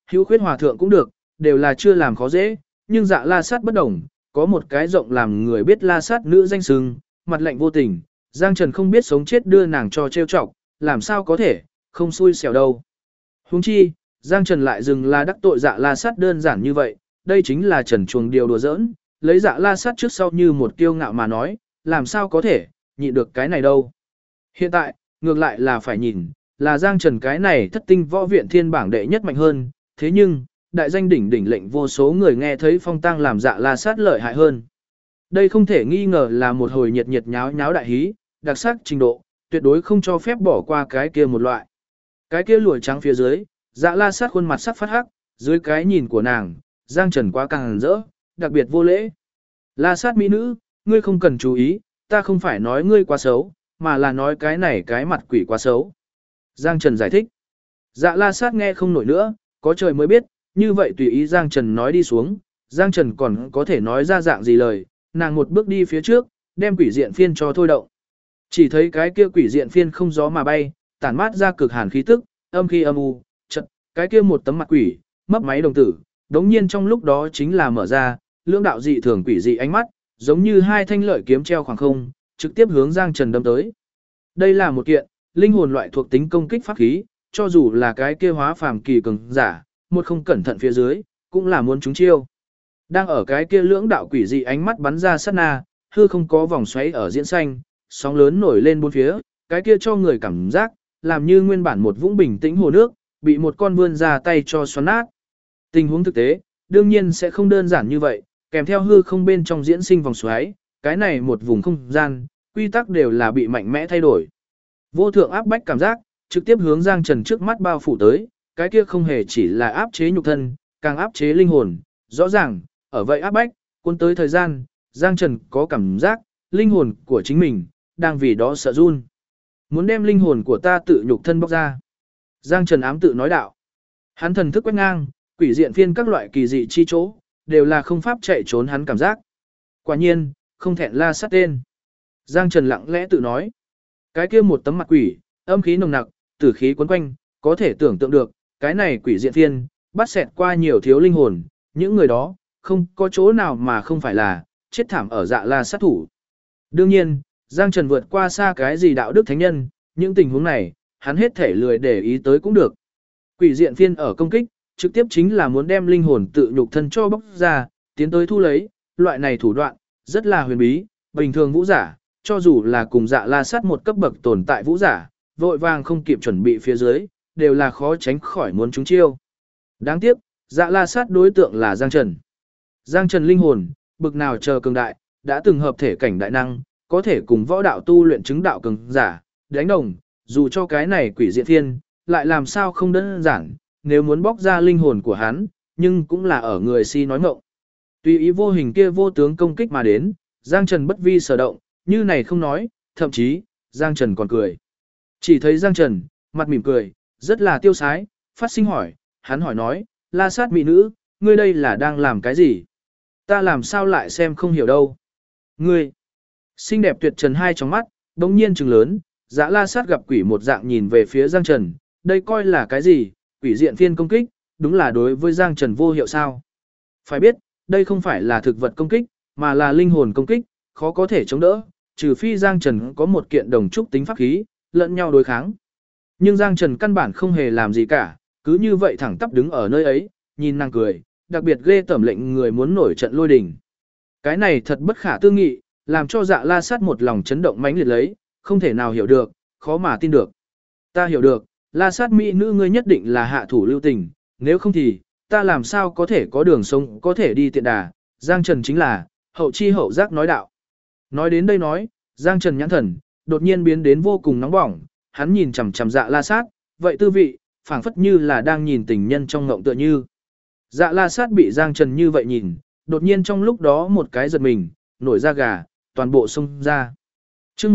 S1: hữu khuyết hòa thượng cũng được, đều là chưa làm khó dễ, nhưng Dạ La Sát bất đồng, có một cái rộng làm người biết La Sát nữ danh xưng, mặt lạnh vô tình, Giang Trần không biết sống chết đưa nàng cho trêu chọc, làm sao có thể, không xui xẻo đâu. Huống chi, Giang Trần lại dừng là đắc tội Dạ La Sát đơn giản như vậy, đây chính là Trần chuồng điều đùa giỡn, lấy Dạ La Sát trước sau như một kiêu ngạo mà nói, làm sao có thể, nhịn được cái này đâu. Hiện tại, ngược lại là phải nhìn, là Giang Trần cái này thất tinh võ viện thiên bảng đệ nhất mạnh hơn, thế nhưng, đại danh đỉnh đỉnh lệnh vô số người nghe thấy phong tang làm Dạ La Sát lợi hại hơn. Đây không thể nghi ngờ là một hồi nhiệt nhiệt nháo nháo đại hí, đặc sắc trình độ, tuyệt đối không cho phép bỏ qua cái kia một loại. Cái kia lụa trắng phía dưới, Dạ La Sát khuôn mặt sắc phát hắc, dưới cái nhìn của nàng, Giang Trần quá càng rỡ, đặc biệt vô lễ. La Sát mỹ nữ, ngươi không cần chú ý, ta không phải nói ngươi quá xấu, mà là nói cái này cái mặt quỷ quá xấu. Giang Trần giải thích. Dạ La Sát nghe không nổi nữa, có trời mới biết, như vậy tùy ý Giang Trần nói đi xuống, Giang Trần còn có thể nói ra dạng gì lời, nàng một bước đi phía trước, đem quỷ diện phiên cho thôi động. Chỉ thấy cái kia quỷ diện phiên không gió mà bay, tản mát ra cực hàn khí tức, âm khí âm u, chợt, cái kia một tấm mặt quỷ, mấp máy đồng tử, đống nhiên trong lúc đó chính là mở ra, lưỡng đạo dị thường quỷ dị ánh mắt, giống như hai thanh lợi kiếm treo khoảng không, trực tiếp hướng Giang Trần đâm tới. Đây là một kiện linh hồn loại thuộc tính công kích pháp khí, cho dù là cái kia hóa phàm kỳ cường giả, một không cẩn thận phía dưới, cũng là muốn trúng chiêu. Đang ở cái kia lưỡng đạo quỷ dị ánh mắt bắn ra sát na, hư không có vòng xoáy ở diễn xanh, sóng lớn nổi lên bốn phía, cái kia cho người cảm giác làm như nguyên bản một vũng bình tĩnh hồ nước, bị một con vươn ra tay cho xoắn nát. Tình huống thực tế, đương nhiên sẽ không đơn giản như vậy, kèm theo hư không bên trong diễn sinh vòng xoáy, cái này một vùng không gian, quy tắc đều là bị mạnh mẽ thay đổi. Vô thượng áp bách cảm giác, trực tiếp hướng Giang Trần trước mắt bao phủ tới, cái kia không hề chỉ là áp chế nhục thân, càng áp chế linh hồn, rõ ràng, ở vậy áp bách, cuốn tới thời gian, Giang Trần có cảm giác, linh hồn của chính mình, đang vì đó sợ run. Muốn đem linh hồn của ta tự nhục thân bóc ra. Giang Trần ám tự nói đạo. Hắn thần thức quét ngang, quỷ diện phiên các loại kỳ dị chi chỗ, đều là không pháp chạy trốn hắn cảm giác. Quả nhiên, không thẹn La Sát tên. Giang Trần lặng lẽ tự nói. Cái kia một tấm mặt quỷ, âm khí nồng nặc, tử khí quấn quanh, có thể tưởng tượng được, cái này quỷ diện phiên, bắt xẹt qua nhiều thiếu linh hồn, những người đó, không có chỗ nào mà không phải là, chết thảm ở Dạ La Sát thủ. Đương nhiên, Giang Trần vượt qua xa cái gì đạo đức thánh nhân, những tình huống này, hắn hết thể lười để ý tới cũng được. Quỷ diện phiên ở công kích, trực tiếp chính là muốn đem linh hồn tự nhục thân cho bóc ra, tiến tới thu lấy, loại này thủ đoạn, rất là huyền bí, bình thường vũ giả, cho dù là cùng Dạ La Sát một cấp bậc tồn tại vũ giả, vội vàng không kịp chuẩn bị phía dưới, đều là khó tránh khỏi muốn trúng chiêu. Đáng tiếc, Dạ La Sát đối tượng là Giang Trần. Giang Trần linh hồn, bực nào chờ cường đại, đã từng hợp thể cảnh đại năng, có thể cùng võ đạo tu luyện chứng đạo cường giả, đánh đồng, dù cho cái này quỷ diện phiên, lại làm sao không đơn giản, nếu muốn bóc ra linh hồn của hắn, nhưng cũng là ở người si nói ngọng. Tùy ý vô hình kia vô tướng công kích mà đến, Giang Trần bất vi sở động, như này không nói, thậm chí, Giang Trần còn cười. Chỉ thấy Giang Trần, mặt mỉm cười, rất là tiêu sái, phát sinh hỏi, hắn hỏi nói, La Sát mỹ nữ, ngươi đây là đang làm cái gì? Ta làm sao lại xem không hiểu đâu? Ngươi, xinh đẹp tuyệt trần hai trong mắt, đống nhiên trừng lớn, Dạ La Sát gặp quỷ một dạng nhìn về phía Giang Trần, đây coi là cái gì? Quỷ diện phiên công kích, đúng là đối với Giang Trần vô hiệu sao? Phải biết, đây không phải là thực vật công kích, mà là linh hồn công kích, khó có thể chống đỡ, trừ phi Giang Trần có một kiện đồng trúc tính pháp khí, lẫn nhau đối kháng. Nhưng Giang Trần căn bản không hề làm gì cả, cứ như vậy thẳng tắp đứng ở nơi ấy, nhìn nàng cười, đặc biệt ghê tởm lệnh người muốn nổi trận lôi đình. Cái này thật bất khả tư nghị, làm cho Dạ La Sát một lòng chấn động mãnh liệt lấy, không thể nào hiểu được, khó mà tin được. Ta hiểu được, La Sát mỹ nữ ngươi nhất định là hạ thủ lưu tình, nếu không thì, ta làm sao có thể có đường sống, có thể đi tiện đà, Giang Trần chính là, hậu chi hậu giác nói đạo. Nói đến đây nói, Giang Trần nhãn thần, đột nhiên biến đến vô cùng nóng bỏng, hắn nhìn chằm chằm Dạ La Sát, vậy tư vị, phảng phất như là đang nhìn tình nhân trong ngộng tựa như. Dạ La Sát bị Giang Trần như vậy nhìn, đột nhiên trong lúc đó một cái giật mình, nổi da gà, toàn bộ xông ra. Chương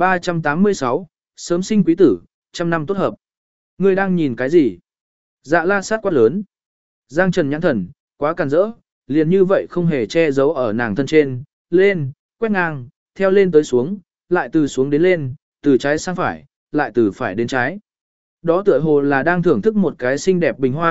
S1: 1386, sớm sinh quý tử, trăm năm tốt hợp. Ngươi đang nhìn cái gì? Dạ La Sát quát lớn. Giang Trần nhãn thần, quá càn rỡ, liền như vậy không hề che giấu ở nàng thân trên, lên, quét ngang, theo lên tới xuống, lại từ xuống đến lên, từ trái sang phải, lại từ phải đến trái. Đó tựa hồ là đang thưởng thức một cái xinh đẹp bình hoa,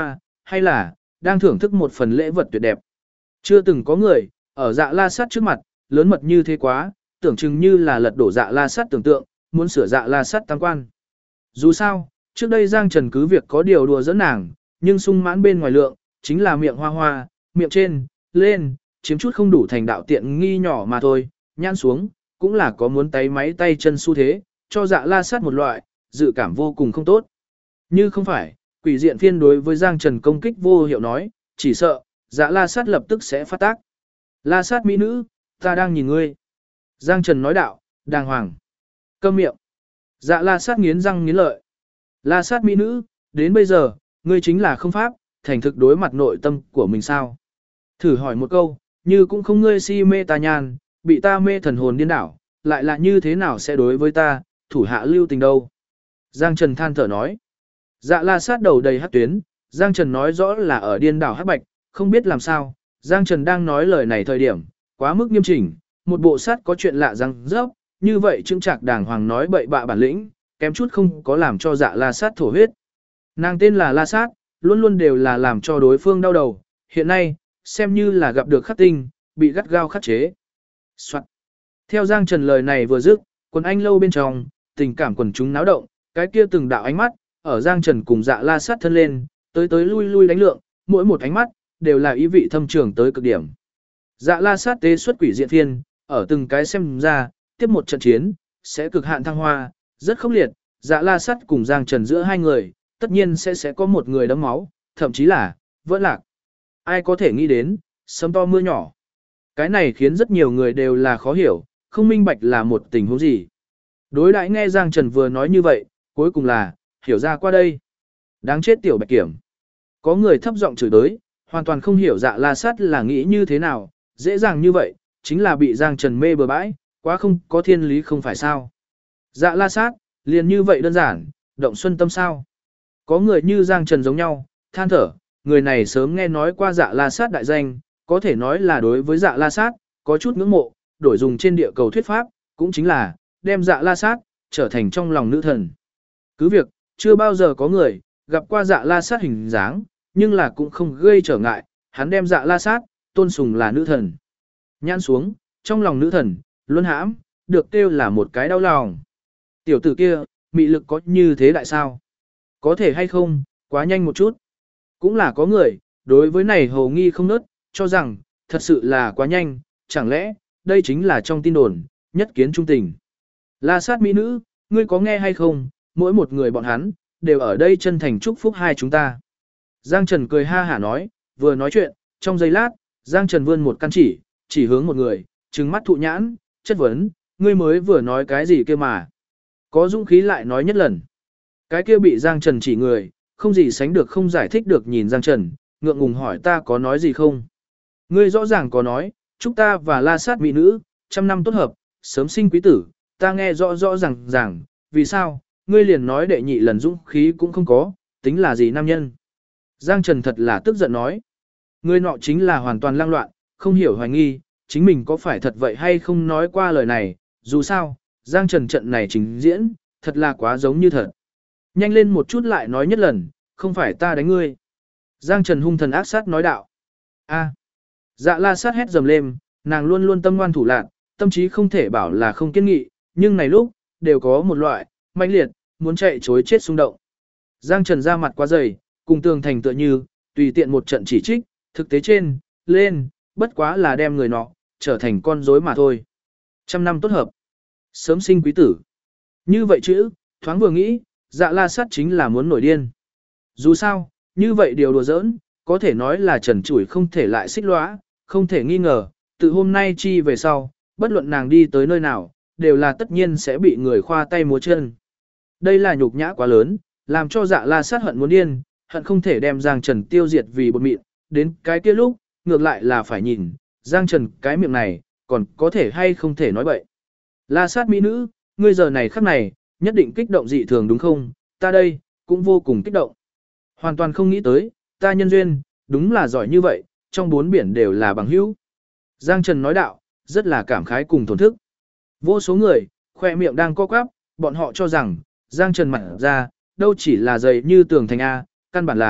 S1: hay là đang thưởng thức một phần lễ vật tuyệt đẹp. Chưa từng có người ở Dạ La Sát trước mặt lớn mật như thế quá, tưởng chừng như là lật đổ Dạ La Sát tưởng tượng, muốn sửa Dạ La Sát tam quan. Dù sao, trước đây Giang Trần cứ việc có điều đùa giỡn nàng, nhưng sung mãn bên ngoài lượng, chính là miệng hoa hoa, miệng trên, lên, chiếm chút không đủ thành đạo tiện nghi nhỏ mà thôi, nhăn xuống, cũng là có muốn tay máy tay chân xu thế, cho Dạ La Sát một loại, dự cảm vô cùng không tốt. Như không phải, quỷ diện phiên đối với Giang Trần công kích vô hiệu nói, chỉ sợ, Dạ La Sát lập tức sẽ phát tác. La Sát mỹ nữ, ta đang nhìn ngươi. Giang Trần nói đạo, đàng hoàng. Câm miệng. Dạ La Sát nghiến răng nghiến lợi. La Sát mỹ nữ, đến bây giờ, ngươi chính là không pháp, thành thực đối mặt nội tâm của mình sao. Thử hỏi một câu, như cũng không ngươi si mê ta nhan, bị ta mê thần hồn điên đảo, lại là như thế nào sẽ đối với ta, thủ hạ lưu tình đâu. Giang Trần than thở nói. Dạ La Sát đầu đầy hắc tuyến, Giang Trần nói rõ là ở điên đảo hắc bạch, không biết làm sao, Giang Trần đang nói lời này thời điểm, quá mức nghiêm chỉnh, một bộ sát có chuyện lạ răng rớp, như vậy trưng trạc đàng hoàng nói bậy bạ bản lĩnh, kém chút không có làm cho Dạ La Sát thổ huyết. Nàng tên là La Sát, luôn luôn đều là làm cho đối phương đau đầu, hiện nay, xem như là gặp được khắc tinh, bị gắt gao khắc chế. Soạn. Theo Giang Trần lời này vừa dứt, quần anh lâu bên trong, tình cảm quần chúng náo động, cái kia từng đạo ánh mắt, ở Giang Trần cùng Dạ La Sát thân lên, tới lui lui đánh lượng, mỗi một ánh mắt, đều là ý vị thâm trường tới cực điểm. Dạ La Sát tế xuất quỷ diện phiên, ở từng cái xem ra, tiếp một trận chiến, sẽ cực hạn thăng hoa, rất khốc liệt, Dạ La Sát cùng Giang Trần giữa hai người, tất nhiên sẽ có một người đấm máu, thậm chí là, vỡ lạc. Ai có thể nghĩ đến, sấm to mưa nhỏ. Cái này khiến rất nhiều người đều là khó hiểu, không minh bạch là một tình huống gì. Đối đãi nghe Giang Trần vừa nói như vậy, cuối cùng là, hiểu ra qua đây. Đáng chết tiểu bạch kiểm. Có người thấp giọng chửi tới, hoàn toàn không hiểu Dạ La Sát là nghĩ như thế nào, dễ dàng như vậy, chính là bị Giang Trần mê bừa bãi, quá không có thiên lý không phải sao. Dạ La Sát, liền như vậy đơn giản, động xuân tâm sao. Có người như Giang Trần giống nhau, than thở, người này sớm nghe nói qua Dạ La Sát đại danh, có thể nói là đối với Dạ La Sát, có chút ngưỡng mộ, đổi dùng trên địa cầu thuyết pháp, cũng chính là, đem Dạ La Sát, trở thành trong lòng nữ thần. Cứ việc, chưa bao giờ có người, gặp qua Dạ La Sát hình dáng, nhưng là cũng không gây trở ngại, hắn đem Dạ La Sát, tôn sùng là nữ thần. Nhãn xuống, trong lòng nữ thần, luân hãm, được kêu là một cái đau lòng. Tiểu tử kia, mị lực có như thế đại sao? Có thể hay không, quá nhanh một chút. Cũng là có người, đối với này hầu nghi không nớt, cho rằng, thật sự là quá nhanh, chẳng lẽ, đây chính là trong tin đồn, nhất kiến trung tình. La Sát mỹ nữ, ngươi có nghe hay không, mỗi một người bọn hắn, đều ở đây chân thành chúc phúc hai chúng ta. Giang Trần cười ha hả nói, vừa nói chuyện, trong giây lát, Giang Trần vươn một căn chỉ hướng một người, trừng mắt thụ nhãn, chất vấn, ngươi mới vừa nói cái gì kia mà. Có dũng khí lại nói nhất lần. Cái kia bị Giang Trần chỉ người, không gì sánh được không giải thích được nhìn Giang Trần, ngượng ngùng hỏi ta có nói gì không. Ngươi rõ ràng có nói, chúc ta và La Sát mỹ nữ, trăm năm tốt hợp, sớm sinh quý tử, ta nghe rõ rõ ràng, vì sao, ngươi liền nói đệ nhị lần dũng khí cũng không có, tính là gì nam nhân. Giang Trần thật là tức giận nói. Ngươi nọ chính là hoàn toàn lang loạn, không hiểu hoài nghi, chính mình có phải thật vậy hay không nói qua lời này, dù sao, Giang Trần trận này trình diễn, thật là quá giống như thật. Nhanh lên một chút lại nói nhất lần, không phải ta đánh ngươi. Giang Trần hung thần ác sát nói đạo. A. Dạ La Sát hét dầm lên, nàng luôn luôn tâm ngoan thủ lạn, tâm trí không thể bảo là không kiên nghị, nhưng này lúc, đều có một loại, mãnh liệt, muốn chạy chối chết xung động. Giang Trần ra mặt quá dày, cùng tường thành tựa như, tùy tiện một trận chỉ trích, thực tế trên, lên, bất quá là đem người nọ, trở thành con rối mà thôi. Trăm năm tốt hợp. Sớm sinh quý tử. Như vậy chữ, thoáng vừa nghĩ, Dạ La Sát chính là muốn nổi điên. Dù sao, như vậy điều đùa giỡn, có thể nói là trần trụi không thể lại xích lóa, không thể nghi ngờ, từ hôm nay chi về sau, bất luận nàng đi tới nơi nào, đều là tất nhiên sẽ bị người khoa tay múa chân. Đây là nhục nhã quá lớn, làm cho Dạ La Sát hận muốn điên, hận không thể đem Giang Trần tiêu diệt vì bột mịn, đến cái kia lúc, ngược lại là phải nhìn, Giang Trần cái miệng này, còn có thể hay không thể nói bậy. La Sát mỹ nữ, ngươi giờ này khắc này, nhất định kích động dị thường đúng không, ta đây, cũng vô cùng kích động. Hoàn toàn không nghĩ tới, ta nhân duyên, đúng là giỏi như vậy, trong bốn biển đều là bằng hữu. Giang Trần nói đạo, rất là cảm khái cùng thổn thức. Vô số người, khoe miệng đang co quắp, bọn họ cho rằng, Giang Trần mặt ra, đâu chỉ là dày như tường thành A, căn bản là,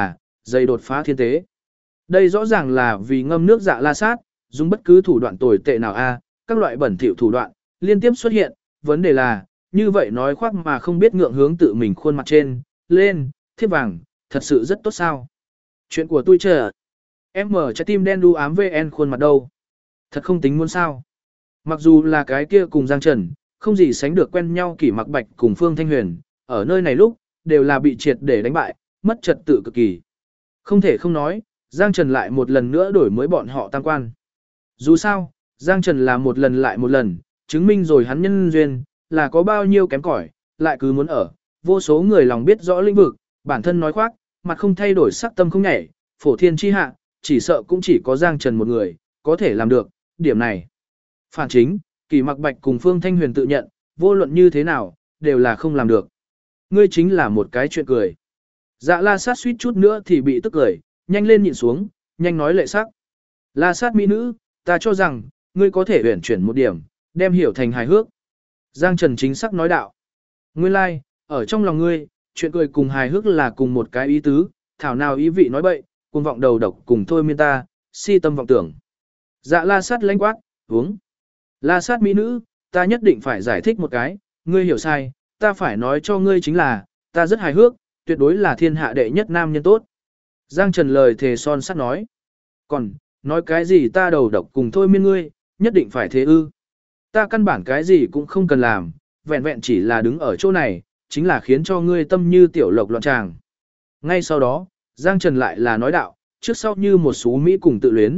S1: dày đột phá thiên tế. Đây rõ ràng là vì ngâm nước Dạ La Sát, dùng bất cứ thủ đoạn tồi tệ nào các loại bẩn thỉu thủ đoạn liên tiếp xuất hiện, vấn đề là, như vậy nói khoác mà không biết ngượng hướng tự mình khuôn mặt trên, lên, thiếp vàng, thật sự rất tốt sao. Chuyện của tôi chờ. Em mở trái tim đen đu ám VN khuôn mặt đâu. Thật không tính muốn sao. Mặc dù là cái kia cùng Giang Trần, không gì sánh được quen nhau Kỷ Mặc Bạch cùng Phương Thanh Huyền, ở nơi này lúc, đều là bị triệt để đánh bại, mất trật tự cực kỳ. Không thể không nói, Giang Trần lại một lần nữa đổi mới bọn họ tam quan. Dù sao, Giang Trần là một lần lại một lần, chứng minh rồi hắn nhân duyên, là có bao nhiêu kém cỏi, lại cứ muốn ở. Vô số người lòng biết rõ lĩnh vực, bản thân nói khoác, mặt không thay đổi sắc tâm không nhảy, phổ thiên chi hạ, chỉ sợ cũng chỉ có Giang Trần một người, có thể làm được, điểm này. Phản chính, Kỷ Mặc Bạch cùng Phương Thanh Huyền tự nhận, vô luận như thế nào, đều là không làm được. Ngươi chính là một cái chuyện cười. Dạ La Sát suýt chút nữa thì bị tức cười, nhanh lên nhịn xuống, nhanh nói lệ sắc. La Sát mỹ nữ, ta cho rằng, ngươi có thể uyển chuyển một điểm, đem hiểu thành hài hước. Giang Trần chính xác nói đạo. Nguyên lai, like, ở trong lòng ngươi, chuyện cười cùng hài hước là cùng một cái ý tứ, thảo nào ý vị nói bậy, cuồng vọng đầu độc cùng thôi miên ta, si tâm vọng tưởng. Dạ La Sát lãnh quát, uống. La Sát mỹ nữ, ta nhất định phải giải thích một cái, ngươi hiểu sai, ta phải nói cho ngươi chính là, ta rất hài hước, tuyệt đối là thiên hạ đệ nhất nam nhân tốt. Giang Trần lời thề son sắt nói. Còn, nói cái gì ta đầu độc cùng thôi miên ngươi, nhất định phải thế ư. Ta căn bản cái gì cũng không cần làm, vẹn vẹn chỉ là đứng ở chỗ này, chính là khiến cho ngươi tâm như tiểu lộc loạn tràng. Ngay sau đó, Giang Trần lại là nói đạo, trước sau như một số Mỹ cùng tự luyến.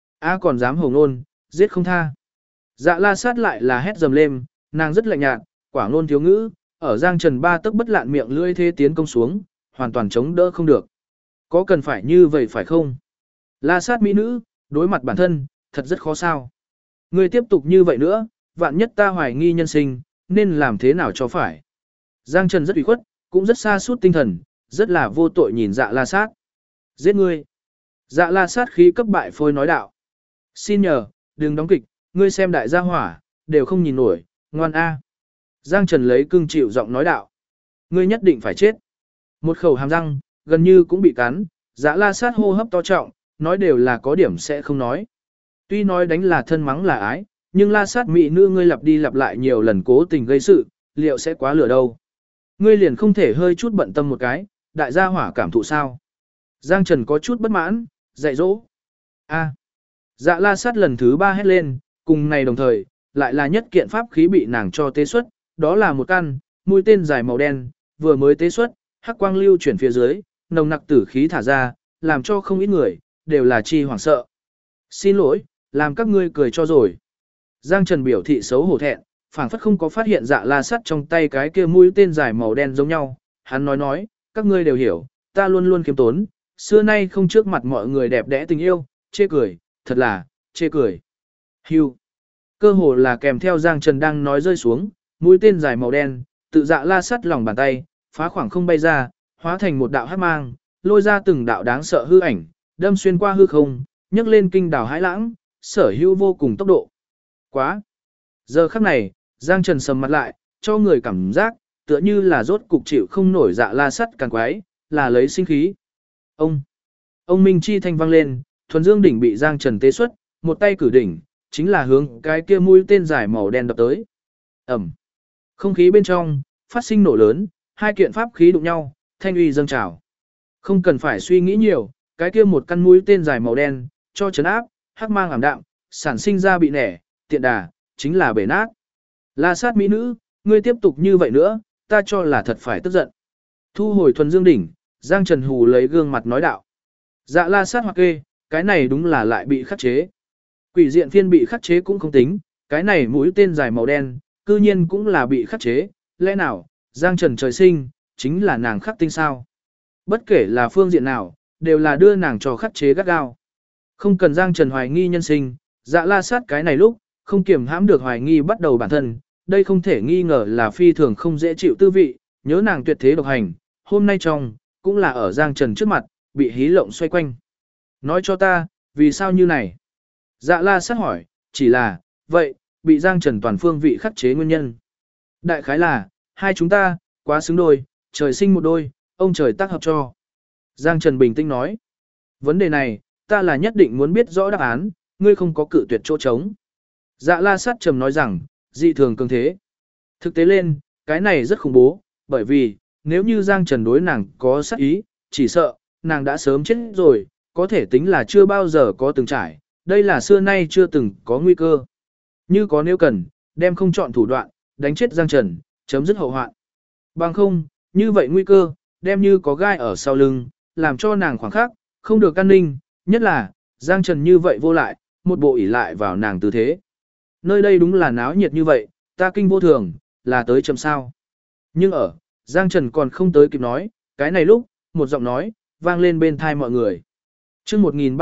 S1: Còn dám hồng nôn, giết không tha. Dạ La Sát lại là hét dầm lên, nàng rất lạnh nhạt, quả ngôn thiếu ngữ, ở Giang Trần ba tấc bất lạn miệng lưỡi thế tiến công xuống, hoàn toàn chống đỡ không được. Có cần phải như vậy phải không? La Sát mỹ nữ, đối mặt bản thân, thật rất khó sao. Ngươi tiếp tục như vậy nữa, vạn nhất ta hoài nghi nhân sinh, nên làm thế nào cho phải. Giang Trần rất ủy khuất, cũng rất xa suốt tinh thần, rất là vô tội nhìn Dạ La Sát. Giết ngươi. Dạ La Sát khí cấp bại phôi nói đạo. Xin nhờ, đừng đóng kịch, ngươi xem đại gia hỏa, đều không nhìn nổi, ngoan a. Giang Trần lấy cương chịu giọng nói đạo. Ngươi nhất định phải chết. Một khẩu hàm răng, gần như cũng bị cắn, Dạ La Sát hô hấp to trọng, nói đều là có điểm sẽ không nói. Tuy nói đánh là thân mắng là ái, nhưng La Sát mỹ nữ ngươi lặp đi lặp lại nhiều lần cố tình gây sự, liệu sẽ quá lửa đâu. Ngươi liền không thể hơi chút bận tâm một cái, đại gia hỏa cảm thụ sao. Giang Trần có chút bất mãn, dạy dỗ. Dạ La Sát lần thứ 3 hét lên, cùng này đồng thời, lại là nhất kiện pháp khí bị nàng cho tế xuất, đó là một căn, mũi tên dài màu đen, vừa mới tế xuất, hắc quang lưu chuyển phía dưới, nồng nặc tử khí thả ra, làm cho không ít người, đều là chi hoảng sợ. Xin lỗi, làm các ngươi cười cho rồi. Giang Trần biểu thị xấu hổ thẹn, phảng phất không có phát hiện Dạ La Sát trong tay cái kia mũi tên dài màu đen giống nhau. Hắn nói, các ngươi đều hiểu, ta luôn luôn kiêm tốn, xưa nay không trước mặt mọi người đẹp đẽ tình yêu, chê cười, thật là, chê cười. Hưu. Cơ hồ là kèm theo Giang Trần đang nói rơi xuống, mũi tên dài màu đen, tự Dạ La Sát lòng bàn tay, phá khoảng không bay ra, hóa thành một đạo hắc mang, lôi ra từng đạo đáng sợ hư ảnh, đâm xuyên qua hư không, nhấc lên kinh đảo hãi lãng, sở hữu vô cùng tốc độ. Quá. Giờ khắc này, Giang Trần sầm mặt lại, cho người cảm giác, tựa như là rốt cục chịu không nổi Dạ La Sát càng quái, là lấy sinh khí. Ông Minh Chi thanh vang lên, thuần dương đỉnh bị Giang Trần tế xuất, một tay cử đỉnh, chính là hướng cái kia mũi tên dài màu đen đập tới. Ẩm. Không khí bên trong, phát sinh nổ lớn, hai kiện pháp khí đụng nhau, thanh uy dâng trào. Không cần phải suy nghĩ nhiều, cái kia một căn mũi tên dài màu đen, cho chấn áp, hắc mang ảm đạm, sản sinh ra bị nẻ, tiện đà, chính là bể nát. La Sát mỹ nữ, ngươi tiếp tục như vậy nữa, ta cho là thật phải tức giận. Thu hồi thuần dương đỉnh, Giang Trần hù lấy gương mặt nói đạo. Dạ La Sát hoặc kê, cái này đúng là lại bị khắc chế. Quỷ diện phiên bị khắc chế cũng không tính, cái này mũi tên dài màu đen, cư nhiên cũng là bị khắc chế, lẽ nào, Giang Trần trời sinh, chính là nàng khắc tinh sao. Bất kể là phương diện nào, đều là đưa nàng cho khắc chế gắt gao. Không cần Giang Trần hoài nghi nhân sinh, Dạ La Sát cái này lúc, không kiềm hãm được hoài nghi bắt đầu bản thân, đây không thể nghi ngờ là phi thường không dễ chịu tư vị, nhớ nàng tuyệt thế độc hành, hôm nay trong, cũng là ở Giang Trần trước mặt, bị hí lộng xoay quanh. Nói cho ta, vì sao như này? Dạ La Sát hỏi, chỉ là, vậy, bị Giang Trần toàn phương vị khắc chế nguyên nhân. Đại khái là, hai chúng ta, quá xứng đôi, trời sinh một đôi, ông trời tác hợp cho. Giang Trần bình tĩnh nói. Vấn đề này, ta là nhất định muốn biết rõ đáp án, ngươi không có cự tuyệt chỗ trống. Dạ La Sát trầm nói rằng, dị thường cường thế. Thực tế lên, cái này rất khủng bố, bởi vì, nếu như Giang Trần đối nàng có sát ý, chỉ sợ, nàng đã sớm chết rồi, có thể tính là chưa bao giờ có từng trải, đây là xưa nay chưa từng có nguy cơ. Như có nếu cần, đem không chọn thủ đoạn, đánh chết Giang Trần, chấm dứt hậu hoạn. Bằng không, như vậy nguy cơ, đem như có gai ở sau lưng, làm cho nàng khoảng khắc, không được an ninh, nhất là, Giang Trần như vậy vô lại, một bộ ỷ lại vào nàng tư thế. Nơi đây đúng là náo nhiệt như vậy, ta kinh vô thường, là tới chấm sao. Nhưng ở, Giang Trần còn không tới kịp nói, cái này lúc, một giọng nói, vang lên bên thai mọi người. chương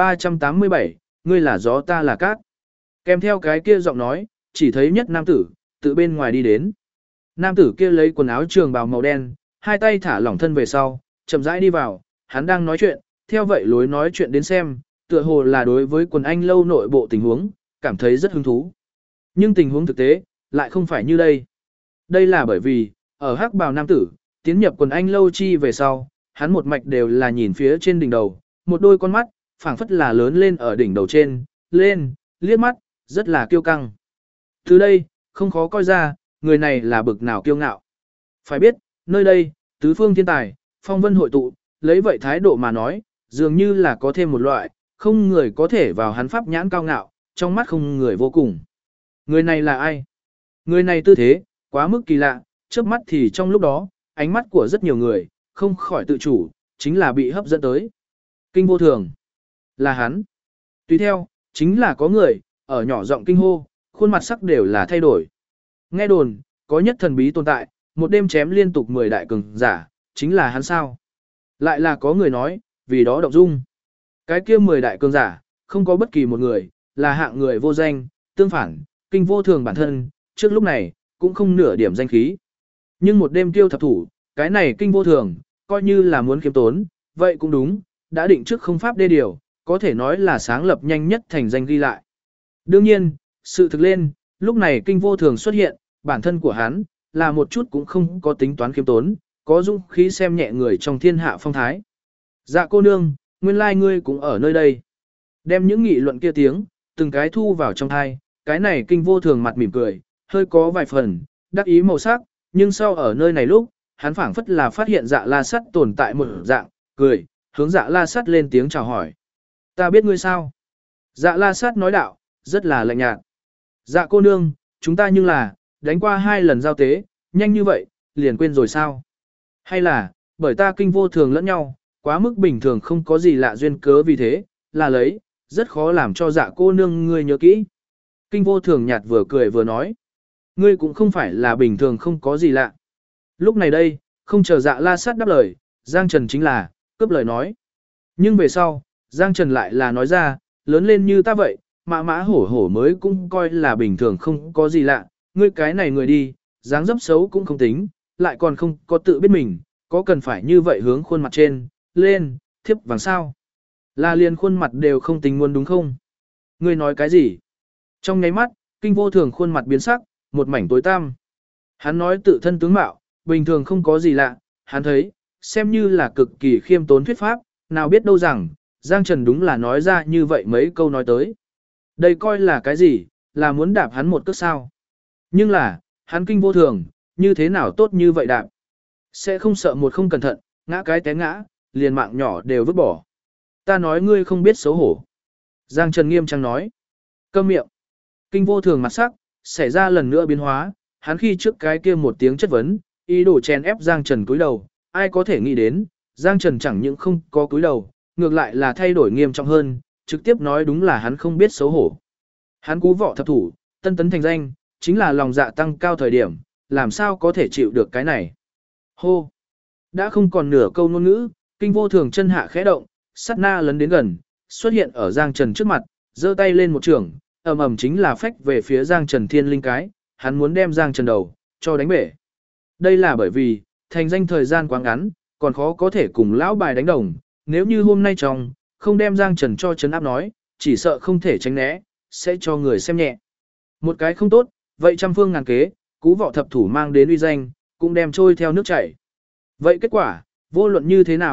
S1: 1387, ngươi là gió ta là cát. Kèm theo cái kia giọng nói, chỉ thấy nhất nam tử, tự bên ngoài đi đến. Nam tử kia lấy quần áo trường bào màu đen, hai tay thả lỏng thân về sau, chậm rãi đi vào, hắn đang nói chuyện, theo vậy lối nói chuyện đến xem, tựa hồ là đối với quần anh lâu nội bộ tình huống, cảm thấy rất hứng thú. Nhưng tình huống thực tế, lại không phải như đây. Đây là bởi vì, ở hắc bào nam tử, tiến nhập quần anh lâu chi về sau, hắn một mạch đều là nhìn phía trên đỉnh đầu, một đôi con mắt, phảng phất là lớn lên ở đỉnh đầu trên, lên, liếc mắt, rất là kiêu căng. Từ đây, không khó coi ra, người này là bực nào kiêu ngạo. Phải biết, nơi đây, tứ phương thiên tài, phong vân hội tụ, lấy vậy thái độ mà nói, dường như là có thêm một loại, không người có thể vào hắn pháp nhãn cao ngạo, trong mắt không người vô cùng. Người này là ai? Người này tư thế, quá mức kỳ lạ, trước mắt thì trong lúc đó, ánh mắt của rất nhiều người, không khỏi tự chủ, chính là bị hấp dẫn tới. Kinh vô thường. Là hắn. Tùy theo, chính là có người, ở nhỏ giọng kinh hô, khuôn mặt sắc đều là thay đổi. Nghe đồn, có nhất thần bí tồn tại, một đêm chém liên tục 10 đại cường giả, chính là hắn sao. Lại là có người nói, vì đó động dung. Cái kia 10 đại cường giả, không có bất kỳ một người, là hạng người vô danh, tương phản, kinh vô thường bản thân, trước lúc này, cũng không nửa điểm danh khí. Nhưng một đêm tiêu thập thủ, cái này kinh vô thường, coi như là muốn kiếm tốn, vậy cũng đúng, đã định trước không pháp đê điều, có thể nói là sáng lập nhanh nhất thành danh ghi lại. Đương nhiên, sự thực lên, lúc này kinh vô thường xuất hiện, bản thân của hắn, là một chút cũng không có tính toán kiếm tốn, có dũng khí xem nhẹ người trong thiên hạ phong thái. Dạ cô nương, nguyên lai ngươi cũng ở nơi đây. Đem những nghị luận kia tiếng, từng cái thu vào trong thai, cái này kinh vô thường mặt mỉm cười, hơi có vài phần, đắc ý màu sắc, nhưng sau ở nơi này lúc, hắn phảng phất là phát hiện dạ la sắt tồn tại một dạng, cười, hướng dạ la sắt lên tiếng chào hỏi. Ta biết ngươi sao? Dạ la sắt nói đạo, rất là lạnh nhạt. Dạ cô nương, chúng ta nhưng là, đánh qua 2 lần giao tế, nhanh như vậy, liền quên rồi sao? Hay là, bởi ta kinh vô thường lẫn nhau, quá mức bình thường không có gì lạ duyên cớ vì thế, là lấy, rất khó làm cho dạ cô nương ngươi nhớ kỹ. Kinh vô thường nhạt vừa cười vừa nói. Ngươi cũng không phải là bình thường không có gì lạ. Lúc này đây, không chờ dạ la sát đáp lời, Giang Trần chính là, cướp lời nói. Nhưng về sau, Giang Trần lại là nói ra, lớn lên như ta vậy, mã mã hổ hổ mới cũng coi là bình thường không có gì lạ. Ngươi cái này người đi, dáng dấp xấu cũng không tính, lại còn không có tự biết mình, có cần phải như vậy hướng khuôn mặt trên, lên, thiếp vàng sao. Là liền khuôn mặt đều không tính muốn đúng không? Ngươi nói cái gì? Trong nháy mắt, kinh vô thường khuôn mặt biến sắc, một mảnh tối tăm. Hắn nói tự thân tướng mạo, bình thường không có gì lạ, hắn thấy, xem như là cực kỳ khiêm tốn thuyết pháp, nào biết đâu rằng, Giang Trần đúng là nói ra như vậy mấy câu nói tới. Đây coi là cái gì, là muốn đạp hắn một cước sao. Nhưng là, hắn kinh vô thường, như thế nào tốt như vậy đạp. Sẽ không sợ một không cẩn thận, ngã cái té ngã, liền mạng nhỏ đều vứt bỏ. Ta nói ngươi không biết xấu hổ. Giang Trần nghiêm trang nói. Câm miệng. Kinh vô thường mặt sắc, xảy ra lần nữa biến hóa, hắn khi trước cái kia một tiếng chất vấn, ý đồ chèn ép Giang Trần cúi đầu, ai có thể nghĩ đến, Giang Trần chẳng những không có cúi đầu, ngược lại là thay đổi nghiêm trọng hơn, trực tiếp nói đúng là hắn không biết xấu hổ. Hắn cú võ thập thủ, tân tấn thành danh, chính là lòng dạ tăng cao thời điểm, làm sao có thể chịu được cái này. Hô! Đã không còn nửa câu ngôn ngữ, kinh vô thường chân hạ khẽ động, sát na lấn đến gần, xuất hiện ở Giang Trần trước mặt, giơ tay lên một trường, ầm ầm chính là phách về phía Giang Trần Thiên Linh cái, hắn muốn đem Giang Trần đầu cho đánh bể. Đây là bởi vì, thành danh thời gian quá ngắn, còn khó có thể cùng lão bài đánh đồng, nếu như hôm nay trong, không đem Giang Trần cho trấn áp nói, chỉ sợ không thể tránh né, sẽ cho người xem nhẹ. Một cái không tốt, vậy trăm phương ngàn kế, cú võ thập thủ mang đến uy danh, cũng đem trôi theo nước chảy. Vậy kết quả, vô luận như thế nào,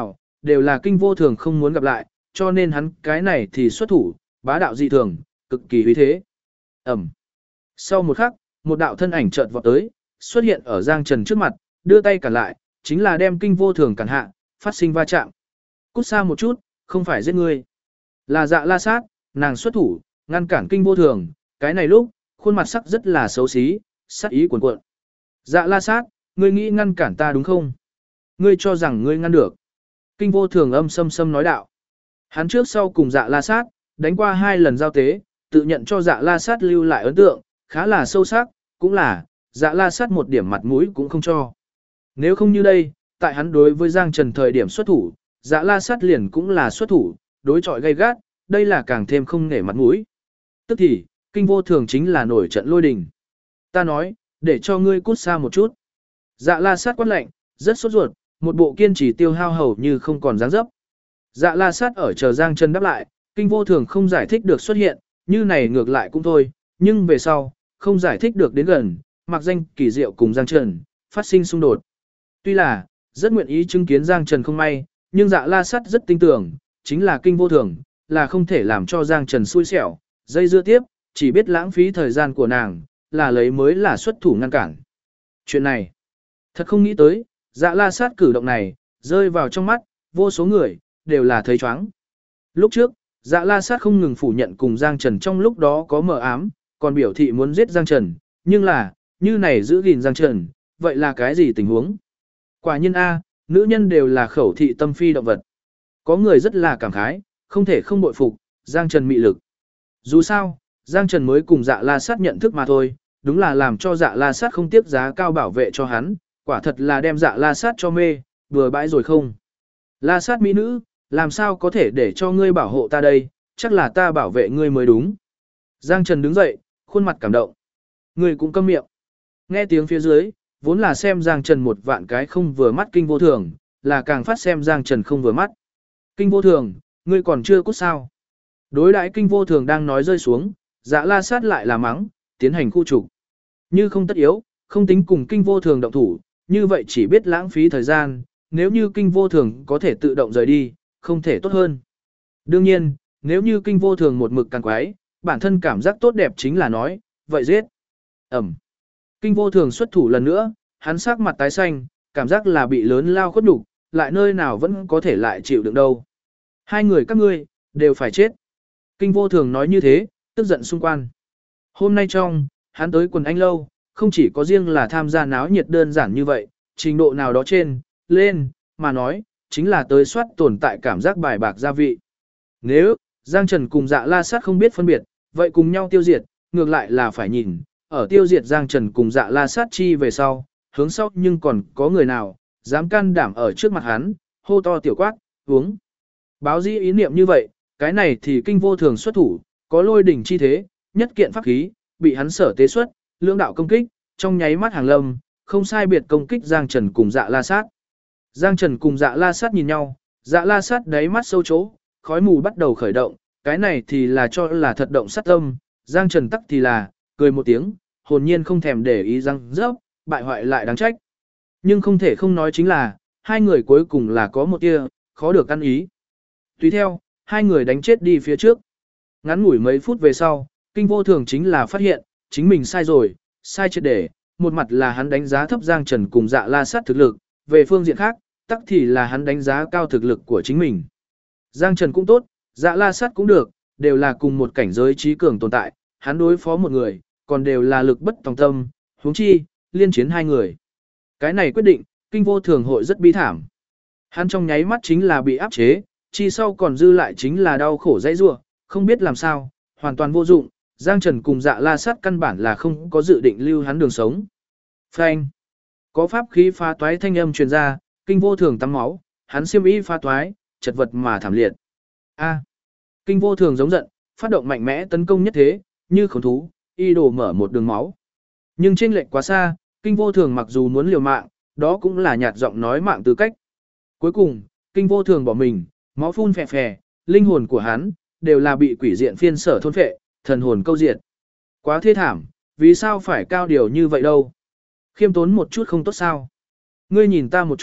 S1: đều là kinh vô thường không muốn gặp lại, cho nên hắn cái này thì xuất thủ, bá đạo dị thường, cực kỳ uy thế. Ẩm. Sau một khắc, một đạo thân ảnh chợt vọt tới, xuất hiện ở Giang Trần trước mặt, đưa tay cản lại, chính là đem kinh vô thường cản hạ, phát sinh va chạm. Cút xa một chút, không phải giết ngươi. Là Dạ La Sát, nàng xuất thủ, ngăn cản kinh vô thường, cái này lúc, khuôn mặt sắc rất là xấu xí, sát ý cuồn cuộn. Dạ La Sát, ngươi nghĩ ngăn cản ta đúng không? Ngươi cho rằng ngươi ngăn được. Kinh vô thường âm sâm sâm nói đạo. Hắn trước sau cùng Dạ La Sát, đánh qua 2 lần giao tế, tự nhận cho Dạ La Sát lưu lại ấn tượng, khá là sâu sắc, cũng là, Dạ La Sát một điểm mặt mũi cũng không cho. Nếu không như đây, tại hắn đối với Giang Trần thời điểm xuất thủ, Dạ La Sát liền cũng là xuất thủ, đối chọi gay gắt, đây là càng thêm không nể mặt mũi. Tức thì, kinh vô thường chính là nổi trận lôi đình. Ta nói, để cho ngươi cút xa một chút. Dạ La Sát quát lạnh, rất sốt ruột, một bộ kiên trì tiêu hao hầu như không còn dáng dấp. Dạ La Sát ở chờ Giang Trần đáp lại, kinh vô thường không giải thích được xuất hiện, như này ngược lại cũng thôi, nhưng về sau, không giải thích được đến gần, mặc danh kỳ diệu cùng Giang Trần, phát sinh xung đột. Tuy là, rất nguyện ý chứng kiến Giang Trần không may, nhưng Dạ La Sát rất tin tưởng, chính là kinh vô thường, là không thể làm cho Giang Trần xui xẻo, dây dưa tiếp, chỉ biết lãng phí thời gian của nàng, là lấy mới là xuất thủ ngăn cản. Chuyện này, thật không nghĩ tới, Dạ La Sát cử động này, rơi vào trong mắt, vô số người, đều là thấy chóng. Lúc trước, Dạ La Sát không ngừng phủ nhận cùng Giang Trần trong lúc đó có mờ ám, còn biểu thị muốn giết Giang Trần, nhưng là, như này giữ gìn Giang Trần, vậy là cái gì tình huống? Quả nhiên A, nữ nhân đều là khẩu thị tâm phi động vật. Có người rất là cảm khái, không thể không bội phục, Giang Trần mị lực. Dù sao, Giang Trần mới cùng Dạ La Sát nhận thức mà thôi, đúng là làm cho Dạ La Sát không tiếc giá cao bảo vệ cho hắn, quả thật là đem Dạ La Sát cho mê, vừa bãi rồi không. La Sát mỹ nữ, làm sao có thể để cho ngươi bảo hộ ta đây, chắc là ta bảo vệ ngươi mới đúng. Giang Trần đứng dậy, khuôn mặt cảm động. Ngươi cũng câm miệng. Nghe tiếng phía dưới, vốn là xem Giang Trần một vạn cái không vừa mắt kinh vô thường, là càng phát xem Giang Trần không vừa mắt. Kinh vô thường, ngươi còn chưa cút sao. Đối đãi kinh vô thường đang nói rơi xuống, Dạ La Sát lại là mắng, tiến hành khu trục. Như không tất yếu, không tính cùng kinh vô thường động thủ, như vậy chỉ biết lãng phí thời gian, nếu như kinh vô thường có thể tự động rời đi, không thể tốt hơn. Đương nhiên, nếu như kinh vô thường một mực càng quái, bản thân cảm giác tốt đẹp chính là nói, vậy giết. Ẩm. Kinh vô thường xuất thủ lần nữa, hắn sắc mặt tái xanh, cảm giác là bị lớn lao khuất nhục, lại nơi nào vẫn có thể lại chịu đựng đâu. Hai người các ngươi, đều phải chết. Kinh vô thường nói như thế, tức giận xung quanh. Hôm nay trong, hắn tới quần anh lâu, không chỉ có riêng là tham gia náo nhiệt đơn giản như vậy, trình độ nào đó trên, lên, mà nói, chính là tới soát tồn tại cảm giác bài bạc gia vị. Nếu, Giang Trần cùng Dạ La Sát không biết phân biệt, vậy cùng nhau tiêu diệt, ngược lại là phải nhìn, ở tiêu diệt Giang Trần cùng Dạ La Sát chi về sau, hướng sau nhưng còn có người nào, dám can đảm ở trước mặt hắn, hô to tiểu quát, uống. Báo dĩ ý niệm như vậy, cái này thì kinh vô thường xuất thủ, có lôi đỉnh chi thế, nhất kiện pháp khí, bị hắn sở tế xuất, lưỡng đạo công kích, trong nháy mắt hàng lâm, không sai biệt công kích Giang Trần cùng Dạ La Sát. Giang Trần cùng Dạ La Sát nhìn nhau, Dạ La Sát đáy mắt sâu chỗ, khói mù bắt đầu khởi động, cái này thì là cho là thật động sát tâm, Giang Trần tắc thì là, cười một tiếng, hồn nhiên không thèm để ý răng rớp, bại hoại lại đáng trách. Nhưng không thể không nói chính là, hai người cuối cùng là có một tia, khó được ăn ý. Tùy theo, hai người đánh chết đi phía trước. Ngắn ngủi mấy phút về sau, kinh vô thường chính là phát hiện, chính mình sai rồi, sai triệt để, một mặt là hắn đánh giá thấp Giang Trần cùng Dạ La Sát thực lực, về phương diện khác, tắc thì là hắn đánh giá cao thực lực của chính mình. Giang Trần cũng tốt, Dạ La Sát cũng được, đều là cùng một cảnh giới trí cường tồn tại, hắn đối phó một người, còn đều là lực bất tòng tâm, huống chi, liên chiến hai người. Cái này quyết định, kinh vô thường hội rất bi thảm. Hắn trong nháy mắt chính là bị áp chế, chi sau còn dư lại chính là đau khổ dãy rủa, không biết làm sao, hoàn toàn vô dụng, Giang Trần cùng Dạ La Sát căn bản là không có dự định lưu hắn đường sống. Phanh. Có pháp khí phá toái thanh âm truyền ra, kinh vô thường tắm máu, hắn xiêm y phá toái, chật vật mà thảm liệt. A. Kinh vô thường giống giận, phát động mạnh mẽ tấn công nhất thế, như khổng thú, y đổ mở một đường máu. Nhưng chênh lệch quá xa, kinh vô thường mặc dù muốn liều mạng, đó cũng là nhạt giọng nói mạng tư cách. Cuối cùng, kinh vô thường bỏ mình, máu phun phè phè, linh hồn của hắn đều là bị quỷ diện phiên sở thôn phệ, thần hồn câu diệt. Quá thê thảm, vì sao phải cao điều như vậy đâu? Khiêm tốn một chút không tốt sao? Ngươi nhìn ta một chút,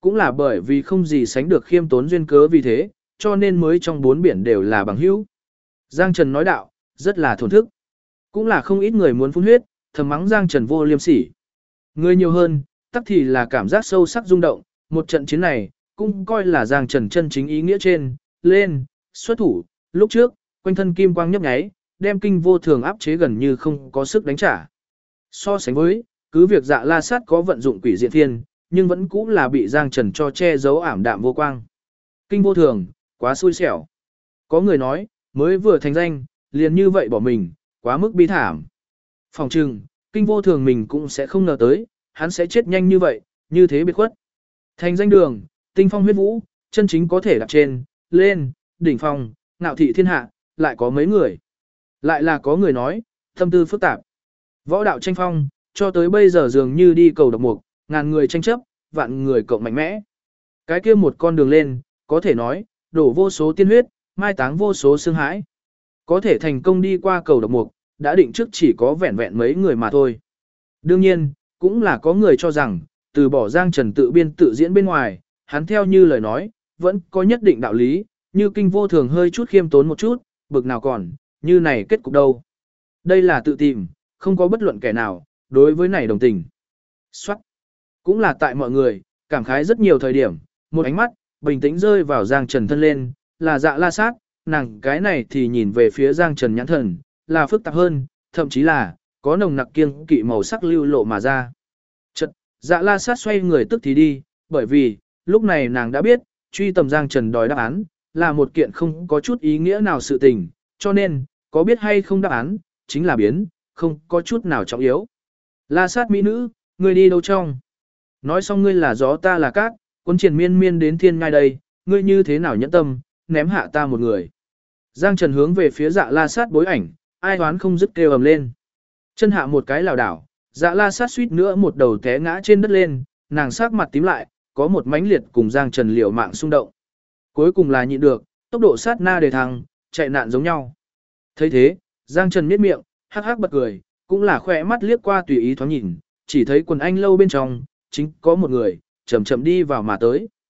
S1: cũng là bởi vì không gì sánh được khiêm tốn duyên cớ vì thế, cho nên mới trong bốn biển đều là bằng hữu. Giang Trần nói đạo, rất là thổn thức. Cũng là không ít người muốn phun huyết, thầm mắng Giang Trần vô liêm sỉ. Người nhiều hơn, tắc thì là cảm giác sâu sắc rung động, một trận chiến này, cũng coi là Giang Trần chân chính ý nghĩa trên, lên, xuất thủ, lúc trước, quanh thân kim quang nhấp nháy, đem Kinh Vô Thường áp chế gần như không có sức đánh trả. So sánh với, cứ việc Dạ La Sát có vận dụng quỷ diện thiên, nhưng vẫn cũng là bị Giang Trần cho che giấu ảm đạm vô quang. Kinh Vô Thường, quá xui xẻo. Có người nói, mới vừa thành danh, liền như vậy bỏ mình, quá mức bi thảm. Phòng trừng, Kinh Vô Thường mình cũng sẽ không ngờ tới, hắn sẽ chết nhanh như vậy, như thế biệt khuất. Thành danh đường, tinh phong huyết vũ, chân chính có thể đạp trên, lên, đỉnh phong, ngạo thị thiên hạ, lại có mấy người. Lại là có người nói, tâm tư phức tạp. Võ đạo tranh phong, cho tới bây giờ dường như đi cầu độc mục, ngàn người tranh chấp, vạn người cộng mạnh mẽ. Cái kia một con đường lên, có thể nói, đổ vô số tiên huyết, mai táng vô số xương hãi. Có thể thành công đi qua cầu độc mục, đã định trước chỉ có vẹn vẹn mấy người mà thôi. Đương nhiên, cũng là có người cho rằng, từ bỏ Giang Trần tự biên tự diễn bên ngoài, hắn theo như lời nói, vẫn có nhất định đạo lý, như Kinh Vô Thường hơi chút khiêm tốn một chút, bực nào còn, như này kết cục đâu. Đây là tự tìm, không có bất luận kẻ nào, đối với này đồng tình. Xoát. Cũng là tại mọi người, cảm khái rất nhiều thời điểm, một ánh mắt, bình tĩnh rơi vào Giang Trần thân lên, là Dạ La Sát, nàng cái này thì nhìn về phía Giang Trần nhãn thần, là phức tạp hơn, thậm chí là, có nồng nặc kiêng kỵ màu sắc lưu lộ mà ra. Chật, Dạ La Sát xoay người tức thì đi, bởi vì, lúc này nàng đã biết, truy tầm Giang Trần đòi đáp án, là một kiện không có chút ý nghĩa nào sự tình, cho nên, có biết hay không đáp án, chính là biến, không có chút nào trọng yếu. La Sát mỹ nữ, ngươi đi đâu trong? Nói xong ngươi là gió ta là cát, cuốn triển miên miên đến thiên ngai đây, ngươi như thế nào nhẫn tâm, ném hạ ta một người. Giang Trần hướng về phía Dạ La Sát bối ảnh, ai đoán không dứt kêu ầm lên. Chân hạ một cái lảo đảo, Dạ La Sát suýt nữa một đầu té ngã trên đất lên, nàng sắc mặt tím lại, có một mãnh liệt cùng Giang Trần liều mạng xung động. Cuối cùng là nhịn được, tốc độ sát na đề thăng, chạy nạn giống nhau. Thấy thế, Giang Trần miết miệng, hắc hắc bật cười, cũng là khỏe mắt liếc qua tùy ý thoáng nhìn, chỉ thấy quần anh lâu bên trong, chính có một người, chậm chậm đi vào mà tới.